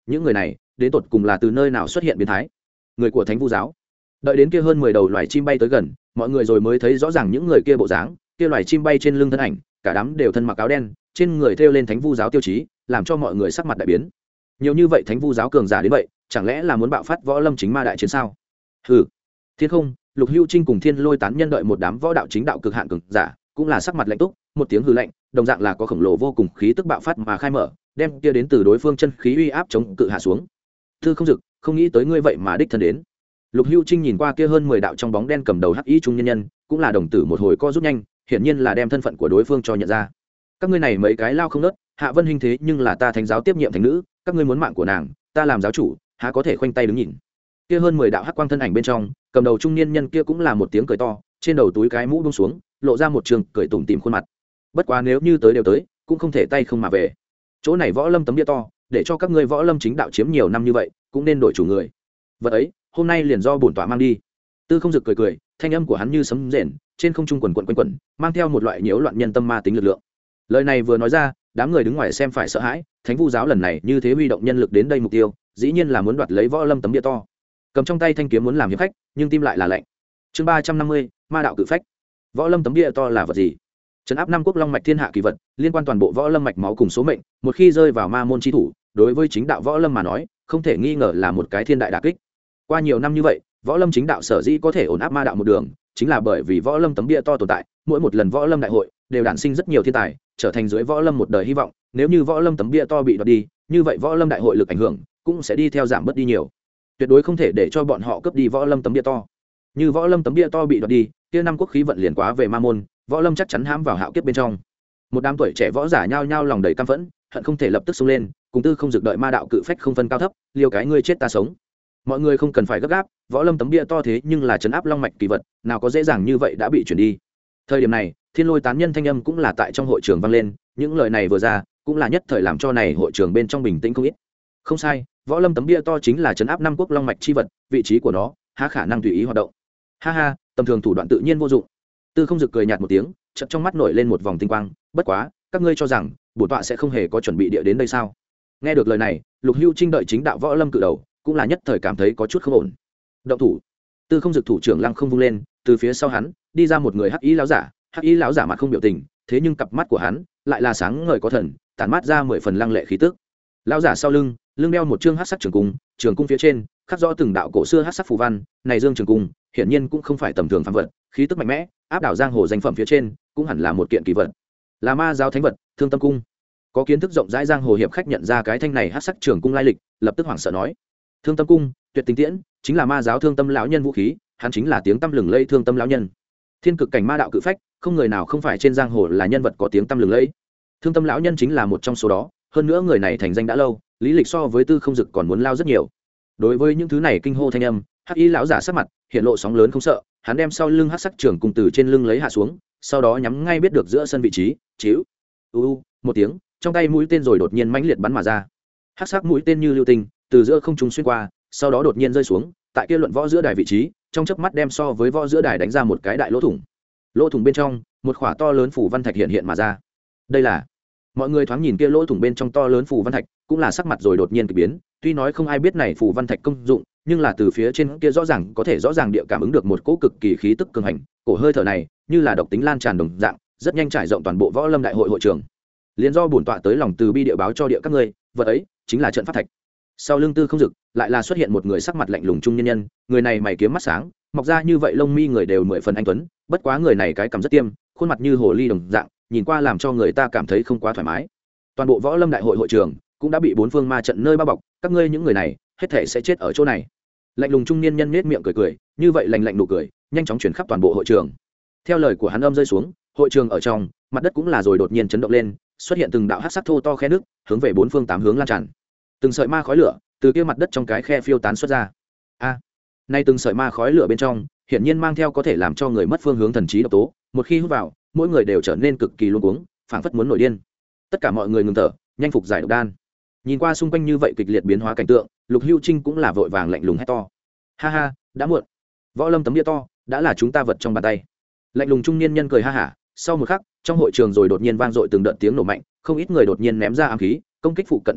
những người này đến tột cùng là từ nơi nào xuất hiện biến thái. Người của Thánh Vu giáo. Đợi đến kia hơn mười đầu loài chim bay tới gần, mọi người rồi mới thấy rõ ràng những người kia bộ dáng, kia loài chim bay trên lưng thân ảnh, cả đám đều thân mặc áo đen, trên người thêu lên Thánh Vu giáo tiêu chí, làm cho mọi người sắc mặt đại biến. Nhiều như vậy Thánh Vu giáo cường giả đến vậy, chẳng lẽ là muốn bạo phát võ lâm chính ma đại chiến sao? Hừ. Thiên Không, Lục Hưu Trinh cùng Thiên Lôi tán nhân đợi một đám võ đạo chính đạo cực hạn cường giả, cũng là sắc mặt lạnh túc, một tiếng hừ lạnh, đồng dạng là có khổng lồ vô cùng khí tức bạo phát mà khai mở, đem kia đến từ đối phương chân khí uy áp chống cự hạ xuống. Tư Không Dực, không nghĩ tới ngươi vậy mà đích thân đến. Lục Hưu Trinh nhìn qua kia hơn mười đạo trong bóng đen cầm đầu hắc y trung nhân nhân, cũng là đồng tử một hồi co rút nhanh, hiển nhiên là đem thân phận của đối phương cho nhận ra. Các ngươi này mấy cái lao không nớt, Hạ Vân Hinh thế nhưng là ta thánh giáo tiếp nhiệm thánh nữ, các ngươi muốn mạng của nàng, ta làm giáo chủ, há có thể khoanh tay đứng nhìn. Kia hơn mười đạo hắc quang thân ảnh bên trong, cầm đầu trung niên nhân kia cũng là một tiếng cười to, trên đầu túi cái mũ buông xuống, lộ ra một trường cười tủm tỉm khuôn mặt. Bất quá nếu như tới đều tới, cũng không thể tay không mà về. Chỗ này võ lâm tấm bia to, để cho các ngươi võ lâm chính đạo chiếm nhiều năm như vậy, cũng nên đổi chủ người. Vật ấy, hôm nay liền do bổn tọa mang đi. Tư Không Dực cười cười, thanh âm của hắn như sấm rền, trên không trung quần quần quanh quẩn, mang theo một loại nhiễu loạn nhân tâm ma tính lực lượng. Lời này vừa nói ra, đám người đứng ngoài xem phải sợ hãi, Thánh Vu giáo lần này như thế huy động nhân lực đến đây mục tiêu, dĩ nhiên là muốn đoạt lấy võ lâm tấm bia to. Cầm trong tay thanh kiếm muốn làm hiệp khách, nhưng tim lại là lạnh. Chương ba trăm năm mươi, Ma đạo cự phách. Võ lâm tấm bia to là vật gì? Trấn áp năm quốc long mạch thiên hạ kỳ vật, liên quan toàn bộ võ lâm mạch máu cùng số mệnh, một khi rơi vào ma môn chi thủ, đối với chính đạo võ lâm mà nói, không thể nghi ngờ là một cái thiên đại đả kích. Qua nhiều năm như vậy, võ lâm chính đạo sở dĩ có thể ổn áp ma đạo một đường, chính là bởi vì võ lâm tấm bia to tồn tại, mỗi một lần võ lâm đại hội đều đản sinh rất nhiều thiên tài, trở thành dưới võ lâm một đời hy vọng. Nếu như võ lâm tấm bia to bị đoạt đi, như vậy võ lâm đại hội lực ảnh hưởng cũng sẽ đi theo giảm bớt đi nhiều. Tuyệt đối không thể để cho bọn họ cướp đi võ lâm tấm bia to. Như võ lâm tấm bia to bị đoạt đi, kia năm quốc khí vận liền quá về ma môn, võ lâm chắc chắn hãm vào hạo kiếp bên trong. Một đám tuổi trẻ võ giả nhao nhao lòng đầy căm phẫn, hận không thể lập tức xông lên, cùng Tư Không Dực đợi ma đạo cự phách không phân cao thấp, liều cái ngươi chết ta sống. Mọi người không cần phải gấp gáp, võ lâm tấm bia to thế nhưng là trấn áp long mạch kỳ vật, nào có dễ dàng như vậy đã bị chuyển đi. Thời điểm này, Thiên Lôi tán nhân thanh âm cũng là tại trong hội trường vang lên, những lời này vừa ra, cũng là nhất thời làm cho này hội trường bên trong bình tĩnh không ít. Không sai, võ lâm tấm bia to chính là trấn áp năm quốc long mạch chi vật, vị trí của nó há khả năng tùy ý hoạt động. Ha ha, tầm thường thủ đoạn tự nhiên vô dụng. Tư Không Dực cười nhạt một tiếng, chợt trong mắt nổi lên một vòng tinh quang, bất quá, các ngươi cho rằng bổn tọa sẽ không hề có chuẩn bị địa đến đây sao? Nghe được lời này, Lục Hưu Trinh đợi chính đạo võ lâm cự đầu, cũng là nhất thời cảm thấy có chút không ổn. Động thủ. Tư Không Dực thủ trưởng lăng không vung lên, từ phía sau hắn đi ra một người hắc y lão giả, hắc y lão giả mặt không biểu tình, thế nhưng cặp mắt của hắn lại là sáng ngời có thần, tản mát ra mười phần lăng lệ khí tức. Lão giả sau lưng, lưng đeo một trương hắc sắc trường cung, trường cung phía trên khắc rõ từng đạo cổ xưa hắc sắc phù văn, này dương trường cung, hiển nhiên cũng không phải tầm thường phàm vật, khí tức mạnh mẽ, áp đảo giang hồ danh phẩm phía trên, cũng hẳn là một kiện kỳ vật. Là ma giáo thánh vật, Thương Tâm cung. Có kiến thức rộng rãi giang hồ hiệp khách nhận ra cái thanh này hắc sắc trường cung lai lịch, lập tức hoảng sợ nói: Thương Tâm cung, tuyệt tình tiễn, chính là ma giáo Thương Tâm lão nhân vũ khí, hắn chính là tiếng tăm lừng lẫy Thương Tâm lão nhân. Thiên cực cảnh ma đạo cự phách, không người nào không phải trên giang hồ là nhân vật có tiếng tăm lừng lẫy. Thương Tâm lão nhân chính là một trong số đó, hơn nữa người này thành danh đã lâu, lý lịch so với Tư Không Dực còn muốn lao rất nhiều. Đối với những thứ này kinh hô thanh âm, hắc y lão giả sắc mặt hiện lộ sóng lớn không sợ, hắn đem sau lưng hắc sắc trường cung từ trên lưng lấy hạ xuống, sau đó nhắm ngay biết được giữa sân vị trí, chíu u u một tiếng, trong tay mũi tên rồi đột nhiên mãnh liệt bắn mà ra. Hắc sắc mũi tên như lưu tinh, từ giữa không trung xuyên qua, sau đó đột nhiên rơi xuống, tại kia luận võ giữa đài vị trí, trong chớp mắt đem so với võ giữa đài đánh ra một cái đại lỗ thủng. Lỗ thủng bên trong, một khỏa to lớn phủ văn thạch hiện hiện mà ra. Đây là mọi người thoáng nhìn kia lỗ thủng bên trong to lớn phủ văn thạch, cũng là sắc mặt rồi đột nhiên kỳ biến, tuy nói không ai biết này phủ văn thạch công dụng, nhưng là từ phía trên kia rõ ràng có thể rõ ràng địa cảm ứng được một cỗ cực kỳ khí tức cường hành, cổ hơi thở này như là độc tính lan tràn đồng dạng, rất nhanh trải rộng toàn bộ võ lâm đại hội hội trường. Liên do bổn tọa tới lòng từ bi địa báo cho địa các ngươi, vật ấy chính là trận pháp thạch. Sau lưng Tư Không Dực lại là xuất hiện một người sắc mặt lạnh lùng trung nhân nhân, người này mày kiếm mắt sáng, mọc ra như vậy lông mi người đều mười phần anh tuấn, bất quá người này cái cằm rất tiêm, khuôn mặt như hồ ly đồng dạng, nhìn qua làm cho người ta cảm thấy không quá thoải mái. Toàn bộ võ lâm đại hội hội trường cũng đã bị bốn phương ma trận nơi bao bọc, các ngươi những người này hết thể sẽ chết ở chỗ này. Lạnh lùng trung niên nhân nhếch miệng cười cười, như vậy lạnh lạnh nụ cười nhanh chóng truyền khắp toàn bộ hội trường. Theo lời của hắn âm rơi xuống, hội trường ở trong mặt đất cũng là rồi đột nhiên chấn động lên, xuất hiện từng đạo hắc sắc thô to khe nước, hướng về bốn phương tám hướng lan tràn. Từng sợi ma khói lửa từ kia mặt đất trong cái khe phiêu tán xuất ra. A, à, nay từng sợi ma khói lửa bên trong, hiển nhiên mang theo có thể làm cho người mất phương hướng thần trí độc tố, một khi hút vào, mỗi người đều trở nên cực kỳ luống cuống, phảng phất muốn nổi điên. Tất cả mọi người ngừng thở, nhanh phục giải độc đan. Nhìn qua xung quanh như vậy kịch liệt biến hóa cảnh tượng, Lục Hưu Trinh cũng là vội vàng lạnh lùng hét to: ha ha, đã muộn, võ lâm tấm bia to đã là chúng ta vật trong bàn tay. Lạnh lùng trung niên nhân cười ha hả, sau một khắc trong hội trường rồi đột nhiên vang dội từng đợt tiếng nổ mạnh, không ít người đột nhiên ném ra ám khí công kích phụ cận đồng bạn,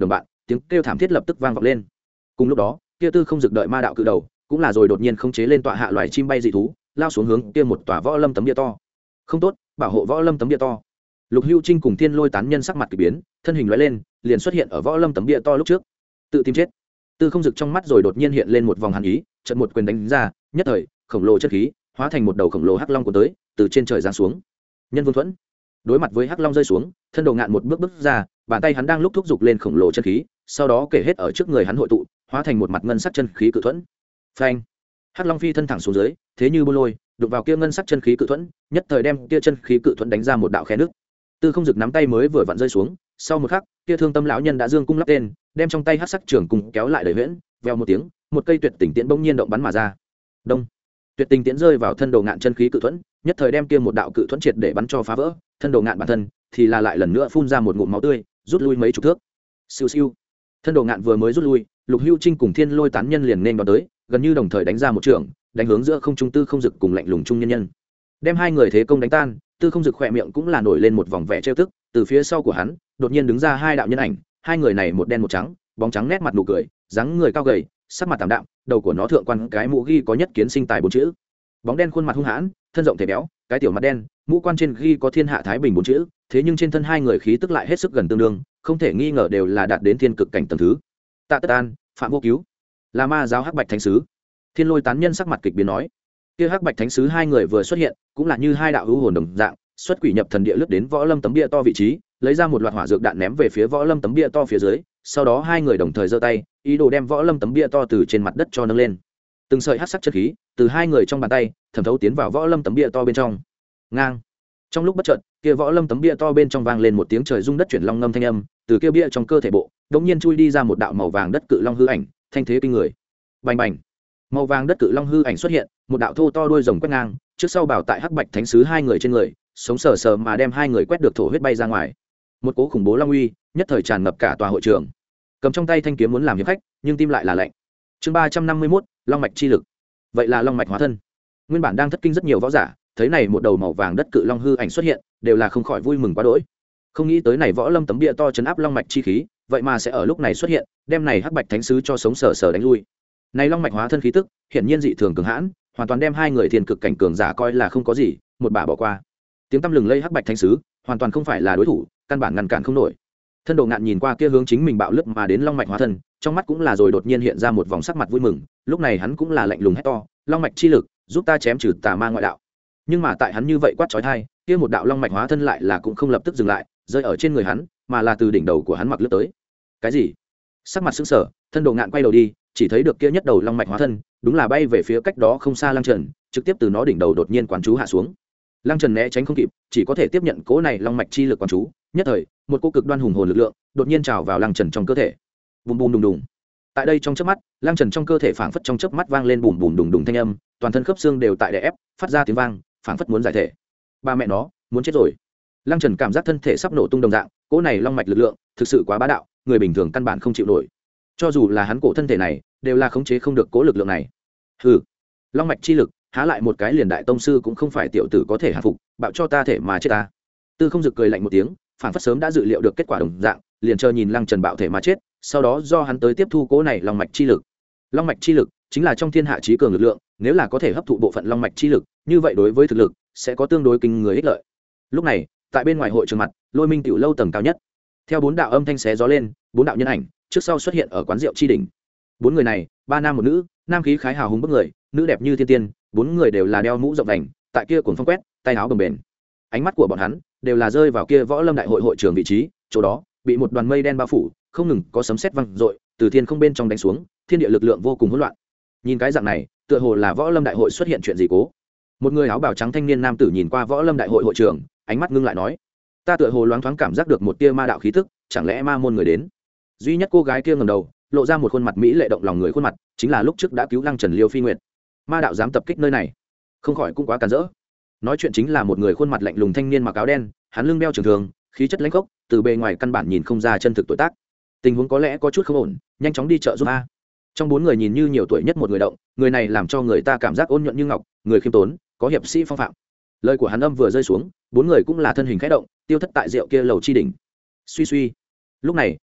tiếng kêu thảm thiết lập tức vang vọng lên. Cùng lúc đó kia Tư Không Dực đợi ma đạo cự đầu cũng là rồi đột nhiên khống chế lên tọa hạ loài chim bay dị thú, lao xuống hướng kia một tòa võ lâm tấm bia to. Không tốt, bảo hộ võ lâm tấm bia to. Lục Hưu Trinh cùng Thiên Lôi tán nhân sắc mặt kỳ biến, thân hình lóe lên liền xuất hiện ở võ lâm tấm bia to lúc trước. Tự tìm chết. Tư Không Dực trong mắt rồi đột nhiên hiện lên một vòng hàn ý, trận một quyền đánh ra, nhất thời khổng lồ chất khí hóa thành một đầu khổng lồ hắc long của tới từ trên trời giáng xuống. Nhân Vương Thuẫn đối mặt với hắc long rơi xuống, thân đồ ngạn một bước bước ra, bàn tay hắn đang lúc thúc giục lên khổng lồ chân khí, sau đó kể hết ở trước người hắn hội tụ, hóa thành một mặt ngân sắc chân khí cự thuẫn. Phanh! Hắc long phi thân thẳng xuống dưới, thế như bô lôi, đụng vào kia ngân sắc chân khí cự thuẫn, nhất thời đem kia chân khí cự thuẫn đánh ra một đạo khe nước. Tư Không Dực nắm tay mới vừa vặn rơi xuống, sau một khắc, kia Thương Tâm lão nhân đã dương cung lắp tên, đem trong tay hắc sắc trường cung kéo lại đẩy huyễn, vèo một tiếng, một cây tuyệt tình tiễn bỗng nhiên động bắn mà ra. Đông! Tuyệt tình tiễn rơi vào thân đồ ngạn chân khí cự thuẫn, nhất thời đem kia một đạo cự thuẫn triệt để bắn cho phá vỡ, thân đồ ngạn bản thân thì là lại lần nữa phun ra một ngụm máu tươi, rút lui mấy chục thước. Siêu siêu. Thân đồ ngạn vừa mới rút lui, Lục Hưu Trinh cùng Thiên Lôi tán nhân liền nên đón tới, gần như đồng thời đánh ra một trường, đánh hướng giữa không trung Tư Không Dực cùng lạnh lùng trung nhân nhân. Đem hai người thế công đánh tan, Tư Không Dực khỏe miệng cũng là nổi lên một vòng vẻ trêu tức, từ phía sau của hắn, đột nhiên đứng ra hai đạo nhân ảnh, hai người này một đen một trắng, bóng trắng nét mặt nụ cười, dáng người cao gầy, sắc mặt tạm đạm, đầu của nó thượng quan cái mũ ghi có nhất kiến sinh tài bốn chữ. Bóng đen khuôn mặt hung hãn, thân rộng thể béo, cái tiểu mặt đen, mũ quan trên ghi có thiên hạ thái bình bốn chữ, thế nhưng trên thân hai người khí tức lại hết sức gần tương đương, không thể nghi ngờ đều là đạt đến thiên cực cảnh tầng thứ. Tạ Tất An, Phạm Vô Cứu, là ma giáo Hắc Bạch Thánh sứ. Thiên Lôi tán nhân sắc mặt kịch biến nói, kia Hắc Bạch Thánh sứ hai người vừa xuất hiện, cũng là như hai đạo hữu hồn đồng dạng, xuất quỷ nhập thần địa lướt đến võ lâm tấm bia to vị trí, lấy ra một loạt hỏa dược đạn ném về phía võ lâm tấm bia to phía dưới, sau đó hai người đồng thời giơ tay, ý đồ đem võ lâm tấm bia to từ trên mặt đất cho nâng lên. Từng sợi hắc sắc chất khí từ hai người trong bàn tay thẩm thấu tiến vào võ lâm tấm bia to bên trong. Ngang. Trong lúc bất chợt, kia võ lâm tấm bia to bên trong vang lên một tiếng trời rung đất chuyển long ngâm thanh âm, từ kia bia trong cơ thể bộ, đột nhiên chui đi ra một đạo màu vàng đất cự long hư ảnh, thanh thế kinh người. Bành bành. Màu vàng đất cự long hư ảnh xuất hiện, một đạo thô to đuôi rồng quét ngang, trước sau bảo tại Hắc Bạch Thánh sứ hai người trên người, sống sờ sờ mà đem hai người quét được thổ huyết bay ra ngoài. Một cỗ khủng bố long uy nhất thời tràn ngập cả tòa hội trường. Cầm trong tay thanh kiếm muốn làm hiệp khách, nhưng tim lại là lạnh. Chương ba trăm năm mươi mốt, long mạch chi lực. Vậy là long mạch hóa thân. Nguyên bản đang thất kinh rất nhiều võ giả, thấy này một đầu màu vàng đất cự long hư ảnh xuất hiện, đều là không khỏi vui mừng quá đỗi. Không nghĩ tới này võ lâm tấm bia to chấn áp long mạch chi khí, vậy mà sẽ ở lúc này xuất hiện, đem này Hắc Bạch Thánh sứ cho sống sờ sờ đánh lui. Này long mạch hóa thân khí tức, hiển nhiên dị thường cường hãn, hoàn toàn đem hai người thiên cực cảnh cường giả coi là không có gì, một bả bỏ qua. Tiếng tăm lừng lây Hắc Bạch Thánh sứ, hoàn toàn không phải là đối thủ, căn bản ngăn cản không nổi. Thân đồ ngạn nhìn qua kia hướng chính mình bạo lướt mà đến long mạch hóa thân, trong mắt cũng là rồi đột nhiên hiện ra một vòng sắc mặt vui mừng, lúc này hắn cũng là lạnh lùng hét to, long mạch chi lực, giúp ta chém trừ tà ma ngoại đạo. Nhưng mà tại hắn như vậy quát chói tai, kia một đạo long mạch hóa thân lại là cũng không lập tức dừng lại, rơi ở trên người hắn, mà là từ đỉnh đầu của hắn mặc lướt tới. Cái gì? Sắc mặt sững sờ, thân đồ ngạn quay đầu đi, chỉ thấy được kia nhất đầu long mạch hóa thân, đúng là bay về phía cách đó không xa Lăng Trần, trực tiếp từ nó đỉnh đầu đột nhiên quán chú hạ xuống. Lăng Trần né tránh không kịp, chỉ có thể tiếp nhận cỗ này long mạch chi lực quán chú, nhất thời, một cỗ cực đoan hùng hồn lực lượng đột nhiên trào vào Lăng Trần trong cơ thể. Bùm bùm đùng đùng. Tại đây trong chớp mắt, Lăng Trần trong cơ thể phảng phất trong chớp mắt vang lên bùm bùm đùng đùng thanh âm, toàn thân khớp xương đều tại đè ép, phát ra tiếng vang, phảng phất muốn giải thể. Ba mẹ nó, muốn chết rồi. Lăng Trần cảm giác thân thể sắp nổ tung đồng dạng, cỗ này long mạch lực lượng thực sự quá bá đạo, người bình thường căn bản không chịu nổi. Cho dù là hắn cổ thân thể này, đều là khống chế không được cỗ lực lượng này. Hừ, long mạch chi lực, há lại một cái liền đại tông sư cũng không phải tiểu tử có thể hạ phục, bạo cho ta thể mà chết ta. Tư Không Dực cười lạnh một tiếng, phản phất sớm đã dự liệu được kết quả đồng dạng, liền chờ nhìn Lăng Trần bạo thể mà chết, sau đó do hắn tới tiếp thu cỗ này long mạch chi lực. Long mạch chi lực chính là trong thiên hạ chí cường lực lượng, nếu là có thể hấp thụ bộ phận long mạch chi lực, như vậy đối với thực lực sẽ có tương đối kinh người ích lợi. Lúc này, tại bên ngoài hội trường mặt, Lôi Minh tiểu lâu tầng cao nhất, theo bốn đạo âm thanh xé gió lên, bốn đạo nhân ảnh trước sau xuất hiện ở quán rượu chi đỉnh. Bốn người này, ba nam một nữ, nam khí khái hào hùng bức người, nữ đẹp như thiên tiên, bốn người đều là đeo mũ rộng vành, tại kia cuồng phong quét, tay áo bồng bềnh. Ánh mắt của bọn hắn đều là rơi vào kia võ lâm đại hội hội trường vị trí, chỗ đó bị một đoàn mây đen bao phủ, không ngừng có sấm sét vang dội từ thiên không bên trong đánh xuống, thiên địa lực lượng vô cùng hỗn loạn. Nhìn cái dạng này, tựa hồ là võ lâm đại hội xuất hiện chuyện gì cố. Một người áo bào trắng thanh niên nam tử nhìn qua võ lâm đại hội hội trường, ánh mắt ngưng lại nói: "Ta tựa hồ loáng thoáng cảm giác được một tia ma đạo khí tức, chẳng lẽ ma môn người đến?" Duy nhất cô gái kia ngẩng đầu, lộ ra một khuôn mặt mỹ lệ động lòng người khuôn mặt, chính là lúc trước đã cứu Lăng Trần Liêu Phi Nguyệt. Ma đạo dám tập kích nơi này, không khỏi cũng quá càn rỡ. Nói chuyện chính là một người khuôn mặt lạnh lùng thanh niên mặc áo đen, hắn lưng đeo trường thường, khí chất lãnh khốc, từ bề ngoài căn bản nhìn không ra chân thực tuổi tác. Tình huống có lẽ có chút không ổn, nhanh chóng đi chợ giúp a. Trong bốn người nhìn như nhiều tuổi nhất một người động, người này làm cho người ta cảm giác ôn nhuận như ngọc, người khiêm tốn, có hiệp sĩ phong phạm. Lời của hắn âm vừa rơi xuống, bốn người cũng là thân hình khẽ động, tiêu thất tại rượu kia lầu chi đỉnh. Suy suy. Lúc này,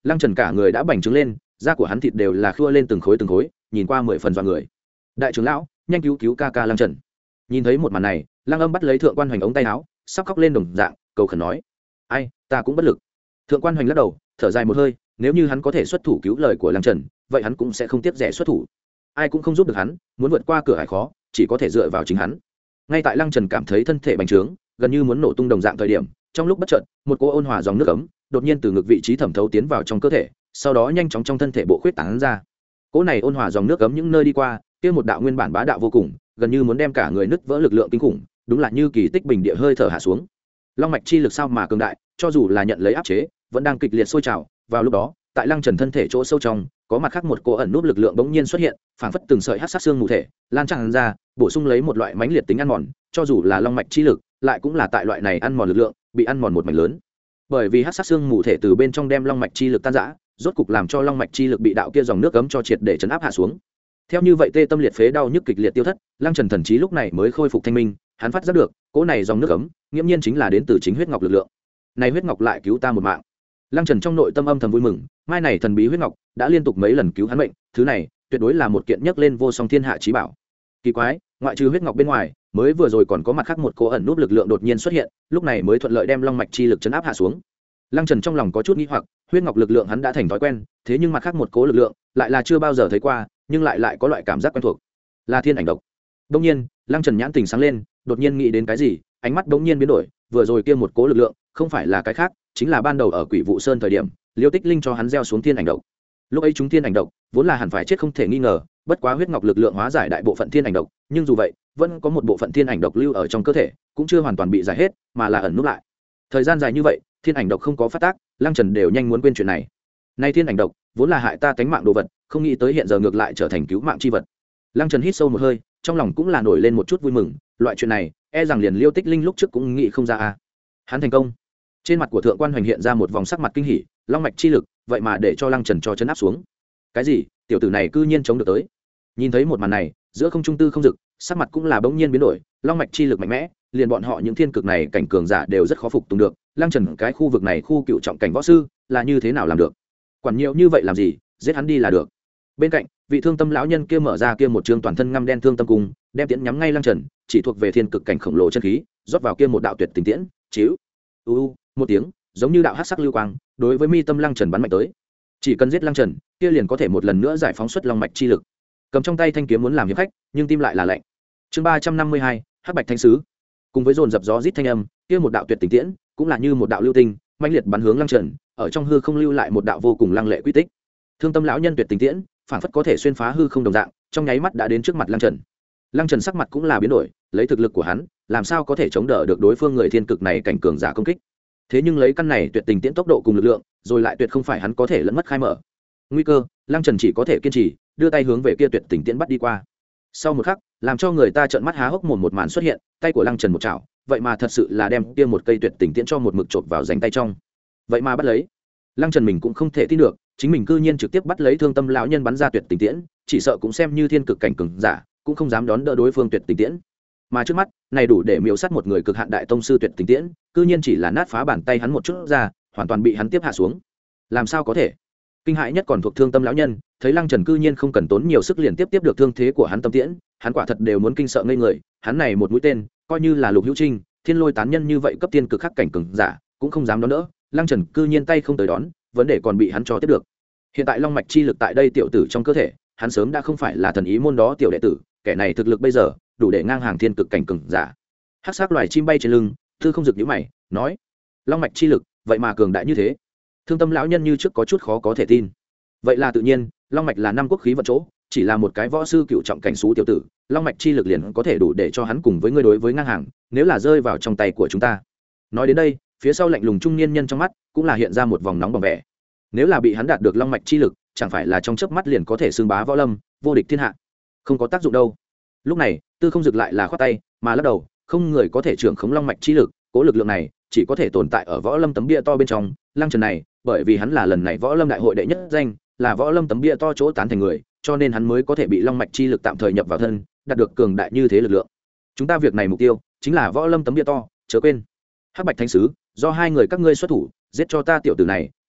Lăng Trần cả người đã bành trướng lên, da của hắn thịt đều là khua lên từng khối từng khối, nhìn qua mười phần dọa người. Đại trưởng lão, nhanh cứu cứu ca ca Lăng Trần. Nhìn thấy một màn này, Lăng Âm bắt lấy Thượng Quan Hoành ống tay áo, sắp khóc lên đồng dạng, cầu khẩn nói: ai, ta cũng bất lực. Thượng Quan Hoành lắc đầu, thở dài một hơi, nếu như hắn có thể xuất thủ cứu lời của Lăng Trần, vậy hắn cũng sẽ không tiếc rẻ xuất thủ. Ai cũng không giúp được hắn, muốn vượt qua cửa hải khó, chỉ có thể dựa vào chính hắn. Ngay tại Lăng Trần cảm thấy thân thể bành trướng, gần như muốn nổ tung đồng dạng thời điểm, trong lúc bất chợt, một cỗ ôn hòa dòng nước ấm đột nhiên từ ngực vị trí thẩm thấu tiến vào trong cơ thể, sau đó nhanh chóng trong thân thể bộ khuyết tán ra. Cỗ này ôn hòa dòng nước ấm những nơi đi qua, kia một đạo nguyên bản bá đạo vô cùng, gần như muốn đem cả người nứt vỡ lực lượng kinh khủng, đúng là như kỳ tích bình địa hơi thở hạ xuống. Long mạch chi lực sao mà cường đại, cho dù là nhận lấy áp chế, vẫn đang kịch liệt sôi trào. Vào lúc đó, tại Lăng Trần thân thể chỗ sâu trong, có mặt khác một cỗ ẩn núp lực lượng bỗng nhiên xuất hiện, phảng phất từng sợi hắc sát xương mù thể, lan tràn ra, bổ sung lấy một loại mãnh liệt tính ăn mòn, cho dù là long mạch chi lực, lại cũng là tại loại này ăn mòn lực lượng, bị ăn mòn một mảnh lớn. Bởi vì hắc sát xương mù thể từ bên trong đem long mạch chi lực tan rã, rốt cục làm cho long mạch chi lực bị đạo kia dòng nước cấm cho triệt để chấn áp hạ xuống. Theo như vậy tê tâm liệt phế đau nhức kịch liệt tiêu thất, Lăng Trần thần trí lúc này mới khôi phục thanh minh, hắn phát giác được, cỗ này dòng nước cấm, nghiễm nhiên chính là đến từ chính huyết ngọc lực lượng. Này huyết ngọc lại cứu ta một mạng. Lăng Trần trong nội tâm âm thầm vui mừng, mai này thần bí huyết ngọc đã liên tục mấy lần cứu hắn mệnh, thứ này tuyệt đối là một kiện nhấc lên vô song thiên hạ chí bảo. Kỳ quái, ngoại trừ huyết ngọc bên ngoài, mới vừa rồi còn có mặt khác một cỗ ẩn núp lực lượng đột nhiên xuất hiện, lúc này mới thuận lợi đem long mạch chi lực chấn áp hạ xuống. Lăng Trần trong lòng có chút nghi hoặc, huyết ngọc lực lượng hắn đã thành thói quen, thế nhưng mặt khác một cỗ lực lượng lại là chưa bao giờ thấy qua, nhưng lại lại có loại cảm giác quen thuộc, là thiên ảnh độc. Đột nhiên, Lăng Trần nhãn tình sáng lên, đột nhiên nghĩ đến cái gì, ánh mắt đột nhiên biến đổi, vừa rồi kia một cỗ lực lượng, không phải là cái khác, chính là ban đầu ở Quỷ Vụ Sơn thời điểm, Liêu Tích Linh cho hắn gieo xuống thiên ảnh độc. Lúc ấy chúng thiên ảnh độc vốn là hẳn phải chết không thể nghi ngờ, bất quá huyết ngọc lực lượng hóa giải đại bộ phận thiên ảnh độc, nhưng dù vậy, vẫn có một bộ phận thiên ảnh độc lưu ở trong cơ thể, cũng chưa hoàn toàn bị giải hết, mà là ẩn núp lại. Thời gian dài như vậy, thiên ảnh độc không có phát tác, Lăng Trần đều nhanh muốn quên chuyện này. Nay thiên ảnh độc vốn là hại ta tánh mạng đồ vật, không nghĩ tới hiện giờ ngược lại trở thành cứu mạng chi vật. Lăng Trần hít sâu một hơi, trong lòng cũng là nổi lên một chút vui mừng, loại chuyện này, e rằng liền Liêu Tích Linh lúc trước cũng nghĩ không ra a. Hắn thành công. Trên mặt của Thượng Quan Hoành hiện ra một vòng sắc mặt kinh hỉ, long mạch chi lực, vậy mà để cho Lăng Trần cho chấn áp xuống. Cái gì? Tiểu tử này cư nhiên chống được tới. Nhìn thấy một màn này, giữa không trung tư không dực, sắc mặt cũng là bỗng nhiên biến đổi, long mạch chi lực mạnh mẽ, liền bọn họ những thiên cực này cảnh cường giả đều rất khó phục tùng được. Lăng Trần cái khu vực này khu cựu trọng cảnh võ sư, là như thế nào làm được? Quản nhiều như vậy làm gì, giết hắn đi là được. Bên cạnh, vị thương tâm lão nhân kia mở ra kia một trường toàn thân ngăm đen thương tâm cung, đem tiễn nhắm ngay Lăng Trần, chỉ thuộc về thiên cực cảnh khổng lồ chân khí, rót vào kia một đạo tuyệt tình tiễn, chiếu. U u, một tiếng, giống như đạo hắc sắc lưu quang, đối với mi tâm Lăng Trần bắn mạnh tới. Chỉ cần giết Lăng Trần, kia liền có thể một lần nữa giải phóng xuất long mạch chi lực. Cầm trong tay thanh kiếm muốn làm hiệp khách, nhưng tim lại là lạnh. Chương ba trăm năm mươi hai, Hắc Bạch Thanh sứ. Cùng với dồn dập gió rít thanh âm, kia một đạo tuyệt tình tiễn, cũng là như một đạo lưu tinh, mãnh liệt bắn hướng Lăng Trần, ở trong hư không lưu lại một đạo vô cùng lăng lệ quy tích. Thương tâm lão nhân tuyệt tình tiễn, phản phất có thể xuyên phá hư không đồng dạng, trong nháy mắt đã đến trước mặt Lăng Trần. Lăng Trần sắc mặt cũng là biến đổi, lấy thực lực của hắn, làm sao có thể chống đỡ được đối phương người thiên cực này cảnh cường giả công kích. Thế nhưng lấy căn này tuyệt tình tiễn tốc độ cùng lực lượng, rồi lại tuyệt không phải hắn có thể lẫn mất khai mở. Nguy cơ, Lăng Trần chỉ có thể kiên trì, đưa tay hướng về kia tuyệt tình tiễn bắt đi qua. Sau một khắc, làm cho người ta trợn mắt há hốc mồm một màn xuất hiện, tay của Lăng Trần một chảo, vậy mà thật sự là đem kia một cây tuyệt tình tiễn cho một mực chộp vào rảnh tay trong. Vậy mà bắt lấy. Lăng Trần mình cũng không thể tin được, chính mình cư nhiên trực tiếp bắt lấy thương tâm lão nhân bắn ra tuyệt tình tiễn, chỉ sợ cũng xem như thiên cực cảnh cường giả, cũng không dám đón đỡ đối phương tuyệt tình tiễn. Mà trước mắt, này đủ để miêu sát một người cực hạn đại tông sư tuyệt tình tiễn, cư nhiên chỉ là nát phá bàn tay hắn một chút ra, hoàn toàn bị hắn tiếp hạ xuống. Làm sao có thể? Kinh hãi nhất còn thuộc thương tâm lão nhân, thấy Lăng Trần cư nhiên không cần tốn nhiều sức liền tiếp tiếp được thương thế của hắn tâm tiễn, hắn quả thật đều muốn kinh sợ ngây người, hắn này một mũi tên, coi như là Lục Hữu Trinh, thiên lôi tán nhân như vậy cấp tiên cực khắc cảnh cường giả, cũng không dám đón đỡ, Lăng Trần cư nhiên tay không tới đón, vấn đề còn bị hắn cho tiếp được. Hiện tại long mạch chi lực tại đây tiểu tử trong cơ thể, hắn sớm đã không phải là thần ý môn đó tiểu đệ tử, kẻ này thực lực bây giờ đủ để ngang hàng thiên cực cảnh cường giả. Hắc sắc loài chim bay trên lưng, Tư Không Dực nhíu mày, nói: "Long mạch chi lực, vậy mà cường đại như thế?" Thương tâm lão nhân như trước có chút khó có thể tin. Vậy là tự nhiên, long mạch là năm quốc khí vận chỗ, chỉ là một cái võ sư cựu trọng cảnh xú tiểu tử, long mạch chi lực liền có thể đủ để cho hắn cùng với ngươi đối với ngang hàng, nếu là rơi vào trong tay của chúng ta. Nói đến đây, phía sau lạnh lùng trung niên nhân trong mắt cũng là hiện ra một vòng nóng bỏng vẻ. Nếu là bị hắn đạt được long mạch chi lực, chẳng phải là trong chớp mắt liền có thể xưng bá võ lâm, vô địch thiên hạ. Không có tác dụng đâu. Lúc này, Tư Không Dực lại là khoát tay, mà lắc đầu, không người có thể trưởng khống long mạch chi lực, cố lực lượng này chỉ có thể tồn tại ở võ lâm tấm bia to bên trong. Lăng Trần này, bởi vì hắn là lần này võ lâm đại hội đệ nhất danh, là võ lâm tấm bia to chỗ tán thành người, cho nên hắn mới có thể bị long mạch chi lực tạm thời nhập vào thân, đạt được cường đại như thế lực lượng. Chúng ta việc này mục tiêu chính là võ lâm tấm bia to, chớ quên. Hắc Bạch Thánh sứ, do hai người các ngươi xuất thủ, giết cho ta tiểu tử này,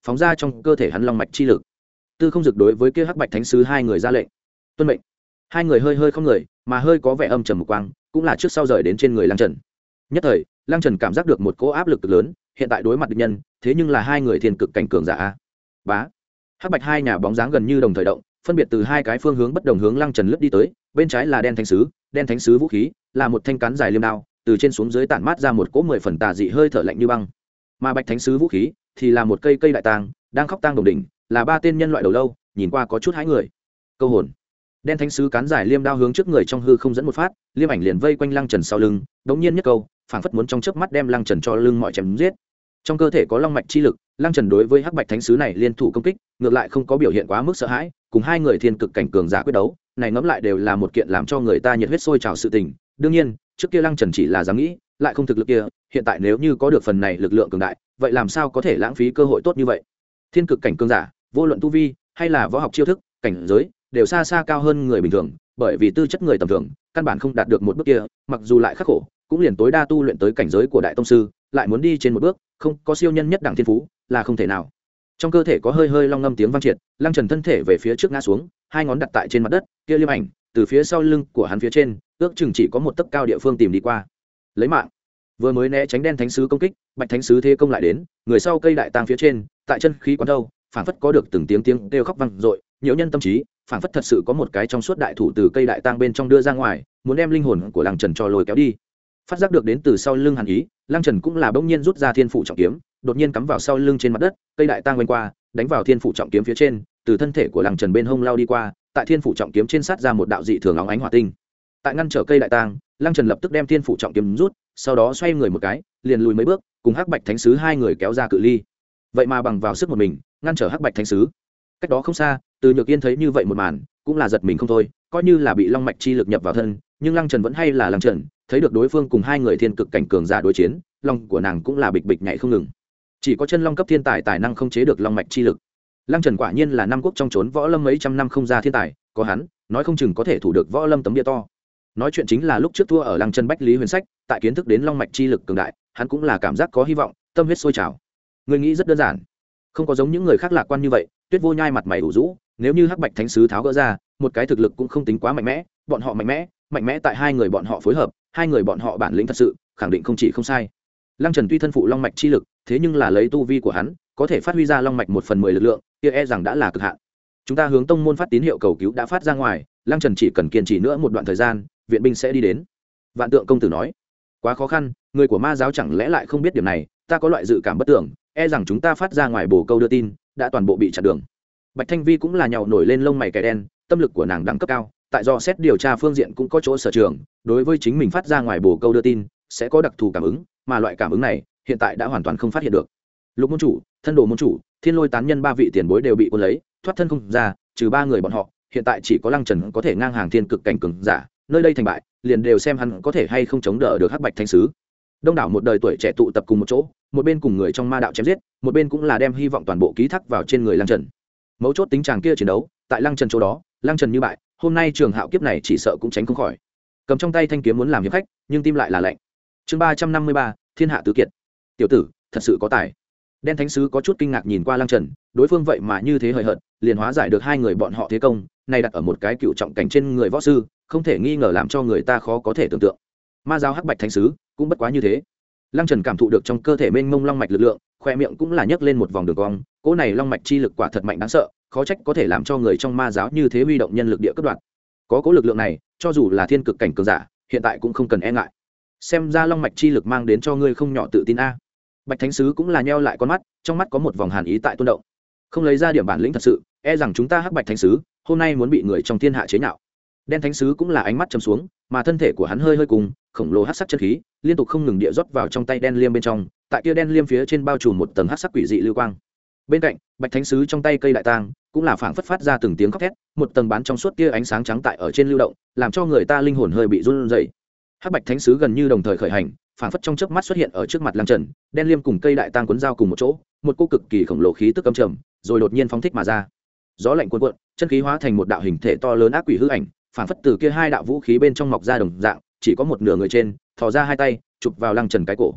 phóng ra trong cơ thể hắn long mạch chi lực. Tư Không Dực đối với kia hắc bạch thánh sứ hai người ra lệnh, tuân mệnh. Hai người hơi hơi không người, mà hơi có vẻ âm trầm một quang, cũng là trước sau rời đến trên người Lăng Trần. Nhất thời, Lăng Trần cảm giác được một cỗ áp lực cực lớn, hiện tại đối mặt địch nhân, thế nhưng là hai người thiên cực cảnh cường giả. Bá. Hắc bạch hai nhà bóng dáng gần như đồng thời động, phân biệt từ hai cái phương hướng bất đồng hướng Lăng Trần lướt đi tới, bên trái là đen thánh sứ, đen thánh sứ vũ khí là một thanh cán dài liêm đao, từ trên xuống dưới tản mát ra một cỗ mười phần tà dị hơi thở lạnh như băng. Mà bạch thánh sứ vũ khí thì là một cây cây đại tang, đang khóc tang đồng đỉnh, là ba tên nhân loại đầu lâu, nhìn qua có chút hãi người. Câu hồn. Đen thánh sứ cán dài liêm đao hướng trước người trong hư không dẫn một phát, liêm ảnh liền vây quanh Lăng Trần sau lưng, đống nhiên nhất câu, phảng phất muốn trong chớp mắt đem Lăng Trần cho lưng mọi chém giết. Trong cơ thể có long mạch chi lực, Lăng Trần đối với hắc bạch thánh sứ này liên thủ công kích, ngược lại không có biểu hiện quá mức sợ hãi, cùng hai người thiên cực cảnh cường giả quyết đấu, này ngẫm lại đều là một kiện làm cho người ta nhiệt huyết sôi trào sự tình. Đương nhiên, trước kia Lăng Trần chỉ là dám nghĩ, lại không thực lực kia, hiện tại nếu như có được phần này lực lượng cường đại, vậy làm sao có thể lãng phí cơ hội tốt như vậy. Thiên cực cảnh cường giả, vô luận tu vi hay là võ học chiêu thức, cảnh giới, đều xa xa cao hơn người bình thường, bởi vì tư chất người tầm thường, căn bản không đạt được một bước kia, mặc dù lại khắc khổ, cũng liền tối đa tu luyện tới cảnh giới của đại tông sư, lại muốn đi trên một bước, không có siêu nhân nhất đẳng thiên phú, là không thể nào. Trong cơ thể có hơi hơi long ngâm tiếng vang triệt, Lăng Trần thân thể về phía trước ngã xuống, hai ngón đặt tại trên mặt đất, kia liêm ảnh từ phía sau lưng của hắn phía trên, ước chừng chỉ có một tấc cao địa phương tìm đi qua. Lấy mạng. Vừa mới né tránh đen thánh sứ công kích, bạch thánh sứ thế công lại đến, người sau cây đại tang phía trên, tại chân khí quán đâu, phảng phất có được từng tiếng tiếng kêu khóc vang dội, nhiễu nhân tâm trí, phảng phất thật sự có một cái trong suốt đại thủ từ cây đại tang bên trong đưa ra ngoài, muốn đem linh hồn của Lăng Trần cho lôi kéo đi. Phát giác được đến từ sau lưng hàn ý, Lăng Trần cũng là bỗng nhiên rút ra thiên phụ trọng kiếm, đột nhiên cắm vào sau lưng trên mặt đất, cây đại tang quanh qua, đánh vào thiên phụ trọng kiếm phía trên, từ thân thể của Lăng Trần bên hông lao đi qua, tại thiên phụ trọng kiếm trên sát ra một đạo dị thường óng ánh hỏa tinh. Tại ngăn trở cây đại tang, Lăng Trần lập tức đem thiên phụ trọng kiếm rút, sau đó xoay người một cái, liền lùi mấy bước, cùng hắc bạch thánh sứ hai người kéo ra cự ly. Vậy mà bằng vào sức một mình, ngăn trở hắc bạch thánh sứ. Cách đó không xa, Từ Nhược Yên thấy như vậy một màn, cũng là giật mình không thôi, coi như là bị long mạch chi lực nhập vào thân, nhưng Lăng Trần vẫn hay là Lăng Trần, thấy được đối phương cùng hai người thiên cực cảnh cường giả đối chiến, lòng của nàng cũng là bịch bịch nhảy không ngừng. Chỉ có chân long cấp thiên tài tài năng không chế được long mạch chi lực. Lăng Trần quả nhiên là năm quốc trong trốn võ lâm mấy trăm năm không ra thiên tài, có hắn, nói không chừng có thể thủ được võ lâm tấm địa to. Nói chuyện chính là lúc trước thua ở Lăng Trần Bách Lý Huyền Sách, tại kiến thức đến long mạch chi lực cường đại, hắn cũng là cảm giác có hy vọng, tâm huyết sôi trào. Người nghĩ rất đơn giản, không có giống những người khác lạc quan như vậy, Tuyết Vô Nhai mặt mày ủ rũ, nếu như hắc bạch thánh sứ tháo gỡ ra, một cái thực lực cũng không tính quá mạnh mẽ, bọn họ mạnh mẽ, mạnh mẽ tại hai người bọn họ phối hợp, hai người bọn họ bản lĩnh thật sự, khẳng định không chỉ không sai. Lăng Trần tuy thân phụ long mạch chi lực, thế nhưng là lấy tu vi của hắn, có thể phát huy ra long mạch một phần mười lực lượng, kia e rằng đã là cực hạn. Chúng ta hướng tông môn phát tín hiệu cầu cứu đã phát ra ngoài, Lăng Trần chỉ cần kiên trì nữa một đoạn thời gian, viện binh sẽ đi đến. Vạn Tượng công tử nói, quá khó khăn, người của ma giáo chẳng lẽ lại không biết điểm này, ta có loại dự cảm bất tưởng, e rằng chúng ta phát ra ngoài bổ câu đưa tin, đã toàn bộ bị chặn đường. Bạch Thanh Vi cũng là nhàu nổi lên lông mày kẻ đen, tâm lực của nàng đẳng cấp cao, tại do xét điều tra phương diện cũng có chỗ sở trường, đối với chính mình phát ra ngoài bổ câu đưa tin, sẽ có đặc thù cảm ứng, mà loại cảm ứng này hiện tại đã hoàn toàn không phát hiện được. Lục môn chủ, thân đồ môn chủ, Thiên Lôi tán nhân ba vị tiền bối đều bị cuốn lấy, thoát thân không ra, trừ ba người bọn họ, hiện tại chỉ có Lăng Trần có thể ngang hàng thiên cực cảnh cường giả, nơi đây thành bại, liền đều xem hắn có thể hay không chống đỡ được hắc bạch thánh sứ. Đông đảo một đời tuổi trẻ tụ tập cùng một chỗ, một bên cùng người trong ma đạo chém giết, một bên cũng là đem hy vọng toàn bộ ký thác vào trên người Lăng Trần. Mấu chốt tính chàng kia chiến đấu, tại Lăng Trần chỗ đó, Lăng Trần như bại, hôm nay trường hạo kiếp này chỉ sợ cũng tránh không khỏi. Cầm trong tay thanh kiếm muốn làm hiệp khách, nhưng tim lại là lạnh. Chương ba trăm năm mươi ba, Thiên hạ tứ kiệt. Tiểu tử, thật sự có tài. Đen thánh sứ có chút kinh ngạc nhìn qua Lăng Trần, đối phương vậy mà như thế hời hợt, liền hóa giải được hai người bọn họ thế công, này đặt ở một cái cựu trọng cảnh trên người võ sư, không thể nghi ngờ làm cho người ta khó có thể tưởng tượng. Ma giáo hắc bạch thánh sứ cũng bất quá như thế. Lăng Trần cảm thụ được trong cơ thể mênh mông long mạch lực lượng, khoe miệng cũng là nhấc lên một vòng đường cong, cỗ này long mạch chi lực quả thật mạnh đáng sợ, khó trách có thể làm cho người trong ma giáo như thế huy động nhân lực địa cấp đoạn. Có cỗ lực lượng này, cho dù là thiên cực cảnh cường giả, hiện tại cũng không cần e ngại. Xem ra long mạch chi lực mang đến cho ngươi không nhỏ tự tin a. Bạch thánh sứ cũng là nheo lại con mắt, trong mắt có một vòng hàn ý tại tuôn động. Không lấy ra điểm bản lĩnh thật sự, e rằng chúng ta hắc bạch thánh sứ hôm nay muốn bị người trong thiên hạ chế nhạo. Đen thánh sứ cũng là ánh mắt trầm xuống, mà thân thể của hắn hơi hơi cùng, khổng lồ hắc sắc chân khí liên tục không ngừng địa rót vào trong tay đen liêm bên trong, tại kia đen liêm phía trên bao trùm một tầng hắc sắc quỷ dị lưu quang. Bên cạnh, bạch thánh sứ trong tay cây đại tang cũng là phảng phất phát ra từng tiếng khóc thét, một tầng bán trong suốt tia ánh sáng trắng tại ở trên lưu động, làm cho người ta linh hồn hơi bị run rẩy. Hắc bạch thánh sứ gần như đồng thời khởi hành, phảng phất trong chớp mắt xuất hiện ở trước mặt Lăng Trần, đen liêm cùng cây đại tang cuốn dao cùng một chỗ, một cô cực kỳ khổng lồ khí tức âm trầm, rồi đột nhiên phóng thích mà ra. Gió lạnh cuồn cuộn, chân khí hóa thành một đạo hình thể to lớn ác quỷ hư ảnh, phảng phất từ kia hai đạo vũ khí bên trong mọc ra đồng dạng, chỉ có một nửa người trên, thò ra hai tay, chụp vào Lăng Trần cái cổ.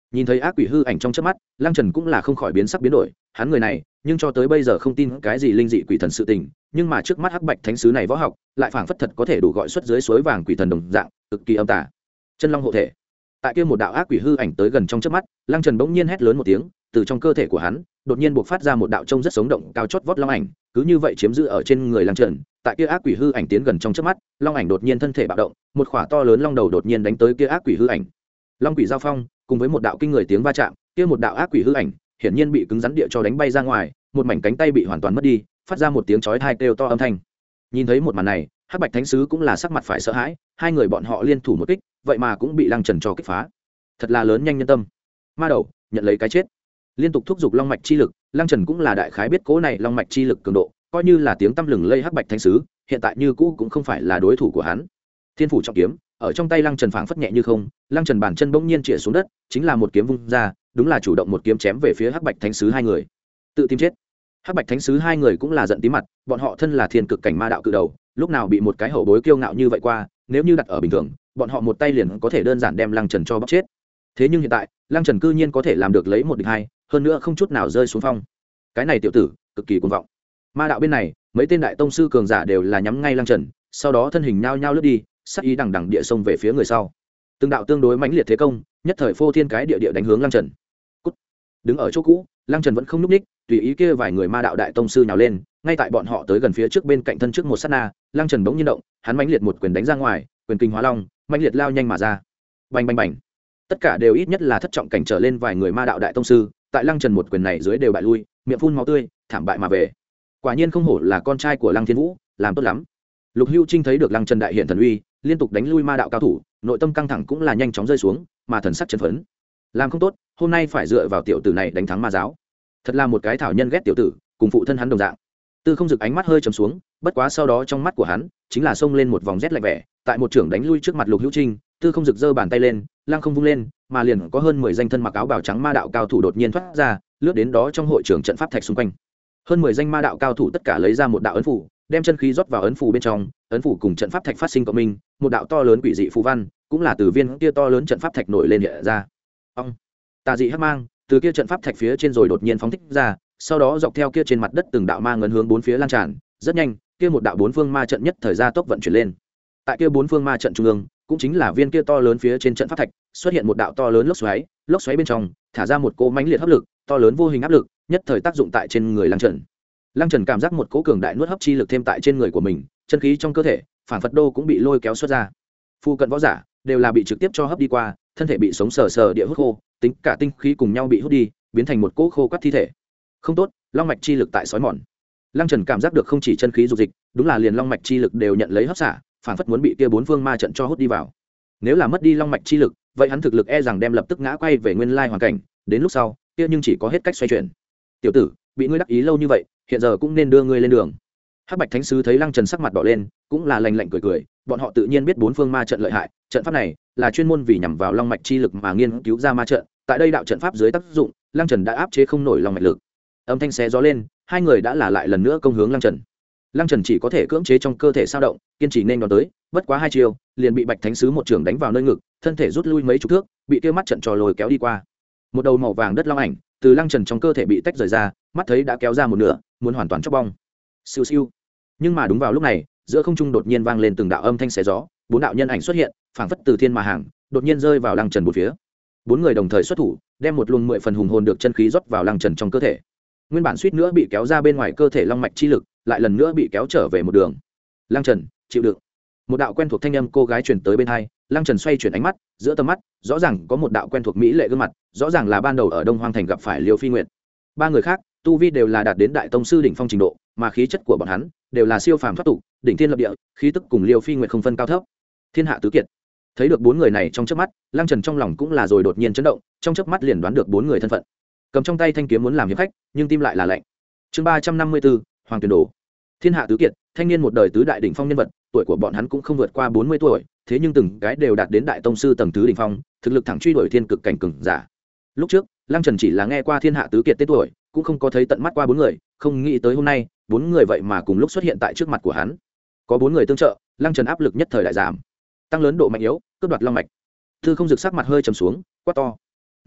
Nhìn thấy ác quỷ hư ảnh trong chớp mắt, Lăng Trần cũng là không khỏi biến sắc biến đổi, hắn người này, nhưng cho tới bây giờ không tin cái gì linh dị quỷ thần sự tình, nhưng mà trước mắt Hắc Bạch Thánh sứ này võ học, lại phảng phất thật có thể đủ gọi xuất dưới suối vàng quỷ thần đồng dạng, cực kỳ âm tà. Chân long hộ thể. Tại kia một đạo ác quỷ hư ảnh tới gần trong chớp mắt, Lăng Trần bỗng nhiên hét lớn một tiếng, từ trong cơ thể của hắn, đột nhiên bộc phát ra một đạo trông rất sống động cao chót vót long ảnh, cứ như vậy chiếm giữ ở trên người Lăng Trần. Tại kia ác quỷ hư ảnh tiến gần trong chớp mắt, long ảnh đột nhiên thân thể bạo động, một khỏa to lớn long đầu đột nhiên đánh tới kia ác quỷ hư ảnh. Long quỷ giao phong, cùng với một đạo kinh người tiếng va chạm, kia một đạo ác quỷ hư ảnh, hiển nhiên bị cứng rắn địa cho đánh bay ra ngoài, một mảnh cánh tay bị hoàn toàn mất đi, phát ra một tiếng chói tai kêu to âm thanh. Nhìn thấy một màn này, Hắc Bạch Thánh sứ cũng là sắc mặt phải sợ hãi, hai người bọn họ liên thủ một kích, vậy mà cũng bị Lăng Trần cho kích phá. Thật là lớn nhanh nhân tâm. Ma đầu, nhận lấy cái chết. Liên tục thúc giục long mạch chi lực, Lăng Trần cũng là đại khái biết cố này long mạch chi lực cường độ, coi như là tiếng tăm lừng lây Hắc Bạch Thánh sứ, hiện tại như cũ cũng không phải là đối thủ của hắn. Thiên phủ trọng kiếm, ở trong tay Lăng Trần phảng phất nhẹ như không, Lăng Trần bàn chân bỗng nhiên chĩa xuống đất, chính là một kiếm vung ra, đúng là chủ động một kiếm chém về phía Hắc Bạch Thánh sứ hai người. Tự tìm chết. Hắc Bạch Thánh sứ hai người cũng là giận tí mặt, bọn họ thân là thiên cực cảnh ma đạo cự đầu, lúc nào bị một cái hậu bối kiêu ngạo như vậy qua, nếu như đặt ở bình thường, bọn họ một tay liền có thể đơn giản đem Lăng Trần cho bóc chết. Thế nhưng hiện tại, Lăng Trần cư nhiên có thể làm được lấy một địch hai, hơn nữa không chút nào rơi xuống phong. Cái này tiểu tử, cực kỳ cuồng vọng. Ma đạo bên này, mấy tên đại tông sư cường giả đều là nhắm ngay Lăng Trần, sau đó thân hình nhao nhao lướt đi, sắc ý đằng đằng địa xông về phía người sau. Từng đạo tương đối mãnh liệt thế công, nhất thời phô thiên cái địa địa đánh hướng Lăng Trần. Cút. Đứng ở chỗ cũ, Lăng Trần vẫn không nhúc nhích, tùy ý kia vài người ma đạo đại tông sư nhào lên, ngay tại bọn họ tới gần phía trước bên cạnh thân trước một sát na, Lăng Trần bỗng nhiên động, hắn mãnh liệt một quyền đánh ra ngoài, quyền kinh hóa long, mãnh liệt lao nhanh mà ra. Bành bành bành. Tất cả đều ít nhất là thất trọng cảnh trở lên vài người ma đạo đại tông sư, tại Lăng Trần một quyền này dưới đều bại lui, miệng phun máu tươi, thảm bại mà về. Quả nhiên không hổ là con trai của Lăng Thiên Vũ, làm tốt lắm. Lục Hưu Trinh thấy được Lăng Trần đại hiện thần uy, liên tục đánh lui ma đạo cao thủ, nội tâm căng thẳng cũng là nhanh chóng rơi xuống, mà thần sắc chấn phấn. Làm không tốt, hôm nay phải dựa vào tiểu tử này đánh thắng ma giáo. Thật là một cái thảo nhân ghét tiểu tử, cùng phụ thân hắn đồng dạng. Tư Không Dực ánh mắt hơi trầm xuống, bất quá sau đó trong mắt của hắn chính là xông lên một vòng rét lạnh vẻ, tại một trưởng đánh lui trước mặt Lục Hữu Trinh, Tư Không Dực giơ bàn tay lên, lăng không vung lên, mà liền có hơn mười danh thân mặc áo bào trắng ma đạo cao thủ đột nhiên thoát ra, lướt đến đó trong hội trường trận pháp thạch xung quanh. Hơn mười danh ma đạo cao thủ tất cả lấy ra một đạo ấn phù, đem chân khí rót vào ấn phù bên trong, ấn phù cùng trận pháp thạch phát sinh cộng minh, một đạo to lớn quỷ dị phù văn, cũng là từ viên kia to lớn trận pháp thạch nổi lên hiện ra. Ông, tà dị hắc mang, từ kia trận pháp thạch phía trên rồi đột nhiên phóng thích ra, sau đó dọc theo kia trên mặt đất từng đạo ma ngấn hướng bốn phía lan tràn, rất nhanh, kia một đạo bốn phương ma trận nhất thời gia tốc vận chuyển lên. Tại kia bốn phương ma trận trung ương, cũng chính là viên kia to lớn phía trên trận pháp thạch, xuất hiện một đạo to lớn lốc xoáy, lốc xoáy bên trong thả ra một cỗ mãnh liệt hấp lực, to lớn vô hình áp lực, nhất thời tác dụng tại trên người Lăng Trần. Lăng Trần cảm giác một cỗ cường đại nuốt hấp chi lực thêm tại trên người của mình, chân khí trong cơ thể, phản phất đô cũng bị lôi kéo xuất ra. Phu cận võ giả đều là bị trực tiếp cho hấp đi qua, thân thể bị sống sờ sờ địa hút khô, tính cả tinh khí cùng nhau bị hút đi, biến thành một cỗ khô quắt thi thể. Không tốt, long mạch chi lực tại sói mòn. Lăng Trần cảm giác được không chỉ chân khí dục dịch, đúng là liền long mạch chi lực đều nhận lấy hấp xả, phản phất muốn bị kia bốn phương ma trận cho hút đi vào. Nếu là mất đi long mạch chi lực, vậy hắn thực lực e rằng đem lập tức ngã quay về nguyên lai hoàn cảnh, đến lúc sau, kia nhưng chỉ có hết cách xoay chuyển. Tiểu tử, bị ngươi đắc ý lâu như vậy, hiện giờ cũng nên đưa ngươi lên đường. Hắc Bạch Thánh sứ thấy Lăng Trần sắc mặt đỏ lên, cũng là lạnh lạnh cười cười, bọn họ tự nhiên biết bốn phương ma trận lợi hại, trận pháp này là chuyên môn vì nhằm vào long mạch chi lực mà nghiên cứu ra ma trận, tại đây đạo trận pháp dưới tác dụng, Lăng Trần đã áp chế không nổi long mạch lực. Âm thanh xé gió lên, hai người đã là lại lần nữa công hướng Lăng Trần. Lăng Trần chỉ có thể cưỡng chế trong cơ thể sao động, kiên trì nên đón tới, bất quá hai chiều, liền bị Bạch Thánh sứ một trường đánh vào nơi ngực, thân thể rút lui mấy chục thước, bị kia mắt trận trò lồi kéo đi qua. Một đầu màu vàng đất long ảnh từ Lăng Trần trong cơ thể bị tách rời ra, mắt thấy đã kéo ra một nửa, muốn hoàn toàn chóc bong. Siêu siêu. Nhưng mà đúng vào lúc này, giữa không trung đột nhiên vang lên từng đạo âm thanh xé gió, bốn đạo nhân ảnh xuất hiện, phảng phất từ thiên mà hàng, đột nhiên rơi vào Lăng Trần bốn phía. Bốn người đồng thời xuất thủ, đem một luồng mười phần hùng hồn được chân khí rót vào Lăng Trần trong cơ thể. Nguyên bản suýt nữa bị kéo ra bên ngoài cơ thể long mạch chi lực, lại lần nữa bị kéo trở về một đường. Lăng Trần, chịu đựng. Một đạo quen thuộc thanh âm cô gái truyền tới bên tai, Lăng Trần xoay chuyển ánh mắt, giữa tầm mắt, rõ ràng có một đạo quen thuộc mỹ lệ gương mặt, rõ ràng là ban đầu ở Đông Hoang thành gặp phải Liêu Phi Nguyệt. Ba người khác, tu vi đều là đạt đến đại tông sư đỉnh phong trình độ, mà khí chất của bọn hắn đều là siêu phàm thoát tục, đỉnh thiên lập địa, khí tức cùng Liêu Phi Nguyệt không phân cao thấp. Thiên hạ tứ kiệt. Thấy được bốn người này trong chớp mắt, Lăng Trần trong lòng cũng là rồi đột nhiên chấn động, trong chớp mắt liền đoán được bốn người thân phận. Cầm trong tay thanh kiếm muốn làm hiệp khách, nhưng tim lại là lạnh. Chương ba trăm năm mươi bốn, Hoàng Tuyển Đồ. Thiên hạ tứ kiệt, thanh niên một đời tứ đại đỉnh phong nhân vật, tuổi của bọn hắn cũng không vượt qua bốn mươi tuổi, thế nhưng từng cái đều đạt đến đại tông sư tầng tứ đỉnh phong, thực lực thẳng truy đuổi thiên cực cảnh cường giả. Lúc trước, Lăng Trần chỉ là nghe qua thiên hạ tứ kiệt tên tuổi, cũng không có thấy tận mắt qua bốn người, không nghĩ tới hôm nay, bốn người vậy mà cùng lúc xuất hiện tại trước mặt của hắn. Có bốn người tương trợ, Lăng Trần áp lực nhất thời đại giảm, tăng lớn độ mạnh yếu, cướp đoạt long mạch. Thư Không Dực sắc mặt hơi trầm xuống, quát to: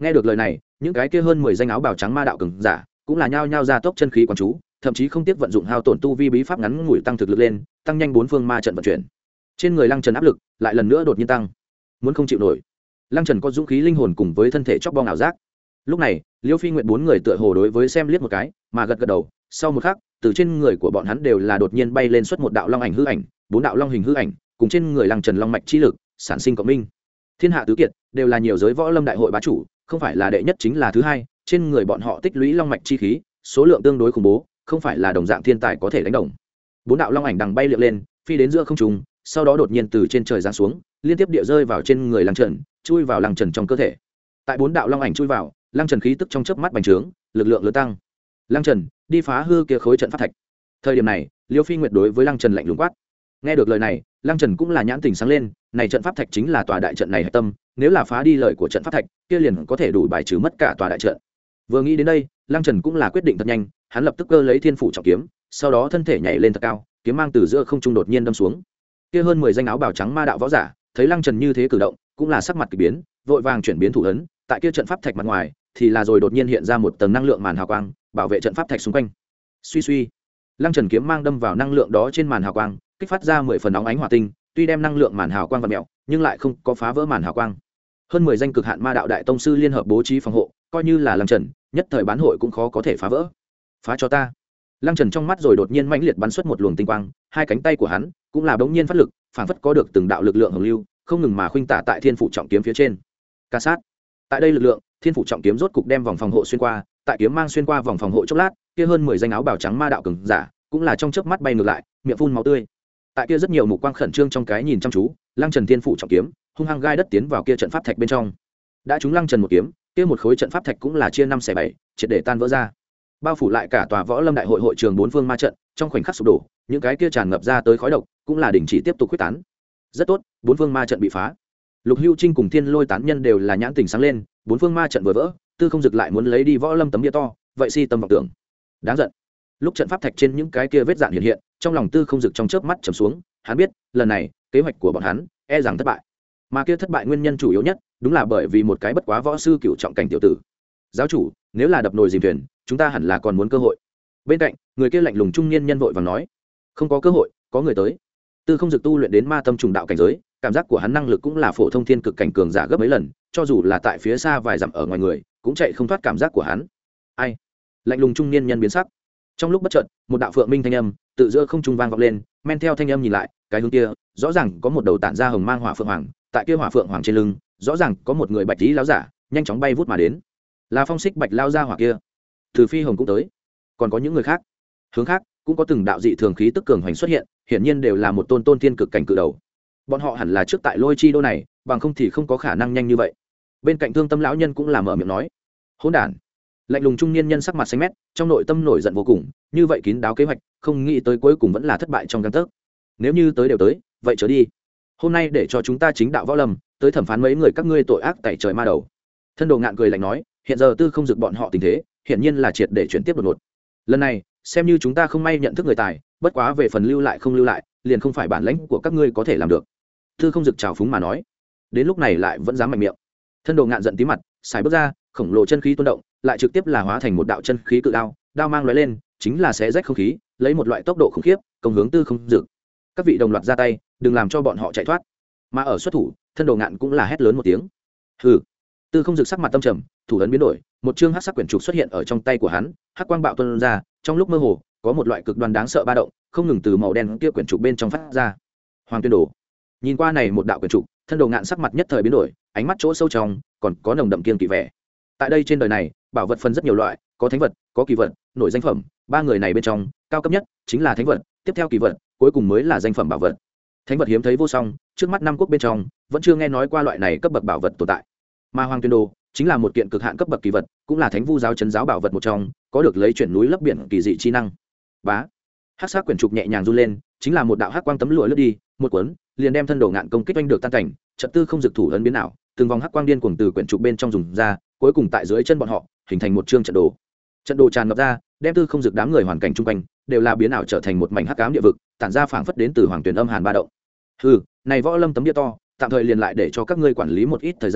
Nghe được lời này, những cái kia hơn mười danh áo bào trắng ma đạo cường giả cũng là nhao nhao ra tốc chân khí quán chú, thậm chí không tiếc vận dụng hao tổn tu vi bí pháp ngắn ngủi tăng thực lực lên, tăng nhanh bốn phương ma trận vận chuyển. Trên người Lăng Trần áp lực lại lần nữa đột nhiên tăng, muốn không chịu nổi. Lăng Trần có dũng khí linh hồn cùng với thân thể chóc bong ảo giác. Lúc này, Liêu Phi Nguyệt bốn người tựa hồ đối với xem liếc một cái, mà gật gật đầu, sau một khắc, từ trên người của bọn hắn đều là đột nhiên bay lên xuất một đạo long ảnh hư ảnh, bốn đạo long hình hư ảnh, cùng trên người Lăng Trần long mạch chi lực, sản sinh cộng minh. Thiên hạ tứ kiệt đều là nhiều giới võ lâm đại hội bá chủ, không phải là đệ nhất chính là thứ hai, trên người bọn họ tích lũy long mạch chi khí, số lượng tương đối khủng bố, không phải là đồng dạng thiên tài có thể đánh đồng. Bốn đạo long ảnh đằng bay liệng lên, phi đến giữa không trung, sau đó đột nhiên từ trên trời giáng xuống, liên tiếp địa rơi vào trên người Lăng Trần, chui vào Lăng Trần trong cơ thể. Tại bốn đạo long ảnh chui vào, Lăng Trần khí tức trong chớp mắt bành trướng, lực lượng lớn tăng. Lăng Trần, đi phá hư kia khối trận pháp thạch. Thời điểm này, Liêu Phi Nguyệt đối với Lăng Trần lạnh lùng quát. Nghe được lời này, Lăng Trần cũng là nhãn tình sáng lên, này trận pháp thạch chính là tòa đại trận này hạch tâm, nếu là phá đi lời của trận pháp thạch, kia liền có thể đủ bài trừ mất cả tòa đại trận. Vừa nghĩ đến đây, Lăng Trần cũng là quyết định thật nhanh, hắn lập tức cơ lấy Thiên Phủ trọng kiếm, sau đó thân thể nhảy lên thật cao, kiếm mang từ giữa không trung đột nhiên đâm xuống. Kia hơn mười danh áo bào trắng ma đạo võ giả, thấy Lăng Trần như thế cử động, cũng là sắc mặt kỳ biến, vội vàng chuyển biến thủ ấn, tại kia trận pháp thạch mặt ngoài, thì là rồi đột nhiên hiện ra một tầng năng lượng màn hào quang, bảo vệ trận pháp thạch xung quanh. Suy suy, Lăng Trần kiếm mang đâm vào năng lượng đó trên màn hào quang, kích phát ra mười phần óng ánh hỏa tinh, tuy đem năng lượng màn hào quang vặn mèo, nhưng lại không có phá vỡ màn hào quang. Hơn mười danh cực hạn ma đạo đại tông sư liên hợp bố trí phòng hộ, coi như là Lăng Trần, nhất thời bán hội cũng khó có thể phá vỡ. Phá cho ta! Lăng Trần trong mắt rồi đột nhiên mãnh liệt bắn xuất một luồng tinh quang, hai cánh tay của hắn cũng là bỗng nhiên phát lực, phảng phất có được từng đạo lực lượng hồng lưu, không ngừng mà khuynh tả tại Thiên Phủ trọng kiếm phía trên. Ca sát! Tại đây lực lượng, Thiên Phủ trọng kiếm rốt cục đem vòng phòng hộ xuyên qua, tại kiếm mang xuyên qua vòng phòng hộ chốc lát, kia hơn mười danh áo bào trắng ma đạo cường giả, cũng là trong chớp mắt bay ngược lại, miệng phun máu tươi. Tại kia rất nhiều mục quang khẩn trương trong cái nhìn chăm chú, Lăng Trần Thiên Phủ trọng kiếm hung hăng gai đất tiến vào kia trận pháp thạch bên trong. Đã trúng Lăng Trần một kiếm, kia một khối trận pháp thạch cũng là chia năm xẻ bảy, triệt để tan vỡ ra, bao phủ lại cả tòa võ lâm đại hội hội trường bốn phương ma trận, trong khoảnh khắc sụp đổ, những cái kia tràn ngập ra tới khói độc cũng là đình chỉ tiếp tục khuếch tán. Rất tốt, bốn phương ma trận bị phá. Lục Hưu Trinh cùng Thiên Lôi tán nhân đều là nhãn tình sáng lên, bốn phương ma trận vừa vỡ, Tư Không Dực lại muốn lấy đi võ lâm tấm bia to, vậy si tâm vọng tưởng. Đáng giận. Lúc trận pháp thạch trên những cái kia vết dạn hiện hiện, trong lòng Tư Không Dực trong chớp mắt trầm xuống, hắn biết, lần này, kế hoạch của bọn hắn e rằng thất bại. Mà kia thất bại nguyên nhân chủ yếu nhất, đúng là bởi vì một cái bất quá võ sư cửu trọng cảnh tiểu tử. Giáo chủ, nếu là đập nồi dìm thuyền, chúng ta hẳn là còn muốn cơ hội. Bên cạnh, người kia lạnh lùng trung niên nhân vội vàng nói, không có cơ hội, có người tới. Tư Không Dực tu luyện đến ma tâm trùng đạo cảnh giới, cảm giác của hắn năng lực cũng là phổ thông thiên cực cảnh cường giả gấp mấy lần, cho dù là tại phía xa vài dặm ở ngoài người, cũng chạy không thoát cảm giác của hắn. Ai? Lạnh lùng trung niên nhân biến sắc. Trong lúc bất chợt, một đạo phượng minh thanh âm tự giữa không trung vang vọng lên, men theo thanh âm nhìn lại, cái hướng kia, rõ ràng có một đầu tản ra hồng mang hỏa phượng hoàng, tại kia hỏa phượng hoàng trên lưng, rõ ràng có một người bạch tí lão giả, nhanh chóng bay vút mà đến. Là Phong Xích Bạch lao ra hỏa kia. Từ Phi Hồng cũng tới, còn có những người khác. Hướng khác cũng có từng đạo dị thường khí tức cường hoành xuất hiện, hiển nhiên đều là một tôn tôn thiên cực cảnh cự đầu. Bọn họ hẳn là trước tại Lôi Chi đô này, bằng không thì không có khả năng nhanh như vậy. Bên cạnh Thương Tâm lão nhân cũng là mở miệng nói, hỗn đản. Lạnh lùng trung niên nhân sắc mặt xanh mét, trong nội tâm nổi giận vô cùng, như vậy kín đáo kế hoạch, không nghĩ tới cuối cùng vẫn là thất bại trong gang tấc. Nếu như tới đều tới, vậy trở đi. Hôm nay để cho chúng ta chính đạo võ lâm, tới thẩm phán mấy người các ngươi tội ác tẩy trời ma đầu. Thân Đồ Ngạn cười lạnh nói, hiện giờ Tư Không Dực bọn họ tình thế, hiển nhiên là triệt để chuyển tiếp đột ngột. Lần này, xem như chúng ta không may nhận thức người tài, bất quá về phần lưu lại không lưu lại, liền không phải bản lãnh của các ngươi có thể làm được. Tư Không Dực trào phúng mà nói, đến lúc này lại vẫn dám mạnh miệng. Thân Đồ Ngạn giận tí mặt, xài bước ra, khổng lồ chân khí tuôn động, lại trực tiếp là hóa thành một đạo chân khí cự đao, đao mang lóe lên, chính là xé rách không khí, lấy một loại tốc độ khủng khiếp, công hướng Tư Không Dực. Các vị đồng loạt ra tay, đừng làm cho bọn họ chạy thoát. Mà ở xuất thủ, Thân Đồ Ngạn cũng là hét lớn một tiếng. Hừ. Tư Không Dực sắc mặt tâm trầm, thủ ấn biến đổi, một chương hắc sắc quyển trục xuất hiện ở trong tay của hắn, hắc quang bạo tuôn ra, trong lúc mơ hồ, có một loại cực đoan đáng sợ ba động, không ngừng từ màu đen kia quyển trục bên trong phát ra. Hoàng Tuyên Đồ. Nhìn qua này một đạo quyển trục, Thân Đồ Ngạn sắc mặt nhất thời biến đổi, ánh mắt chỗ sâu trong còn có nồng đậm kiêng kỵ vẻ. Tại đây trên đời này, bảo vật phân rất nhiều loại, có thánh vật, có kỳ vật, nổi danh phẩm, ba người này bên trong, cao cấp nhất chính là thánh vật, tiếp theo kỳ vật, cuối cùng mới là danh phẩm bảo vật. Thánh vật hiếm thấy vô song, trước mắt năm quốc bên trong, vẫn chưa nghe nói qua loại này cấp bậc bảo vật tồn tại. Mà Hoàng Tuyên Đồ chính là một kiện cực hạn cấp bậc kỳ vật, cũng là Thánh Vu giáo trấn giáo bảo vật một trong, có được lấy chuyển núi lấp biển kỳ dị chi năng. Bá, hắc sắc quyển trục nhẹ nhàng run lên, chính là một đạo hắc quang tấm lụa lướt đi, một cuốn liền đem Thân Đồ Ngạn công kích oanh được tan cảnh. Trận Tư Không Dực thủ ấn biến ảo, từng vòng hắc quang điên cuồng từ quyển trục bên trong dùng ra, cuối cùng tại dưới chân bọn họ hình thành một chương trận đồ. Trận đồ tràn ngập ra, đem Tư Không Dực đám người hoàn cảnh chung quanh đều là biến ảo trở thành một mảnh hắc ám địa vực, tản ra phảng phất đến từ Hoàng Tuyển âm hàn ba động. Hừ, này võ lâm tấm địa to, tạm thời liền lại để cho các ngươi quản lý một ít thời gian,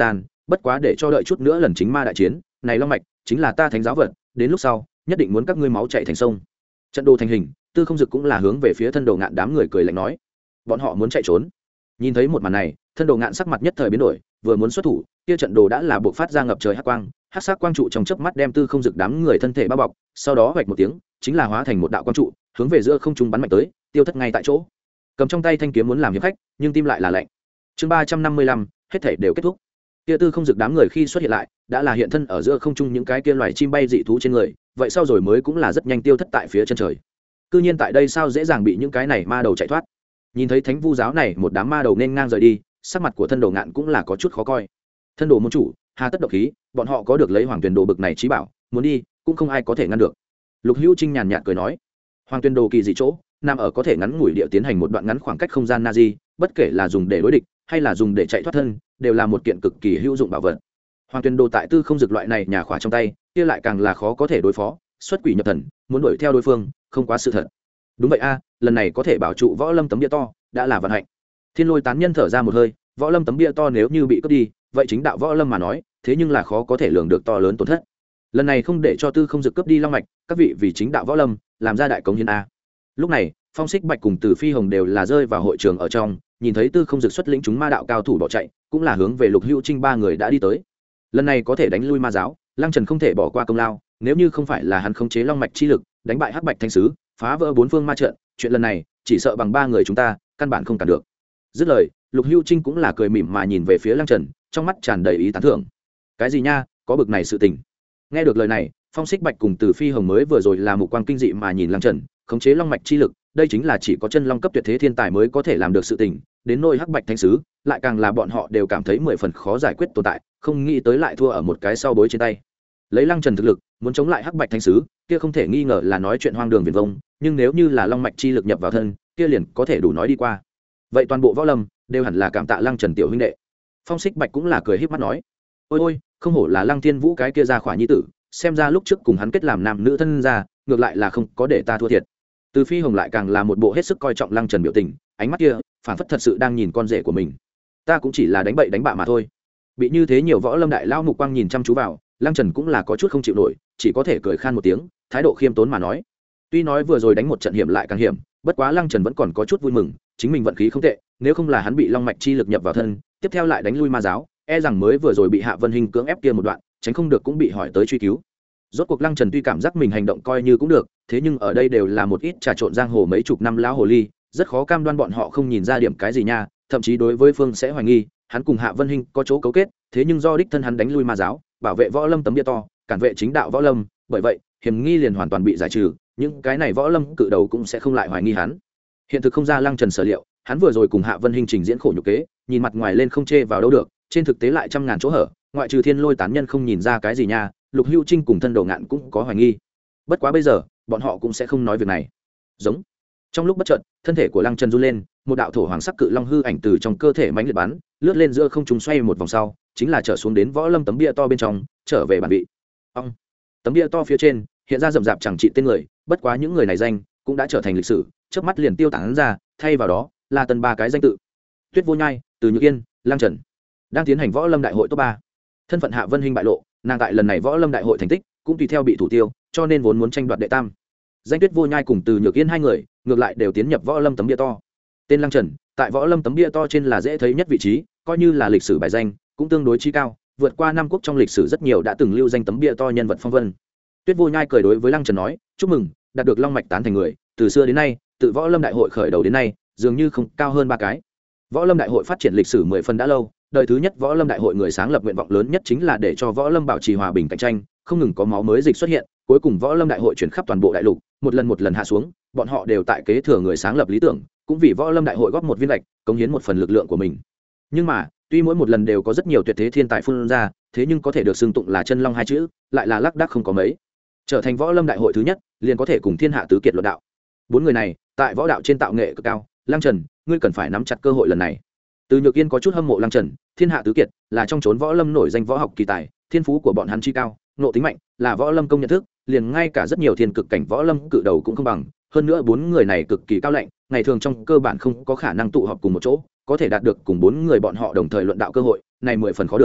bất quá để cho đợi chút nữa lần chính ma đại chiến này long mạch chính là ta thánh giáo vật, đến lúc sau nhất định muốn các ngươi máu chảy thành sông. Trận đồ thành hình, Tư Không Dực cũng là hướng về phía Thân Đồ Ngạn đám người cười lạnh nói, bọn họ muốn chạy trốn. Nhìn thấy một màn này, Thân Đồ Ngạn sắc mặt nhất thời biến đổi, vừa muốn xuất thủ, kia trận đồ đã là buộc phát ra ngập trời hắc quang, hắc sắc quang trụ trong chớp mắt đem Tư Không Dực đám người thân thể bao bọc, sau đó vạch một tiếng, chính là hóa thành một đạo quang trụ, hướng về giữa không trung bắn mạnh tới, tiêu thất ngay tại chỗ. Cầm trong tay thanh kiếm muốn làm hiệp khách, nhưng tim lại là lạnh. Chương ba trăm năm mươi lăm, hết thảy đều kết thúc. Kia Tư Không Dực đám người khi xuất hiện lại, đã là hiện thân ở giữa không trung những cái kia loài chim bay dị thú trên người, vậy sau rồi mới cũng là rất nhanh tiêu thất tại phía chân trời. Cư nhiên tại đây sao dễ dàng bị những cái này ma đầu chạy thoát. Nhìn thấy Thánh Vu giáo này một đám ma đầu nên ngang rời đi, sắc mặt của Thân Đồ Ngạn cũng là có chút khó coi. Thân đồ môn chủ, hà tất độc khí, bọn họ có được lấy Hoàng Tuyền Đồ bực này trí bảo, muốn đi cũng không ai có thể ngăn được. Lục Hữu Trinh nhàn nhạt cười nói, Hoàng Tuyền Đồ kỳ dị chỗ, nằm ở có thể ngắn ngủi địa tiến hành một đoạn ngắn khoảng cách không gian Nazi, bất kể là dùng để đối địch hay là dùng để chạy thoát thân, đều là một kiện cực kỳ hữu dụng bảo vật. Hoàng Tuyền Đồ tại Tư Không Dực loại này nhà khỏa trong tay, kia lại càng là khó có thể đối phó, xuất quỷ nhập thần, muốn đuổi theo đối phương, không quá sự thật. Đúng vậy a, lần này có thể bảo trụ Võ Lâm tấm bia to, đã là vận hạnh. Thiên Lôi tán nhân thở ra một hơi, Võ Lâm tấm bia to nếu như bị cướp đi, vậy chính đạo Võ Lâm mà nói, thế nhưng là khó có thể lường được to lớn tổn thất. Lần này không để cho Tư Không Dực cướp đi long mạch, các vị vì chính đạo Võ Lâm, làm ra đại cống hiến a. Lúc này, Phong Xích Bạch cùng Từ Phi Hồng đều là rơi vào hội trường ở trong, nhìn thấy Tư Không Dực xuất lĩnh chúng ma đạo cao thủ bỏ chạy, cũng là hướng về Lục Hữu Trinh ba người đã đi tới. Lần này có thể đánh lui ma giáo, Lăng Trần không thể bỏ qua công lao, nếu như không phải là hắn khống chế long mạch chi lực, đánh bại Hắc Bạch Thánh sứ, phá vỡ bốn phương ma trận, chuyện lần này chỉ sợ bằng ba người chúng ta, căn bản không cản được. Dứt lời, Lục Hữu Trinh cũng là cười mỉm mà nhìn về phía Lăng Trần, trong mắt tràn đầy ý tán thưởng. Cái gì nha, có bực này sự tình. Nghe được lời này, Phong Xích Bạch cùng Từ Phi Hồng mới vừa rồi là một quang kinh dị mà nhìn Lăng Trần, khống chế long mạch chi lực, đây chính là chỉ có chân long cấp tuyệt thế thiên tài mới có thể làm được sự tình, đến nôi Hắc Bạch Thánh sứ, lại càng là bọn họ đều cảm thấy mười phần khó giải quyết tồn tại, không nghĩ tới lại thua ở một cái sau bối trên tay. Lấy Lăng Trần thực lực, muốn chống lại Hắc Bạch Thánh sứ, kia không thể nghi ngờ là nói chuyện hoang đường viển vông, nhưng nếu như là long mạch chi lực nhập vào thân, kia liền có thể đủ nói đi qua. Vậy toàn bộ Võ Lâm đều hẳn là cảm tạ Lăng Trần tiểu huynh đệ. Phong Xích Bạch cũng là cười híp mắt nói, ôi ôi, không hổ là Lăng Thiên Vũ cái kia ra khỏa nhi tử, xem ra lúc trước cùng hắn kết làm nam nữ thân ra, ngược lại là không có để ta thua thiệt. Từ Phi Hồng lại càng là một bộ hết sức coi trọng Lăng Trần biểu tình, ánh mắt kia phản phất thật sự đang nhìn con rể của mình. Ta cũng chỉ là đánh bậy đánh bạ mà thôi. Bị như thế nhiều Võ Lâm đại lao mục quang nhìn chăm chú vào, Lăng Trần cũng là có chút không chịu nổi, chỉ có thể cười khan một tiếng, thái độ khiêm tốn mà nói. Tuy nói vừa rồi đánh một trận hiểm lại càng hiểm, bất quá Lăng Trần vẫn còn có chút vui mừng, chính mình vận khí không tệ, nếu không là hắn bị long mạch chi lực nhập vào thân, tiếp theo lại đánh lui ma giáo, e rằng mới vừa rồi bị Hạ Vân Hinh cưỡng ép kia một đoạn, tránh không được cũng bị hỏi tới truy cứu. Rốt cuộc Lăng Trần tuy cảm giác mình hành động coi như cũng được, thế nhưng ở đây đều là một ít trà trộn giang hồ mấy chục năm lão hồ ly, rất khó cam đoan bọn họ không nhìn ra điểm cái gì nha, thậm chí đối với Phương sẽ hoài nghi, hắn cùng Hạ Vân Hinh có chỗ cấu kết, thế nhưng do đích thân hắn đánh lui ma giáo, bảo vệ Võ Lâm tấm bia to, cản vệ chính đạo Võ Lâm, bởi vậy, hiểm nghi liền hoàn toàn bị giải trừ, những cái này Võ Lâm cự đầu cũng sẽ không lại hoài nghi hắn. Hiện thực không ra Lăng Trần sở liệu, hắn vừa rồi cùng Hạ Vân Hinh trình diễn khổ nhục kế, nhìn mặt ngoài lên không chê vào đâu được, trên thực tế lại trăm ngàn chỗ hở, ngoại trừ Thiên Lôi tán nhân không nhìn ra cái gì nha, Lục Hữu Trinh cùng Thân Đồ Ngạn cũng có hoài nghi. Bất quá bây giờ, bọn họ cũng sẽ không nói việc này. Giống. Trong lúc bất chợt, thân thể của Lăng Trần run lên, một đạo thổ hoàng sắc cự long hư ảnh từ trong cơ thể mãnh liệt bắn, lướt lên giữa không trung xoay một vòng sau, chính là trở xuống đến Võ Lâm tấm bia to bên trong, trở về bản vị. Ông. Tấm bia to phía trên, hiện ra rậm rạp chẳng trị tên người, bất quá những người này danh cũng đã trở thành lịch sử, chớp mắt liền tiêu tán ra, thay vào đó là tần ba cái danh tự: Tuyết Vô Nhai, Từ Nhược Yên, Lăng Trần. Đang tiến hành Võ Lâm đại hội top ba. Thân phận Hạ Vân Hinh bại lộ, nàng tại lần này Võ Lâm đại hội thành tích cũng tùy theo bị thủ tiêu, cho nên vốn muốn tranh đoạt đệ tam. Danh Tuyết Vô Nhai cùng Từ Nhược Yên hai người, ngược lại đều tiến nhập Võ Lâm tấm bia to. Tên Lăng Trần, tại Võ Lâm tấm bia to trên là dễ thấy nhất vị trí, coi như là lịch sử bài danh, cũng tương đối chi cao, vượt qua năm quốc trong lịch sử rất nhiều đã từng lưu danh tấm bia to nhân vật phong vân. Tuyết Vô Nhai cười đối với Lăng Trần nói, chúc mừng, đạt được long mạch tán thành người, từ xưa đến nay, tự Võ Lâm đại hội khởi đầu đến nay, dường như không cao hơn ba cái. Võ Lâm đại hội phát triển lịch sử mười phần đã lâu, đời thứ nhất Võ Lâm đại hội người sáng lập nguyện vọng lớn nhất chính là để cho Võ Lâm bảo trì hòa bình cạnh tranh, không ngừng có máu mới dịch xuất hiện, cuối cùng Võ Lâm đại hội chuyển khắp toàn bộ đại lục, một lần một lần hạ xuống, bọn họ đều tại kế thừa người sáng lập lý tưởng, cũng vì Võ Lâm đại hội góp một viên gạch, cống hiến một phần lực lượng của mình. Nhưng mà, tuy mỗi một lần đều có rất nhiều tuyệt thế thiên tài phun ra, thế nhưng có thể được xưng tụng là chân long hai chữ, lại là lác đác không có mấy. Trở thành Võ Lâm đại hội thứ nhất, liền có thể cùng thiên hạ tứ kiệt luận đạo. Bốn người này, tại võ đạo trên tạo nghệ cực cao, Lăng Trần, ngươi cần phải nắm chặt cơ hội lần này. Từ Nhược Yên có chút hâm mộ Lăng Trần, thiên hạ tứ kiệt, là trong chốn Võ Lâm nổi danh võ học kỳ tài, thiên phú của bọn hắn chi cao, nộ tính mạnh, là Võ Lâm công nhận thức, liền ngay cả rất nhiều thiên cực cảnh Võ Lâm cự đầu cũng không bằng, hơn nữa bốn người này cực kỳ cao lạnh, ngày thường trong cơ bản không có khả năng tụ họp cùng một chỗ, có thể đạt được cùng bốn người bọn họ đồng thời luận đạo cơ hội, này mười phần khó được.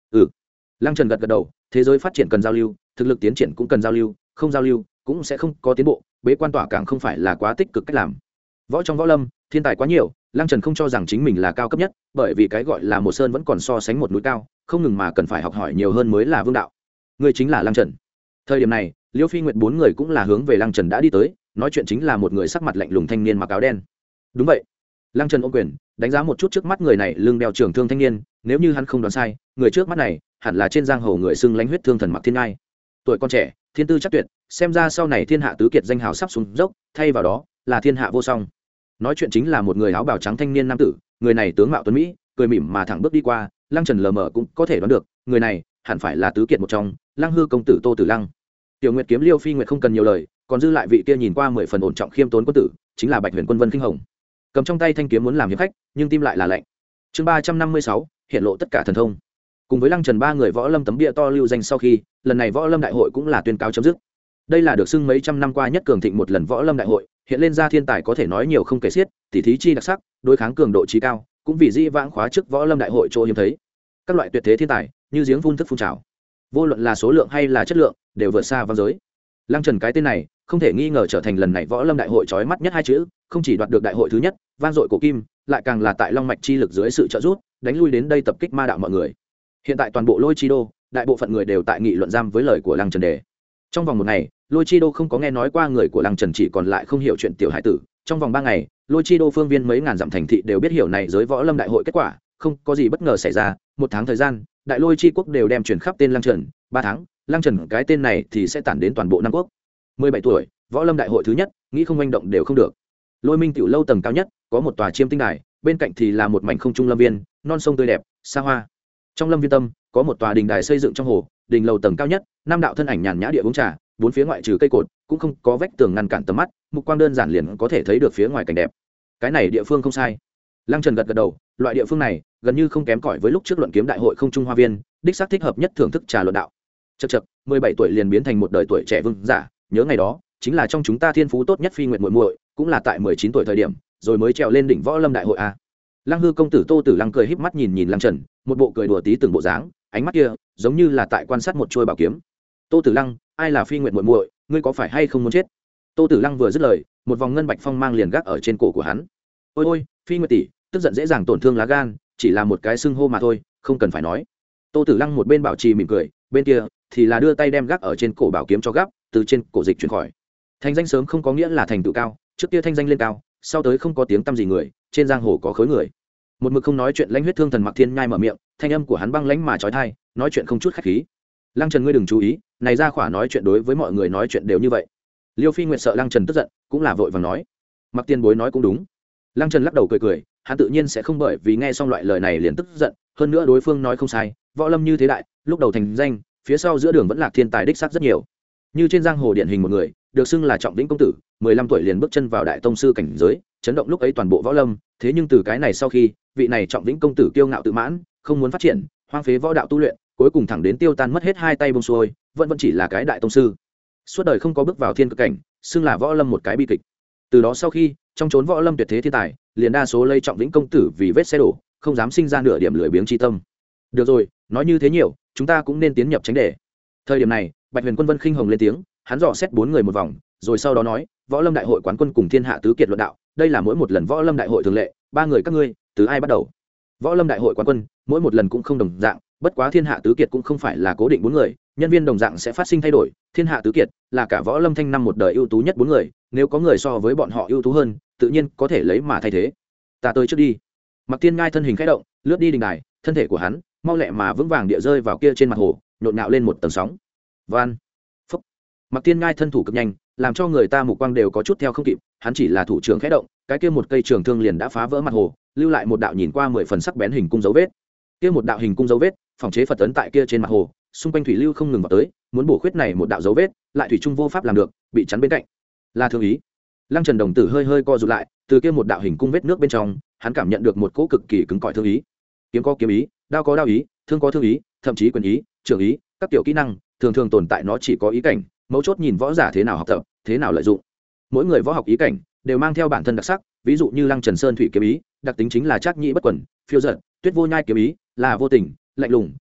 Ừ. Lăng Trần gật gật đầu, thế giới phát triển cần giao lưu, thực lực tiến triển cũng cần giao lưu, không giao lưu cũng sẽ không có tiến bộ, bế quan tỏa càng không phải là quá tích cực cách làm. Võ trong võ lâm, thiên tài quá nhiều, Lăng Trần không cho rằng chính mình là cao cấp nhất, bởi vì cái gọi là một sơn vẫn còn so sánh một núi cao, không ngừng mà cần phải học hỏi nhiều hơn mới là vương đạo. Người chính là Lăng Trần. Thời điểm này, Liêu Phi Nguyệt bốn người cũng là hướng về Lăng Trần đã đi tới, nói chuyện chính là một người sắc mặt lạnh lùng thanh niên mặc áo đen. Đúng vậy. Lăng Trần ôm quyền, đánh giá một chút trước mắt người này lưng đeo trường thương thanh niên, nếu như hắn không đoán sai, người trước mắt này hẳn là trên giang hồ người xưng lãnh huyết thương thần Mặc Thiên Ngai. Tuổi con trẻ, thiên tư chắc tuyệt, xem ra sau này thiên hạ tứ kiệt danh hào sắp xuống dốc, thay vào đó là thiên hạ vô song. Nói chuyện chính là một người áo bào trắng thanh niên nam tử, người này tướng mạo tuấn mỹ, cười mỉm mà thẳng bước đi qua, Lăng Trần lờ mờ cũng có thể đoán được, người này hẳn phải là tứ kiệt một trong, Lăng Hư công tử Tô Tử Lăng. Tiểu Nguyệt kiếm Liêu Phi Nguyệt không cần nhiều lời, còn dư lại vị kia nhìn qua mười phần ổn trọng khiêm tốn quân tử, chính là Bạch Huyền Quân Vân Kinh Hồng. Cầm trong tay thanh kiếm muốn làm hiệp khách, nhưng tim lại là lạnh. Chương ba trăm năm mươi sáu, hiện lộ tất cả thần thông. Cùng với Lăng Trần ba người võ lâm tấm bia to lưu danh sau khi, lần này võ lâm đại hội cũng là tuyên cáo chấm dứt. Đây là được xưng mấy trăm năm qua nhất cường thịnh một lần võ lâm đại hội, hiện lên ra thiên tài có thể nói nhiều không kể xiết, tỉ thí chi đặc sắc, đối kháng cường độ trí cao, cũng vì di vãng khóa trước võ lâm đại hội chỗ hiếm thấy. Các loại tuyệt thế thiên tài, như giếng phun thức phun trào. Vô luận là số lượng hay là chất lượng, đều vượt xa vang giới. Lăng Trần cái tên này, không thể nghi ngờ trở thành lần này võ lâm đại hội chói mắt nhất hai chữ, không chỉ đoạt được đại hội thứ nhất, vang dội cổ kim, lại càng là tại long mạch chi lực dưới sự trợ giúp, đánh lui đến đây tập kích ma đạo mọi người. Hiện tại toàn bộ Lôi Chi Đô, đại bộ phận người đều tại nghị luận giam với lời của Lăng Trần đề. Trong vòng một ngày, Lôi Chi Đô không có nghe nói qua người của Lăng Trần, chỉ còn lại không hiểu chuyện tiểu hải tử. Trong vòng ba ngày, Lôi Chi Đô phương viên mấy ngàn dặm thành thị đều biết hiểu này giới võ lâm đại hội kết quả, không có gì bất ngờ xảy ra. Một tháng thời gian, đại Lôi Chi quốc đều đem truyền khắp tên Lăng Trần. Ba tháng, Lăng Trần cái tên này thì sẽ tản đến toàn bộ Nam quốc. Mười bảy tuổi, võ lâm đại hội thứ nhất, nghĩ không manh động đều không được. Lôi Minh tiểu lâu tầng cao nhất, có một tòa chiêm tinh đài, bên cạnh thì là một mảnh không trung lâm viên, non sông tươi đẹp, xa hoa. Trong lâm viên tâm, có một tòa đình đài xây dựng trong hồ, đình lầu tầng cao nhất, năm đạo thân ảnh nhàn nhã địa uống trà, bốn phía ngoại trừ cây cột, cũng không có vách tường ngăn cản tầm mắt, mục quang đơn giản liền có thể thấy được phía ngoài cảnh đẹp. Cái này địa phương không sai. Lăng Trần gật gật đầu, loại địa phương này gần như không kém cỏi với lúc trước luận kiếm đại hội không trung hoa viên, đích xác thích hợp nhất thưởng thức trà luận đạo. Chậc chậc, mười bảy tuổi liền biến thành một đời tuổi trẻ vương giả, nhớ ngày đó, chính là trong chúng ta thiên phú tốt nhất Phi Nguyệt muội muội, cũng là tại mười chín tuổi thời điểm, rồi mới trèo lên đỉnh võ lâm đại hội a. Lăng Hư công tử Tô Tử Lăng cười híp mắt nhìn nhìn Lăng Trần, một bộ cười đùa tí từng bộ dáng, ánh mắt kia giống như là tại quan sát một chuôi bảo kiếm. Tô Tử Lăng, ai là Phi Nguyệt muội muội, ngươi có phải hay không muốn chết? Tô Tử Lăng vừa dứt lời, một vòng ngân bạch phong mang liền gác ở trên cổ của hắn. Ôi ôi, Phi Nguyệt tỷ, tức giận dễ dàng tổn thương lá gan, chỉ là một cái xưng hô mà thôi, không cần phải nói. Tô Tử Lăng một bên bảo trì mỉm cười, bên kia thì là đưa tay đem gác ở trên cổ bảo kiếm cho gấp, từ trên cổ dịch chuyển khỏi. Thành danh sớm không có nghĩa là thành tựu cao, trước kia thanh danh lên cao, sau tới không có tiếng tăm gì người, trên giang hồ có khối người. Một mực không nói chuyện lãnh huyết thương thần Mặc Thiên Nhai mở miệng, thanh âm của hắn băng lãnh mà chói tai, nói chuyện không chút khách khí. Lăng Trần ngươi đừng chú ý, này ra khỏa nói chuyện đối với mọi người nói chuyện đều như vậy. Liêu Phi Nguyệt sợ Lăng Trần tức giận, cũng là vội vàng nói. Mặc Tiên bối nói cũng đúng. Lăng Trần lắc đầu cười cười, hắn tự nhiên sẽ không bởi vì nghe xong loại lời này liền tức giận, hơn nữa đối phương nói không sai, võ lâm như thế đại, lúc đầu thành danh, phía sau giữa đường vẫn lạc thiên tài đích xác rất nhiều. Như trên giang hồ điển hình một người, được xưng là Trọng Vĩnh công tử, mười lăm tuổi liền bước chân vào đại tông sư cảnh giới, chấn động lúc ấy toàn bộ võ lâm, thế nhưng từ cái này sau khi, vị này Trọng Vĩnh công tử kiêu ngạo tự mãn, không muốn phát triển, hoang phế võ đạo tu luyện, cuối cùng thẳng đến tiêu tan mất hết hai tay buông xuôi, vẫn vẫn chỉ là cái đại tông sư. Suốt đời không có bước vào thiên cực cảnh, xưng là võ lâm một cái bi kịch. Từ đó sau khi, trong chốn võ lâm tuyệt thế thiên tài, liền đa số lây Trọng Vĩnh công tử vì vết xe đổ, không dám sinh ra nửa điểm lười biếng chi tâm. Được rồi, nói như thế nhiều, chúng ta cũng nên tiến nhập tránh đề. Thời điểm này, Bạch Huyền Quân Vân Khinh Hồng lên tiếng, hắn dò xét bốn người một vòng, rồi sau đó nói, võ lâm đại hội quán quân cùng thiên hạ tứ kiệt luận đạo, đây là mỗi một lần võ lâm đại hội thường lệ, ba người các ngươi, từ ai bắt đầu? Võ lâm đại hội quán quân, mỗi một lần cũng không đồng dạng, bất quá thiên hạ tứ kiệt cũng không phải là cố định bốn người, nhân viên đồng dạng sẽ phát sinh thay đổi, thiên hạ tứ kiệt là cả võ lâm thanh năm một đời ưu tú nhất bốn người, nếu có người so với bọn họ ưu tú hơn, tự nhiên có thể lấy mà thay thế. Ta tới trước đi. Mặc Tiên Ngai thân hình khẽ động, lướt đi đình đài, thân thể của hắn mau lẹ mà vững vàng địa rơi vào kia trên mặt hồ, nhộn nhạo lên một tầng sóng. Van. Phúc. Mặc Tiên Ngai thân thủ cực nhanh, làm cho người ta mục quang đều có chút theo không kịp, hắn chỉ là thủ trưởng khẽ động, cái kia một cây trường thương liền đã phá vỡ mặt hồ, lưu lại một đạo nhìn qua mười phần sắc bén hình cung dấu vết. Kia một đạo hình cung dấu vết, phòng chế Phật tấn tại kia trên mặt hồ, xung quanh thủy lưu không ngừng vào tới, muốn bổ khuyết này một đạo dấu vết, lại thủy trung vô pháp làm được, bị chắn bên cạnh. Là thương ý. Lăng Trần đồng tử hơi hơi co rụt lại, từ kia một đạo hình cung vết nước bên trong, hắn cảm nhận được một cỗ cực kỳ cứng cỏi thương ý. Kiếm có kiếm ý, đao có đao ý, thương có thương ý, thậm chí quyền ý, trường ý, các tiểu kỹ năng, thường thường tồn tại nó chỉ có ý cảnh, mấu chốt nhìn võ giả thế nào học tập, thế nào lợi dụng. Mỗi người võ học ý cảnh đều mang theo bản thân đặc sắc, ví dụ như Lăng Trần Sơn thủy kiếm ý, đặc tính chính là trác nhĩ bất quẩn, phiêu dật, tuyết vô nhai kiếm ý, là vô tình, lạnh lùng,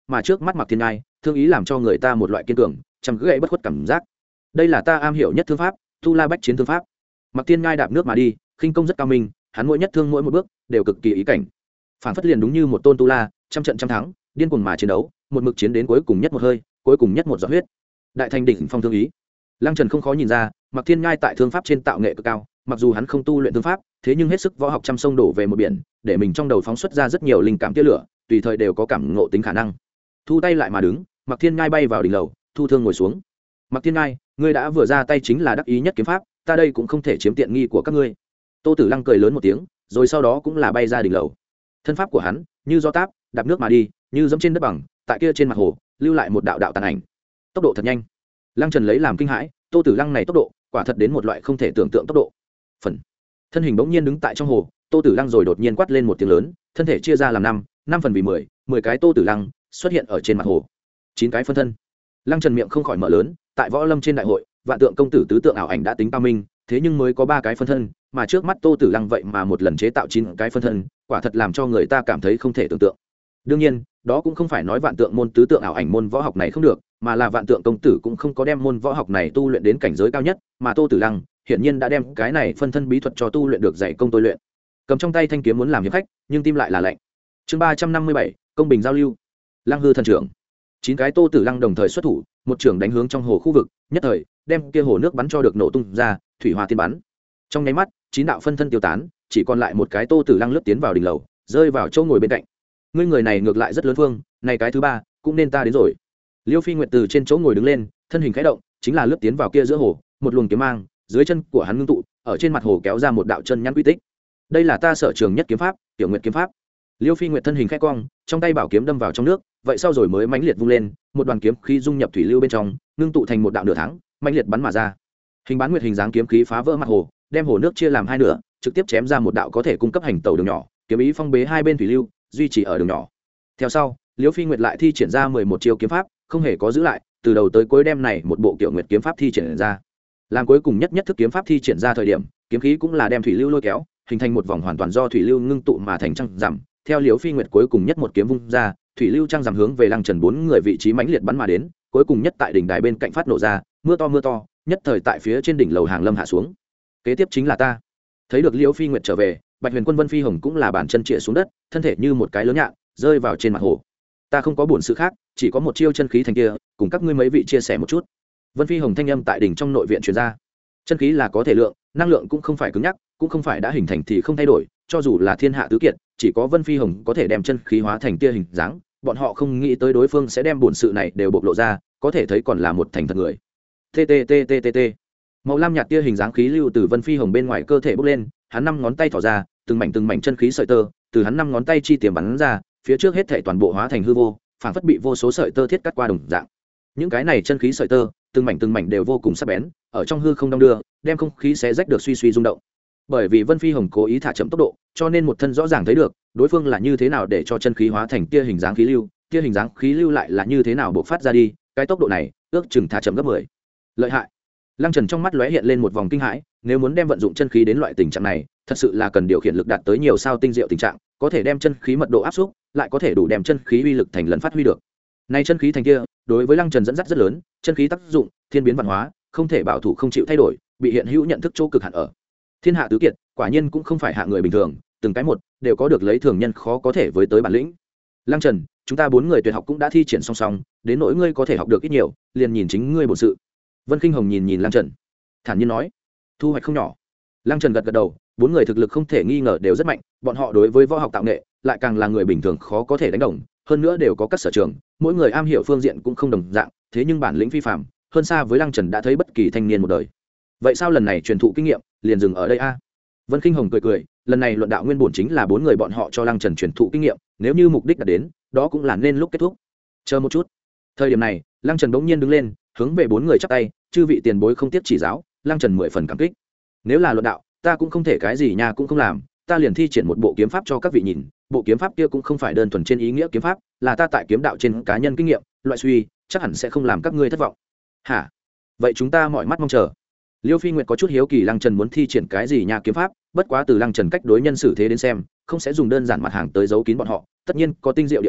mà trước mắt Mạc Thiên Ngai thương ý làm cho người ta một loại kiên cường chăm gãy bất khuất cảm giác. Đây là ta am hiểu nhất thương pháp, tu la bách chiến thương pháp. Mạc Thiên Ngai đạp nước mà đi, khinh công rất cao minh, hắn mỗi nhất thương mỗi một bước đều cực kỳ ý cảnh, phản phất liền đúng như một tôn tu la, trăm trận trăm thắng, điên cuồng mà chiến đấu, một mực chiến đến cuối cùng nhất một hơi, cuối cùng nhất một giọt huyết. Đại thành đỉnh phong thương ý. Lăng Trần không khó nhìn ra, Mạc Thiên Ngai tại thương pháp trên tạo nghệ cực cao, mặc dù hắn không tu luyện thương pháp, thế nhưng hết sức võ học trăm sông đổ về một biển, để mình trong đầu phóng xuất ra rất nhiều linh cảm tia lửa, tùy thời đều có cảm ngộ tính khả năng. Thu tay lại mà đứng, Mạc Thiên Ngai bay vào đỉnh lầu, thu thương ngồi xuống. Mạc Thiên Ngai, ngươi đã vừa ra tay chính là đắc ý nhất kiếm pháp, ta đây cũng không thể chiếm tiện nghi của các ngươi. Tô Tử Lăng cười lớn một tiếng, rồi sau đó cũng là bay ra đỉnh lầu. Thân pháp của hắn như gió táp, đạp nước mà đi, như dẫm trên đất bằng, tại kia trên mặt hồ lưu lại một đạo đạo tàn ảnh. Tốc độ thật nhanh. Lăng Trần lấy làm kinh hãi, Tô Tử Lăng này tốc độ, quả thật đến một loại không thể tưởng tượng tốc độ. Phần thân hình bỗng nhiên đứng tại trong hồ, Tô Tử Lăng rồi đột nhiên quát lên một tiếng lớn, thân thể chia ra làm năm, năm phần vì mười, mười cái Tô Tử Lăng xuất hiện ở trên mặt hồ. Chín cái phân thân. Lăng Trần miệng không khỏi mở lớn, tại võ lâm trên đại hội, vạn tượng công tử tứ tượng ảo ảnh đã tính cao minh, thế nhưng mới có ba cái phân thân, mà trước mắt Tô Tử Lăng vậy mà một lần chế tạo chín cái phân thân, quả thật làm cho người ta cảm thấy không thể tưởng tượng. Đương nhiên, đó cũng không phải nói vạn tượng môn tứ tượng ảo ảnh môn võ học này không được, mà là vạn tượng công tử cũng không có đem môn võ học này tu luyện đến cảnh giới cao nhất, mà Tô Tử Lăng hiển nhiên đã đem cái này phân thân bí thuật cho tu luyện được dạy công tôi luyện. Cầm trong tay thanh kiếm muốn làm hiệp khách, nhưng tim lại là lạnh. Chương ba trăm năm mươi bảy, công bình giao lưu. Lăng hư thần trưởng. Chín cái Tô Tử Lăng đồng thời xuất thủ, một trưởng đánh hướng trong hồ khu vực, nhất thời đem kia hồ nước bắn cho được nổ tung ra, thủy hỏa tiên bắn. Trong nháy mắt, chín đạo phân thân tiêu tán, chỉ còn lại một cái Tô Tử Lăng lướt tiến vào đỉnh lầu, rơi vào chỗ ngồi bên cạnh. Ngươi người này ngược lại rất lớn phương, này cái thứ ba cũng nên ta đến rồi. Liêu Phi Nguyệt từ trên chỗ ngồi đứng lên, thân hình khẽ động, chính là lướt tiến vào kia giữa hồ, một luồng kiếm mang, dưới chân của hắn ngưng tụ, ở trên mặt hồ kéo ra một đạo chân nhăn quy tích. Đây là ta sở trường nhất kiếm pháp, Tiểu Nguyệt kiếm pháp. Liêu Phi Nguyệt thân hình khẽ cong, trong tay bảo kiếm đâm vào trong nước, vậy sau rồi mới mãnh liệt vung lên, một đoàn kiếm khí dung nhập thủy lưu bên trong, ngưng tụ thành một đạo nửa tháng, mãnh liệt bắn mà ra. Hình bán nguyệt hình dáng kiếm khí phá vỡ mặt hồ, đem hồ nước chia làm hai nửa, trực tiếp chém ra một đạo có thể cung cấp hành tàu đường nhỏ, kiếm ý phong bế hai bên thủy lưu, duy trì ở đường nhỏ. Theo sau, Liêu Phi Nguyệt lại thi triển ra mười một chiêu kiếm pháp, không hề có giữ lại, từ đầu tới cuối đem này một bộ Tiểu Nguyệt kiếm pháp thi triển ra. Làm cuối cùng nhất nhất thức kiếm pháp thi triển ra thời điểm, kiếm khí cũng là đem thủy lưu lôi kéo, hình thành một vòng hoàn toàn do thủy lưu ngưng tụ mà thành trăng rằm. Theo Liêu Phi Nguyệt cuối cùng nhất một kiếm vung ra, thủy lưu trăng rằm hướng về Lăng Trần bốn người vị trí mãnh liệt bắn mà đến, cuối cùng nhất tại đỉnh đài bên cạnh phát nổ ra, mưa to mưa to, nhất thời tại phía trên đỉnh lầu hàng lâm hạ xuống. Kế tiếp chính là ta. Thấy được Liêu Phi Nguyệt trở về, Bạch Huyền Quân Vân Phi Hồng cũng là bàn chân chĩa xuống đất, thân thể như một cái lớn nhạn, rơi vào trên mặt hồ. Ta không có bổn sự khác, chỉ có một chiêu chân khí thành kia, cùng các ngươi mấy vị chia sẻ một chút. Vân Phi Hồng thanh âm tại đỉnh trong nội viện truyền ra. Chân khí là có thể lượng, năng lượng cũng không phải cứng nhắc, cũng không phải đã hình thành thì không thay đổi, cho dù là thiên hạ tứ kiệt, chỉ có Vân Phi Hồng có thể đem chân khí hóa thành tia hình dáng, bọn họ không nghĩ tới đối phương sẽ đem bổn sự này đều bộc lộ ra, có thể thấy còn là một thành thật người. T t t t t t. Màu lam nhạt tia hình dáng khí lưu từ Vân Phi Hồng bên ngoài cơ thể bốc lên, hắn năm ngón tay thò ra, từng mảnh từng mảnh chân khí sợi tơ, từ hắn năm ngón tay chi tiềm bắn ra, phía trước hết thảy toàn bộ hóa thành hư vô, phảng phất bị vô số sợi tơ thiết cắt qua đồng dạng. Những cái này chân khí sợi tơ, từng mảnh từng mảnh đều vô cùng sắc bén, ở trong hư không đong đưa, đem không khí xé rách được suy suy rung động. Bởi vì Vân Phi Hồng cố ý thả chậm tốc độ, cho nên một thân rõ ràng thấy được, đối phương là như thế nào để cho chân khí hóa thành tia hình dáng khí lưu, tia hình dáng khí lưu lại là như thế nào bộc phát ra đi, cái tốc độ này, ước chừng thả chậm gấp mười. Lợi hại. Lăng Trần trong mắt lóe hiện lên một vòng kinh hãi, nếu muốn đem vận dụng chân khí đến loại tình trạng này, thật sự là cần điều khiển lực đạt tới nhiều sao tinh diệu tình trạng, có thể đem chân khí mật độ áp xúc, lại có thể đủ đem chân khí uy lực thành lần phát huy được. Này chân khí thành kia, đối với Lăng Trần dẫn dắt rất lớn, chân khí tác dụng, thiên biến văn hóa, không thể bảo thủ không chịu thay đổi, bị hiện hữu nhận thức chỗ cực hạn ở. Thiên hạ tứ kiệt, quả nhiên cũng không phải hạ người bình thường, từng cái một đều có được lấy thường nhân khó có thể với tới bản lĩnh. Lăng Trần, chúng ta bốn người tuyệt học cũng đã thi triển song song, đến nỗi ngươi có thể học được ít nhiều, liền nhìn chính ngươi bổn sự. Vân Kinh Hồng nhìn nhìn Lăng Trần, thản nhiên nói, thu hoạch không nhỏ. Lăng Trần gật gật đầu, bốn người thực lực không thể nghi ngờ đều rất mạnh, bọn họ đối với võ học tạo nghệ, lại càng là người bình thường khó có thể đánh đồng, hơn nữa đều có các sở trường, mỗi người am hiểu phương diện cũng không đồng dạng, thế nhưng bản lĩnh phi phàm, hơn xa với Lăng Trần đã thấy bất kỳ thanh niên một đời. Vậy sao lần này truyền thụ kinh nghiệm, liền dừng ở đây a? Vân Kinh Hồng cười cười, lần này luận đạo nguyên bổn chính là bốn người bọn họ cho Lăng Trần truyền thụ kinh nghiệm, nếu như mục đích đạt đến, đó cũng là nên lúc kết thúc. Chờ một chút. Thời điểm này, Lăng Trần bỗng nhiên đứng lên, hướng về bốn người chắp tay, chư vị tiền bối không tiếc chỉ giáo, Lăng Trần mười phần cảm kích. Nếu là luận đạo, ta cũng không thể cái gì nha cũng không làm, ta liền thi triển một bộ kiếm pháp cho các vị nhìn, bộ kiếm pháp kia cũng không phải đơn thuần trên ý nghĩa kiếm pháp, là ta tại kiếm đạo trên cá nhân kinh nghiệm, loại suy, chắc hẳn sẽ không làm các ngươi thất vọng. Hả? Vậy chúng ta mọi mắt mong chờ. Liêu Phi Nguyệt có chút hiếu kỳ Lăng Trần muốn thi triển cái gì nha kiếm pháp, bất quá từ Lăng Trần cách đối nhân xử thế đến xem, không sẽ dùng đơn giản mặt hàng tới giấu kín bọn họ, tất nhiên có tinh diệu địa phương,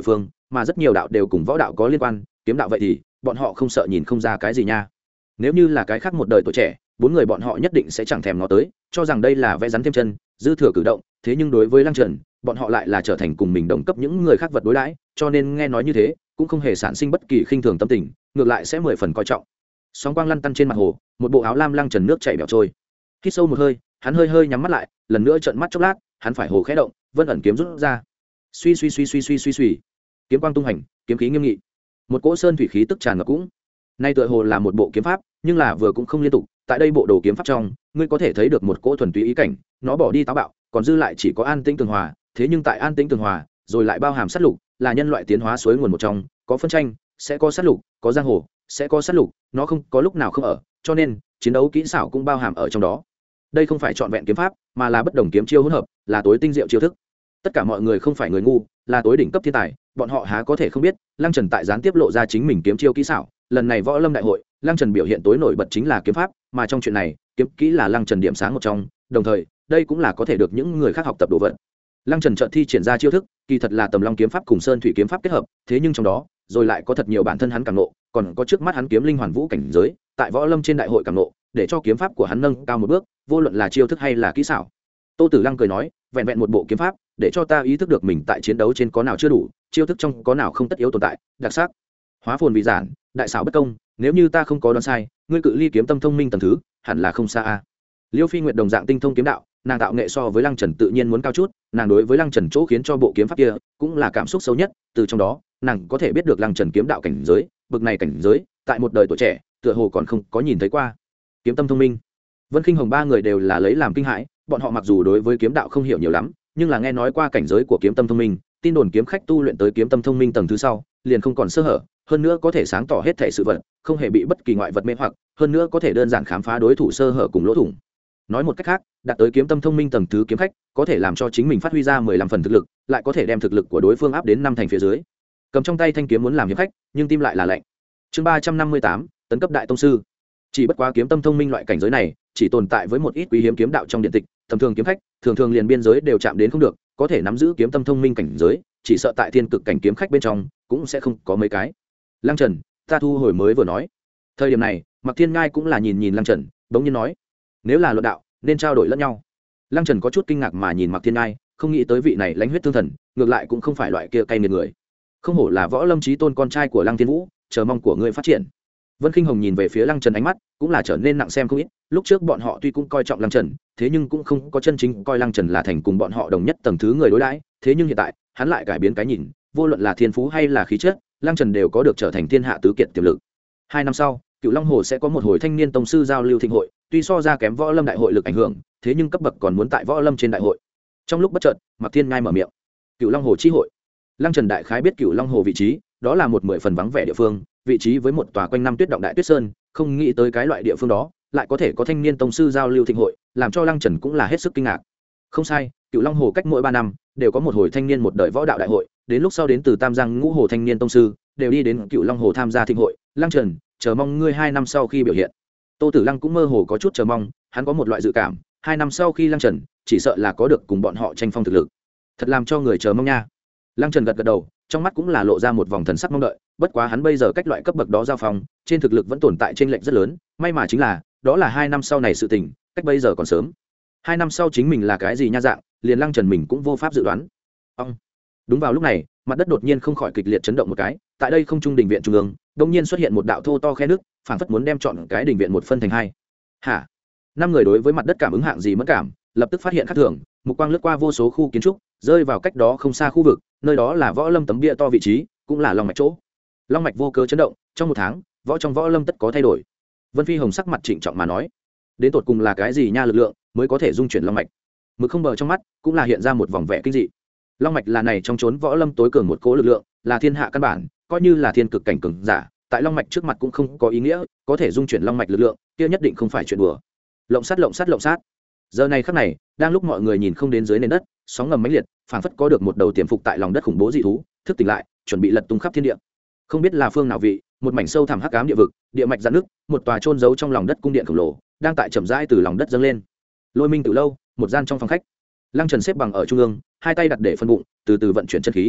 mà rất nhiều đạo đều cùng võ đạo có liên quan, kiếm đạo vậy thì bọn họ không sợ nhìn không ra cái gì nha. Nếu như là cái khác một đời tuổi trẻ, bốn người bọn họ nhất định sẽ chẳng thèm ngó tới, cho rằng đây là vẽ rắn thêm chân, dư thừa cử động. Thế nhưng đối với Lăng Trần, bọn họ lại là trở thành cùng mình đồng cấp những người khác vật đối đãi, cho nên nghe nói như thế cũng không hề sản sinh bất kỳ khinh thường tâm tình, ngược lại sẽ mười phần coi trọng. Sóng quang lăn tăn trên mặt hồ, một bộ áo lam Lăng Trần nước chảy bẻo trôi. Hít sâu một hơi, hắn hơi hơi nhắm mắt lại, lần nữa trợn mắt chốc lát, hắn phải hồ khẽ động, vân ẩn kiếm rút ra. Suy suy suy suy suy suy suy, kiếm quang tung hành, kiếm khí nghiêm nghị. Một cỗ sơn thủy khí tức tràn ngập cũng. Nay tựa hồ là một bộ kiếm pháp, nhưng là vừa cũng không liên tục, tại đây bộ đồ kiếm pháp trong, ngươi có thể thấy được một cỗ thuần túy ý cảnh, nó bỏ đi táo bạo, còn dư lại chỉ có an tĩnh tường hòa, thế nhưng tại an tĩnh tường hòa, rồi lại bao hàm sát lục, là nhân loại tiến hóa suối nguồn một trong, có phân tranh, sẽ có sát lục, có giang hồ, sẽ có sát lục, nó không có lúc nào không ở, cho nên chiến đấu kỹ xảo cũng bao hàm ở trong đó. Đây không phải trọn vẹn kiếm pháp, mà là bất đồng kiếm chiêu hỗn hợp, là tối tinh diệu chiêu thức. Tất cả mọi người không phải người ngu, là tối đỉnh cấp thiên tài, bọn họ há có thể không biết, Lăng Trần tại gián tiếp lộ ra chính mình kiếm chiêu kỹ xảo. Lần này võ lâm đại hội, Lăng Trần biểu hiện tối nổi bật chính là kiếm pháp, mà trong chuyện này, kiếm kỹ là Lăng Trần điểm sáng một trong, đồng thời, đây cũng là có thể được những người khác học tập đồ vật. Lăng Trần chợt thi triển ra chiêu thức, kỳ thật là Tầm Long kiếm pháp cùng Sơn Thủy kiếm pháp kết hợp, thế nhưng trong đó, rồi lại có thật nhiều bản thân hắn cảm nộ, còn có trước mắt hắn kiếm linh hoàn vũ cảnh giới, tại võ lâm trên đại hội cảm nộ, để cho kiếm pháp của hắn nâng cao một bước, vô luận là chiêu thức hay là kỹ xảo. Tô Tử Lăng cười nói, vẹn vẹn một bộ kiếm pháp, để cho ta ý thức được mình tại chiến đấu trên có nào chưa đủ, chiêu thức trong có nào không tất yếu tồn tại, đặc sắc. Hóa phồn vì giản, đại xảo bất công, nếu như ta không có đoán sai, ngươi cự ly kiếm tâm thông minh tầng thứ, hẳn là không xa a. Liêu Phi Nguyệt đồng dạng tinh thông kiếm đạo, nàng tạo nghệ so với Lăng Trần tự nhiên muốn cao chút, nàng đối với Lăng Trần chỗ khiến cho bộ kiếm pháp kia, cũng là cảm xúc sâu nhất, từ trong đó, nàng có thể biết được Lăng Trần kiếm đạo cảnh giới, bực này cảnh giới, tại một đời tuổi trẻ, tựa hồ còn không có nhìn thấy qua. Kiếm tâm thông minh. Vân Khinh Hồng ba người đều là lấy làm kinh hãi, bọn họ mặc dù đối với kiếm đạo không hiểu nhiều lắm, nhưng là nghe nói qua cảnh giới của kiếm tâm thông minh, tin đồn kiếm khách tu luyện tới kiếm tâm thông minh tầng thứ sau, liền không còn sơ hở, hơn nữa có thể sáng tỏ hết thảy sự vật, không hề bị bất kỳ ngoại vật mê hoặc, hơn nữa có thể đơn giản khám phá đối thủ sơ hở cùng lỗ thủng. Nói một cách khác, đạt tới kiếm tâm thông minh tầng thứ kiếm khách, có thể làm cho chính mình phát huy ra mười lăm phần thực lực, lại có thể đem thực lực của đối phương áp đến năm thành phía dưới. Cầm trong tay thanh kiếm muốn làm hiệp khách, nhưng tim lại là lạnh. Chương ba trăm năm mươi tám, tấn cấp đại tông sư. Chỉ bất quá kiếm tâm thông minh loại cảnh giới này, chỉ tồn tại với một ít quý hiếm kiếm đạo trong điện tịch, tầm thường kiếm khách, thường thường liền biên giới đều chạm đến không được, có thể nắm giữ kiếm tâm thông minh cảnh giới, chỉ sợ tại thiên cực cảnh kiếm khách bên trong, cũng sẽ không có mấy cái. Lăng Trần, ta thu hồi mới vừa nói. Thời điểm này, Mạc Thiên Ngai cũng là nhìn nhìn Lăng Trần, bỗng nhiên nói, nếu là luận đạo, nên trao đổi lẫn nhau. Lăng Trần có chút kinh ngạc mà nhìn Mạc Thiên Ngai, không nghĩ tới vị này lãnh huyết thương thần, ngược lại cũng không phải loại kia cay nghiệt người. Không hổ là võ lâm chí tôn con trai của Lăng Thiên Vũ, chờ mong của ngươi phát triển. Vân Khinh Hồng nhìn về phía Lăng Trần ánh mắt cũng là trở nên nặng xem không ít, lúc trước bọn họ tuy cũng coi trọng Lăng Trần, thế nhưng cũng không có chân chính coi Lăng Trần là thành cùng bọn họ đồng nhất tầng thứ người đối đãi, thế nhưng hiện tại, hắn lại cải biến cái nhìn, vô luận là thiên phú hay là khí chất, Lăng Trần đều có được trở thành thiên hạ tứ kiệt tiềm lực. Hai năm sau, Cựu Long Hồ sẽ có một hồi thanh niên tông sư giao lưu thịnh hội, tuy so ra kém võ lâm đại hội lực ảnh hưởng, thế nhưng cấp bậc còn muốn tại võ lâm trên đại hội. Trong lúc bất chợt, Mạc Thiên Ngai mở miệng, Cựu Long Hồ chi hội. Lăng Trần đại khái biết Cựu Long Hồ vị trí, đó là một mười phần vắng vẻ địa phương, vị trí với một tòa quanh năm tuyết động đại tuyết sơn, không nghĩ tới cái loại địa phương đó lại có thể có thanh niên tông sư giao lưu thịnh hội, làm cho Lăng Trần cũng là hết sức kinh ngạc. Không sai, Cựu Long Hồ cách mỗi ba năm đều có một hồi thanh niên một đời võ đạo đại hội, đến lúc sau đến từ Tam Giang Ngũ Hồ thanh niên tông sư đều đi đến Cựu Long Hồ tham gia thịnh hội. Lăng Trần, chờ mong ngươi hai năm sau khi biểu hiện. Tô Tử Lăng cũng mơ hồ có chút chờ mong, hắn có một loại dự cảm, hai năm sau khi Lăng Trần chỉ sợ là có được cùng bọn họ tranh phong thực lực, thật làm cho người chờ mong nha. Lăng Trần gật gật đầu, trong mắt cũng là lộ ra một vòng thần sắc mong đợi, bất quá hắn bây giờ cách loại cấp bậc đó giao phong, trên thực lực vẫn tồn tại chênh lệch rất lớn, may mà chính là, đó là hai năm sau này sự tình, cách bây giờ còn sớm. Hai năm sau chính mình là cái gì nha dạng, liền Lăng Trần mình cũng vô pháp dự đoán. Ông. Đúng vào lúc này, mặt đất đột nhiên không khỏi kịch liệt chấn động một cái, tại đây không trung đình viện trung ương, đột nhiên xuất hiện một đạo thô to khe nước, phảng phất muốn đem trọn cái đình viện một phân thành hai. Hả? Năm người đối với mặt đất cảm ứng hạng gì mất cảm, lập tức phát hiện khác thường, mục quang lướt qua vô số khu kiến trúc, rơi vào cách đó không xa khu vực, nơi đó là võ lâm tấm bia to vị trí, cũng là long mạch chỗ. Long mạch vô cớ chấn động, trong một tháng, võ trong võ lâm tất có thay đổi. Vân Phi Hồng sắc mặt trịnh trọng mà nói, đến tột cùng là cái gì nha lực lượng mới có thể dung chuyển long mạch? Mực không bờ trong mắt cũng là hiện ra một vòng vẻ kinh dị. Long mạch là này trong chốn võ lâm tối cường một cỗ lực lượng, là thiên hạ căn bản, coi như là thiên cực cảnh cường giả, tại long mạch trước mặt cũng không có ý nghĩa, có thể dung chuyển long mạch lực lượng, kia nhất định không phải chuyện đùa. Lộng sát lộng sát lộng sát. Giờ này khắc này, đang lúc mọi người nhìn không đến dưới nền đất, sóng ngầm mãnh liệt, phảng phất có được một đầu tiềm phục tại lòng đất khủng bố dị thú, thức tỉnh lại, chuẩn bị lật tung khắp thiên địa. Không biết là phương nào vị, một mảnh sâu thẳm hắc ám địa vực, địa mạch rạn nước, một tòa chôn giấu trong lòng đất cung điện khổng lồ, đang tại chậm rãi từ lòng đất dâng lên. Lôi Minh Tử lâu, một gian trong phòng khách. Lăng Trần xếp bằng ở trung ương, hai tay đặt để phân bụng, từ từ vận chuyển chân khí.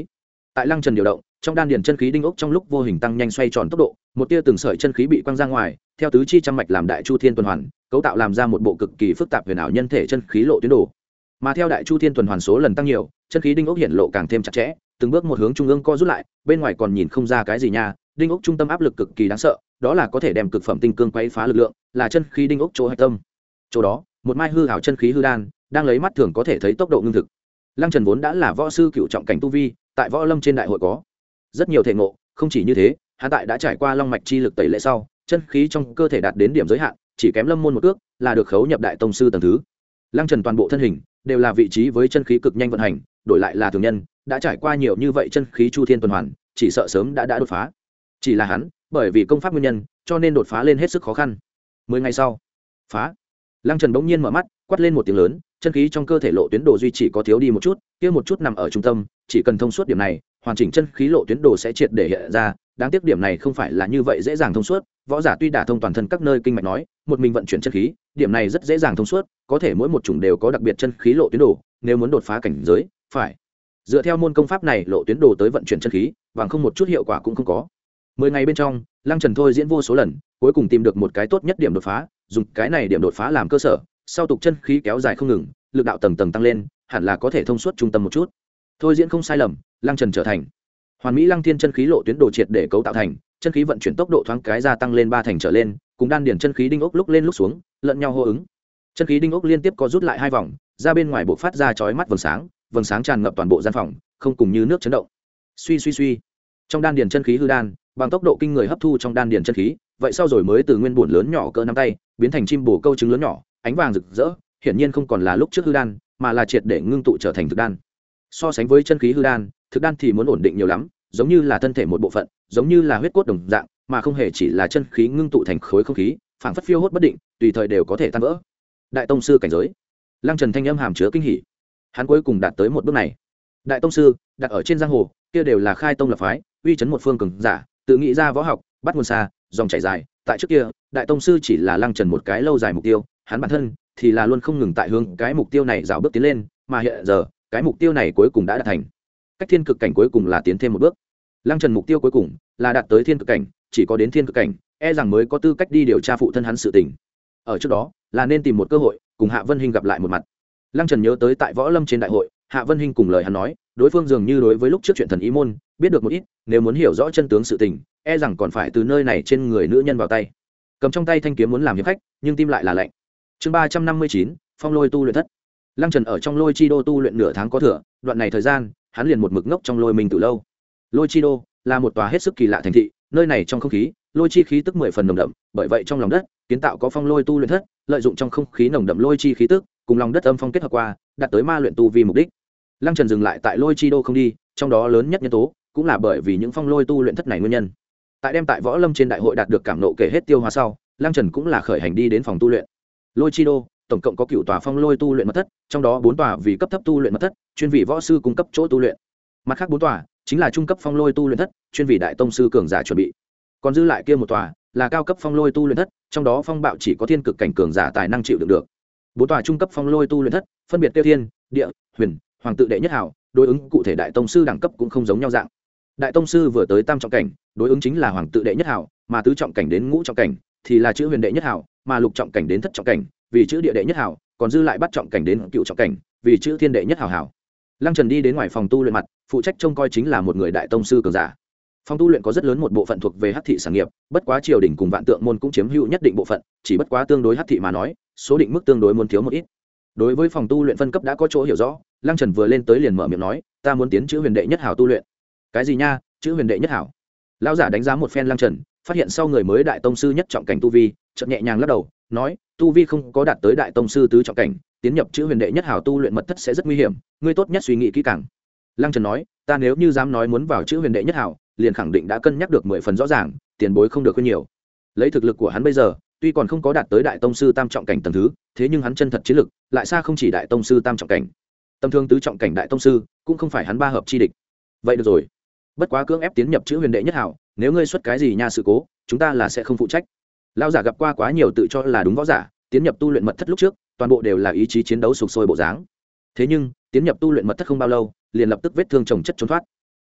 tại lăng trần điều động trong đan điền chân khí đinh ốc trong lúc vô hình tăng nhanh xoay tròn tốc độ, một tia từng sợi chân khí bị quăng ra ngoài, theo tứ chi trăm mạch làm đại chu thiên tuần hoàn, cấu tạo làm ra một bộ cực kỳ phức tạp huyền ảo nhân thể chân khí lộ tuyến đồ. Mà theo đại chu thiên tuần hoàn số lần tăng nhiều, chân khí đinh ốc hiện lộ càng thêm chặt chẽ, từng bước một hướng trung ương co rút lại, bên ngoài còn nhìn không ra cái gì nha. Đinh ốc trung tâm áp lực cực kỳ đáng sợ, đó là có thể đem cực phẩm tinh cương quấy phá lực lượng, là chân khí đinh ốc chỗ hạch tâm. Chỗ đó, một mai hư ảo chân khí hư đan, đang lấy mắt thường có thể thấy tốc độ ngưng thực. Lăng Trần vốn đã là võ sư cựu trọng cảnh tu vi, tại võ lâm trên đại hội có rất nhiều thể ngộ, không chỉ như thế, hắn tại đã trải qua long mạch chi lực tẩy lệ sau, chân khí trong cơ thể đạt đến điểm giới hạn, chỉ kém lâm môn một cước, là được khấu nhập đại tông sư tầng thứ. Lăng Trần toàn bộ thân hình đều là vị trí với chân khí cực nhanh vận hành, đổi lại là thường nhân, đã trải qua nhiều như vậy chân khí chu thiên tuần hoàn, chỉ sợ sớm đã đã đột phá. Chỉ là hắn, bởi vì công pháp nguyên nhân, cho nên đột phá lên hết sức khó khăn. Mười ngày sau, phá. Lăng Trần bỗng nhiên mở mắt, quát lên một tiếng lớn, chân khí trong cơ thể lộ tuyến đồ duy chỉ có thiếu đi một chút, kia một chút nằm ở trung tâm, chỉ cần thông suốt điểm này, hoàn chỉnh chân khí lộ tuyến đồ sẽ triệt để hiện ra. Đáng tiếc điểm này không phải là như vậy dễ dàng thông suốt, võ giả tuy đả thông toàn thân các nơi kinh mạch nói, một mình vận chuyển chân khí, điểm này rất dễ dàng thông suốt, có thể mỗi một chủng đều có đặc biệt chân khí lộ tuyến đồ, nếu muốn đột phá cảnh giới, phải dựa theo môn công pháp này lộ tuyến đồ tới vận chuyển chân khí, bằng không một chút hiệu quả cũng không có. Mười ngày bên trong, Lăng Trần thôi diễn vô số lần, cuối cùng tìm được một cái tốt nhất điểm đột phá, dùng cái này điểm đột phá làm cơ sở, sau tục chân khí kéo dài không ngừng, lực đạo tầng tầng tăng lên, hẳn là có thể thông suốt trung tâm một chút. Thôi diễn không sai lầm, Lăng Trần trở thành hoàn mỹ lăng thiên chân khí lộ tuyến đồ triệt để cấu tạo thành, chân khí vận chuyển tốc độ thoáng cái gia tăng lên ba thành trở lên, cùng đan điền chân khí đinh ốc lúc lên lúc xuống, lẫn nhau hô ứng. Chân khí đinh ốc liên tiếp có rút lại hai vòng, ra bên ngoài bộc phát ra chói mắt vầng sáng, vầng sáng tràn ngập toàn bộ gian phòng, không cùng như nước chấn động. Suy suy suy, trong đan điền chân khí hư đan, bằng tốc độ kinh người hấp thu trong đan điền chân khí, vậy sau rồi mới từ nguyên bổn lớn nhỏ cỡ nắm tay, biến thành chim bồ câu trứng lớn nhỏ, ánh vàng rực rỡ, hiển nhiên không còn là lúc trước hư đan, mà là triệt để ngưng tụ trở thành thực đan. So sánh với chân khí hư đan, thực đan thì muốn ổn định nhiều lắm, giống như là thân thể một bộ phận, giống như là huyết cốt đồng dạng, mà không hề chỉ là chân khí ngưng tụ thành khối không khí, phảng phất phiêu hốt bất định, tùy thời đều có thể tan vỡ. Đại tông sư cảnh giới. Lăng Trần thanh âm hàm chứa kinh hỉ. Hắn cuối cùng đạt tới một bước này. Đại tông sư, đặt ở trên giang hồ, kia đều là khai tông lập phái, uy chấn một phương cường giả, tự nghĩ ra võ học, bắt nguồn xa, dòng chảy dài, tại trước kia, đại tông sư chỉ là Lăng Trần một cái lâu dài mục tiêu, hắn bản thân thì là luôn không ngừng tại hướng cái mục tiêu này dạo bước tiến lên, mà hiện giờ, cái mục tiêu này cuối cùng đã đạt thành. Cách thiên cực cảnh cuối cùng là tiến thêm một bước. Lăng Trần mục tiêu cuối cùng là đạt tới thiên cực cảnh, chỉ có đến thiên cực cảnh, e rằng mới có tư cách đi điều tra phụ thân hắn sự tình. Ở trước đó, là nên tìm một cơ hội cùng Hạ Vân Hinh gặp lại một mặt. Lăng Trần nhớ tới tại võ lâm trên đại hội, Hạ Vân Hinh cùng lời hắn nói, đối phương dường như đối với lúc trước chuyện thần ý môn biết được một ít, nếu muốn hiểu rõ chân tướng sự tình, e rằng còn phải từ nơi này trên người nữ nhân vào tay. Cầm trong tay thanh kiếm muốn làm hiệp khách, nhưng tim lại là lạnh. Chương ba trăm năm mươi chín, Phong Lôi tu luyện thất. Lăng Trần ở trong Lôi Chi Đô tu luyện nửa tháng có thừa, đoạn này thời gian, hắn liền một mực ngốc trong Lôi Minh từ lâu. Lôi Chi Đô là một tòa hết sức kỳ lạ thành thị, nơi này trong không khí, lôi chi khí tức mười phần nồng đậm, bởi vậy trong lòng đất, kiến tạo có Phong Lôi tu luyện thất, lợi dụng trong không khí nồng đậm lôi chi khí tức, cùng lòng đất âm phong kết hợp qua, đạt tới ma luyện tu vi mục đích. Lăng Trần dừng lại tại Lôi Chi Đô không đi, trong đó lớn nhất nhân tố cũng là bởi vì những Phong Lôi tu luyện thất này nguyên nhân. Tại đem tại võ lâm trên đại hội đạt được cảm nộ kể hết tiêu hóa sau, Lăng Trần cũng là khởi hành đi đến phòng tu luyện. Lôi Chi Đô tổng cộng có cựu tòa Phong Lôi tu luyện mật thất, trong đó bốn tòa vì cấp thấp tu luyện mật thất, chuyên vị võ sư cung cấp chỗ tu luyện. Mặt khác bốn tòa chính là trung cấp Phong Lôi tu luyện thất, chuyên vị đại tông sư cường giả chuẩn bị. Còn dư lại kia một tòa là cao cấp Phong Lôi tu luyện thất, trong đó phong bạo chỉ có thiên cực cảnh cường giả tài năng chịu đựng được. Bốn tòa trung cấp Phong Lôi tu luyện thất, phân biệt tiêu thiên, địa, huyền, hoàng tự đệ nhất hảo, đối ứng cụ thể đại tông sư đẳng cấp cũng không giống nhau dạng. Đại tông sư vừa tới tam trọng cảnh, đối ứng chính là hoàng tự đệ nhất hảo, mà tứ trọng cảnh đến ngũ trọng cảnh thì là chữ huyền đệ nhất hảo, mà lục trọng cảnh đến thất trọng cảnh vì chữ địa đệ nhất hảo, còn dư lại bắt trọng cảnh đến cựu trọng cảnh vì chữ thiên đệ nhất hảo hảo. Lăng Trần đi đến ngoài phòng tu luyện mặt, phụ trách trông coi chính là một người đại tông sư cường giả. Phòng tu luyện có rất lớn một bộ phận thuộc về hắc thị sản nghiệp, bất quá triều đình cùng vạn tượng môn cũng chiếm hữu nhất định bộ phận, chỉ bất quá tương đối hắc thị mà nói, số định mức tương đối muốn thiếu một ít. Đối với phòng tu luyện phân cấp đã có chỗ hiểu rõ, Lăng Trần vừa lên tới liền mở miệng nói, ta muốn tiến chữ huyền đệ nhất hảo tu luyện. Cái gì nha, chữ huyền đệ nhất hảo? Lão giả đánh giá một phen Lăng Trần, phát hiện sau người mới đại tông sư nhất trọng cảnh tu vi, chợt nhẹ nhàng lắc đầu, nói, tu vi không có đạt tới đại tông sư tứ trọng cảnh, tiến nhập chữ huyền đệ nhất hảo tu luyện mật thất sẽ rất nguy hiểm, ngươi tốt nhất suy nghĩ kỹ càng. Lăng Trần nói, ta nếu như dám nói muốn vào chữ huyền đệ nhất hảo, liền khẳng định đã cân nhắc được mười phần rõ ràng, tiền bối không được quên nhiều. Lấy thực lực của hắn bây giờ, tuy còn không có đạt tới đại tông sư tam trọng cảnh tầng thứ, thế nhưng hắn chân thật chiến lực lại xa không chỉ đại tông sư tam trọng cảnh. Tầm thường tứ trọng cảnh đại tông sư cũng không phải hắn ba hợp chi địch. Vậy được rồi, bất quá cưỡng ép tiến nhập chữ huyền đệ nhất hảo, nếu ngươi xuất cái gì nha sự cố, chúng ta là sẽ không phụ trách. Lão giả gặp qua quá nhiều tự cho là đúng võ giả, tiến nhập tu luyện mật thất lúc trước, toàn bộ đều là ý chí chiến đấu sục sôi bộ dáng. Thế nhưng, tiến nhập tu luyện mật thất không bao lâu, liền lập tức vết thương chồng chất trốn thoát.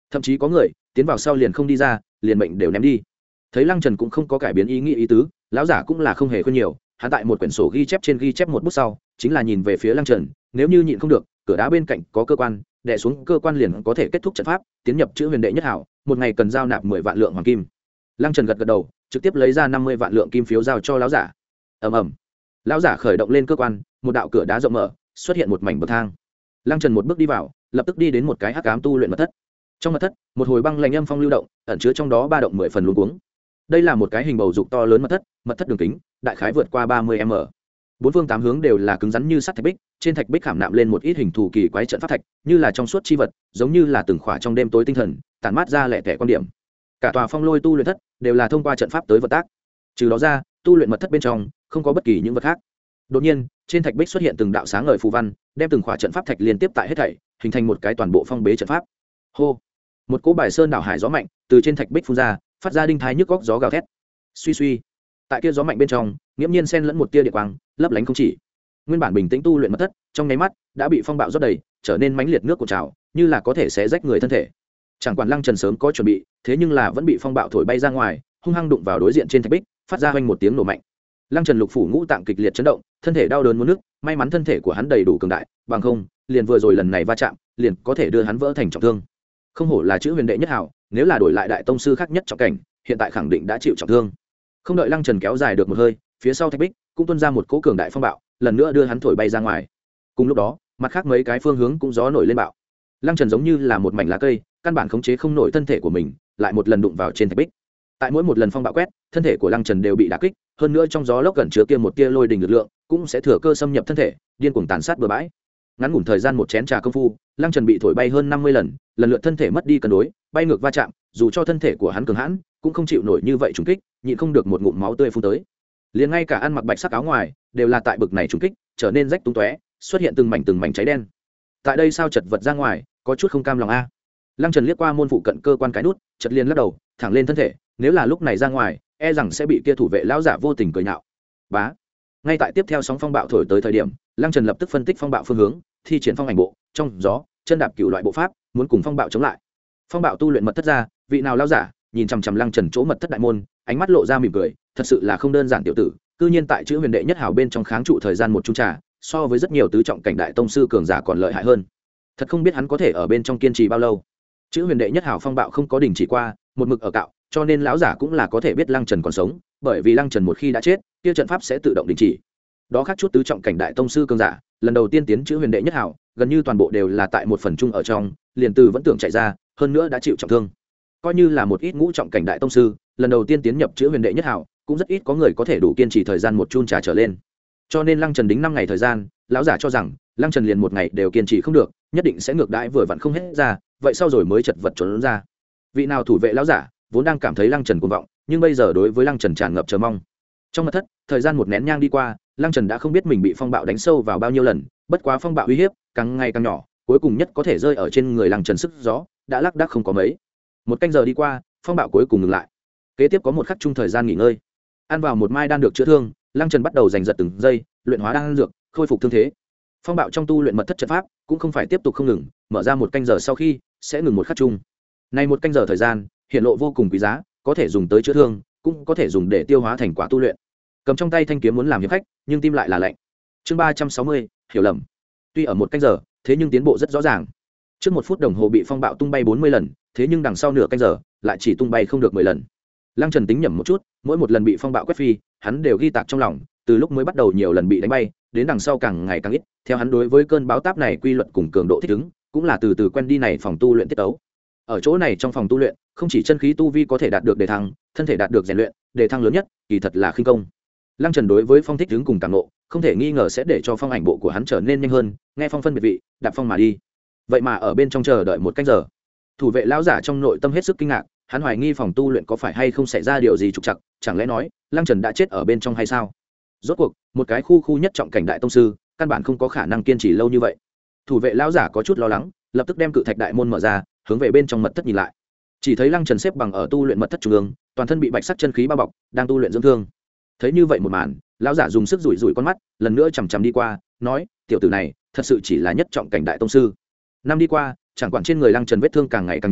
thậm chí có người tiến vào sau liền không đi ra, liền mệnh đều ném đi. Thấy Lăng Trần cũng không có cải biến ý nghĩ ý tứ, lão giả cũng là không hề khuyên nhiều, hắn tại một quyển sổ ghi chép trên ghi chép một bút sau, chính là nhìn về phía Lăng Trần, nếu như nhịn không được, cửa đá bên cạnh có cơ quan, đè xuống cơ quan liền có thể kết thúc trận pháp, tiến nhập chữ huyền đệ nhất hảo, một ngày cần giao nạp mười vạn lượng hoàng kim. Lăng Trần gật gật đầu, trực tiếp lấy ra năm mươi vạn lượng kim phiếu giao cho lão giả. Ầm ầm. Lão giả khởi động lên cơ quan, một đạo cửa đá rộng mở, xuất hiện một mảnh bậc thang. Lăng Trần một bước đi vào, lập tức đi đến một cái hắc ám tu luyện mật thất. Trong mật thất, một hồi băng lạnh âm phong lưu động, ẩn chứa trong đó ba động mười phần luống cuống. Đây là một cái hình bầu dục to lớn mật thất, mật thất đường kính đại khái vượt qua ba mươi m. Bốn phương tám hướng đều là cứng rắn như sắt thạch bích, trên thạch bích khảm nạm lên một ít hình thù kỳ quái trận pháp thạch, như là trong suốt chi vật, giống như là từng khỏa trong đêm tối tinh thần, tản mát ra lẻ tẻ quan điểm. Cả tòa phong lôi tu luyện thất đều là thông qua trận pháp tới vật tác. Trừ đó ra, tu luyện mật thất bên trong không có bất kỳ những vật khác. Đột nhiên, trên thạch bích xuất hiện từng đạo sáng ngời phù văn, đem từng khỏa trận pháp thạch liên tiếp tại hết thảy, hình thành một cái toàn bộ phong bế trận pháp. Hô! Một cỗ bài sơn đảo hải gió mạnh từ trên thạch bích phun ra, phát ra đinh thái nhức góc gió gào thét. Suy suy, tại kia gió mạnh bên trong, nghiễm nhiên xen lẫn một tia điện quang, lấp lánh không chỉ. Nguyên bản bình tĩnh tu luyện mật thất, trong nháy mắt đã bị phong bạo rót đầy, trở nên mãnh liệt nước cuộn trào, như là có thể xé rách người thân thể. Chẳng quản Lăng Trần sớm có chuẩn bị, thế nhưng là vẫn bị phong bạo thổi bay ra ngoài, hung hăng đụng vào đối diện trên thạch bích, phát ra hoành một tiếng nổ mạnh. Lăng Trần lục phủ ngũ tạng kịch liệt chấn động, thân thể đau đớn muốn nứt, may mắn thân thể của hắn đầy đủ cường đại, bằng không, liền vừa rồi lần này va chạm, liền có thể đưa hắn vỡ thành trọng thương. Không hổ là chữ huyền đệ nhất hảo, nếu là đổi lại đại tông sư khác nhất trọng cảnh, hiện tại khẳng định đã chịu trọng thương. Không đợi Lăng Trần kéo dài được một hơi, phía sau thạch bích cũng tuôn ra một cỗ cường đại phong bạo, lần nữa đưa hắn thổi bay ra ngoài. Cùng lúc đó, mặt khác mấy cái phương hướng cũng gió nổi lên bạo. Lăng Trần giống như là một mảnh lá cây, căn bản khống chế không nổi thân thể của mình, lại một lần đụng vào trên thạch bích. Tại mỗi một lần phong bạo quét, thân thể của Lăng Trần đều bị đả kích, hơn nữa trong gió lốc gần chứa kia một tia lôi đình lực lượng, cũng sẽ thừa cơ xâm nhập thân thể, điên cuồng tàn sát bừa bãi. Ngắn ngủn thời gian một chén trà công phu, Lăng Trần bị thổi bay hơn năm mươi lần, lần lượt thân thể mất đi cân đối, bay ngược va chạm, dù cho thân thể của hắn cường hãn, cũng không chịu nổi như vậy trùng kích, nhịn không được một ngụm máu tươi phun tới. Liền ngay cả ăn mặc bạch sắc áo ngoài, đều là tại bực này trùng kích, trở nên rách tung tóe, xuất hiện từng mảnh từng mảnh cháy đen. Tại đây sao chật vật ra ngoài, có chút không cam lòng a. Lăng Trần liếc qua môn phụ cận cơ quan cái nút, chợt liền lắc đầu, thẳng lên thân thể, nếu là lúc này ra ngoài, e rằng sẽ bị kia thủ vệ lão giả vô tình cười nhạo. Bá. Ngay tại tiếp theo sóng phong bạo thổi tới thời điểm, Lăng Trần lập tức phân tích phong bạo phương hướng, thi triển phong ảnh bộ, trong gió, chân đạp cửu loại bộ pháp, muốn cùng phong bạo chống lại. Phong bạo tu luyện mật thất ra, vị nào lão giả, nhìn chằm chằm Lăng Trần chỗ mật thất đại môn, ánh mắt lộ ra mỉm cười, thật sự là không đơn giản tiểu tử, cư nhiên tại chữ huyền đệ nhất hảo bên trong kháng trụ thời gian một chung trà, so với rất nhiều tứ trọng cảnh đại tông sư cường giả còn lợi hại hơn. Thật không biết hắn có thể ở bên trong kiên trì bao lâu. Chữ huyền đệ nhất hảo phong bạo không có đình chỉ qua, một mực ở cạo, cho nên lão giả cũng là có thể biết Lăng Trần còn sống, bởi vì Lăng Trần một khi đã chết, kia trận pháp sẽ tự động đình chỉ. Đó khác chút tứ trọng cảnh đại tông sư cường giả, lần đầu tiên tiến chữ huyền đệ nhất hảo, gần như toàn bộ đều là tại một phần chung ở trong, liền từ vẫn tưởng chạy ra, hơn nữa đã chịu trọng thương. Coi như là một ít ngũ trọng cảnh đại tông sư, lần đầu tiên tiến nhập chữ huyền đệ nhất hảo, cũng rất ít có người có thể đủ kiên trì thời gian một chun trà trở lên. Cho nên Lăng Trần đính năm ngày thời gian, lão giả cho rằng Lăng Trần liền một ngày đều kiên trì không được, nhất định sẽ ngược đãi vừa vặn không hết ra, vậy sau rồi mới chật vật trốn ra. Vị nào thủ vệ lão giả vốn đang cảm thấy Lăng Trần cuồng vọng, nhưng bây giờ đối với Lăng Trần tràn ngập chờ mong. Trong mật thất, thời gian một nén nhang đi qua, Lăng Trần đã không biết mình bị phong bạo đánh sâu vào bao nhiêu lần, bất quá phong bạo uy hiếp càng ngày càng nhỏ, cuối cùng nhất có thể rơi ở trên người Lăng Trần sức gió đã lác đác không có mấy. Một canh giờ đi qua, phong bạo cuối cùng ngừng lại. Kế tiếp có một khắc chung thời gian nghỉ ngơi. Ăn vào một mai đan được chữa thương, Lăng Trần bắt đầu giành giật từng giây, luyện hóa đan dược, khôi phục thương thế. Phong bạo trong tu luyện mật thất trận pháp cũng không phải tiếp tục không ngừng, mở ra một canh giờ sau khi sẽ ngừng một khắc chung. Này một canh giờ thời gian, hiện lộ vô cùng quý giá, có thể dùng tới chữa thương, cũng có thể dùng để tiêu hóa thành quả tu luyện. Cầm trong tay thanh kiếm muốn làm hiệp khách, nhưng tim lại là lạnh. Chương ba trăm sáu mươi, hiểu lầm. Tuy ở một canh giờ, thế nhưng tiến bộ rất rõ ràng. Trước một phút đồng hồ bị phong bạo tung bay bốn mươi lần, thế nhưng đằng sau nửa canh giờ lại chỉ tung bay không được mười lần. Lăng Trần tính nhẩm một chút, mỗi một lần bị phong bạo quét phi, hắn đều ghi tạc trong lòng, từ lúc mới bắt đầu nhiều lần bị đánh bay, đến đằng sau càng ngày càng ít, theo hắn đối với cơn bão táp này quy luật cùng cường độ thích ứng, cũng là từ từ quen đi này phòng tu luyện tiết tấu. Ở chỗ này trong phòng tu luyện, không chỉ chân khí tu vi có thể đạt được đề thăng, thân thể đạt được rèn luyện, đề thăng lớn nhất, kỳ thật là khinh công. Lăng Trần đối với phong thích ứng cùng cảm nộ, không thể nghi ngờ sẽ để cho phong ảnh bộ của hắn trở nên nhanh hơn, nghe phong phân biệt vị, đạp phong mà đi. Vậy mà ở bên trong chờ đợi một canh giờ, thủ vệ lão giả trong nội tâm hết sức kinh ngạc, hắn hoài nghi phòng tu luyện có phải hay không xảy ra điều gì trục trặc, chẳng lẽ nói Lăng Trần đã chết ở bên trong hay sao? Rốt cuộc một cái khu khu nhất trọng cảnh đại tông sư, căn bản không có khả năng kiên trì lâu như vậy. Thủ vệ lão giả có chút lo lắng, lập tức đem cự thạch đại môn mở ra, hướng về bên trong mật thất nhìn lại. Chỉ thấy Lăng Trần xếp bằng ở tu luyện mật thất trung ương, toàn thân bị bạch sắc chân khí bao bọc, đang tu luyện dưỡng thương. Thấy như vậy một màn, lão giả dùng sức rủi rủi con mắt, lần nữa chằm chằm đi qua, nói: "Tiểu tử này, thật sự chỉ là nhất trọng cảnh đại tông sư." Năm đi qua, chẳng quản trên người Lăng Trần vết thương càng ngày càng nhiều,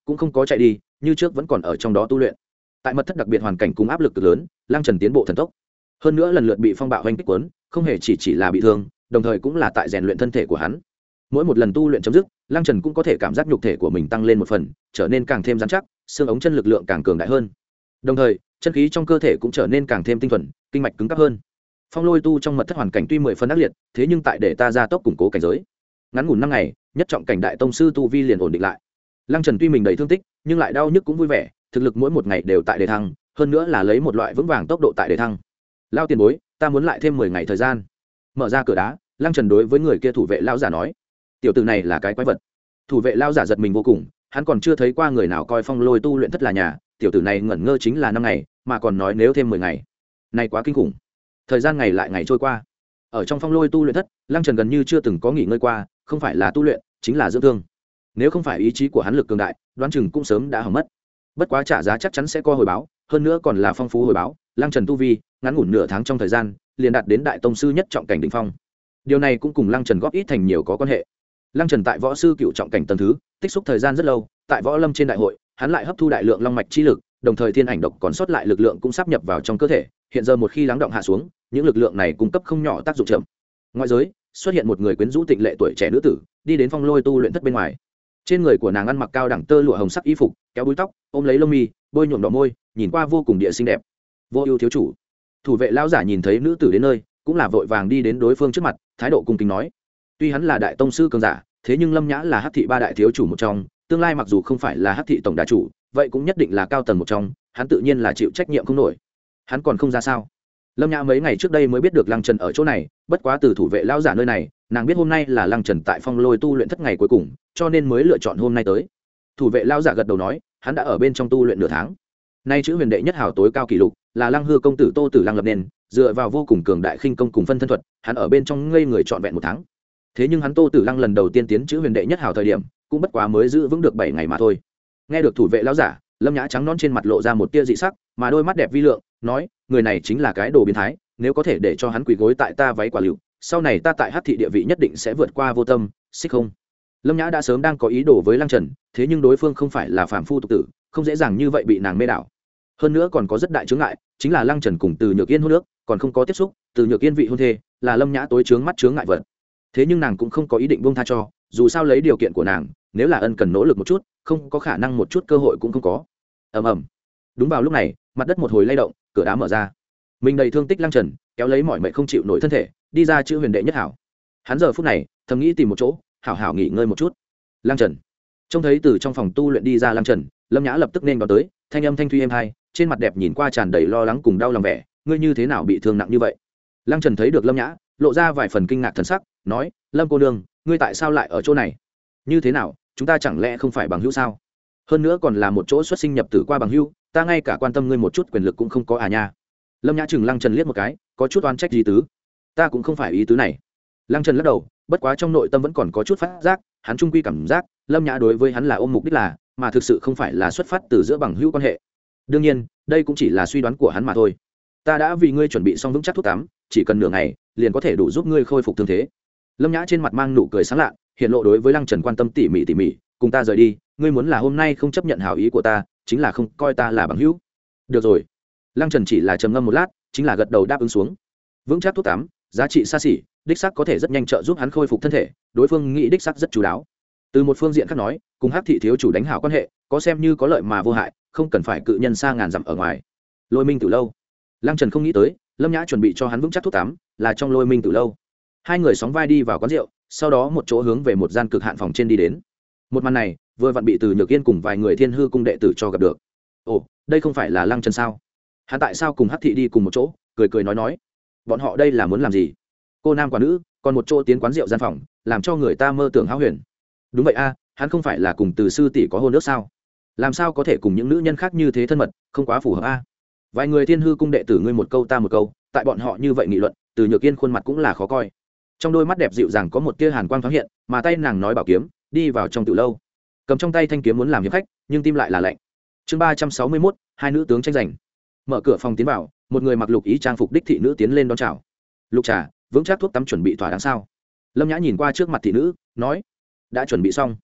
cũng không có chạy đi, như trước vẫn còn ở trong đó tu luyện. Tại mật thất đặc biệt hoàn cảnh cùng áp lực cực lớn, Lăng Trần tiến bộ thần tốc, hơn nữa lần lượt bị phong bạo hoành kích cuốn, không hề chỉ chỉ là bị thương, đồng thời cũng là tại rèn luyện thân thể của hắn. Mỗi một lần tu luyện chấm dứt, Lăng Trần cũng có thể cảm giác nhục thể của mình tăng lên một phần, trở nên càng thêm rắn chắc, xương ống chân lực lượng càng cường đại hơn. Đồng thời, chân khí trong cơ thể cũng trở nên càng thêm tinh thuần, kinh mạch cứng cáp hơn. Phong lôi tu trong mật thất hoàn cảnh tuy mười phần ác liệt, thế nhưng tại để ta gia tốc củng cố cảnh giới. Ngắn ngủn năm ngày, nhất trọng cảnh đại tông sư tu vi liền ổn định lại. Lăng Trần tuy mình đầy thương tích, nhưng lại đau nhức cũng vui vẻ, thực lực mỗi một ngày đều tại đề thăng, hơn nữa là lấy một loại vững vàng tốc độ tại đề thăng. Lao tiền bối, ta muốn lại thêm mười ngày thời gian. Mở ra cửa đá, Lăng Trần đối với người kia thủ vệ lão giả nói: tiểu tử này là cái quái vật. Thủ vệ lão giả giật mình vô cùng, hắn còn chưa thấy qua người nào coi phong lôi tu luyện thất là nhà, tiểu tử này ngẩn ngơ chính là năm ngày, mà còn nói nếu thêm mười ngày. Này quá kinh khủng. Thời gian ngày lại ngày trôi qua. Ở trong phong lôi tu luyện thất, Lăng Trần gần như chưa từng có nghỉ ngơi qua, không phải là tu luyện, chính là dưỡng thương. Nếu không phải ý chí của hắn lực cường đại, đoán chừng cũng sớm đã hỏng mất. Bất quá trả giá chắc chắn sẽ có hồi báo, hơn nữa còn là phong phú hồi báo. Lăng Trần tu vi, ngắn ngủn nửa tháng trong thời gian, liền đạt đến đại tông sư nhất trọng cảnh đỉnh phong. Điều này cũng cùng Lăng Trần góp ít thành nhiều có quan hệ. Lăng Trần tại võ sư cựu trọng cảnh tầng thứ, tích xúc thời gian rất lâu, tại võ lâm trên đại hội, hắn lại hấp thu đại lượng long mạch chi lực, đồng thời thiên ảnh độc còn sót lại lực lượng cũng sắp nhập vào trong cơ thể, hiện giờ một khi lắng động hạ xuống, những lực lượng này cung cấp không nhỏ tác dụng chậm. Ngoại giới, xuất hiện một người quyến rũ tịnh lệ tuổi trẻ nữ tử, đi đến phong lôi tu luyện thất bên ngoài. Trên người của nàng ăn mặc cao đẳng tơ lụa hồng sắc y phục, kéo búi tóc, ôm lấy lông mi, bôi nhuộm đỏ môi, nhìn qua vô cùng địa xinh đẹp. Vô ưu thiếu chủ. Thủ vệ lão giả nhìn thấy nữ tử đến nơi, cũng là vội vàng đi đến đối phương trước mặt, thái độ cung kính nói: tuy hắn là đại tông sư cường giả, thế nhưng Lâm Nhã là Hắc thị ba đại thiếu chủ một trong, tương lai mặc dù không phải là Hắc thị tổng đà chủ, vậy cũng nhất định là cao tầng một trong, hắn tự nhiên là chịu trách nhiệm không nổi. Hắn còn không ra sao? Lâm Nhã mấy ngày trước đây mới biết được Lăng Trần ở chỗ này, bất quá từ thủ vệ lão giả nơi này, nàng biết hôm nay là Lăng Trần tại phong lôi tu luyện thất ngày cuối cùng, cho nên mới lựa chọn hôm nay tới. Thủ vệ lão giả gật đầu nói, hắn đã ở bên trong tu luyện nửa tháng. Nay chữ huyền đệ nhất hảo tối cao kỷ lục, là Lăng Hư công tử Tô Tử Lăng lập nên, dựa vào vô cùng cường đại khinh công cùng phân thân thuật, hắn ở bên trong ngây người trọn vẹn một tháng. Thế nhưng hắn Tô Tử Lăng lần đầu tiên tiến chữ huyền đệ nhất hảo thời điểm, cũng bất quá mới giữ vững được bảy ngày mà thôi. Nghe được thủ vệ lão giả, Lâm Nhã trắng nón trên mặt lộ ra một tia dị sắc, mà đôi mắt đẹp vi lượng, nói: người này chính là cái đồ biến thái, nếu có thể để cho hắn quỳ gối tại ta váy quả liệu, sau này ta tại Hắc thị địa vị nhất định sẽ vượt qua Vô Tâm, Xích Không. Lâm Nhã đã sớm đang có ý đồ với Lăng Trần, thế nhưng đối phương không phải là phàm phu tục tử, không dễ dàng như vậy bị nàng mê đảo. Hơn nữa còn có rất đại chướng ngại, chính là Lăng Trần cùng Từ Nhược Yên hôn nước, còn không có tiếp xúc, Từ Nhược Yên vị hôn thê, là Lâm Nhã tối chướng mắt chướng ngại vật. Thế nhưng nàng cũng không có ý định buông tha cho, dù sao lấy điều kiện của nàng, nếu là ân cần nỗ lực một chút, không có khả năng một chút cơ hội cũng không có. Ầm ầm. Đúng vào lúc này, mặt đất một hồi lay động, cửa đá mở ra. Mình đầy thương tích Lăng Trần, kéo lấy mọi mệnh không chịu nổi thân thể, đi ra chữ huyền đệ nhất hảo. Hắn giờ phút này, thầm nghĩ tìm một chỗ, hảo hảo nghỉ ngơi một chút. Lăng Trần. Trông thấy từ trong phòng tu luyện đi ra Lăng Trần, Lâm Nhã lập tức nên đón tới, thanh âm thanh thuy êm hai, trên mặt đẹp nhìn qua tràn đầy lo lắng cùng đau lòng vẻ, ngươi như thế nào bị thương nặng như vậy? Lăng Trần thấy được Lâm Nhã, lộ ra vài phần kinh ngạc thần sắc, nói: Lâm cô nương, ngươi tại sao lại ở chỗ này? Như thế nào, chúng ta chẳng lẽ không phải bằng hữu sao? Hơn nữa còn là một chỗ xuất sinh nhập tử qua bằng hữu, ta ngay cả quan tâm ngươi một chút quyền lực cũng không có à nha. Lâm Nhã chừng Lăng Trần liếc một cái, có chút oan trách gì tứ. Ta cũng không phải ý tứ này. Lăng Trần lắc đầu, bất quá trong nội tâm vẫn còn có chút phát giác, hắn trung quy cảm giác Lâm Nhã đối với hắn là ôm mục đích là, mà thực sự không phải là xuất phát từ giữa bằng hữu quan hệ. Đương nhiên, đây cũng chỉ là suy đoán của hắn mà thôi. Ta đã vì ngươi chuẩn bị xong vững chắc thuốc tắm, chỉ cần nửa ngày, liền có thể đủ giúp ngươi khôi phục thương thế. Lâm Nhã trên mặt mang nụ cười sáng lạ, hiện lộ đối với Lăng Trần quan tâm tỉ mỉ tỉ mỉ, cùng ta rời đi, ngươi muốn là hôm nay không chấp nhận hảo ý của ta, chính là không coi ta là bằng hữu. Được rồi. Lăng Trần chỉ là trầm ngâm một lát, chính là gật đầu đáp ứng xuống. Vững chắc thuốc tắm, giá trị xa xỉ, đích xác có thể rất nhanh trợ giúp hắn khôi phục thân thể, đối phương nghĩ đích xác rất chú đáo. Từ một phương diện khác nói, cùng Hắc thị thiếu chủ đánh hảo quan hệ, có xem như có lợi mà vô hại, không cần phải cự nhân xa ngàn dặm ở ngoài. Lôi Minh Tử lâu. Lăng Trần không nghĩ tới, Lâm Nhã chuẩn bị cho hắn vững chắc thuốc tắm, là trong Lôi Minh Tử lâu. Hai người sóng vai đi vào quán rượu, sau đó một chỗ hướng về một gian cực hạn phòng trên đi đến. Một màn này, vừa vặn bị Từ Nhược Yên cùng vài người Thiên Hư cung đệ tử cho gặp được. Ồ, đây không phải là Lăng Trần sao? Hắn tại sao cùng Hắc thị đi cùng một chỗ? Cười cười nói nói, bọn họ đây là muốn làm gì? Cô nam quả nữ, còn một chỗ tiến quán rượu gian phòng, làm cho người ta mơ tưởng hão huyền. Đúng vậy a, hắn không phải là cùng Từ sư tỷ có hôn ước sao? Làm sao có thể cùng những nữ nhân khác như thế thân mật, không quá phù hợp a. Vài người Thiên Hư cung đệ tử ngươi một câu ta một câu, tại bọn họ như vậy nghị luận, Từ Nhược Yên khuôn mặt cũng là khó coi. Trong đôi mắt đẹp dịu dàng có một tia hàn quang thoáng hiện, mà tay nàng nói bảo kiếm, đi vào trong tiểu lâu. Cầm trong tay thanh kiếm muốn làm hiệp khách, nhưng tim lại là lạnh. Chương ba trăm sáu mươi mốt, hai nữ tướng tranh giành. Mở cửa phòng tiến vào, một người mặc lục ý trang phục đích thị nữ tiến lên đón chào. Lục trà, vững chắc thuốc tắm chuẩn bị thỏa đáng sao? Lâm Nhã nhìn qua trước mặt thị nữ, nói: đã chuẩn bị xong.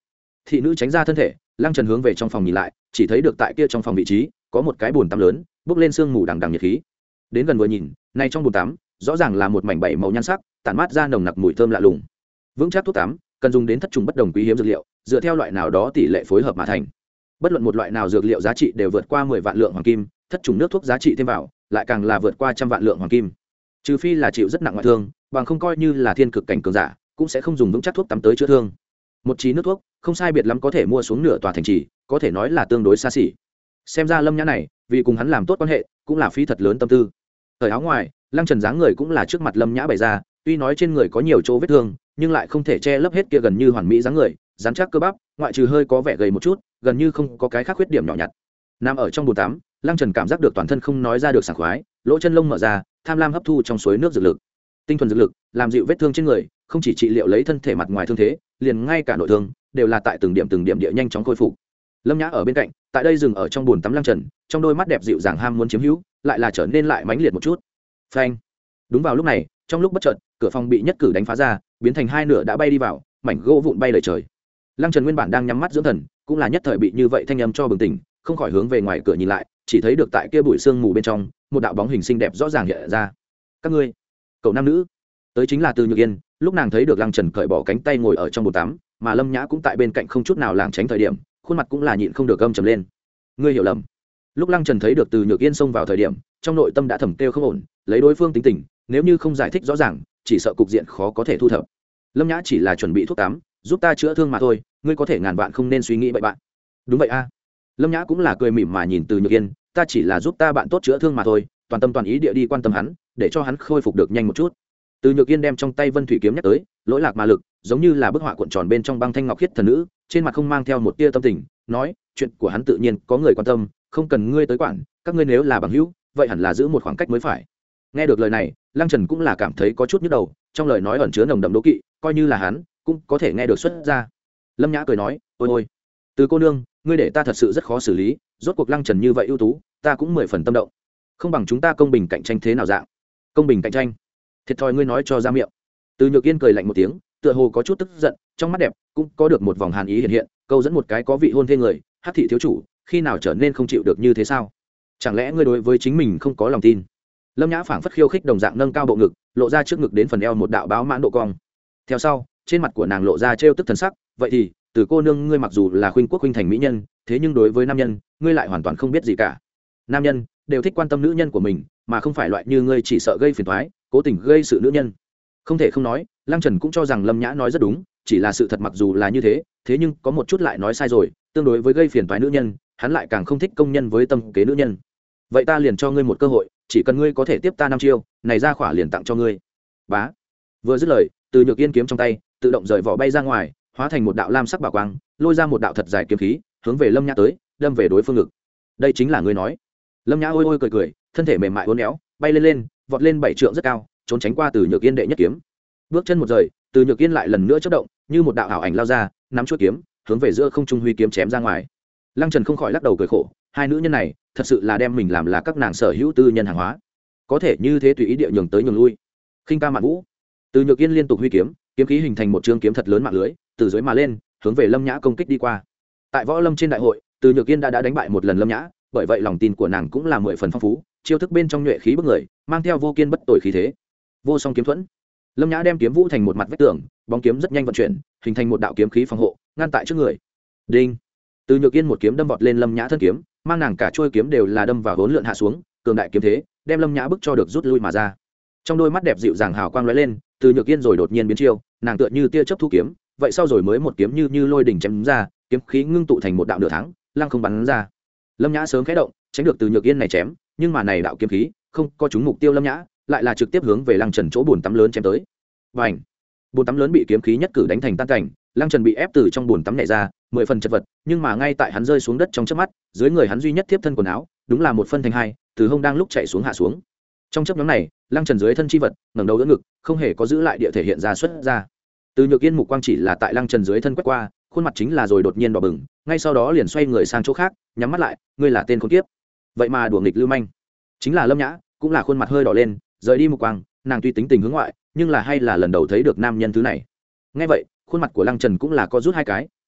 thị nữ tránh ra thân thể, lăng trần hướng về trong phòng nhìn lại, chỉ thấy được tại kia trong phòng vị trí có một cái bồn tắm lớn bốc lên sương mù đằng đằng nhiệt khí. Đến gần vừa nhìn, này trong bồn tắm rõ ràng là một mảnh bảy màu nhan sắc, tản mát ra nồng nặc mùi thơm lạ lùng. Vững chắc thuốc tắm cần dùng đến thất trùng bất đồng quý hiếm dược liệu, dựa theo loại nào đó tỷ lệ phối hợp mà thành. Bất luận một loại nào dược liệu giá trị đều vượt qua mười vạn lượng hoàng kim, thất trùng nước thuốc giá trị thêm vào lại càng là vượt qua trăm vạn lượng hoàng kim. Trừ phi là chịu rất nặng ngoại thương, bằng không coi như là thiên cực cảnh cường giả cũng sẽ không dùng vững chắc thuốc tắm tới chữa thương. Một trí nước thuốc không sai biệt lắm có thể mua xuống nửa tòa thành trì, có thể nói là tương đối xa xỉ. Xem ra Lâm Nhã này vì cùng hắn làm tốt quan hệ cũng là phí thật lớn tâm tư. Thời áo ngoài, Lăng Trần dáng người cũng là trước mặt Lâm Nhã bày ra, tuy nói trên người có nhiều chỗ vết thương nhưng lại không thể che lấp hết kia gần như hoàn mỹ dáng người, rắn chắc cơ bắp, ngoại trừ hơi có vẻ gầy một chút, gần như không có cái khác khuyết điểm nhỏ nhặt. Nằm ở trong bồn tắm, Lăng Trần cảm giác được toàn thân không nói ra được sảng khoái, lỗ chân lông mở ra, tham lam hấp thu trong suối nước dược lực. Tinh thuần dược lực làm dịu vết thương trên người, không chỉ trị liệu lấy thân thể mặt ngoài thương thế, liền ngay cả nội thương đều là tại từng điểm từng điểm địa nhanh chóng khôi phục. Lâm Nhã ở bên cạnh, tại đây dừng ở trong bồn tắm Lăng Trần, trong đôi mắt đẹp dịu dàng ham muốn chiếm hữu, lại là trở nên lại mãnh liệt một chút. Phanh. Đúng vào lúc này, trong lúc bất chợt, cửa phòng bị nhất cử đánh phá ra, biến thành hai nửa đã bay đi vào, mảnh gỗ vụn bay lời trời. Lăng Trần nguyên bản đang nhắm mắt dưỡng thần, cũng là nhất thời bị như vậy thanh âm cho bừng tỉnh, không khỏi hướng về ngoài cửa nhìn lại, chỉ thấy được tại kia bụi sương mù bên trong, một đạo bóng hình xinh đẹp rõ ràng hiện ra. Các ngươi, cậu nam nữ, tới chính là Từ Nhược Yên. Lúc nàng thấy được Lăng Trần cởi bỏ cánh tay ngồi ở trong bồn tắm, mà Lâm Nhã cũng tại bên cạnh không chút nào lảng tránh thời điểm, khuôn mặt cũng là nhịn không được gầm trầm lên. Ngươi hiểu lầm. Lúc Lăng Trần thấy được Từ Nhược Yên xông vào thời điểm, trong nội tâm đã thầm kêu không ổn, lấy đối phương tính tình, nếu như không giải thích rõ ràng, chỉ sợ cục diện khó có thể thu thập. Lâm Nhã chỉ là chuẩn bị thuốc tắm, giúp ta chữa thương mà thôi, ngươi có thể ngàn vạn không nên suy nghĩ bậy bạn. Đúng vậy a. Lâm Nhã cũng là cười mỉm mà nhìn Từ Nhược Yên, ta chỉ là giúp ta bạn tốt chữa thương mà thôi, toàn tâm toàn ý địa đi quan tâm hắn, để cho hắn khôi phục được nhanh một chút. Từ Nhược Yên đem trong tay Vân Thủy kiếm nhắc tới, lỗi lạc mà lực, giống như là bức họa cuộn tròn bên trong băng thanh ngọc khiết thần nữ, trên mặt không mang theo một tia tâm tình, nói, chuyện của hắn tự nhiên có người quan tâm, không cần ngươi tới quản, các ngươi nếu là bằng hữu, vậy hẳn là giữ một khoảng cách mới phải. Nghe được lời này, Lăng Trần cũng là cảm thấy có chút nhức đầu, trong lời nói ẩn chứa nồng đậm đố kỵ, coi như là hắn, cũng có thể nghe được xuất ra. Lâm Nhã cười nói, ôi ôi, Từ cô nương, ngươi để ta thật sự rất khó xử lý, rốt cuộc Lăng Trần như vậy ưu tú, ta cũng mười phần tâm động. Không bằng chúng ta công bình cạnh tranh thế nào dạng? Công bình cạnh tranh? Thiệt thòi ngươi nói cho ra miệng. Từ Nhược Yên cười lạnh một tiếng, tựa hồ có chút tức giận, trong mắt đẹp cũng có được một vòng hàn ý hiện hiện, câu dẫn một cái có vị hôn thê người, Hắc thị thiếu chủ, khi nào trở nên không chịu được như thế sao? Chẳng lẽ ngươi đối với chính mình không có lòng tin? Lâm Nhã phảng phất khiêu khích đồng dạng nâng cao bộ ngực, lộ ra trước ngực đến phần eo một đạo báo mãn độ cong. Theo sau, trên mặt của nàng lộ ra trêu tức thần sắc, vậy thì, Từ cô nương ngươi mặc dù là khuynh quốc khuynh thành mỹ nhân, thế nhưng đối với nam nhân, ngươi lại hoàn toàn không biết gì cả. Nam nhân đều thích quan tâm nữ nhân của mình, mà không phải loại như ngươi chỉ sợ gây phiền toái, cố tình gây sự nữ nhân. Không thể không nói, Lăng Trần cũng cho rằng Lâm Nhã nói rất đúng, chỉ là sự thật mặc dù là như thế, thế nhưng có một chút lại nói sai rồi, tương đối với gây phiền toái nữ nhân, hắn lại càng không thích công nhân với tâm kế nữ nhân. Vậy ta liền cho ngươi một cơ hội, chỉ cần ngươi có thể tiếp ta năm chiêu, này ra khỏa liền tặng cho ngươi. Bá. Vừa dứt lời, Từ Nhược Yên kiếm trong tay tự động rời vỏ bay ra ngoài, hóa thành một đạo lam sắc bảo quang, lôi ra một đạo thật dài kiếm khí, hướng về Lâm Nhã tới, đâm về đối phương ngực. Đây chính là ngươi nói. Lâm Nhã ôi ôi cười cười, thân thể mềm mại uốn éo, bay lên lên, vọt lên bảy trượng rất cao, trốn tránh qua Từ Nhược Yên đệ nhất kiếm. Bước chân một rời, Từ Nhược Yên lại lần nữa chớp động, như một đạo ảo ảnh lao ra, nắm chuôi kiếm, hướng về giữa không trung huy kiếm chém ra ngoài. Lăng Trần không khỏi lắc đầu cười khổ, hai nữ nhân này, thật sự là đem mình làm là các nàng sở hữu tư nhân hàng hóa, có thể như thế tùy ý địa nhường tới nhường lui. Khinh ca mạn vũ, Từ Nhược Yên liên tục huy kiếm, kiếm khí hình thành một chương kiếm thật lớn mạng lưới, từ dưới mà lên, hướng về Lâm Nhã công kích đi qua. Tại võ lâm trên đại hội, Từ Nhược Yên đã đã đánh bại một lần Lâm Nhã, bởi vậy lòng tin của nàng cũng là mười phần phong phú, chiêu thức bên trong nhuệ khí bức người, mang theo vô kiên bất tồi khí thế. Vô song kiếm thuẫn. Lâm Nhã đem kiếm vũ thành một mặt vách tường, bóng kiếm rất nhanh vận chuyển, hình thành một đạo kiếm khí phòng hộ, ngăn tại trước người. Đinh. Từ Nhược Yên một kiếm đâm vọt lên Lâm Nhã thân kiếm, mang nàng cả chuôi kiếm đều là đâm vào hỗn lượn hạ xuống, cường đại kiếm thế, đem Lâm Nhã bức cho được rút lui mà ra. Trong đôi mắt đẹp dịu dàng hào quang lóe lên, Từ Nhược Yên rồi đột nhiên biến chiêu, nàng tựa như tia chớp thu kiếm, vậy sau rồi mới một kiếm như như lôi đỉnh chém ra, kiếm khí ngưng tụ thành một đạo nửa tháng, lăng không bắn ra. Lâm Nhã sớm khẽ động, tránh được Từ Nhược Yên này chém, nhưng mà này đạo kiếm khí không có trúng mục tiêu Lâm Nhã, lại là trực tiếp hướng về Lăng Trần chỗ bồn tắm lớn chém tới. Bành! Bồn tắm lớn bị kiếm khí nhất cử đánh thành tan cảnh, Lăng Trần bị ép từ trong bồn tắm nhảy ra, mười phần chật vật, nhưng mà ngay tại hắn rơi xuống đất trong chớp mắt, dưới người hắn duy nhất tiếp thân quần áo, đúng là một phân thành hai, từ hông đang lúc chạy xuống hạ xuống. Trong chớp nhoáng này, Lăng Trần dưới thân chi vật, ngẩng đầu đỡ ngực, không hề có giữ lại địa thể hiện ra xuất ra. Từ Nhược Yên mục quang chỉ là tại Lăng Trần dưới thân quét qua, khuôn mặt chính là rồi đột nhiên đỏ bừng, ngay sau đó liền xoay người sang chỗ khác, nhắm mắt lại, ngươi là tên khốn kiếp. Vậy mà đùa nghịch lưu manh. Chính là Lâm Nhã, cũng là khuôn mặt hơi đỏ lên, rời đi mục quang, nàng tuy tính tình hướng ngoại, nhưng là hay là lần đầu thấy được nam nhân thứ này. Nghe vậy, khuôn mặt của Lăng Trần cũng là co rút hai cái,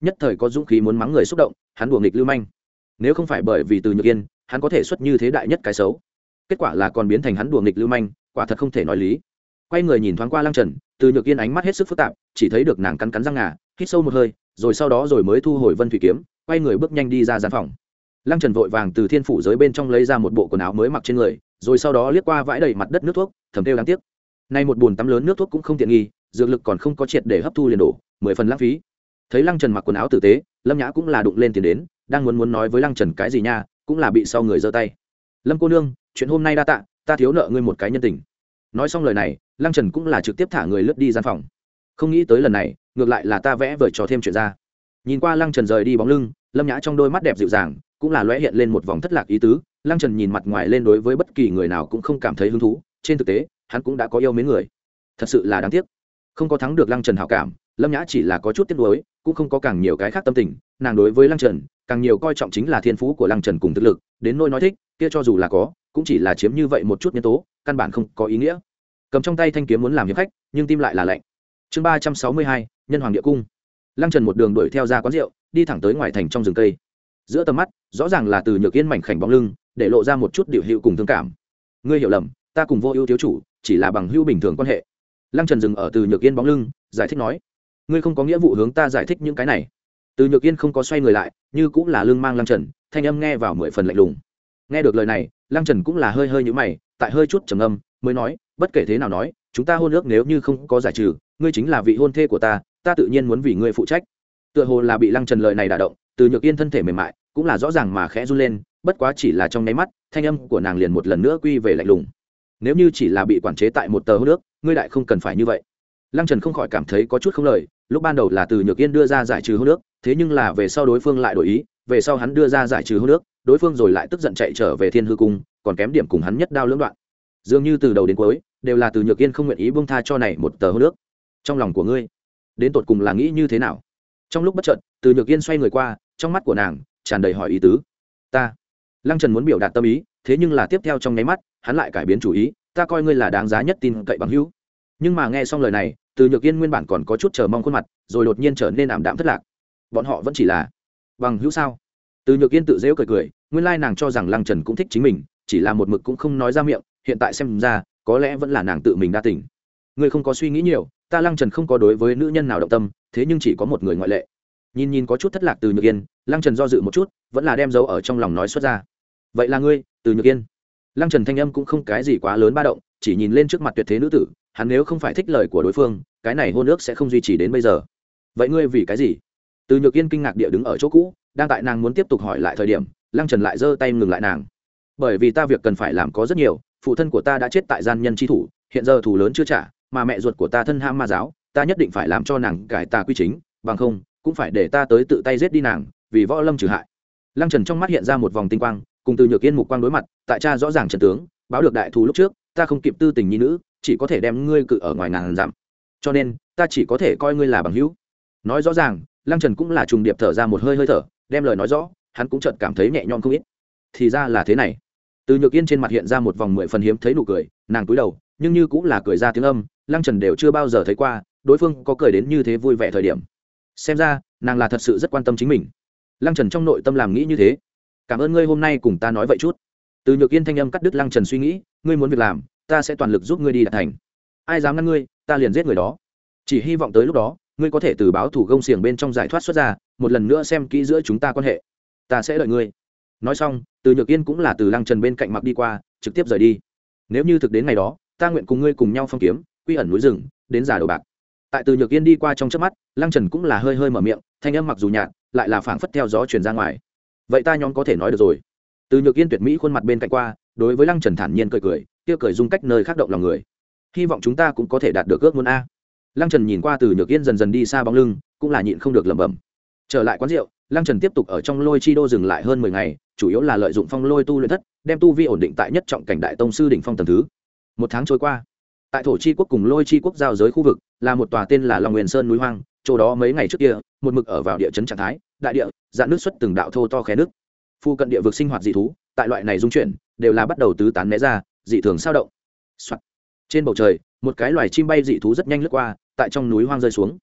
nhất thời có dũng khí muốn mắng người xúc động, hắn đùa nghịch lưu manh. Nếu không phải bởi vì Từ Nhược Yên, hắn có thể xuất như thế đại nhất cái xấu. Kết quả là còn biến thành hắn đùa nghịch lưu manh, quả thật không thể nói lý. Quay người nhìn thoáng qua Lăng Trần, Từ Nhược Yên ánh mắt hết sức phức tạp, chỉ thấy được nàng cắn cắn răng ngà, hít sâu một hơi, rồi sau đó rồi mới thu hồi Vân Thủy kiếm, quay người bước nhanh đi ra gian phòng. Lăng Trần vội vàng từ thiên phủ giới bên trong lấy ra một bộ quần áo mới mặc trên người, rồi sau đó liếc qua vãi đầy mặt đất nước thuốc, thầm kêu đáng tiếc. Nay một bồn tắm lớn nước thuốc cũng không tiện nghi, dược lực còn không có triệt để hấp thu liền đổ, mười phần lãng phí. Thấy Lăng Trần mặc quần áo tử tế, Lâm Nhã cũng là đụng lên tiền đến, đang muốn muốn nói với Lăng Trần cái gì nha, cũng là bị sau người giơ tay. Lâm cô nương, chuyện hôm nay đa tạ, ta thiếu nợ ngươi một cái nhân tình. Nói xong lời này, Lăng Trần cũng là trực tiếp thả người lướt đi gian phòng. Không nghĩ tới lần này, ngược lại là ta vẽ vời trò thêm chuyện ra. Nhìn qua Lăng Trần rời đi bóng lưng, Lâm Nhã trong đôi mắt đẹp dịu dàng, cũng là lóe hiện lên một vòng thất lạc ý tứ. Lăng Trần nhìn mặt ngoài lên đối với bất kỳ người nào cũng không cảm thấy hứng thú, trên thực tế, hắn cũng đã có yêu mến người. Thật sự là đáng tiếc, không có thắng được Lăng Trần hảo cảm. Lâm Nhã chỉ là có chút tiếc nuối, cũng không có càng nhiều cái khác tâm tình. Nàng đối với Lăng Trần, càng nhiều coi trọng chính là thiên phú của Lăng Trần cùng thực lực, đến nỗi nói thích, kia cho dù là có, cũng chỉ là chiếm như vậy một chút nhân tố, căn bản không có ý nghĩa. Cầm trong tay thanh kiếm muốn làm hiệp khách, nhưng tim lại là lạnh. Chương ba trăm sáu mươi hai, Nhân Hoàng Địa Cung. Lăng Trần một đường đuổi theo ra quán rượu, đi thẳng tới ngoài thành trong rừng cây. Giữa tầm mắt, rõ ràng là Từ Nhược Yên mảnh khảnh bóng lưng, để lộ ra một chút điều hữu cùng thương cảm. Ngươi hiểu lầm, ta cùng Vô Ưu thiếu chủ, chỉ là bằng hữu bình thường quan hệ. Lăng Trần dừng ở Từ Nhược Yên bóng lưng, giải thích nói, ngươi không có nghĩa vụ hướng ta giải thích những cái này. Từ Nhược Yên không có xoay người lại, như cũng là lưng mang Lăng Trần, thanh âm nghe vào mười phần lạnh lùng. Nghe được lời này, Lăng Trần cũng là hơi hơi nhíu mày, tại hơi chút trầm ngâm, mới nói, bất kể thế nào nói, chúng ta hôn ước nếu như không có giải trừ, ngươi chính là vị hôn thê của ta, ta tự nhiên muốn vì ngươi phụ trách. Tựa hồ là bị Lăng Trần lời này đả động, Từ Nhược Yên thân thể mềm mại, cũng là rõ ràng mà khẽ run lên, bất quá chỉ là trong nháy mắt, thanh âm của nàng liền một lần nữa quy về lạnh lùng. Nếu như chỉ là bị quản chế tại một tờ hôn ước, ngươi lại không cần phải như vậy. Lăng Trần không khỏi cảm thấy có chút không lời, lúc ban đầu là Từ Nhược Yên đưa ra giải trừ hôn ước, thế nhưng là về sau đối phương lại đổi ý, về sau hắn đưa ra giải trừ hôn ước, đối phương rồi lại tức giận chạy trở về Thiên Hư cung, còn kém điểm cùng hắn nhất đao lưỡng đoạn. Dường như từ đầu đến cuối đều là Từ Nhược Yên không nguyện ý buông tha cho này một tờ hôn ước. Trong lòng của ngươi, đến tột cùng là nghĩ như thế nào? Trong lúc bất chợt, Từ Nhược Yên xoay người qua, trong mắt của nàng tràn đầy hỏi ý tứ. Ta, Lăng Trần muốn biểu đạt tâm ý, thế nhưng là tiếp theo trong nháy mắt, hắn lại cải biến chủ ý, ta coi ngươi là đáng giá nhất tin cậy bằng hữu. Nhưng mà nghe xong lời này, Từ Nhược Yên nguyên bản còn có chút chờ mong khuôn mặt, rồi đột nhiên trở nên ảm đạm thất lạc. Bọn họ vẫn chỉ là bằng hữu sao? Từ Nhược Yên tự giễu cười cười, nguyên lai nàng cho rằng Lăng Trần cũng thích chính mình, chỉ là một mực cũng không nói ra miệng, hiện tại xem ra, có lẽ vẫn là nàng tự mình đa tình. Ngươi không có suy nghĩ nhiều, ta Lăng Trần không có đối với nữ nhân nào động tâm, thế nhưng chỉ có một người ngoại lệ. Nhìn nhìn có chút thất lạc Từ Nhược Yên, Lăng Trần do dự một chút, vẫn là đem dấu ở trong lòng nói xuất ra. Vậy là ngươi, Từ Nhược Yên. Lăng Trần thanh âm cũng không cái gì quá lớn ba động, chỉ nhìn lên trước mặt tuyệt thế nữ tử, hắn nếu không phải thích lời của đối phương, cái này hôn ước sẽ không duy trì đến bây giờ. Vậy ngươi vì cái gì? Từ Nhược Yên kinh ngạc địa đứng ở chỗ cũ, đang tại nàng muốn tiếp tục hỏi lại thời điểm, Lăng Trần lại giơ tay ngừng lại nàng. Bởi vì ta việc cần phải làm có rất nhiều, phụ thân của ta đã chết tại gian nhân chi thủ, hiện giờ thù lớn chưa trả, mà mẹ ruột của ta thân ham ma giáo, ta nhất định phải làm cho nàng cải tà quy chính, bằng không cũng phải để ta tới tự tay giết đi nàng, vì võ lâm trừ hại. Lăng Trần trong mắt hiện ra một vòng tinh quang, cùng Từ Nhược Yên mục quang đối mặt, tại cha rõ ràng trận tướng, báo được đại thù lúc trước, ta không kịp tư tình nhi nữ, chỉ có thể đem ngươi cự ở ngoài ngàn dặm, cho nên ta chỉ có thể coi ngươi là bằng hữu. Nói rõ ràng, Lăng Trần cũng là trùng điệp thở ra một hơi hơi thở, đem lời nói rõ, hắn cũng chợt cảm thấy nhẹ nhõm không ít. Thì ra là thế này. Từ Nhược Yên trên mặt hiện ra một vòng mười phần hiếm thấy nụ cười, nàng cúi đầu, nhưng như cũng là cười ra tiếng âm, Lăng Trần đều chưa bao giờ thấy qua, đối phương có cười đến như thế vui vẻ thời điểm. Xem ra, nàng là thật sự rất quan tâm chính mình. Lăng Trần trong nội tâm làm nghĩ như thế. Cảm ơn ngươi hôm nay cùng ta nói vậy chút. Từ Nhược Yên thanh âm cắt đứt Lăng Trần suy nghĩ, ngươi muốn việc làm, ta sẽ toàn lực giúp ngươi đi đạt thành. Ai dám ngăn ngươi, ta liền giết người đó. Chỉ hy vọng tới lúc đó, ngươi có thể từ báo thủ gông xiềng bên trong giải thoát xuất ra, một lần nữa xem kỹ giữa chúng ta quan hệ. Ta sẽ đợi ngươi. Nói xong, Từ Nhược Yên cũng là từ Lăng Trần bên cạnh mặc đi qua, trực tiếp rời đi. Nếu như thực đến ngày đó, ta nguyện cùng ngươi cùng nhau phong kiếm, quy ẩn núi rừng, đến giả đầu bạc. Tại Từ Nhược Yên đi qua trong chớp mắt, Lăng Trần cũng là hơi hơi mở miệng, thanh âm mặc dù nhạt, lại là phảng phất theo gió truyền ra ngoài. Vậy ta nhóm có thể nói được rồi. Từ Nhược Yên tuyệt mỹ khuôn mặt bên cạnh qua, đối với Lăng Trần thản nhiên cười cười, kia cười dung cách nơi khác động lòng người. Hy vọng chúng ta cũng có thể đạt được ước muốn a. Lăng Trần nhìn qua Từ Nhược Yên dần dần đi xa bóng lưng, cũng là nhịn không được lẩm bẩm. Trở lại quán rượu, Lăng Trần tiếp tục ở trong Lôi Chi Đô dừng lại hơn mười ngày, chủ yếu là lợi dụng phong lôi tu luyện thất, đem tu vi ổn định tại nhất trọng cảnh đại tông sư đỉnh phong tầng thứ. Một tháng trôi qua, tại Thổ Chi quốc cùng Lôi Chi quốc giao giới khu vực, là một tòa tên là Long Nguyên Sơn núi hoang, chỗ đó mấy ngày trước kia, một mực ở vào địa chấn trạng thái, đại địa, dạn nước xuất từng đạo thô to khe nước. Phu cận địa vực sinh hoạt dị thú, tại loại này dung chuyển, đều là bắt đầu tứ tán né ra, dị thường sao động. Soạt. Trên bầu trời, một cái loài chim bay dị thú rất nhanh lướt qua, tại trong núi hoang rơi xuống.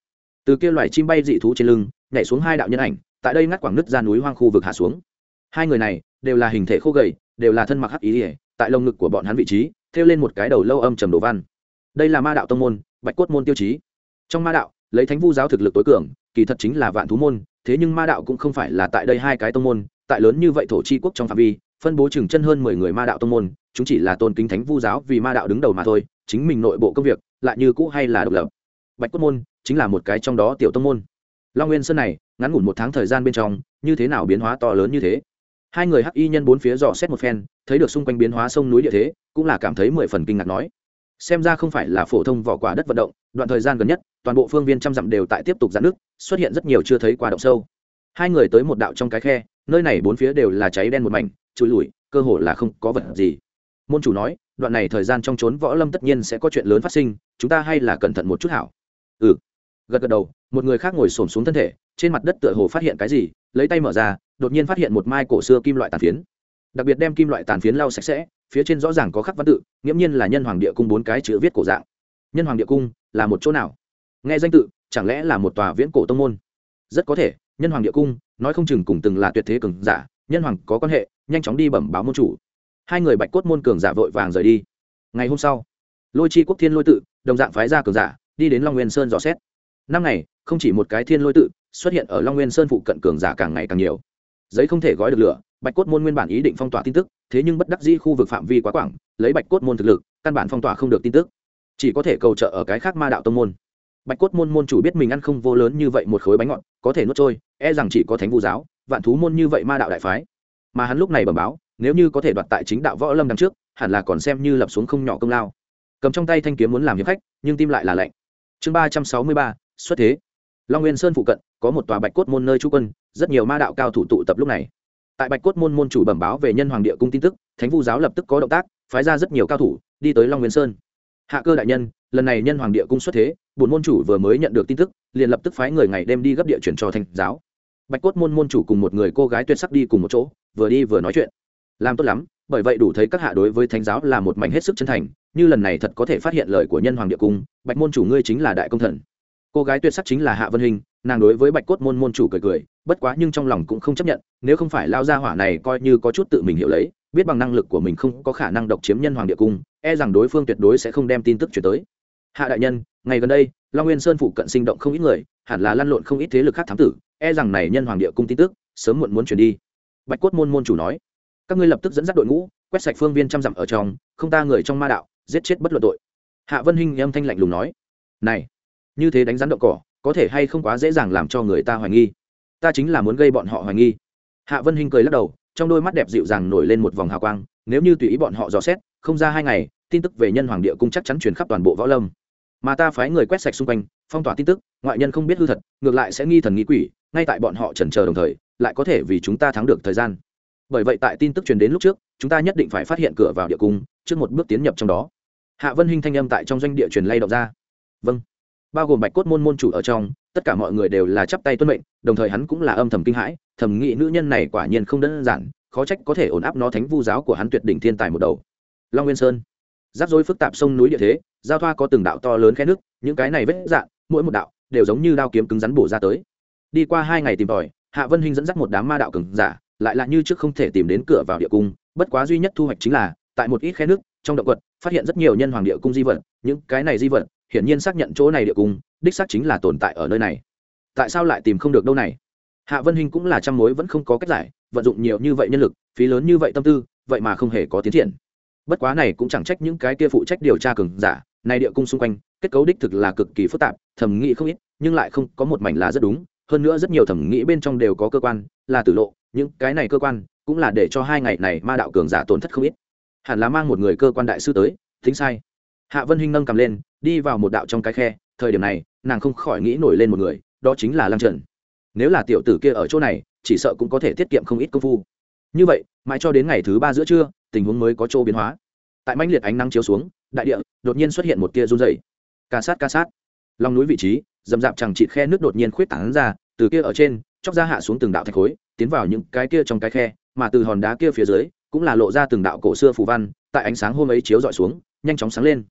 Từ kia loài chim bay dị thú trên lưng nhảy xuống hai đạo nhân ảnh, tại đây ngắt quảng nứt ra núi hoang khu vực hạ xuống. Hai người này đều là hình thể khô gầy, đều là thân mặc hắc ý ỉa, tại lồng ngực của bọn hắn vị trí thêu lên một cái đầu lâu âm trầm đồ văn. Đây là ma đạo tông môn, Bạch Cốt môn tiêu chí. Trong ma đạo, lấy Thánh Vu giáo thực lực tối cường, kỳ thật chính là vạn thú môn, thế nhưng ma đạo cũng không phải là tại đây hai cái tông môn, tại lớn như vậy thổ chi quốc trong phạm vi, phân bố chừng chân hơn mười người ma đạo tông môn, chúng chỉ là tôn kính Thánh Vu giáo vì ma đạo đứng đầu mà thôi, chính mình nội bộ công việc lại như cũ hay là độc lập. Bạch Cốt môn chính là một cái trong đó tiểu tông môn. Long Nguyên Sơn này, ngắn ngủn một tháng thời gian bên trong, như thế nào biến hóa to lớn như thế. Hai người hắc y nhân bốn phía dò xét một phen, thấy được xung quanh biến hóa sông núi địa thế, cũng là cảm thấy mười phần kinh ngạc nói: xem ra không phải là phổ thông vỏ quả đất vận động, đoạn thời gian gần nhất toàn bộ phương viên trăm dặm đều tại tiếp tục giãn nước, xuất hiện rất nhiều chưa thấy qua động sâu. Hai người tới một đạo trong cái khe, nơi này bốn phía đều là cháy đen một mảnh, trụi lủi, cơ hồ là không có vật gì. Môn chủ nói, đoạn này thời gian trong trốn võ lâm tất nhiên sẽ có chuyện lớn phát sinh, chúng ta hay là cẩn thận một chút hảo. Ừ. Gật gật đầu, một người khác ngồi xổm xuống thân thể, trên mặt đất tựa hồ phát hiện cái gì, lấy tay mở ra, đột nhiên phát hiện một mai cổ xưa kim loại tàn phiến. Đặc biệt đem kim loại tàn phiến lau sạch sẽ, phía trên rõ ràng có khắc văn tự, nghiễm nhiên là Nhân Hoàng Địa Cung bốn cái chữ viết cổ dạng. Nhân Hoàng Địa Cung là một chỗ nào? Nghe danh tự, chẳng lẽ là một tòa viễn cổ tông môn? Rất có thể, Nhân Hoàng Địa Cung nói không chừng cùng từng là tuyệt thế cường giả, nhân hoàng có quan hệ, nhanh chóng đi bẩm báo môn chủ. Hai người Bạch Cốt môn cường giả vội vàng rời đi. Ngày hôm sau, Lôi Chi quốc Thiên Lôi tự đồng dạng phái ra cường giả đi đến Long Nguyên Sơn dò xét. Năm ngày, không chỉ một cái Thiên Lôi tự xuất hiện ở Long Nguyên Sơn phụ cận, cường giả càng ngày càng nhiều. Giấy không thể gói được lửa, Bạch Cốt môn nguyên bản ý định phong tỏa tin tức, thế nhưng bất đắc dĩ khu vực phạm vi quá quảng, lấy Bạch Cốt môn thực lực, căn bản phong tỏa không được tin tức, chỉ có thể cầu trợ ở cái khác ma đạo tông môn. Bạch Cốt môn môn chủ biết mình ăn không vô lớn như vậy một khối bánh ngọt, có thể nuốt trôi, e rằng chỉ có Thánh Vu giáo, Vạn Thú môn như vậy ma đạo đại phái. Mà hắn lúc này bẩm báo, nếu như có thể đoạt tại chính đạo võ lâm đằng trước, hẳn là còn xem như lập xuống không nhỏ công lao. Cầm trong tay thanh kiếm muốn làm hiệp khách, nhưng tim lại là lạnh. Chương ba trăm sáu mươi ba, xuất thế. Long Nguyên Sơn phụ cận có một tòa Bạch Cốt môn nơi trú quân, rất nhiều ma đạo cao thủ tụ tập lúc này. Tại Bạch Cốt môn môn chủ bẩm báo về Nhân Hoàng Địa Cung tin tức, Thánh Vu giáo lập tức có động tác, phái ra rất nhiều cao thủ đi tới Long Nguyên Sơn. Hạ cơ đại nhân, lần này Nhân Hoàng Địa Cung xuất thế, bổn môn chủ vừa mới nhận được tin tức, liền lập tức phái người ngày đêm đi gấp địa chuyển cho Thánh giáo. Bạch Cốt môn môn chủ cùng một người cô gái tuyệt sắc đi cùng một chỗ, vừa đi vừa nói chuyện. Làm tốt lắm, bởi vậy đủ thấy các hạ đối với Thánh giáo là một mảnh hết sức chân thành, như lần này thật có thể phát hiện lời của Nhân Hoàng Địa Cung, Bạch môn chủ ngươi chính là đại công thần. Cô gái tuyệt sắc chính là Hạ Vân Hình, nàng đối với Bạch Cốt môn môn chủ cười cười, bất quá nhưng trong lòng cũng không chấp nhận, nếu không phải lao gia hỏa này coi như có chút tự mình hiểu lấy, biết bằng năng lực của mình không có khả năng độc chiếm Nhân Hoàng Địa Cung, e rằng đối phương tuyệt đối sẽ không đem tin tức chuyển tới. Hạ đại nhân, ngày gần đây, Long Nguyên Sơn phụ cận sinh động không ít người, hẳn là lăn lộn không ít thế lực khác thám tử, e rằng này Nhân Hoàng Địa Cung tin tức sớm muộn muốn chuyển đi. Bạch Cốt môn môn chủ nói, các ngươi lập tức dẫn dắt đội ngũ, quét sạch phương viên trăm dặm ở trong, không ta người trong ma đạo, giết chết bất luận tội. Hạ Vân Hinh âm thanh lạnh lùng nói, này, như thế đánh rắn động cỏ, có thể hay không quá dễ dàng làm cho người ta hoài nghi. Ta chính là muốn gây bọn họ hoài nghi. Hạ Vân Hinh cười lắc đầu, trong đôi mắt đẹp dịu dàng nổi lên một vòng hào quang, nếu như tùy ý bọn họ dò xét, không ra hai ngày, tin tức về Nhân Hoàng Địa Cung chắc chắn truyền khắp toàn bộ võ lâm. Mà ta phái người quét sạch xung quanh, phong tỏa tin tức, ngoại nhân không biết hư thật, ngược lại sẽ nghi thần nghi quỷ, ngay tại bọn họ chần chờ đồng thời, lại có thể vì chúng ta thắng được thời gian. Bởi vậy tại tin tức truyền đến lúc trước, chúng ta nhất định phải phát hiện cửa vào địa cung, trước một bước tiến nhập trong đó. Hạ Vân Hinh thanh âm tại trong doanh địa truyền lay động ra. Vâng. Bao gồm Bạch Cốt môn môn chủ ở trong, tất cả mọi người đều là chắp tay tuân mệnh, đồng thời hắn cũng là âm thầm kinh hãi, thầm nghĩ nữ nhân này quả nhiên không đơn giản, khó trách có thể ổn áp nó Thánh Vu giáo của hắn tuyệt đỉnh thiên tài một đầu. Long Nguyên Sơn, rắc rối phức tạp sông núi địa thế, giao thoa có từng đạo to lớn khe nước, những cái này vết dạn, mỗi một đạo đều giống như đao kiếm cứng rắn bổ ra tới. Đi qua hai ngày tìm tòi, Hạ Vân Hinh dẫn dắt một đám ma đạo cường giả, lại là như trước không thể tìm đến cửa vào địa cung, bất quá duy nhất thu hoạch chính là, tại một ít khe nước, trong động quật, phát hiện rất nhiều Nhân Hoàng Địa Cung di vật, những cái này di vật, hiển nhiên xác nhận chỗ này địa cung, đích xác chính là tồn tại ở nơi này. Tại sao lại tìm không được đâu này? Hạ Vân Hinh cũng là trăm mối vẫn không có cách giải, vận dụng nhiều như vậy nhân lực, phí lớn như vậy tâm tư, vậy mà không hề có tiến triển. Bất quá này cũng chẳng trách những cái kia phụ trách điều tra cường giả, này địa cung xung quanh, kết cấu đích thực là cực kỳ phức tạp, thẩm nghĩ không ít, nhưng lại không có một mảnh là rất đúng, hơn nữa rất nhiều thẩm nghĩ bên trong đều có cơ quan, là tử lộ, những cái này cơ quan cũng là để cho hai ngày này ma đạo cường giả tổn thất không ít. Hẳn là mang một người cơ quan đại sư tới, tính sai. Hạ Vân Hinh nâng cầm lên, đi vào một đạo trong cái khe, thời điểm này, nàng không khỏi nghĩ nổi lên một người, đó chính là Lăng Trần. Nếu là tiểu tử kia ở chỗ này, chỉ sợ cũng có thể tiết kiệm không ít công phu. Như vậy, mãi cho đến ngày thứ ba giữa trưa, tình huống mới có chỗ biến hóa. Tại mãnh liệt ánh nắng chiếu xuống, đại địa đột nhiên xuất hiện một tia rung rẩy. Ca sát ca sát. Lòng núi vị trí, dầm dạp chẳng chịt khe nước đột nhiên khuyết tán ra, từ kia ở trên, chóc ra hạ xuống từng đạo thạch khối, tiến vào những cái kia trong cái khe, mà từ hòn đá kia phía dưới, cũng là lộ ra từng đạo cổ xưa phù văn, tại ánh sáng hôm ấy chiếu rọi xuống, nhanh chóng sáng lên.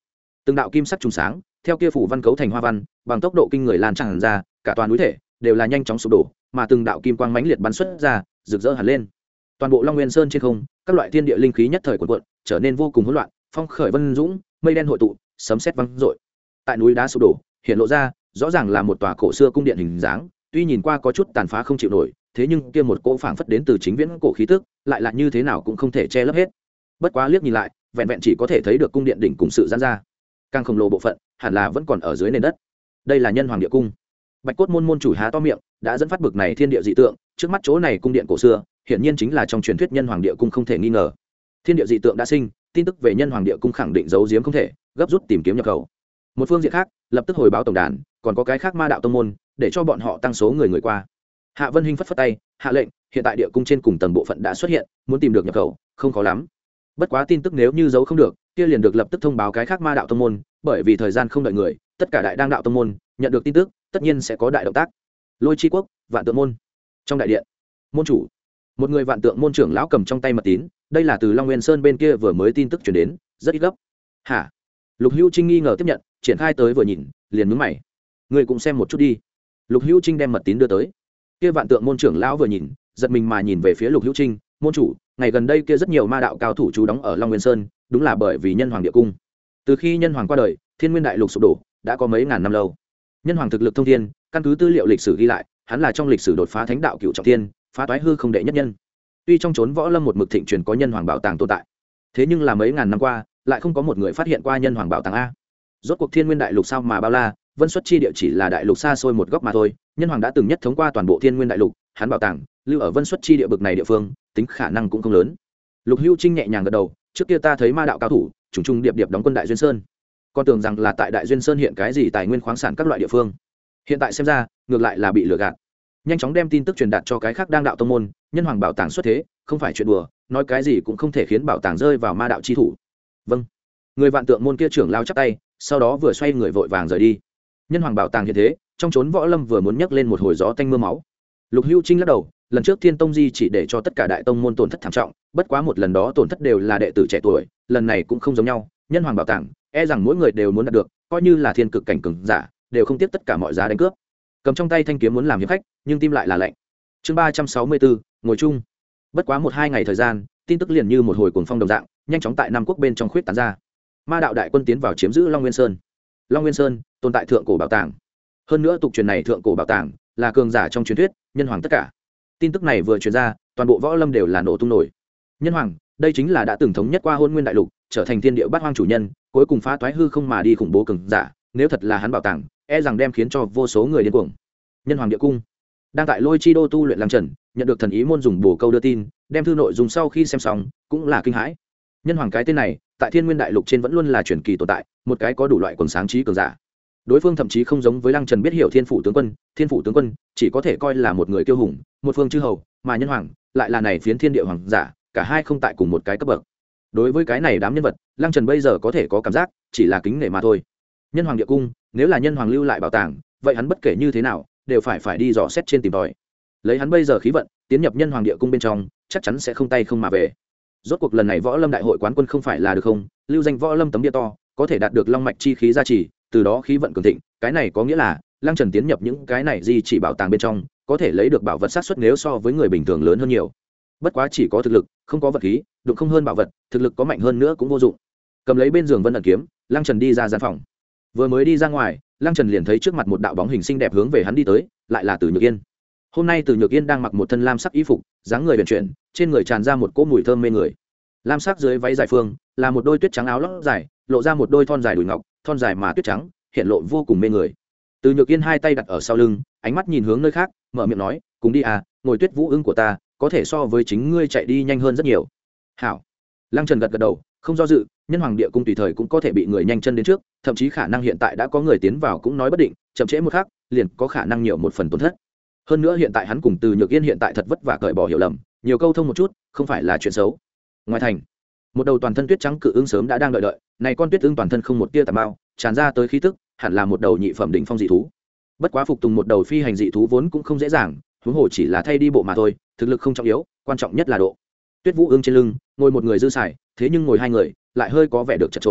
từng đạo kim sắc trùng sáng theo kia phủ văn cấu thành hoa văn, bằng tốc độ kinh người lan tràn ra, cả toàn núi thể đều là nhanh chóng sụp đổ, mà từng đạo kim quang mãnh liệt bắn xuất ra, rực rỡ hẳn lên. Toàn bộ Long Nguyên Sơn trên không, các loại thiên địa linh khí nhất thời cuộn cuộn, trở nên vô cùng hỗn loạn, phong khởi vân dũng, mây đen hội tụ, sấm sét vang dội. Tại núi đá sụp đổ, hiện lộ ra, rõ ràng là một tòa cổ xưa cung điện hình dáng, tuy nhìn qua có chút tàn phá không chịu nổi, thế nhưng kia một cỗ phảng phất đến từ chính viễn cổ khí tức, lại là như thế nào cũng không thể che lấp hết. Bất quá liếc nhìn lại, vẹn vẹn chỉ có thể thấy được cung điện đỉnh cùng sự giãn ra, càng khổng lồ bộ phận hẳn là vẫn còn ở dưới nền đất. Đây là Nhân Hoàng Địa Cung. Bạch Cốt môn môn chủ há to miệng, đã dẫn phát bực này thiên địa dị tượng, trước mắt chỗ này cung điện cổ xưa, hiển nhiên chính là trong truyền thuyết Nhân Hoàng Địa Cung không thể nghi ngờ. Thiên địa dị tượng đã sinh, tin tức về Nhân Hoàng Địa Cung khẳng định giấu giếm không thể, gấp rút tìm kiếm nhập khẩu. Một phương diện khác, lập tức hồi báo tổng đàn, còn có cái khác Ma đạo tông môn, để cho bọn họ tăng số người người qua. Hạ Vân Hinh phất phất tay, hạ lệnh, hiện tại địa cung trên cùng tầng bộ phận đã xuất hiện, muốn tìm được nhập khẩu, không khó lắm. Bất quá tin tức nếu như giấu không được, kia liền được lập tức thông báo cái khác Ma đạo tông môn, bởi vì thời gian không đợi người, tất cả đại đang đạo tông môn nhận được tin tức, tất nhiên sẽ có đại động tác. Lôi Chi Quốc, Vạn Tượng môn. Trong đại điện, môn chủ, một người Vạn Tượng môn trưởng lão cầm trong tay mật tín, đây là từ Long Nguyên Sơn bên kia vừa mới tin tức truyền đến, rất ít gấp. Hả? Lục Hữu Trinh nghi ngờ tiếp nhận, triển khai tới vừa nhìn, liền nhướng mày. Người cũng xem một chút đi. Lục Hữu Trinh đem mật tín đưa tới. Kia Vạn Tượng môn trưởng lão vừa nhìn, giật mình mà nhìn về phía Lục Hữu Trinh, môn chủ, ngày gần đây kia rất nhiều ma đạo cao thủ trú đóng ở Long Nguyên Sơn, đúng là bởi vì Nhân Hoàng Địa Cung. Từ khi Nhân Hoàng qua đời, Thiên Nguyên Đại Lục sụp đổ, đã có mấy ngàn năm lâu. Nhân Hoàng thực lực thông thiên, căn cứ tư liệu lịch sử ghi lại, hắn là trong lịch sử đột phá thánh đạo cựu trọng thiên, phá toái hư không đệ nhất nhân. Tuy trong chốn võ lâm một mực thịnh truyền có Nhân Hoàng bảo tàng tồn tại, thế nhưng là mấy ngàn năm qua, lại không có một người phát hiện qua Nhân Hoàng bảo tàng a. Rốt cuộc Thiên Nguyên Đại Lục sao mà bao la, Vân Xuất chi địa chỉ là đại lục xa xôi một góc mà thôi, Nhân Hoàng đã từng nhất thống qua toàn bộ Thiên Nguyên Đại Lục, hắn bảo tàng lưu ở Vân Xuất chi địa bực này địa phương, tính khả năng cũng không lớn. Lục Hữu Trinh nhẹ nhàng gật đầu, trước kia ta thấy ma đạo cao thủ trùng trùng điệp điệp đóng quân Đại Duyên Sơn, con tưởng rằng là tại Đại Duyên Sơn hiện cái gì tài nguyên khoáng sản các loại địa phương, hiện tại xem ra ngược lại là bị lừa gạt. Nhanh chóng đem tin tức truyền đạt cho cái khác đang đạo tông môn, Nhân Hoàng bảo tàng xuất thế không phải chuyện đùa, nói cái gì cũng không thể khiến bảo tàng rơi vào ma đạo chi thủ. Vâng. Người Vạn Tượng môn kia trưởng lao chắp tay, sau đó vừa xoay người vội vàng rời đi. Nhân Hoàng bảo tàng hiện thế, trong chốn võ lâm vừa muốn nhấc lên một hồi gió tanh mưa máu. Lục Hữu Trinh lắc đầu, lần trước Thiên Tông Di chỉ để cho tất cả đại tông môn tổn thất thảm trọng, bất quá một lần đó tổn thất đều là đệ tử trẻ tuổi, lần này cũng không giống nhau, Nhân Hoàng bảo tàng, e rằng mỗi người đều muốn đạt được, coi như là thiên cực cảnh cường giả, đều không tiếc tất cả mọi giá đánh cướp. Cầm trong tay thanh kiếm muốn làm hiệp khách, nhưng tim lại là lạnh. Chương ba trăm sáu mươi bốn, ngồi chung. Bất quá một hai ngày thời gian, tin tức liền như một hồi cuồng phong đồng dạng, nhanh chóng tại Nam Quốc bên trong khuyết tán ra. Ma đạo đại quân tiến vào chiếm giữ Long Nguyên Sơn. Long Nguyên Sơn tồn tại thượng cổ bảo tàng, hơn nữa tục truyền này thượng cổ bảo tàng là cường giả trong truyền thuyết, Nhân Hoàng tất cả. Tin tức này vừa truyền ra, toàn bộ võ lâm đều là nổ tung nổi. Nhân Hoàng, đây chính là đã từng thống nhất qua Hôn Nguyên đại lục, trở thành thiên địa bát hoang chủ nhân, cuối cùng phá toái hư không mà đi khủng bố cường giả, nếu thật là hắn bảo tàng, e rằng đem khiến cho vô số người điên cuồng. Nhân Hoàng Địa Cung đang tại Lôi Chi đô tu luyện Lăng Trần, nhận được thần ý môn dùng bổ câu đưa tin, đem thư nội dung sau khi xem xong, cũng là kinh hãi. Nhân Hoàng cái tên này, tại Thiên Nguyên đại lục trên vẫn luôn là truyền kỳ tồn tại, một cái có đủ loại quần sáng trí cường giả. Đối phương thậm chí không giống với Lăng Trần biết hiểu Thiên Phủ tướng quân, Thiên Phủ tướng quân chỉ có thể coi là một người kiêu hùng, một phương chư hầu, mà Nhân Hoàng lại là này phiến thiên địa hoàng giả, cả hai không tại cùng một cái cấp bậc. Đối với cái này đám nhân vật, Lăng Trần bây giờ có thể có cảm giác chỉ là kính nể mà thôi. Nhân Hoàng Địa Cung, nếu là Nhân Hoàng lưu lại bảo tàng, vậy hắn bất kể như thế nào đều phải phải đi dò xét trên tìm tòi. Lấy hắn bây giờ khí vận, tiến nhập Nhân Hoàng Địa Cung bên trong, chắc chắn sẽ không tay không mà về. Rốt cuộc lần này võ lâm đại hội quán quân không phải là được không, lưu danh võ lâm tấm bia to, có thể đạt được long mạch chi khí gia trì, từ đó khí vận cường thịnh, cái này có nghĩa là Lăng Trần tiến nhập những cái này di chỉ bảo tàng bên trong, có thể lấy được bảo vật sát suất nếu so với người bình thường lớn hơn nhiều. Bất quá chỉ có thực lực, không có vật khí, đụng không hơn bảo vật, thực lực có mạnh hơn nữa cũng vô dụng. Cầm lấy bên giường Vân ẩn kiếm, Lăng Trần đi ra gian phòng. Vừa mới đi ra ngoài, Lăng Trần liền thấy trước mặt một đạo bóng hình xinh đẹp hướng về hắn đi tới, lại là Từ Nhược Yên. Hôm nay Từ Nhược Yên đang mặc một thân lam sắc y phục, dáng người huyền chuyển, trên người tràn ra một cỗ mùi thơm mê người. Lam sắc dưới váy dài phương là một đôi tuyết trắng áo lót dài, lộ ra một đôi thon dài đùi ngọc, thon dài mà tuyết trắng, hiện lộ vô cùng mê người. Từ Nhược Yên hai tay đặt ở sau lưng, ánh mắt nhìn hướng nơi khác, mở miệng nói, cùng đi à, ngồi tuyết vũ ưng của ta, có thể so với chính ngươi chạy đi nhanh hơn rất nhiều. Hảo. Lăng Trần gật gật đầu, không do dự, Nhân Hoàng Địa Cung tùy thời cũng có thể bị người nhanh chân đến trước, thậm chí khả năng hiện tại đã có người tiến vào cũng nói bất định, chậm trễ một khắc, liền có khả năng nhiều một phần tổn thất. Hơn nữa hiện tại hắn cùng Từ Nhược Yên hiện tại thật vất vả cởi bỏ hiểu lầm, nhiều câu thông một chút, không phải là chuyện xấu. Ngoài thành, một đầu toàn thân tuyết trắng cự ưng sớm đã đang đợi đợi, này con tuyết ưng toàn thân không một tia tà mao, tràn ra tới khí tức, hẳn là một đầu nhị phẩm đỉnh phong dị thú. Bất quá phục tùng một đầu phi hành dị thú vốn cũng không dễ dàng, huống hồ chỉ là thay đi bộ mà thôi, thực lực không trọng yếu, quan trọng nhất là độ. Tuyết Vũ ưng trên lưng, ngồi một người dư xài, thế nhưng ngồi hai người, lại hơi có vẻ được chật chội.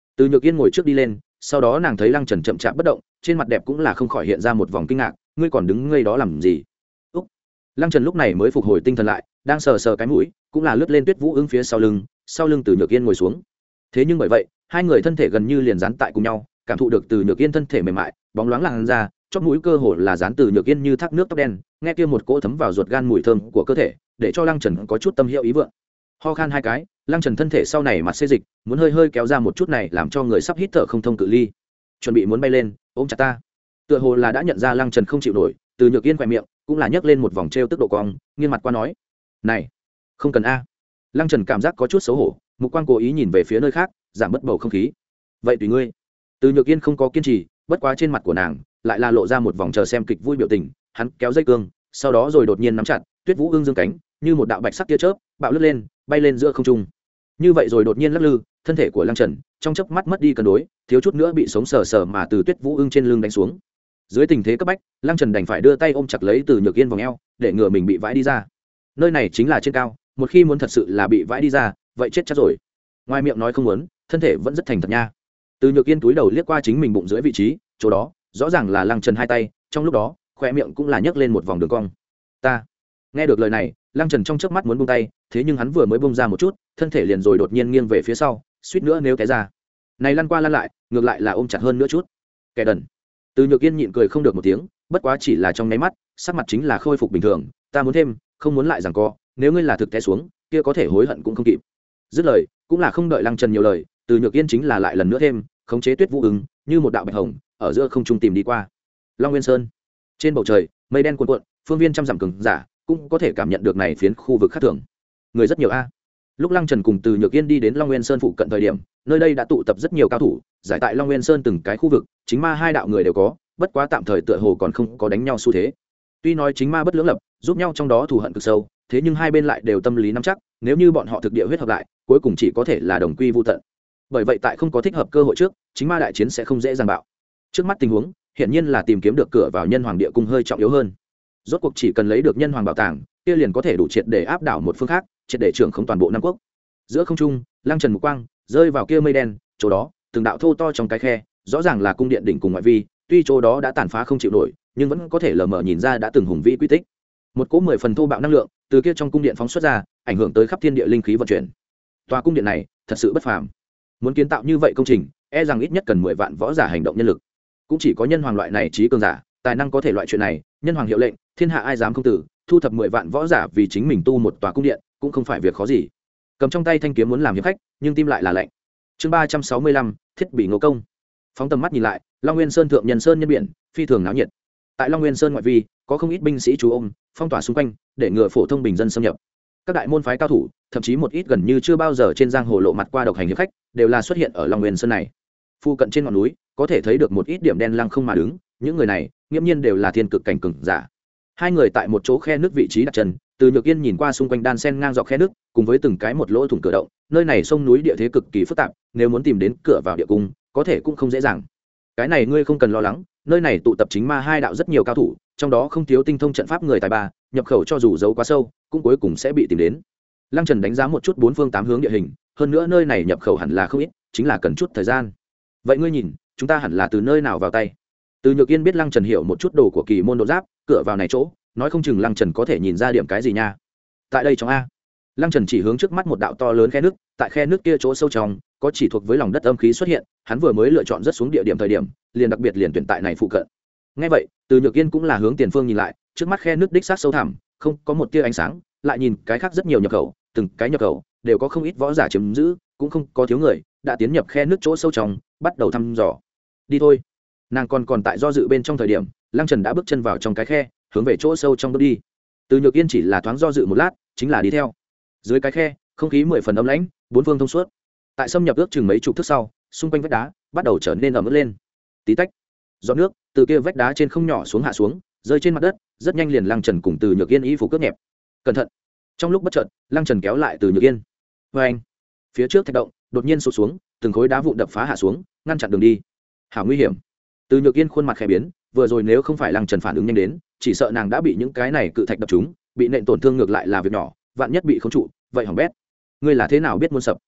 Từ Nhược Yên ngồi trước đi lên, sau đó nàng thấy Lăng Trần chậm chạp bất động, trên mặt đẹp cũng là không khỏi hiện ra một vòng kinh ngạc, ngươi còn đứng ngây đó làm gì? Úc. Lăng Trần lúc này mới phục hồi tinh thần lại, đang sờ sờ cái mũi, cũng là lướt lên Tuyết Vũ Ưng phía sau lưng, sau lưng Từ Nhược Yên ngồi xuống. Thế nhưng bởi vậy, hai người thân thể gần như liền dán tại cùng nhau, cảm thụ được Từ Nhược Yên thân thể mềm mại, bóng loáng làn da, chóp mũi cơ hồ là dán Từ Nhược Yên như thác nước tóc đen, nghe kia một cỗ thấm vào ruột gan mùi thơm của cơ thể, để cho Lăng Trần có chút tâm hiệu ý vượng. Ho khan hai cái, Lăng Trần thân thể sau này mặt xê dịch, muốn hơi hơi kéo ra một chút này làm cho người sắp hít thở không thông cự ly. Chuẩn bị muốn bay lên, ôm chặt ta. Tựa hồ là đã nhận ra Lăng Trần không chịu nổi, Từ Nhược Yên khỏe miệng cũng là nhấc lên một vòng trêu tức độ cong, nghiêng mặt qua nói: "Này, không cần a." Lăng Trần cảm giác có chút xấu hổ, mục quang cố ý nhìn về phía nơi khác, giảm bớt bầu không khí. "Vậy tùy ngươi." Từ Nhược Yên không có kiên trì, bất quá trên mặt của nàng lại là lộ ra một vòng chờ xem kịch vui biểu tình, hắn kéo dây cương, sau đó rồi đột nhiên nắm chặt Tuyết Vũ Ưng dương cánh, như một đạo bạch sắc tia chớp, bạo lướt lên, bay lên giữa không trung. Như vậy rồi đột nhiên lắc lư, thân thể của Lăng Trần trong chớp mắt mất đi cân đối, thiếu chút nữa bị sống sờ sờ mà từ Tuyết Vũ Ưng trên lưng đánh xuống. Dưới tình thế cấp bách, Lăng Trần đành phải đưa tay ôm chặt lấy Từ Nhược Yên vòng eo, để ngừa mình bị vãi đi ra. Nơi này chính là trên cao, một khi muốn thật sự là bị vãi đi ra, vậy chết chắc rồi. Ngoài miệng nói không muốn, thân thể vẫn rất thành thật nha. Từ Nhược Yên túi đầu liếc qua chính mình bụng dưới vị trí, chỗ đó rõ ràng là Lăng Trần hai tay, trong lúc đó khoe miệng cũng là nhấc lên một vòng đường cong. Ta. Nghe được lời này, Lăng Trần trong chớp mắt muốn buông tay, thế nhưng hắn vừa mới buông ra một chút, thân thể liền rồi đột nhiên nghiêng về phía sau, suýt nữa nếu té ra. Này lăn qua lăn lại, ngược lại là ôm chặt hơn nữa chút. Kẻ đần. Từ Nhược Yên nhịn cười không được một tiếng, bất quá chỉ là trong nháy mắt, sắc mặt chính là khôi phục bình thường, ta muốn thêm, không muốn lại giằng co, nếu ngươi là thực té xuống, kia có thể hối hận cũng không kịp. Dứt lời, cũng là không đợi Lăng Trần nhiều lời, Từ Nhược Yên chính là lại lần nữa thêm, khống chế Tuyết Vũ Ưng, như một đạo bạch hồng, ở giữa không trung tìm đi qua. Long Nguyên Sơn. Trên bầu trời, mây đen cuồn cuộn, phương viên trăm dặm cường giả, cũng có thể cảm nhận được này phiến khu vực khác thường. Người rất nhiều a. Lúc Lăng Trần cùng Từ Nhược Yên đi đến Long Nguyên Sơn phụ cận thời điểm, nơi đây đã tụ tập rất nhiều cao thủ, giải tại Long Nguyên Sơn từng cái khu vực, chính ma hai đạo người đều có, bất quá tạm thời tựa hồ còn không có đánh nhau xu thế. Tuy nói chính ma bất lưỡng lập, giúp nhau trong đó thù hận cực sâu, thế nhưng hai bên lại đều tâm lý nắm chắc, nếu như bọn họ thực địa huyết hợp lại, cuối cùng chỉ có thể là đồng quy vu tận. Bởi vậy tại không có thích hợp cơ hội trước, chính ma đại chiến sẽ không dễ dàng bạo. Trước mắt tình huống, hiện nhiên là tìm kiếm được cửa vào Nhân Hoàng địa cung hơi trọng yếu hơn. Rốt cuộc chỉ cần lấy được Nhân Hoàng bảo tàng, kia liền có thể đủ triệt để áp đảo một phương khác, triệt để trưởng khống toàn bộ Nam quốc. Giữa không trung, Lăng Trần mục quang rơi vào kia mây đen, chỗ đó, từng đạo thô to trong cái khe, rõ ràng là cung điện đỉnh cùng ngoại vi, tuy chỗ đó đã tàn phá không chịu nổi, nhưng vẫn có thể lờ mờ nhìn ra đã từng hùng vĩ quy tích. Một cỗ mười phần thô bạo năng lượng từ kia trong cung điện phóng xuất ra, ảnh hưởng tới khắp thiên địa linh khí vận chuyển. Tòa cung điện này thật sự bất phàm. Muốn kiến tạo như vậy công trình, e rằng ít nhất cần mười vạn võ giả hành động nhân lực. Cũng chỉ có Nhân Hoàng loại này trí cường giả, tài năng có thể loại chuyện này, Nhân Hoàng hiệu lệnh, thiên hạ ai dám không tử, thu thập mười vạn võ giả vì chính mình tu một tòa cung điện, cũng không phải việc khó gì. Cầm trong tay thanh kiếm muốn làm hiệp khách, nhưng tim lại là lạnh. Chương ba trăm sáu mươi lăm, thiết bị ngô công. Phóng tầm mắt nhìn lại, Long Nguyên Sơn thượng nhân sơn nhân biển, phi thường náo nhiệt. Tại Long Nguyên Sơn ngoại vi, có không ít binh sĩ trú ôm, phong tỏa xung quanh, để ngừa phổ thông bình dân xâm nhập. Các đại môn phái cao thủ, thậm chí một ít gần như chưa bao giờ trên giang hồ lộ mặt qua độc hành hiệp khách, đều là xuất hiện ở Long Nguyên Sơn này. Phu cận trên ngọn núi, có thể thấy được một ít điểm đen lăng không mà đứng, những người này, nghiêm nhiên đều là thiên cực cảnh cường giả. Hai người tại một chỗ khe nước vị trí đặt chân, Từ Nhược Yên nhìn qua xung quanh đan sen ngang dọc khe nước, cùng với từng cái một lỗ thủng cửa động, nơi này sông núi địa thế cực kỳ phức tạp, nếu muốn tìm đến cửa vào địa cung, có thể cũng không dễ dàng. Cái này ngươi không cần lo lắng, nơi này tụ tập chính ma hai đạo rất nhiều cao thủ, trong đó không thiếu tinh thông trận pháp người tài ba, nhập khẩu cho dù giấu quá sâu, cũng cuối cùng sẽ bị tìm đến. Lăng Trần đánh giá một chút bốn phương tám hướng địa hình, hơn nữa nơi này nhập khẩu hẳn là không ít, chính là cần chút thời gian. Vậy ngươi nhìn, chúng ta hẳn là từ nơi nào vào tay? Từ Nhược Yên biết Lăng Trần hiểu một chút đồ của kỳ môn độ giáp, cửa vào này chỗ, nói không chừng Lăng Trần có thể nhìn ra điểm cái gì nha. Tại đây trong a. Lăng Trần chỉ hướng trước mắt một đạo to lớn khe nước, tại khe nước kia chỗ sâu trong, có chỉ thuộc với lòng đất âm khí xuất hiện, hắn vừa mới lựa chọn rất xuống địa điểm thời điểm, liền đặc biệt liền tuyển tại này phụ cận. Nghe vậy, Từ Nhược Yên cũng là hướng tiền phương nhìn lại, trước mắt khe nước đích xác sâu thẳm, không có một tia ánh sáng, lại nhìn cái khác rất nhiều nhập khẩu, từng cái nhập khẩu đều có không ít võ giả chiếm giữ, cũng không có thiếu người đã tiến nhập khe nước chỗ sâu trong, bắt đầu thăm dò. Đi thôi. Nàng còn còn tại do dự bên trong thời điểm, Lăng Trần đã bước chân vào trong cái khe, hướng về chỗ sâu trong bước đi. Từ Nhược Yên chỉ là thoáng do dự một lát, chính là đi theo. Dưới cái khe, không khí mười phần ấm lãnh, bốn phương thông suốt. Tại xâm nhập ước chừng mấy chục thước sau, xung quanh vách đá bắt đầu trở nên ẩm ướt lên. Tí tách, giọt nước từ kia vách đá trên không nhỏ xuống hạ xuống, rơi trên mặt đất, rất nhanh liền Lăng Trần cùng Từ Nhược Yên y phục cướp nhẹp. Cẩn thận. Trong lúc bất chợt, Lăng Trần kéo lại Từ Nhược Yên. Và anh, phía trước thạch động đột nhiên sụt xuống, từng khối đá vụn đập phá hạ xuống, ngăn chặn đường đi. Hảo nguy hiểm. Từ Nhược Yên khuôn mặt khẽ biến, vừa rồi nếu không phải Lăng Trần phản ứng nhanh đến, chỉ sợ nàng đã bị những cái này cự thạch đập trúng, bị nện tổn thương ngược lại là việc nhỏ, vạn nhất bị khống trụ, vậy hỏng bét. Ngươi là thế nào biết muốn sập?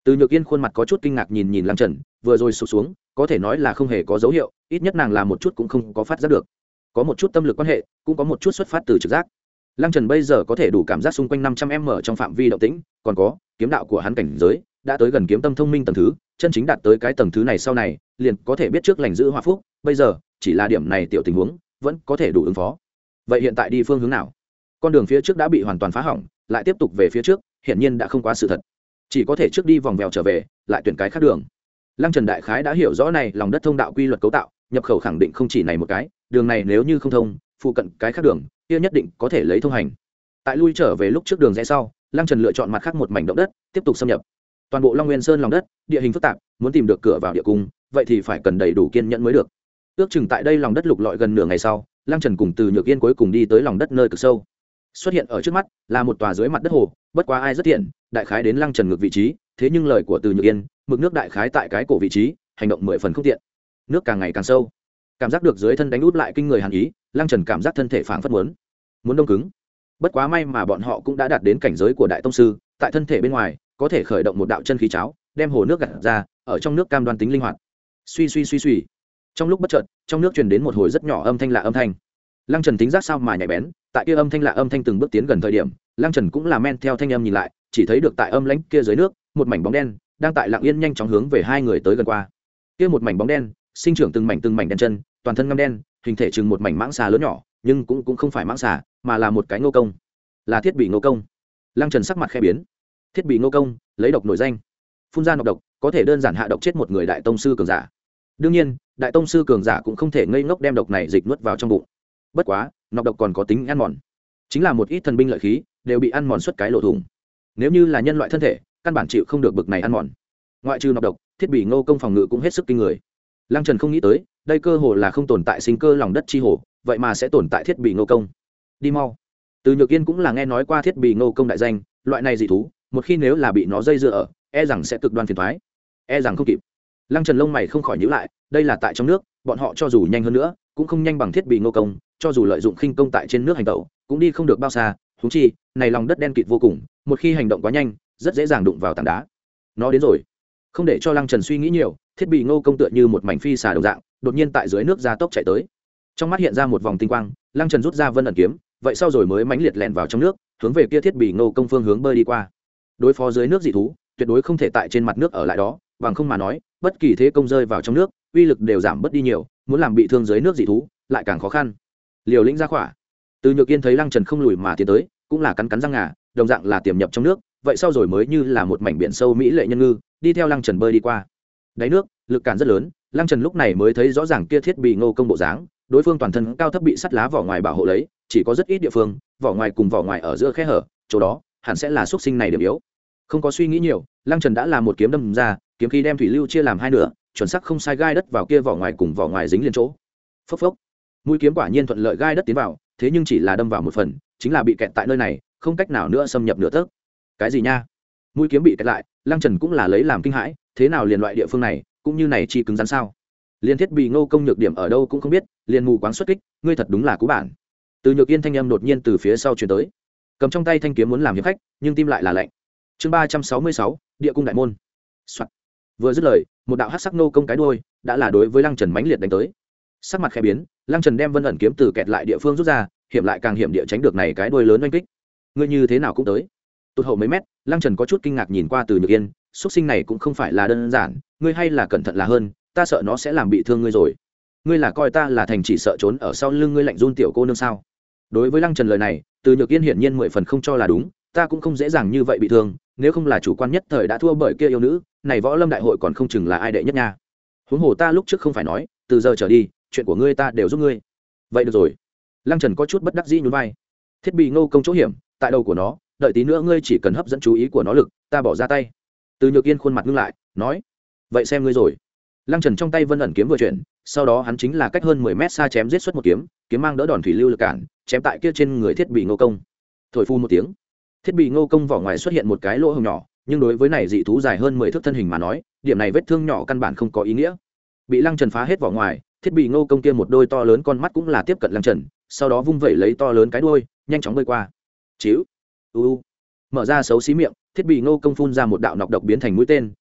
Từ Nhược Yên khuôn mặt có chút kinh ngạc nhìn nhìn Lăng Trần, vừa rồi sụp xuống, có thể nói là không hề có dấu hiệu, ít nhất nàng làm một chút cũng không có phát giác được. Có một chút tâm lực quan hệ, cũng có một chút xuất phát từ trực giác. Lăng Trần bây giờ có thể đủ cảm giác xung quanh năm trăm mét trong phạm vi động tĩnh, còn có, kiếm đạo của hắn cảnh giới đã tới gần kiếm tâm thông minh tầng thứ, chân chính đạt tới cái tầng thứ này sau này, liền có thể biết trước lành giữ hòa phúc, bây giờ, chỉ là điểm này tiểu tình huống, vẫn có thể đủ ứng phó. Vậy hiện tại đi phương hướng nào? Con đường phía trước đã bị hoàn toàn phá hỏng, lại tiếp tục về phía trước, hiển nhiên đã không quá sự thật. Chỉ có thể trước đi vòng vèo trở về, lại tuyển cái khác đường. Lăng Trần đại khái đã hiểu rõ này lòng đất thông đạo quy luật cấu tạo, nhập khẩu khẳng định không chỉ này một cái, đường này nếu như không thông, phụ cận cái khác đường, kia nhất định có thể lấy thông hành. Tại lui trở về lúc trước đường rẽ sau, Lăng Trần lựa chọn mặt khác một mảnh động đất, tiếp tục xâm nhập. Toàn bộ Long Nguyên Sơn lòng đất, địa hình phức tạp, muốn tìm được cửa vào địa cung, vậy thì phải cần đầy đủ kiên nhẫn mới được. Ước chừng tại đây lòng đất lục lọi gần nửa ngày sau, Lăng Trần cùng Từ Nhược Yên cuối cùng đi tới lòng đất nơi cực sâu. Xuất hiện ở trước mắt là một tòa dưới mặt đất hồ, bất quá ai rất tiện, đại khái đến Lăng Trần ngược vị trí, thế nhưng lời của Từ Nhược Yên, mực nước đại khái tại cái cổ vị trí, hành động mười phần không tiện. Nước càng ngày càng sâu, cảm giác được dưới thân đánh út lại kinh người hàn ý, Lăng Trần cảm giác thân thể phảng phất muốn muốn đông cứng. Bất quá may mà bọn họ cũng đã đạt đến cảnh giới của đại tông sư, tại thân thể bên ngoài có thể khởi động một đạo chân khí cháo, đem hồ nước gặt ra, ở trong nước cam đoan tính linh hoạt. Suy suy suy suy. Trong lúc bất chợt, trong nước truyền đến một hồi rất nhỏ âm thanh lạ âm thanh. Lăng Trần tính giác sao mà nhạy bén, tại kia âm thanh lạ âm thanh từng bước tiến gần thời điểm, Lăng Trần cũng là men theo thanh âm nhìn lại, chỉ thấy được tại âm lãnh kia dưới nước, một mảnh bóng đen đang tại lặng yên nhanh chóng hướng về hai người tới gần qua. Kia một mảnh bóng đen, sinh trưởng từng mảnh từng mảnh đen chân, toàn thân ngăm đen, hình thể chừng một mảnh mãng xà lớn nhỏ, nhưng cũng cũng không phải mãng xà, mà là một cái ngô công. Là Thiết Bị Ngô Công. Lăng Trần sắc mặt khẽ biến. Thiết Bị Ngô Công, lấy độc nổi danh, phun ra nọc độc, có thể đơn giản hạ độc chết một người đại tông sư cường giả. Đương nhiên, đại tông sư cường giả cũng không thể ngây ngốc đem độc này dịch nuốt vào trong bụng. Bất quá, nọc độc còn có tính ăn mòn, chính là một ít thần binh lợi khí đều bị ăn mòn xuất cái lỗ thủng. Nếu như là nhân loại thân thể, căn bản chịu không được bực này ăn mòn. Ngoại trừ nọc độc, Thiết Bị Ngô Công phòng ngự cũng hết sức kinh người. Lăng Trần không nghĩ tới, đây cơ hồ là không tồn tại sinh cơ lòng đất chi hồ, vậy mà sẽ tồn tại Thiết Bị Ngô Công. Đi mau. Từ Nhược Yên cũng là nghe nói qua Thiết Bị Ngô Công đại danh, loại này dị thú, một khi nếu là bị nó dây dưa ở, e rằng sẽ cực đoan phiền toái, e rằng không kịp. Lăng Trần lông mày không khỏi nhíu lại, đây là tại trong nước, bọn họ cho dù nhanh hơn nữa, cũng không nhanh bằng Thiết Bị Ngô Công, cho dù lợi dụng khinh công tại trên nước hành động, cũng đi không được bao xa, huống chi, này lòng đất đen kịt vô cùng, một khi hành động quá nhanh, rất dễ dàng đụng vào tảng đá. Nó đến rồi. Không để cho Lăng Trần suy nghĩ nhiều, Thiết Bị Ngô Công tựa như một mảnh phi xà đồng dạng, đột nhiên tại dưới nước ra tốc chạy tới. Trong mắt hiện ra một vòng tinh quang, Lăng Trần rút ra Vân ẩn kiếm, vậy sau rồi mới mãnh liệt lẻn vào trong nước, hướng về kia Thiết Bị Ngô Công phương hướng bơi đi qua. Đối phó dưới nước dị thú, tuyệt đối không thể tại trên mặt nước ở lại đó, bằng không mà nói, bất kỳ thế công rơi vào trong nước, uy lực đều giảm bớt đi nhiều, muốn làm bị thương dưới nước dị thú, lại càng khó khăn. Liều lĩnh ra khỏa. Từ Nhược Yên thấy Lăng Trần không lùi mà tiến tới, cũng là cắn cắn răng ngà, đồng dạng là tiềm nhập trong nước, vậy sau rồi mới như là một mảnh biển sâu mỹ lệ nhân ngư, đi theo Lăng Trần bơi đi qua. Đáy nước, lực cản rất lớn, Lăng Trần lúc này mới thấy rõ ràng kia Thiết Bị Ngô Công bộ dáng, đối phương toàn thân cao thấp bị sắt lá vỏ ngoài bảo hộ lấy, chỉ có rất ít địa phương, vỏ ngoài cùng vỏ ngoài ở giữa khe hở, chỗ đó, hẳn sẽ là xúc sinh này điểm yếu. Không có suy nghĩ nhiều, Lăng Trần đã làm một kiếm đâm ra, kiếm khí đem thủy lưu chia làm hai nửa, chuẩn xác không sai gai đất vào kia vỏ ngoài cùng vỏ ngoài dính liền chỗ. Phốc phốc. Mũi kiếm quả nhiên thuận lợi gai đất tiến vào, thế nhưng chỉ là đâm vào một phần, chính là bị kẹt tại nơi này, không cách nào nữa xâm nhập nửa tấc. Cái gì nha? Mũi kiếm bị kẹt lại, Lăng Trần cũng là lấy làm kinh hãi, thế nào liền loại địa phương này, cũng như này chi cứng rắn sao? Liên Thiết Bị Ngô Công nhược điểm ở đâu cũng không biết, liền mù quáng xuất kích, ngươi thật đúng là cú bản. Từ Nhược Yên thanh âm đột nhiên từ phía sau truyền tới, cầm trong tay thanh kiếm muốn làm hiệp khách, nhưng tim lại là lạnh. Chương ba trăm sáu mươi sáu, Địa cung đại môn. Soạt. Vừa dứt lời, một đạo hắc sắc nô công cái đuôi đã là đối với Lăng Trần mãnh liệt đánh tới. Sắc mặt khẽ biến, Lăng Trần đem Vân ẩn kiếm từ kẹt lại địa phương rút ra, hiểm lại càng hiểm địa tránh được này cái đuôi lớn oanh kích. Ngươi như thế nào cũng tới. Tụt hậu mấy mét, Lăng Trần có chút kinh ngạc nhìn qua Từ Nhược Yên, xuất sinh này cũng không phải là đơn giản, ngươi hay là cẩn thận là hơn, ta sợ nó sẽ làm bị thương ngươi rồi. Ngươi là coi ta là thành chỉ sợ trốn ở sau lưng ngươi lạnh run tiểu cô nương sao? Đối với Lăng Trần lời này, Từ Nhược Yên hiển nhiên mười phần không cho là đúng, ta cũng không dễ dàng như vậy bị thương, nếu không là chủ quan nhất thời đã thua bởi kia yêu nữ, này võ lâm đại hội còn không chừng là ai đệ nhất nha. Huống hồ ta lúc trước không phải nói, từ giờ trở đi, chuyện của ngươi ta đều giúp ngươi. Vậy được rồi. Lăng Trần có chút bất đắc dĩ nhún vai. Thiết Bị Ngô Công chỗ hiểm, tại đầu của nó, đợi tí nữa ngươi chỉ cần hấp dẫn chú ý của nó lực, ta bỏ ra tay. Từ Nhược Yên khuôn mặt ngưng lại, nói, vậy xem ngươi rồi. Lăng Trần trong tay Vân ẩn kiếm vừa chuyển, sau đó hắn chính là cách hơn mười mét xa chém giết xuất một kiếm, kiếm mang đỡ đòn thủy lưu lực cản, chém tại kia trên người Thiết Bị Ngô Công. Thổi phu một tiếng, Thiết Bị Ngô Công vỏ ngoài xuất hiện một cái lỗ hổng nhỏ, nhưng đối với này dị thú dài hơn mười thước thân hình mà nói, điểm này vết thương nhỏ căn bản không có ý nghĩa. Bị Lăng Trần phá hết vỏ ngoài, Thiết Bị Ngô Công kia một đôi to lớn con mắt cũng là tiếp cận Lăng Trần, sau đó vung vẩy lấy to lớn cái đuôi, nhanh chóng bơi qua. Chíu. U u. Mở ra xấu xí miệng, Thiết Bị Ngô Công phun ra một đạo nọc độc biến thành mũi tên,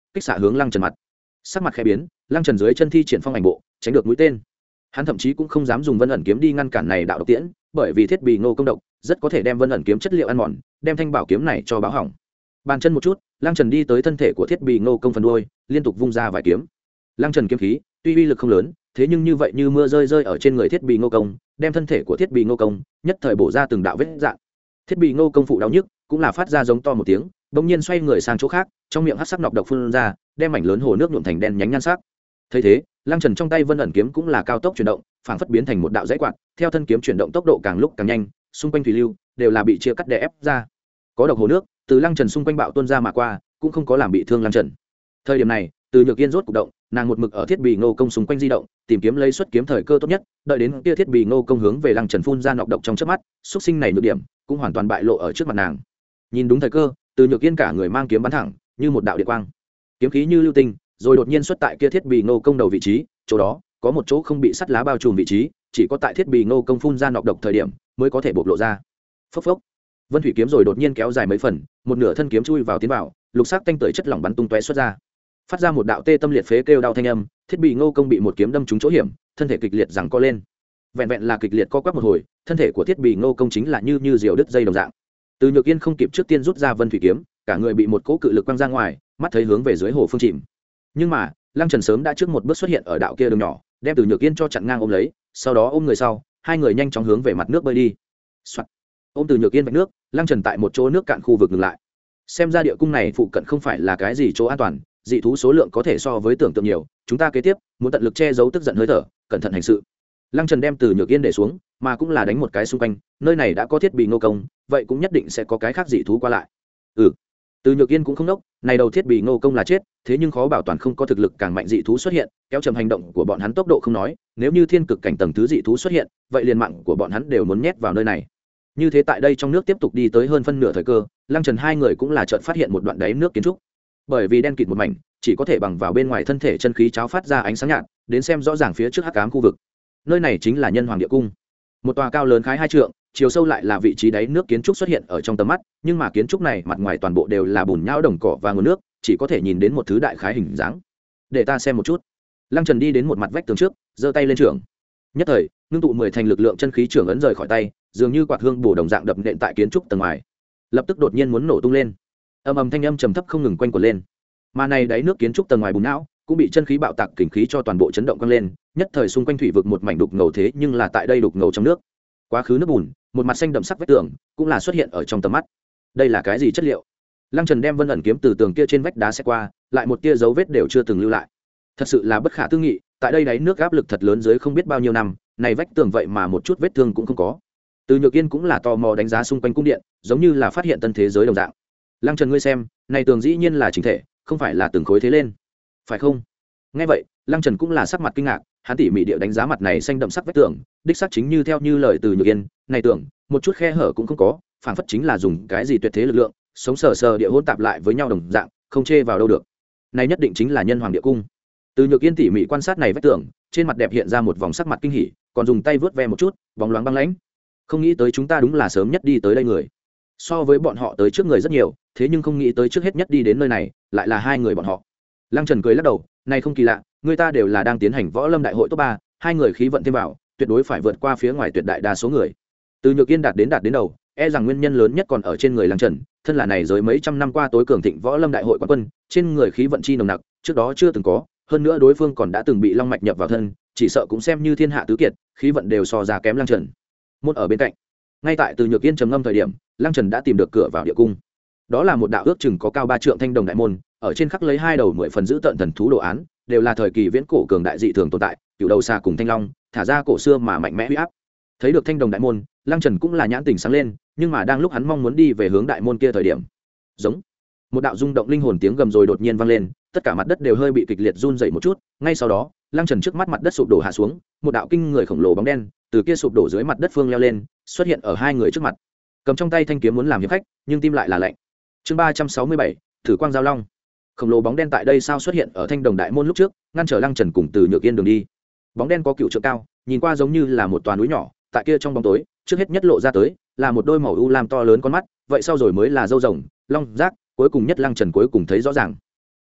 kích xạ hướng lăng trần mặt. Sắc mặt khẽ biến, lăng trần dưới chân thi triển phong ảnh bộ, tránh được mũi tên. Hắn thậm chí cũng không dám dùng vân ẩn kiếm đi ngăn cản này đạo độc tiễn, bởi vì thiết bị ngô công độc rất có thể đem vân ẩn kiếm chất liệu ăn mòn, đem thanh bảo kiếm này cho báo hỏng. Bàn chân một chút, lăng trần đi tới thân thể của thiết bị ngô công phần đuôi, liên tục vung ra vài kiếm. Lăng trần kiếm khí tuy uy lực không lớn, thế nhưng như vậy như mưa rơi rơi ở trên người thiết bị ngô công, đem thân thể của thiết bị ngô công nhất thời bổ ra từng đạo vết dạn. Thiết bị ngô công phụ đau nhức, cũng là phát ra giống to một tiếng, bỗng nhiên xoay người sang chỗ khác, trong miệng hắc sắc nọc độc phun ra, đem mảnh lớn hồ nước nhuộm thành đen nhánh nhan sắc. Thấy thế, lăng trần trong tay vân ẩn kiếm cũng là cao tốc chuyển động, phảng phất biến thành một đạo dãy quạt, theo thân kiếm chuyển động tốc độ càng lúc càng nhanh, xung quanh thủy lưu đều là bị chia cắt đè ép ra. Có độc hồ nước từ lăng trần xung quanh bạo tuôn ra mà qua, cũng không có làm bị thương lăng trần. Thời điểm này, từ nhược yên rốt cục động, nàng một mực ở thiết bị ngô công xung quanh di động, tìm kiếm lấy xuất kiếm thời cơ tốt nhất, đợi đến kia thiết bị ngô công hướng về lăng trần phun ra nọc độc trong chớp mắt, xúc sinh này nhược điểm cũng hoàn toàn bại lộ ở trước mặt nàng. Nhìn đúng thời cơ, từ nhược yên cả người mang kiếm bắn thẳng như một đạo điện quang, kiếm khí như lưu tinh, rồi đột nhiên xuất tại kia thiết bị ngô công đầu vị trí, chỗ đó có một chỗ không bị sắt lá bao trùm vị trí, chỉ có tại thiết bị ngô công phun ra nọc độc thời điểm mới có thể bộc lộ ra. Phốc phốc, vân thủy kiếm rồi đột nhiên kéo dài mấy phần, một nửa thân kiếm chui vào tiến vào, lục sắc tanh tưởi chất lỏng bắn tung tóe xuất ra, phát ra một đạo tê tâm liệt phế kêu đau thanh âm. Thiết bị ngô công bị một kiếm đâm trúng chỗ hiểm, thân thể kịch liệt giằng co lên. Vẹn vẹn là kịch liệt co quắp một hồi, thân thể của thiết bị ngô công chính là như như diều đứt dây đồng dạng. Từ nhược yên không kịp trước tiên rút ra vân thủy kiếm, cả người bị một cỗ cự lực quăng ra ngoài, mắt thấy hướng về dưới hồ phương chìm. Nhưng mà lăng trần sớm đã trước một bước xuất hiện ở đạo kia đường nhỏ, đem từ nhược yên cho chặn ngang ôm lấy, sau đó ôm người sau, hai người nhanh chóng hướng về mặt nước bơi đi.Soạt. Ôm từ nhược yên vạch nước, lăng trần tại một chỗ nước cạn khu vực ngừng lại. Xem ra địa cung này phụ cận không phải là cái gì chỗ an toàn, dị thú số lượng có thể so với tưởng tượng nhiều, chúng ta kế tiếp muốn tận lực che giấu tức giận hơi thở, cẩn thận hành sự. Lăng trần đem từ nhược yên để xuống, mà cũng là đánh một cái xung quanh, nơi này đã có thiết bị ngô công, vậy cũng nhất định sẽ có cái khác dị thú qua lại. Ừ, từ nhược yên cũng không đốc, này đầu thiết bị ngô công là chết, thế nhưng khó bảo toàn không có thực lực càng mạnh dị thú xuất hiện, kéo chậm hành động của bọn hắn tốc độ không nói, nếu như thiên cực cảnh tầng thứ dị thú xuất hiện, vậy liền mạng của bọn hắn đều muốn nhét vào nơi này. Như thế tại đây trong nước tiếp tục đi tới hơn phân nửa thời cơ, lăng trần hai người cũng là chợt phát hiện một đoạn đáy nước kiến trúc. Bởi vì đen kịt một mảnh, chỉ có thể bằng vào bên ngoài thân thể chân khí cháo phát ra ánh sáng nhạt, đến xem rõ ràng phía trước hắc ám khu vực. Nơi này chính là nhân hoàng địa cung, một tòa cao lớn khái hai trượng, chiều sâu lại là vị trí đáy nước kiến trúc xuất hiện ở trong tầm mắt, nhưng mà kiến trúc này mặt ngoài toàn bộ đều là bùn nhão đồng cỏ và nguồn nước, chỉ có thể nhìn đến một thứ đại khái hình dáng. Để ta xem một chút. Lăng Trần đi đến một mặt vách tường trước, giơ tay lên trưởng. Nhất thời, ngưng tụ mười thành lực lượng chân khí trưởng ấn rời khỏi tay, dường như quạt hương bổ đồng dạng đập nện tại kiến trúc tầng ngoài. Lập tức đột nhiên muốn nổ tung lên. Ầm ầm thanh âm trầm thấp không ngừng quanh quẩn lên. Mà này đáy nước kiến trúc tầng ngoài bùn nhão cũng bị chân khí bạo tạc kình khí cho toàn bộ chấn động căng lên, nhất thời xung quanh thủy vực một mảnh đục ngầu, thế nhưng là tại đây đục ngầu trong nước, quá khứ nước bùn, một mặt xanh đậm sắc vách tường cũng là xuất hiện ở trong tầm mắt. Đây là cái gì chất liệu? Lăng Trần đem vân ẩn kiếm từ tường kia trên vách đá xe qua, lại một tia dấu vết đều chưa từng lưu lại. Thật sự là bất khả tư nghị, tại đây đáy nước áp lực thật lớn dưới không biết bao nhiêu năm, này vách tường vậy mà một chút vết thương cũng không có. Từ Nhược Yên cũng là tò mò đánh giá xung quanh cung điện, giống như là phát hiện tân thế giới đồng dạng. Lăng Trần ngươi xem, này tường dĩ nhiên là chỉnh thể, không phải là từng khối thế lên, phải không? Nghe vậy, Lăng Trần cũng là sắc mặt kinh ngạc, hắn tỉ mỉ địa đánh giá mặt này xanh đậm sắc vách tường, đích xác chính như theo như lời Từ Nhược Yên, này tường, một chút khe hở cũng không có, phảng phất chính là dùng cái gì tuyệt thế lực lượng, sống sờ sờ địa hỗn tạp lại với nhau đồng dạng, không chê vào đâu được. Này nhất định chính là nhân hoàng địa cung. Từ Nhược Yên tỉ mỉ quan sát này vách tường, trên mặt đẹp hiện ra một vòng sắc mặt kinh hỉ, còn dùng tay vớt ve một chút, bóng loáng băng lãnh. Không nghĩ tới chúng ta đúng là sớm nhất đi tới đây người. So với bọn họ tới trước người rất nhiều, thế nhưng không nghĩ tới trước hết nhất đi đến nơi này, lại là hai người bọn họ. Lăng Trần cười lắc đầu, này không kỳ lạ, người ta đều là đang tiến hành võ lâm đại hội top ba, hai người khí vận thêm vào, tuyệt đối phải vượt qua phía ngoài tuyệt đại đa số người. Từ Nhược Yên đạt đến đạt đến đầu, e rằng nguyên nhân lớn nhất còn ở trên người Lăng Trần, thân là này giới mấy trăm năm qua tối cường thịnh võ lâm đại hội quán quân, trên người khí vận chi nồng nặc, trước đó chưa từng có, hơn nữa đối phương còn đã từng bị long mạch nhập vào thân, chỉ sợ cũng xem như thiên hạ tứ kiệt, khí vận đều so ra kém Lăng Trần. Một ở bên cạnh, ngay tại Từ Nhược Yên trầm ngâm thời điểm, Lăng Trần đã tìm được cửa vào địa cung. Đó là một đạo ước chừng có cao ba trượng thanh đồng đại môn, ở trên khắc lấy hai đầu mười phần giữ tận thần thú đồ án, đều là thời kỳ viễn cổ cường đại dị thường tồn tại, cựu đầu xà cùng thanh long, thả ra cổ xưa mà mạnh mẽ uy áp. Thấy được thanh đồng đại môn, Lăng Trần cũng là nhãn tình sáng lên, nhưng mà đang lúc hắn mong muốn đi về hướng đại môn kia thời điểm, giống một đạo rung động linh hồn tiếng gầm rồi đột nhiên vang lên, tất cả mặt đất đều hơi bị kịch liệt run rẩy một chút, ngay sau đó, Lăng Trần trước mắt mặt đất sụp đổ hạ xuống, một đạo kinh người khổng lồ bóng đen từ kia sụp đổ dưới mặt đất phương leo lên, xuất hiện ở hai người trước mặt. Cầm trong tay thanh kiếm muốn làm hiệp khách, nhưng tim lại là lạnh. Chương ba trăm sáu mươi bảy, thử quang giao long. Khổng lồ bóng đen tại đây sao xuất hiện ở thanh đồng đại môn lúc trước, ngăn trở Lăng Trần cùng Từ Nhược Yên đường đi. Bóng đen có cựu trượng cao, nhìn qua giống như là một toà núi nhỏ, tại kia trong bóng tối, trước hết nhất lộ ra tới là một đôi màu u lam to lớn con mắt, vậy sau rồi mới là râu rồng, long giác, cuối cùng nhất Lăng Trần cuối cùng thấy rõ ràng.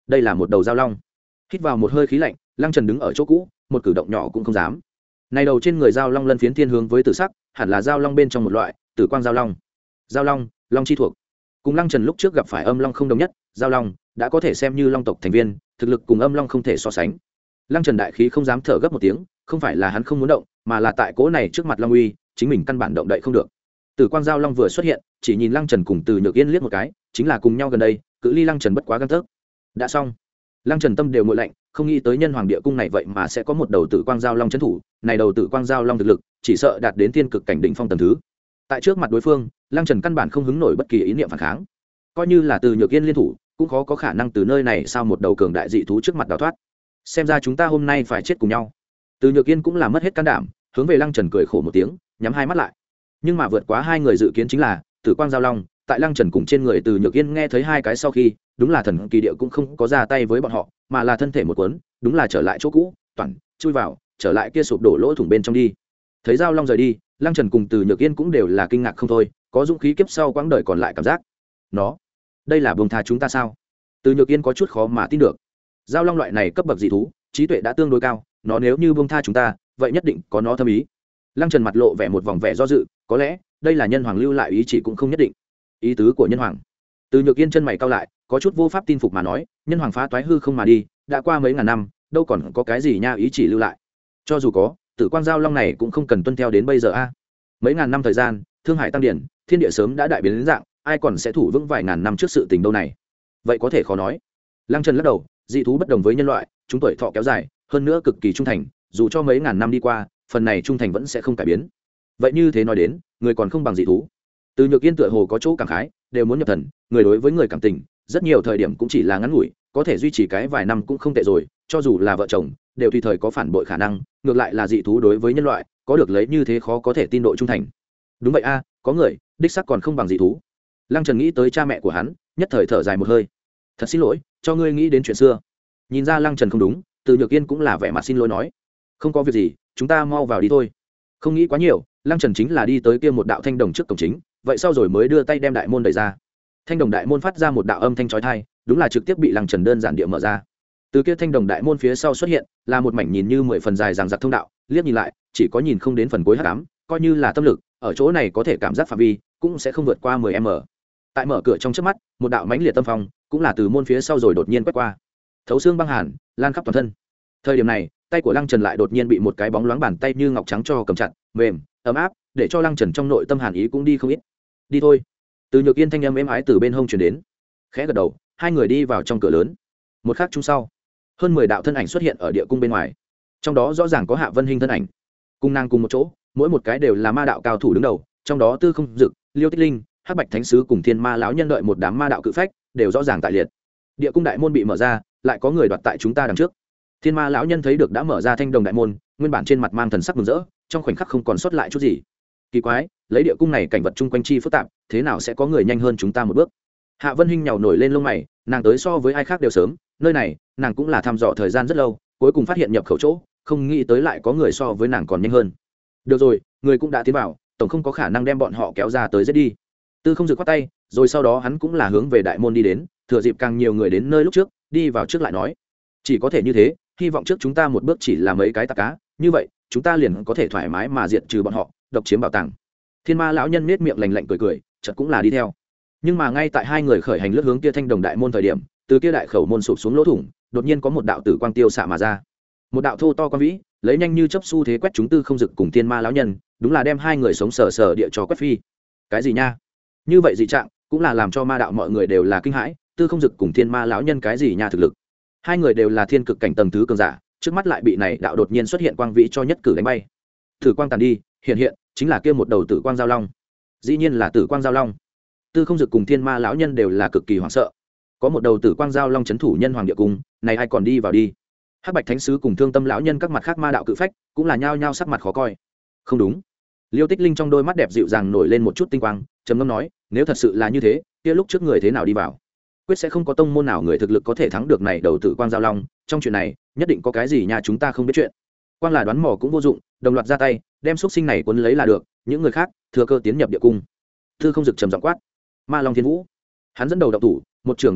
đây là một đầu giao long. Hít vào một hơi khí lạnh, Lăng Trần đứng ở chỗ cũ, một cử động nhỏ cũng không dám. Này đầu trên người giao long lân phiến thiên hướng với tử sắc, hẳn là giao long bên trong một loại tử quang giao long. Giao long, long chi thuộc. Cùng Lăng Trần lúc trước gặp phải âm long không đồng nhất, giao long đã có thể xem như long tộc thành viên, thực lực cùng âm long không thể so sánh. Lăng Trần đại khí không dám thở gấp một tiếng, không phải là hắn không muốn động, mà là tại cỗ này trước mặt long uy, chính mình căn bản động đậy không được. Tử quang giao long vừa xuất hiện, chỉ nhìn Lăng Trần cùng Từ Nhược Yên liếc một cái, chính là cùng nhau gần đây, cự ly Lăng Trần bất quá gang tấc. Đã xong. Lăng Trần tâm đều nguội lạnh, không nghĩ tới nhân hoàng địa cung này vậy mà sẽ có một đầu tử quang giao long trấn thủ, này đầu tử quang giao long thực lực, chỉ sợ đạt đến tiên cực cảnh đỉnh phong tầng thứ. Tại trước mặt đối phương, Lăng Trần căn bản không hứng nổi bất kỳ ý niệm phản kháng. Coi như là Từ Nhược Yên liên thủ, cũng khó có khả năng từ nơi này sao một đầu cường đại dị thú trước mặt đào thoát. Xem ra chúng ta hôm nay phải chết cùng nhau. Từ Nhược Yên cũng là mất hết can đảm, hướng về Lăng Trần cười khổ một tiếng, nhắm hai mắt lại. Nhưng mà vượt quá hai người dự kiến chính là, tử quang giao long, tại Lăng Trần cùng trên người Từ Nhược Yên nghe thấy hai cái sau khi, đúng là thần kỳ địa cũng không có ra tay với bọn họ, mà là thân thể một cuốn, đúng là trở lại chỗ cũ, toàn chui vào, trở lại kia sụp đổ lỗ thủng bên trong đi. Thấy giao long rời đi, Lăng Trần cùng Từ Nhược Yên cũng đều là kinh ngạc không thôi, có dũng khí kiếp sau quãng đời còn lại cảm giác. Nó, đây là buông tha chúng ta sao? Từ Nhược Yên có chút khó mà tin được. Giao long loại này cấp bậc dị thú, trí tuệ đã tương đối cao, nó nếu như buông tha chúng ta, vậy nhất định có nó thâm ý. Lăng Trần mặt lộ vẻ một vòng vẻ do dự, có lẽ đây là nhân hoàng lưu lại ý chỉ cũng không nhất định. Ý tứ của nhân hoàng. Từ Nhược Yên chân mày cau lại, có chút vô pháp tin phục mà nói, nhân hoàng phá toái hư không mà đi, đã qua mấy ngàn năm, đâu còn có cái gì nha ý chỉ lưu lại. Cho dù có, tử quang giao long này cũng không cần tuân theo đến bây giờ a. Mấy ngàn năm thời gian, thương hải tăng điển, thiên địa sớm đã đại biến đến dạng, ai còn sẽ thủ vững vài ngàn năm trước sự tình đâu này. Vậy có thể khó nói. Lăng Trần lắc đầu, dị thú bất đồng với nhân loại, chúng tuổi thọ kéo dài, hơn nữa cực kỳ trung thành, dù cho mấy ngàn năm đi qua, phần này trung thành vẫn sẽ không cải biến. Vậy như thế nói đến, người còn không bằng dị thú. Từ Nhược Yên tựa hồ có chỗ cảm khái, đều muốn nhập thần, người đối với người cảm tình, rất nhiều thời điểm cũng chỉ là ngắn ngủi, có thể duy trì cái vài năm cũng không tệ rồi, cho dù là vợ chồng, đều tùy thời có phản bội khả năng, ngược lại là dị thú đối với nhân loại, có được lấy như thế khó có thể tin độ trung thành. Đúng vậy a, có người, đích xác còn không bằng dị thú. Lăng Trần nghĩ tới cha mẹ của hắn, nhất thời thở dài một hơi. Thật xin lỗi, cho ngươi nghĩ đến chuyện xưa. Nhìn ra Lăng Trần không đúng, Từ Nhược Yên cũng là vẻ mặt xin lỗi nói, không có việc gì, chúng ta mau vào đi thôi. Không nghĩ quá nhiều, Lăng Trần chính là đi tới kia một đạo thanh đồng trước cổng chính, vậy sau rồi mới đưa tay đem đại môn đẩy ra. Thanh đồng đại môn phát ra một đạo âm thanh chói tai, đúng là trực tiếp bị Lăng Trần đơn giản địa mở ra. Từ kia thanh đồng đại môn phía sau xuất hiện, là một mảnh nhìn như mười phần dài dằng dặc thông đạo, liếc nhìn lại, chỉ có nhìn không đến phần cuối hắc ám, coi như là tâm lực, ở chỗ này có thể cảm giác phạm vi, cũng sẽ không vượt qua mười mét. Tại mở cửa trong chớp mắt, một đạo mãnh liệt tâm phong, cũng là từ môn phía sau rồi đột nhiên quét qua. Thấu xương băng hàn, lan khắp toàn thân. Thời điểm này, tay của Lăng Trần lại đột nhiên bị một cái bóng loáng bàn tay như ngọc trắng cho cầm chặt, mềm, ấm áp, để cho Lăng Trần trong nội tâm hàn ý cũng đi không ít. Đi thôi. Từ Nhược Yên thanh âm êm ái từ bên hông truyền đến. Khẽ gật đầu, hai người đi vào trong cửa lớn. Một khắc chung sau, hơn mười đạo thân ảnh xuất hiện ở địa cung bên ngoài. Trong đó rõ ràng có Hạ Vân Hinh thân ảnh. Cung nàng cùng một chỗ, mỗi một cái đều là ma đạo cao thủ đứng đầu, trong đó Tư Không Dực, Liêu Tích Linh, Hắc Bạch Thánh sứ cùng Thiên Ma lão nhân đợi một đám ma đạo cự phách, đều rõ ràng tại liệt. Địa cung đại môn bị mở ra, lại có người đoạt tại chúng ta đằng trước. Thiên Ma lão nhân thấy được đã mở ra thanh đồng đại môn, nguyên bản trên mặt mang thần sắc mừng rỡ, trong khoảnh khắc không còn sót lại chút gì. Kỳ quái, lấy địa cung này cảnh vật chung quanh chi phức tạp, thế nào sẽ có người nhanh hơn chúng ta một bước? Hạ Vân Hinh nhàu nổi lên lông mày, nàng tới so với ai khác đều sớm, nơi này, nàng cũng là thăm dò thời gian rất lâu, cuối cùng phát hiện nhập khẩu chỗ, không nghĩ tới lại có người so với nàng còn nhanh hơn. Được rồi, người cũng đã tiến vào, tổng không có khả năng đem bọn họ kéo ra tới giết đi. Tư Không Dực quát tay, rồi sau đó hắn cũng là hướng về đại môn đi đến, thừa dịp càng nhiều người đến nơi lúc trước, đi vào trước lại nói, chỉ có thể như thế, hy vọng trước chúng ta một bước chỉ là mấy cái tạp cá, như vậy, chúng ta liền có thể thoải mái mà diệt trừ bọn họ, độc chiếm bảo tàng. Thiên Ma lão nhân nết miệng lạnh lạnh cười cười, chợt cũng là đi theo. Nhưng mà ngay tại hai người khởi hành lướt hướng kia thanh đồng đại môn thời điểm, từ kia đại khẩu môn sụp xuống lỗ thủng, đột nhiên có một đạo tử quang tiêu xạ mà ra. Một đạo thô to quan vĩ, lấy nhanh như chớp xu thế quét chúng Tư Không Dực cùng Thiên Ma lão nhân, đúng là đem hai người sống sờ sờ địa cho quét phi. Cái gì nha? Như vậy dị trạng, cũng là làm cho ma đạo mọi người đều là kinh hãi, Tư Không Dực cùng Thiên Ma lão nhân cái gì nha thực lực? Hai người đều là thiên cực cảnh tầng thứ cường giả, trước mắt lại bị này đạo đột nhiên xuất hiện quang vĩ cho nhất cử đánh bay. Tử quang tàn đi, hiện hiện chính là kia một đầu tử quang giao long. Dĩ nhiên là tử quang giao long. Tư Không Dực cùng Thiên Ma lão nhân đều là cực kỳ hoảng sợ. Có một đầu tử quang giao long chấn thủ nhân hoàng địa cung, này ai còn đi vào đi? Hắc Bạch Thánh sứ cùng Thương Tâm lão nhân các mặt khác ma đạo cự phách, cũng là nhao nhao sắc mặt khó coi. Không đúng. Liêu Tích Linh trong đôi mắt đẹp dịu dàng nổi lên một chút tinh quang, trầm ngâm nói, nếu thật sự là như thế, kia lúc trước người thế nào đi vào? Quyết sẽ không có tông môn nào người thực lực có thể thắng được này đầu tử quang giao long, trong chuyện này, nhất định có cái gì nhà chúng ta không biết chuyện. Quang là đoán mò cũng vô dụng, đồng loạt ra tay, đem xúc sinh này cuốn lấy là được, những người khác thừa cơ tiến nhập địa cung. Tư Không Dực trầm giọng quát, Ma Long Thiên Vũ. Hắn dẫn đầu động thủ, một trường đánh ra,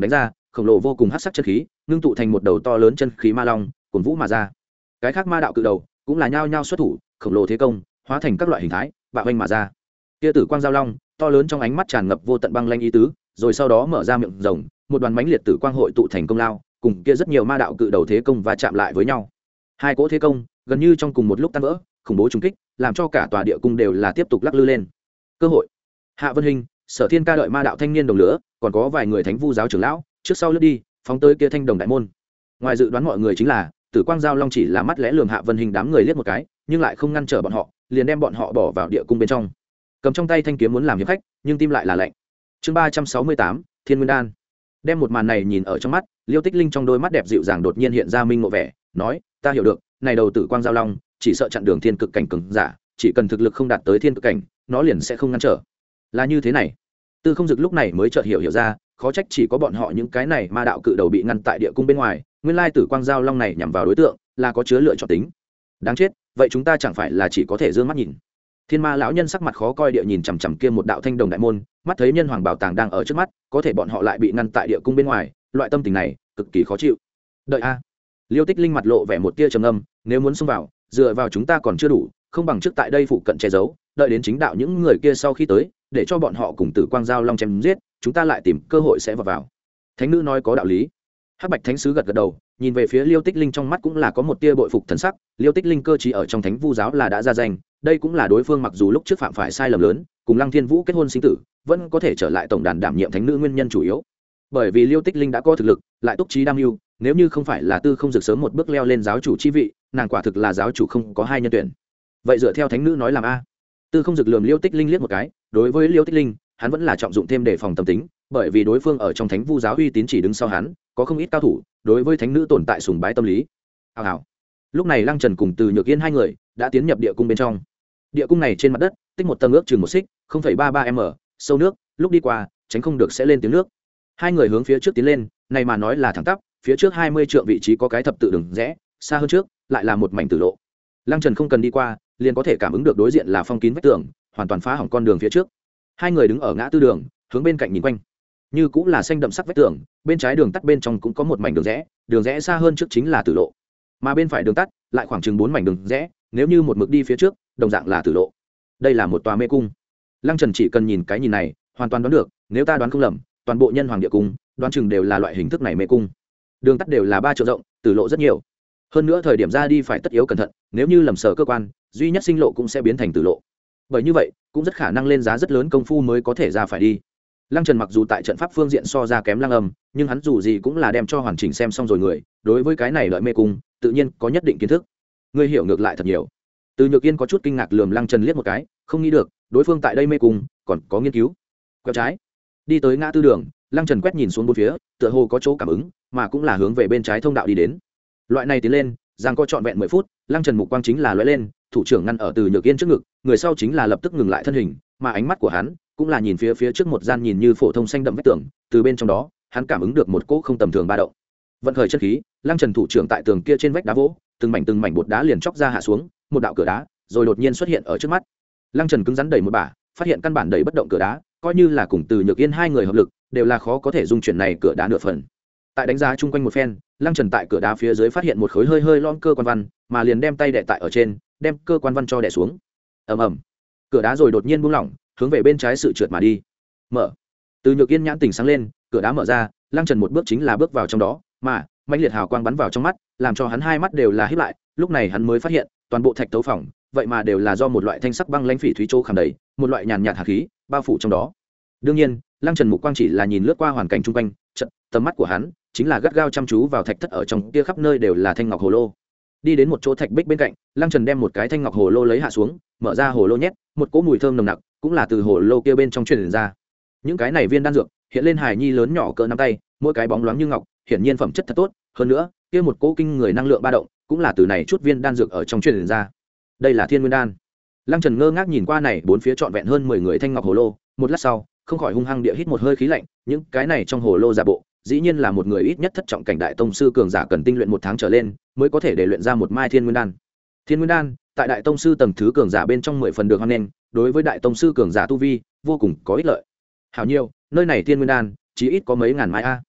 khổng lồ vô cùng hắc sắc chân khí ngưng tụ thành một đầu to lớn chân khí ma long cuồn vũ mà ra. Cái khác ma đạo cự đầu cũng là nhao nhao xuất thủ, khổng lồ thế công hóa thành các loại hình thái bạo vanh mà ra. Kia tử quang giao long to lớn trong ánh mắt tràn ngập vô tận băng lanh ý tứ, rồi sau đó mở ra miệng rồng, một đoàn mãnh liệt tử quang hội tụ thành công lao, cùng kia rất nhiều ma đạo cự đầu thế công và chạm lại với nhau. Hai cỗ thế công gần như trong cùng một lúc tan vỡ, khủng bố trùng kích làm cho cả tòa địa cung đều là tiếp tục lắc lư lên. Cơ hội. Hạ Vân Hình, Sở Thiên Ca đợi ma đạo thanh niên đồng lửa, còn có vài người thánh vu giáo trưởng lão trước sau lướt đi, phóng tới kia thanh đồng đại môn. Ngoài dự đoán mọi người chính là tử quang giao long chỉ là mắt lẽ lườm Hạ Vân Hình đám người liếc một cái, nhưng lại không ngăn trở bọn họ, liền đem bọn họ bỏ vào địa cung bên trong. Cầm trong tay thanh kiếm muốn làm hiệp khách, nhưng tim lại là lạnh. Chương ba trăm sáu mươi tám, Thiên Nguyên Đan. Đem một màn này nhìn ở trong mắt, Liêu Tích Linh trong đôi mắt đẹp dịu dàng đột nhiên hiện ra minh ngộ vẻ, nói: "Ta hiểu được, này đầu tử quang giao long, chỉ sợ chặn đường thiên cực cảnh cường giả, chỉ cần thực lực không đạt tới thiên cực cảnh, nó liền sẽ không ngăn trở." Là như thế này. Tư Không Dực lúc này mới chợt hiểu hiểu ra, khó trách chỉ có bọn họ những cái này ma đạo cự đầu bị ngăn tại địa cung bên ngoài, nguyên lai tử quang giao long này nhằm vào đối tượng là có chứa lựa chọn tính. Đáng chết, vậy chúng ta chẳng phải là chỉ có thể giương mắt nhìn. Thiên Ma lão nhân sắc mặt khó coi địa nhìn chằm chằm kia một đạo thanh đồng đại môn, mắt thấy nhân hoàng bảo tàng đang ở trước mắt, có thể bọn họ lại bị ngăn tại địa cung bên ngoài, loại tâm tình này cực kỳ khó chịu. Đợi a. Liêu Tích Linh mặt lộ vẻ một tia trầm âm, nếu muốn xông vào, dựa vào chúng ta còn chưa đủ, không bằng trước tại đây phụ cận che giấu, đợi đến chính đạo những người kia sau khi tới, để cho bọn họ cùng tử quang giao long chém giết, chúng ta lại tìm cơ hội sẽ vào vào. Thánh nữ nói có đạo lý. Hắc Bạch Thánh sứ gật gật đầu, nhìn về phía Liêu Tích Linh trong mắt cũng là có một tia bội phục thần sắc. Liêu Tích Linh cơ trí ở trong Thánh Vu giáo là đã ra danh, đây cũng là đối phương mặc dù lúc trước phạm phải sai lầm lớn, cùng Lăng Thiên Vũ kết hôn sinh tử, vẫn có thể trở lại tổng đàn đảm nhiệm thánh nữ nguyên nhân chủ yếu. Bởi vì Liêu Tích Linh đã có thực lực, lại túc trí đam mưu, nếu như không phải là Tư Không Dực sớm một bước leo lên giáo chủ chi vị, nàng quả thực là giáo chủ không có hai nhân tuyển. Vậy dựa theo thánh nữ nói làm a. Tư Không Dực lườm Liêu Tích Linh liếc một cái, đối với Liêu Tích Linh, hắn vẫn là trọng dụng thêm đề phòng tâm tính, bởi vì đối phương ở trong Thánh Vu giáo uy tín chỉ đứng sau hắn, có không ít cao thủ, đối với thánh nữ tồn tại sùng bái tâm lý. Hào hào. Lúc này Lăng Trần cùng Từ Nhược Yên hai người đã tiến nhập địa cung bên trong. Địa cung này trên mặt đất, tích một tầng ước chừng một xích, không phẩy ba ba m, sâu nước, lúc đi qua, tránh không được sẽ lên tiếng nước. Hai người hướng phía trước tiến lên, này mà nói là thẳng tắp, phía trước hai mươi trượng vị trí có cái thập tự đường rẽ, xa hơn trước lại là một mảnh tử lộ. Lăng Trần không cần đi qua, liền có thể cảm ứng được đối diện là phong kín vách tường, hoàn toàn phá hỏng con đường phía trước. Hai người đứng ở ngã tư đường, hướng bên cạnh nhìn quanh, như cũng là xanh đậm sắc vách tường, bên trái đường tắt bên trong cũng có một mảnh đường rẽ, đường rẽ xa hơn trước chính là tử lộ, mà bên phải đường tắt lại khoảng chừng bốn mảnh đường rẽ, nếu như một mực đi phía trước, đồng dạng là tử lộ. Đây là một tòa mê cung. Lăng Trần chỉ cần nhìn cái nhìn này, hoàn toàn đoán được, nếu ta đoán không lầm, toàn bộ nhân hoàng địa cung, đoán chừng đều là loại hình thức này mê cung. Đường tắt đều là ba triệu rộng, tử lộ rất nhiều. Hơn nữa thời điểm ra đi phải tất yếu cẩn thận, nếu như lầm sở cơ quan, duy nhất sinh lộ cũng sẽ biến thành tử lộ. Bởi như vậy, cũng rất khả năng lên giá rất lớn công phu mới có thể ra phải đi. Lăng Trần mặc dù tại trận pháp phương diện so ra kém Lăng Âm, nhưng hắn dù gì cũng là đem cho hoàn chỉnh xem xong rồi người, đối với cái này lợi mê cung, tự nhiên có nhất định kiến thức. Ngươi hiểu ngược lại thật nhiều. Từ Nhược Yên có chút kinh ngạc lườm Lăng Trần liếc một cái, không nghĩ được, đối phương tại đây mê cung còn có nghiên cứu. Quẹo trái, đi tới ngã tư đường, Lăng Trần quét nhìn xuống bốn phía, tựa hồ có chỗ cảm ứng, mà cũng là hướng về bên trái thông đạo đi đến. Loại này tiến lên, giang có trọn vẹn mười phút, Lăng Trần mục quang chính là lóe lên, thủ trưởng ngăn ở Từ Nhược Yên trước ngực, người sau chính là lập tức ngừng lại thân hình, mà ánh mắt của hắn cũng là nhìn phía phía trước một gian nhìn như phổ thông xanh đậm vách tường, từ bên trong đó, hắn cảm ứng được một cỗ không tầm thường ba động. Vận khởi chân khí, Lăng Trần thủ trưởng tại tường kia trên vách đá vỗ, từng mảnh từng mảnh bột đá liền chóc ra hạ xuống, một đạo cửa đá, rồi đột nhiên xuất hiện ở trước mắt. Lăng Trần cứng rắn đẩy một bả, phát hiện căn bản đẩy bất động cửa đá, coi như là cùng Từ Nhược Yên hai người hợp lực, đều là khó có thể dung chuyển này cửa đá nửa phần. Tại đánh giá chung quanh một phen, Lăng Trần tại cửa đá phía dưới phát hiện một khối hơi hơi lõm cơ quan văn, mà liền đem tay đè tại ở trên, đem cơ quan văn cho đè xuống. Ầm ầm. Cửa đá rồi đột nhiên buông lỏng, hướng về bên trái sự trượt mà đi. Mở. Từ Nhược Yên nhãn tỉnh sáng lên, cửa đá mở ra, Lăng Trần một bước chính là bước vào trong đó, mà mãnh liệt hào quang bắn vào trong mắt, làm cho hắn hai mắt đều là híp lại, lúc này hắn mới phát hiện, toàn bộ thạch tấu phòng, vậy mà đều là do một loại thanh sắc băng lãnh phỉ thúy chỗ khảm đầy, một loại nhàn nhạt hạt khí bao phủ trong đó. Đương nhiên, Lăng Trần mục quang chỉ là nhìn lướt qua hoàn cảnh chung quanh, chợt, tầm mắt của hắn chính là gắt gao chăm chú vào thạch thất ở trong kia khắp nơi đều là thanh ngọc hồ lô. Đi đến một chỗ thạch bích bên cạnh, Lăng Trần đem một cái thanh ngọc hồ lô lấy hạ xuống, mở ra hồ lô nhét, một cỗ mùi thơm nồng nặc cũng là từ hồ lô kia bên trong truyền ra. Những cái này viên đan dược hiện lên hài nhi lớn nhỏ cỡ nắm tay, mỗi cái bóng loáng như ngọc, hiển nhiên phẩm chất thật tốt, hơn nữa, kia một cỗ kinh người năng lượng ba động, cũng là từ này chút viên đan dược ở trong truyền ra. Đây là Thiên Nguyên đan. Lăng Trần ngơ ngác nhìn qua này bốn phía trọn vẹn hơn mười người thanh ngọc hồ lô, một lát sau, không khỏi hung hăng địa hít một hơi khí lạnh, những cái này trong hồ lô giả bộ, dĩ nhiên là một người ít nhất thất trọng cảnh đại tông sư cường giả cần tinh luyện một tháng trở lên, mới có thể để luyện ra một mai Thiên Nguyên đan. Thiên Nguyên đan, tại đại tông sư tầng thứ cường giả bên trong mười phần được hoan nghênh, đối với đại tông sư cường giả tu vi, vô cùng có ích lợi. Hảo nhiều, nơi này Thiên Nguyên đan, chí ít có mấy ngàn mai a.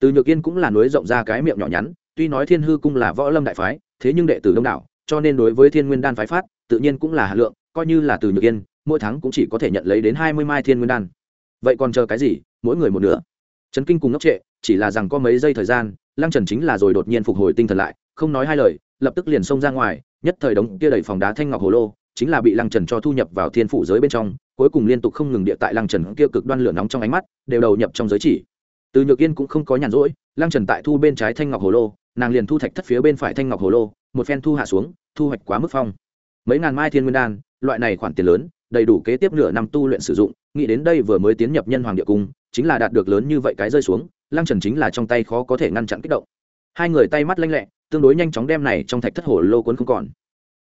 Từ Nhược Yên cũng là núi rộng ra cái miệng nhỏ nhắn, tuy nói Thiên Hư cung là võ lâm đại phái, thế nhưng đệ tử đông đảo, cho nên đối với Thiên Nguyên đan phái phát, tự nhiên cũng là hạ lượng, coi như là Từ Nhược Yên, mỗi tháng cũng chỉ có thể nhận lấy đến hai mươi mai Thiên Nguyên đan. Vậy còn chờ cái gì, mỗi người một nửa. Trấn Kinh cùng ngốc trệ, chỉ là rằng có mấy giây thời gian, Lăng Trần chính là rồi đột nhiên phục hồi tinh thần lại, không nói hai lời, lập tức liền xông ra ngoài, nhất thời đống kia đầy phòng đá thanh ngọc hồ lô, chính là bị Lăng Trần cho thu nhập vào thiên phủ giới bên trong, cuối cùng liên tục không ngừng địa tại Lăng Trần kia cực đoan lửa nóng trong ánh mắt, đều đầu nhập trong giới chỉ. Từ Nhược Yên cũng không có nhàn rỗi, Lăng Trần tại thu bên trái thanh ngọc hồ lô, nàng liền thu thạch thất phía bên phải thanh ngọc hồ lô, một phen thu hạ xuống, thu hoạch quá mức phong. Mấy ngàn mai thiên nguyên đan, loại này khoản tiền lớn, đầy đủ kế tiếp nửa năm tu luyện sử dụng, nghĩ đến đây vừa mới tiến nhập nhân hoàng địa cung, chính là đạt được lớn như vậy cái rơi xuống, Lăng Trần chính là trong tay khó có thể ngăn chặn kích động. Hai người tay mắt lanh lẹ, tương đối nhanh chóng đem này trong thạch thất hồ lô cuốn không còn.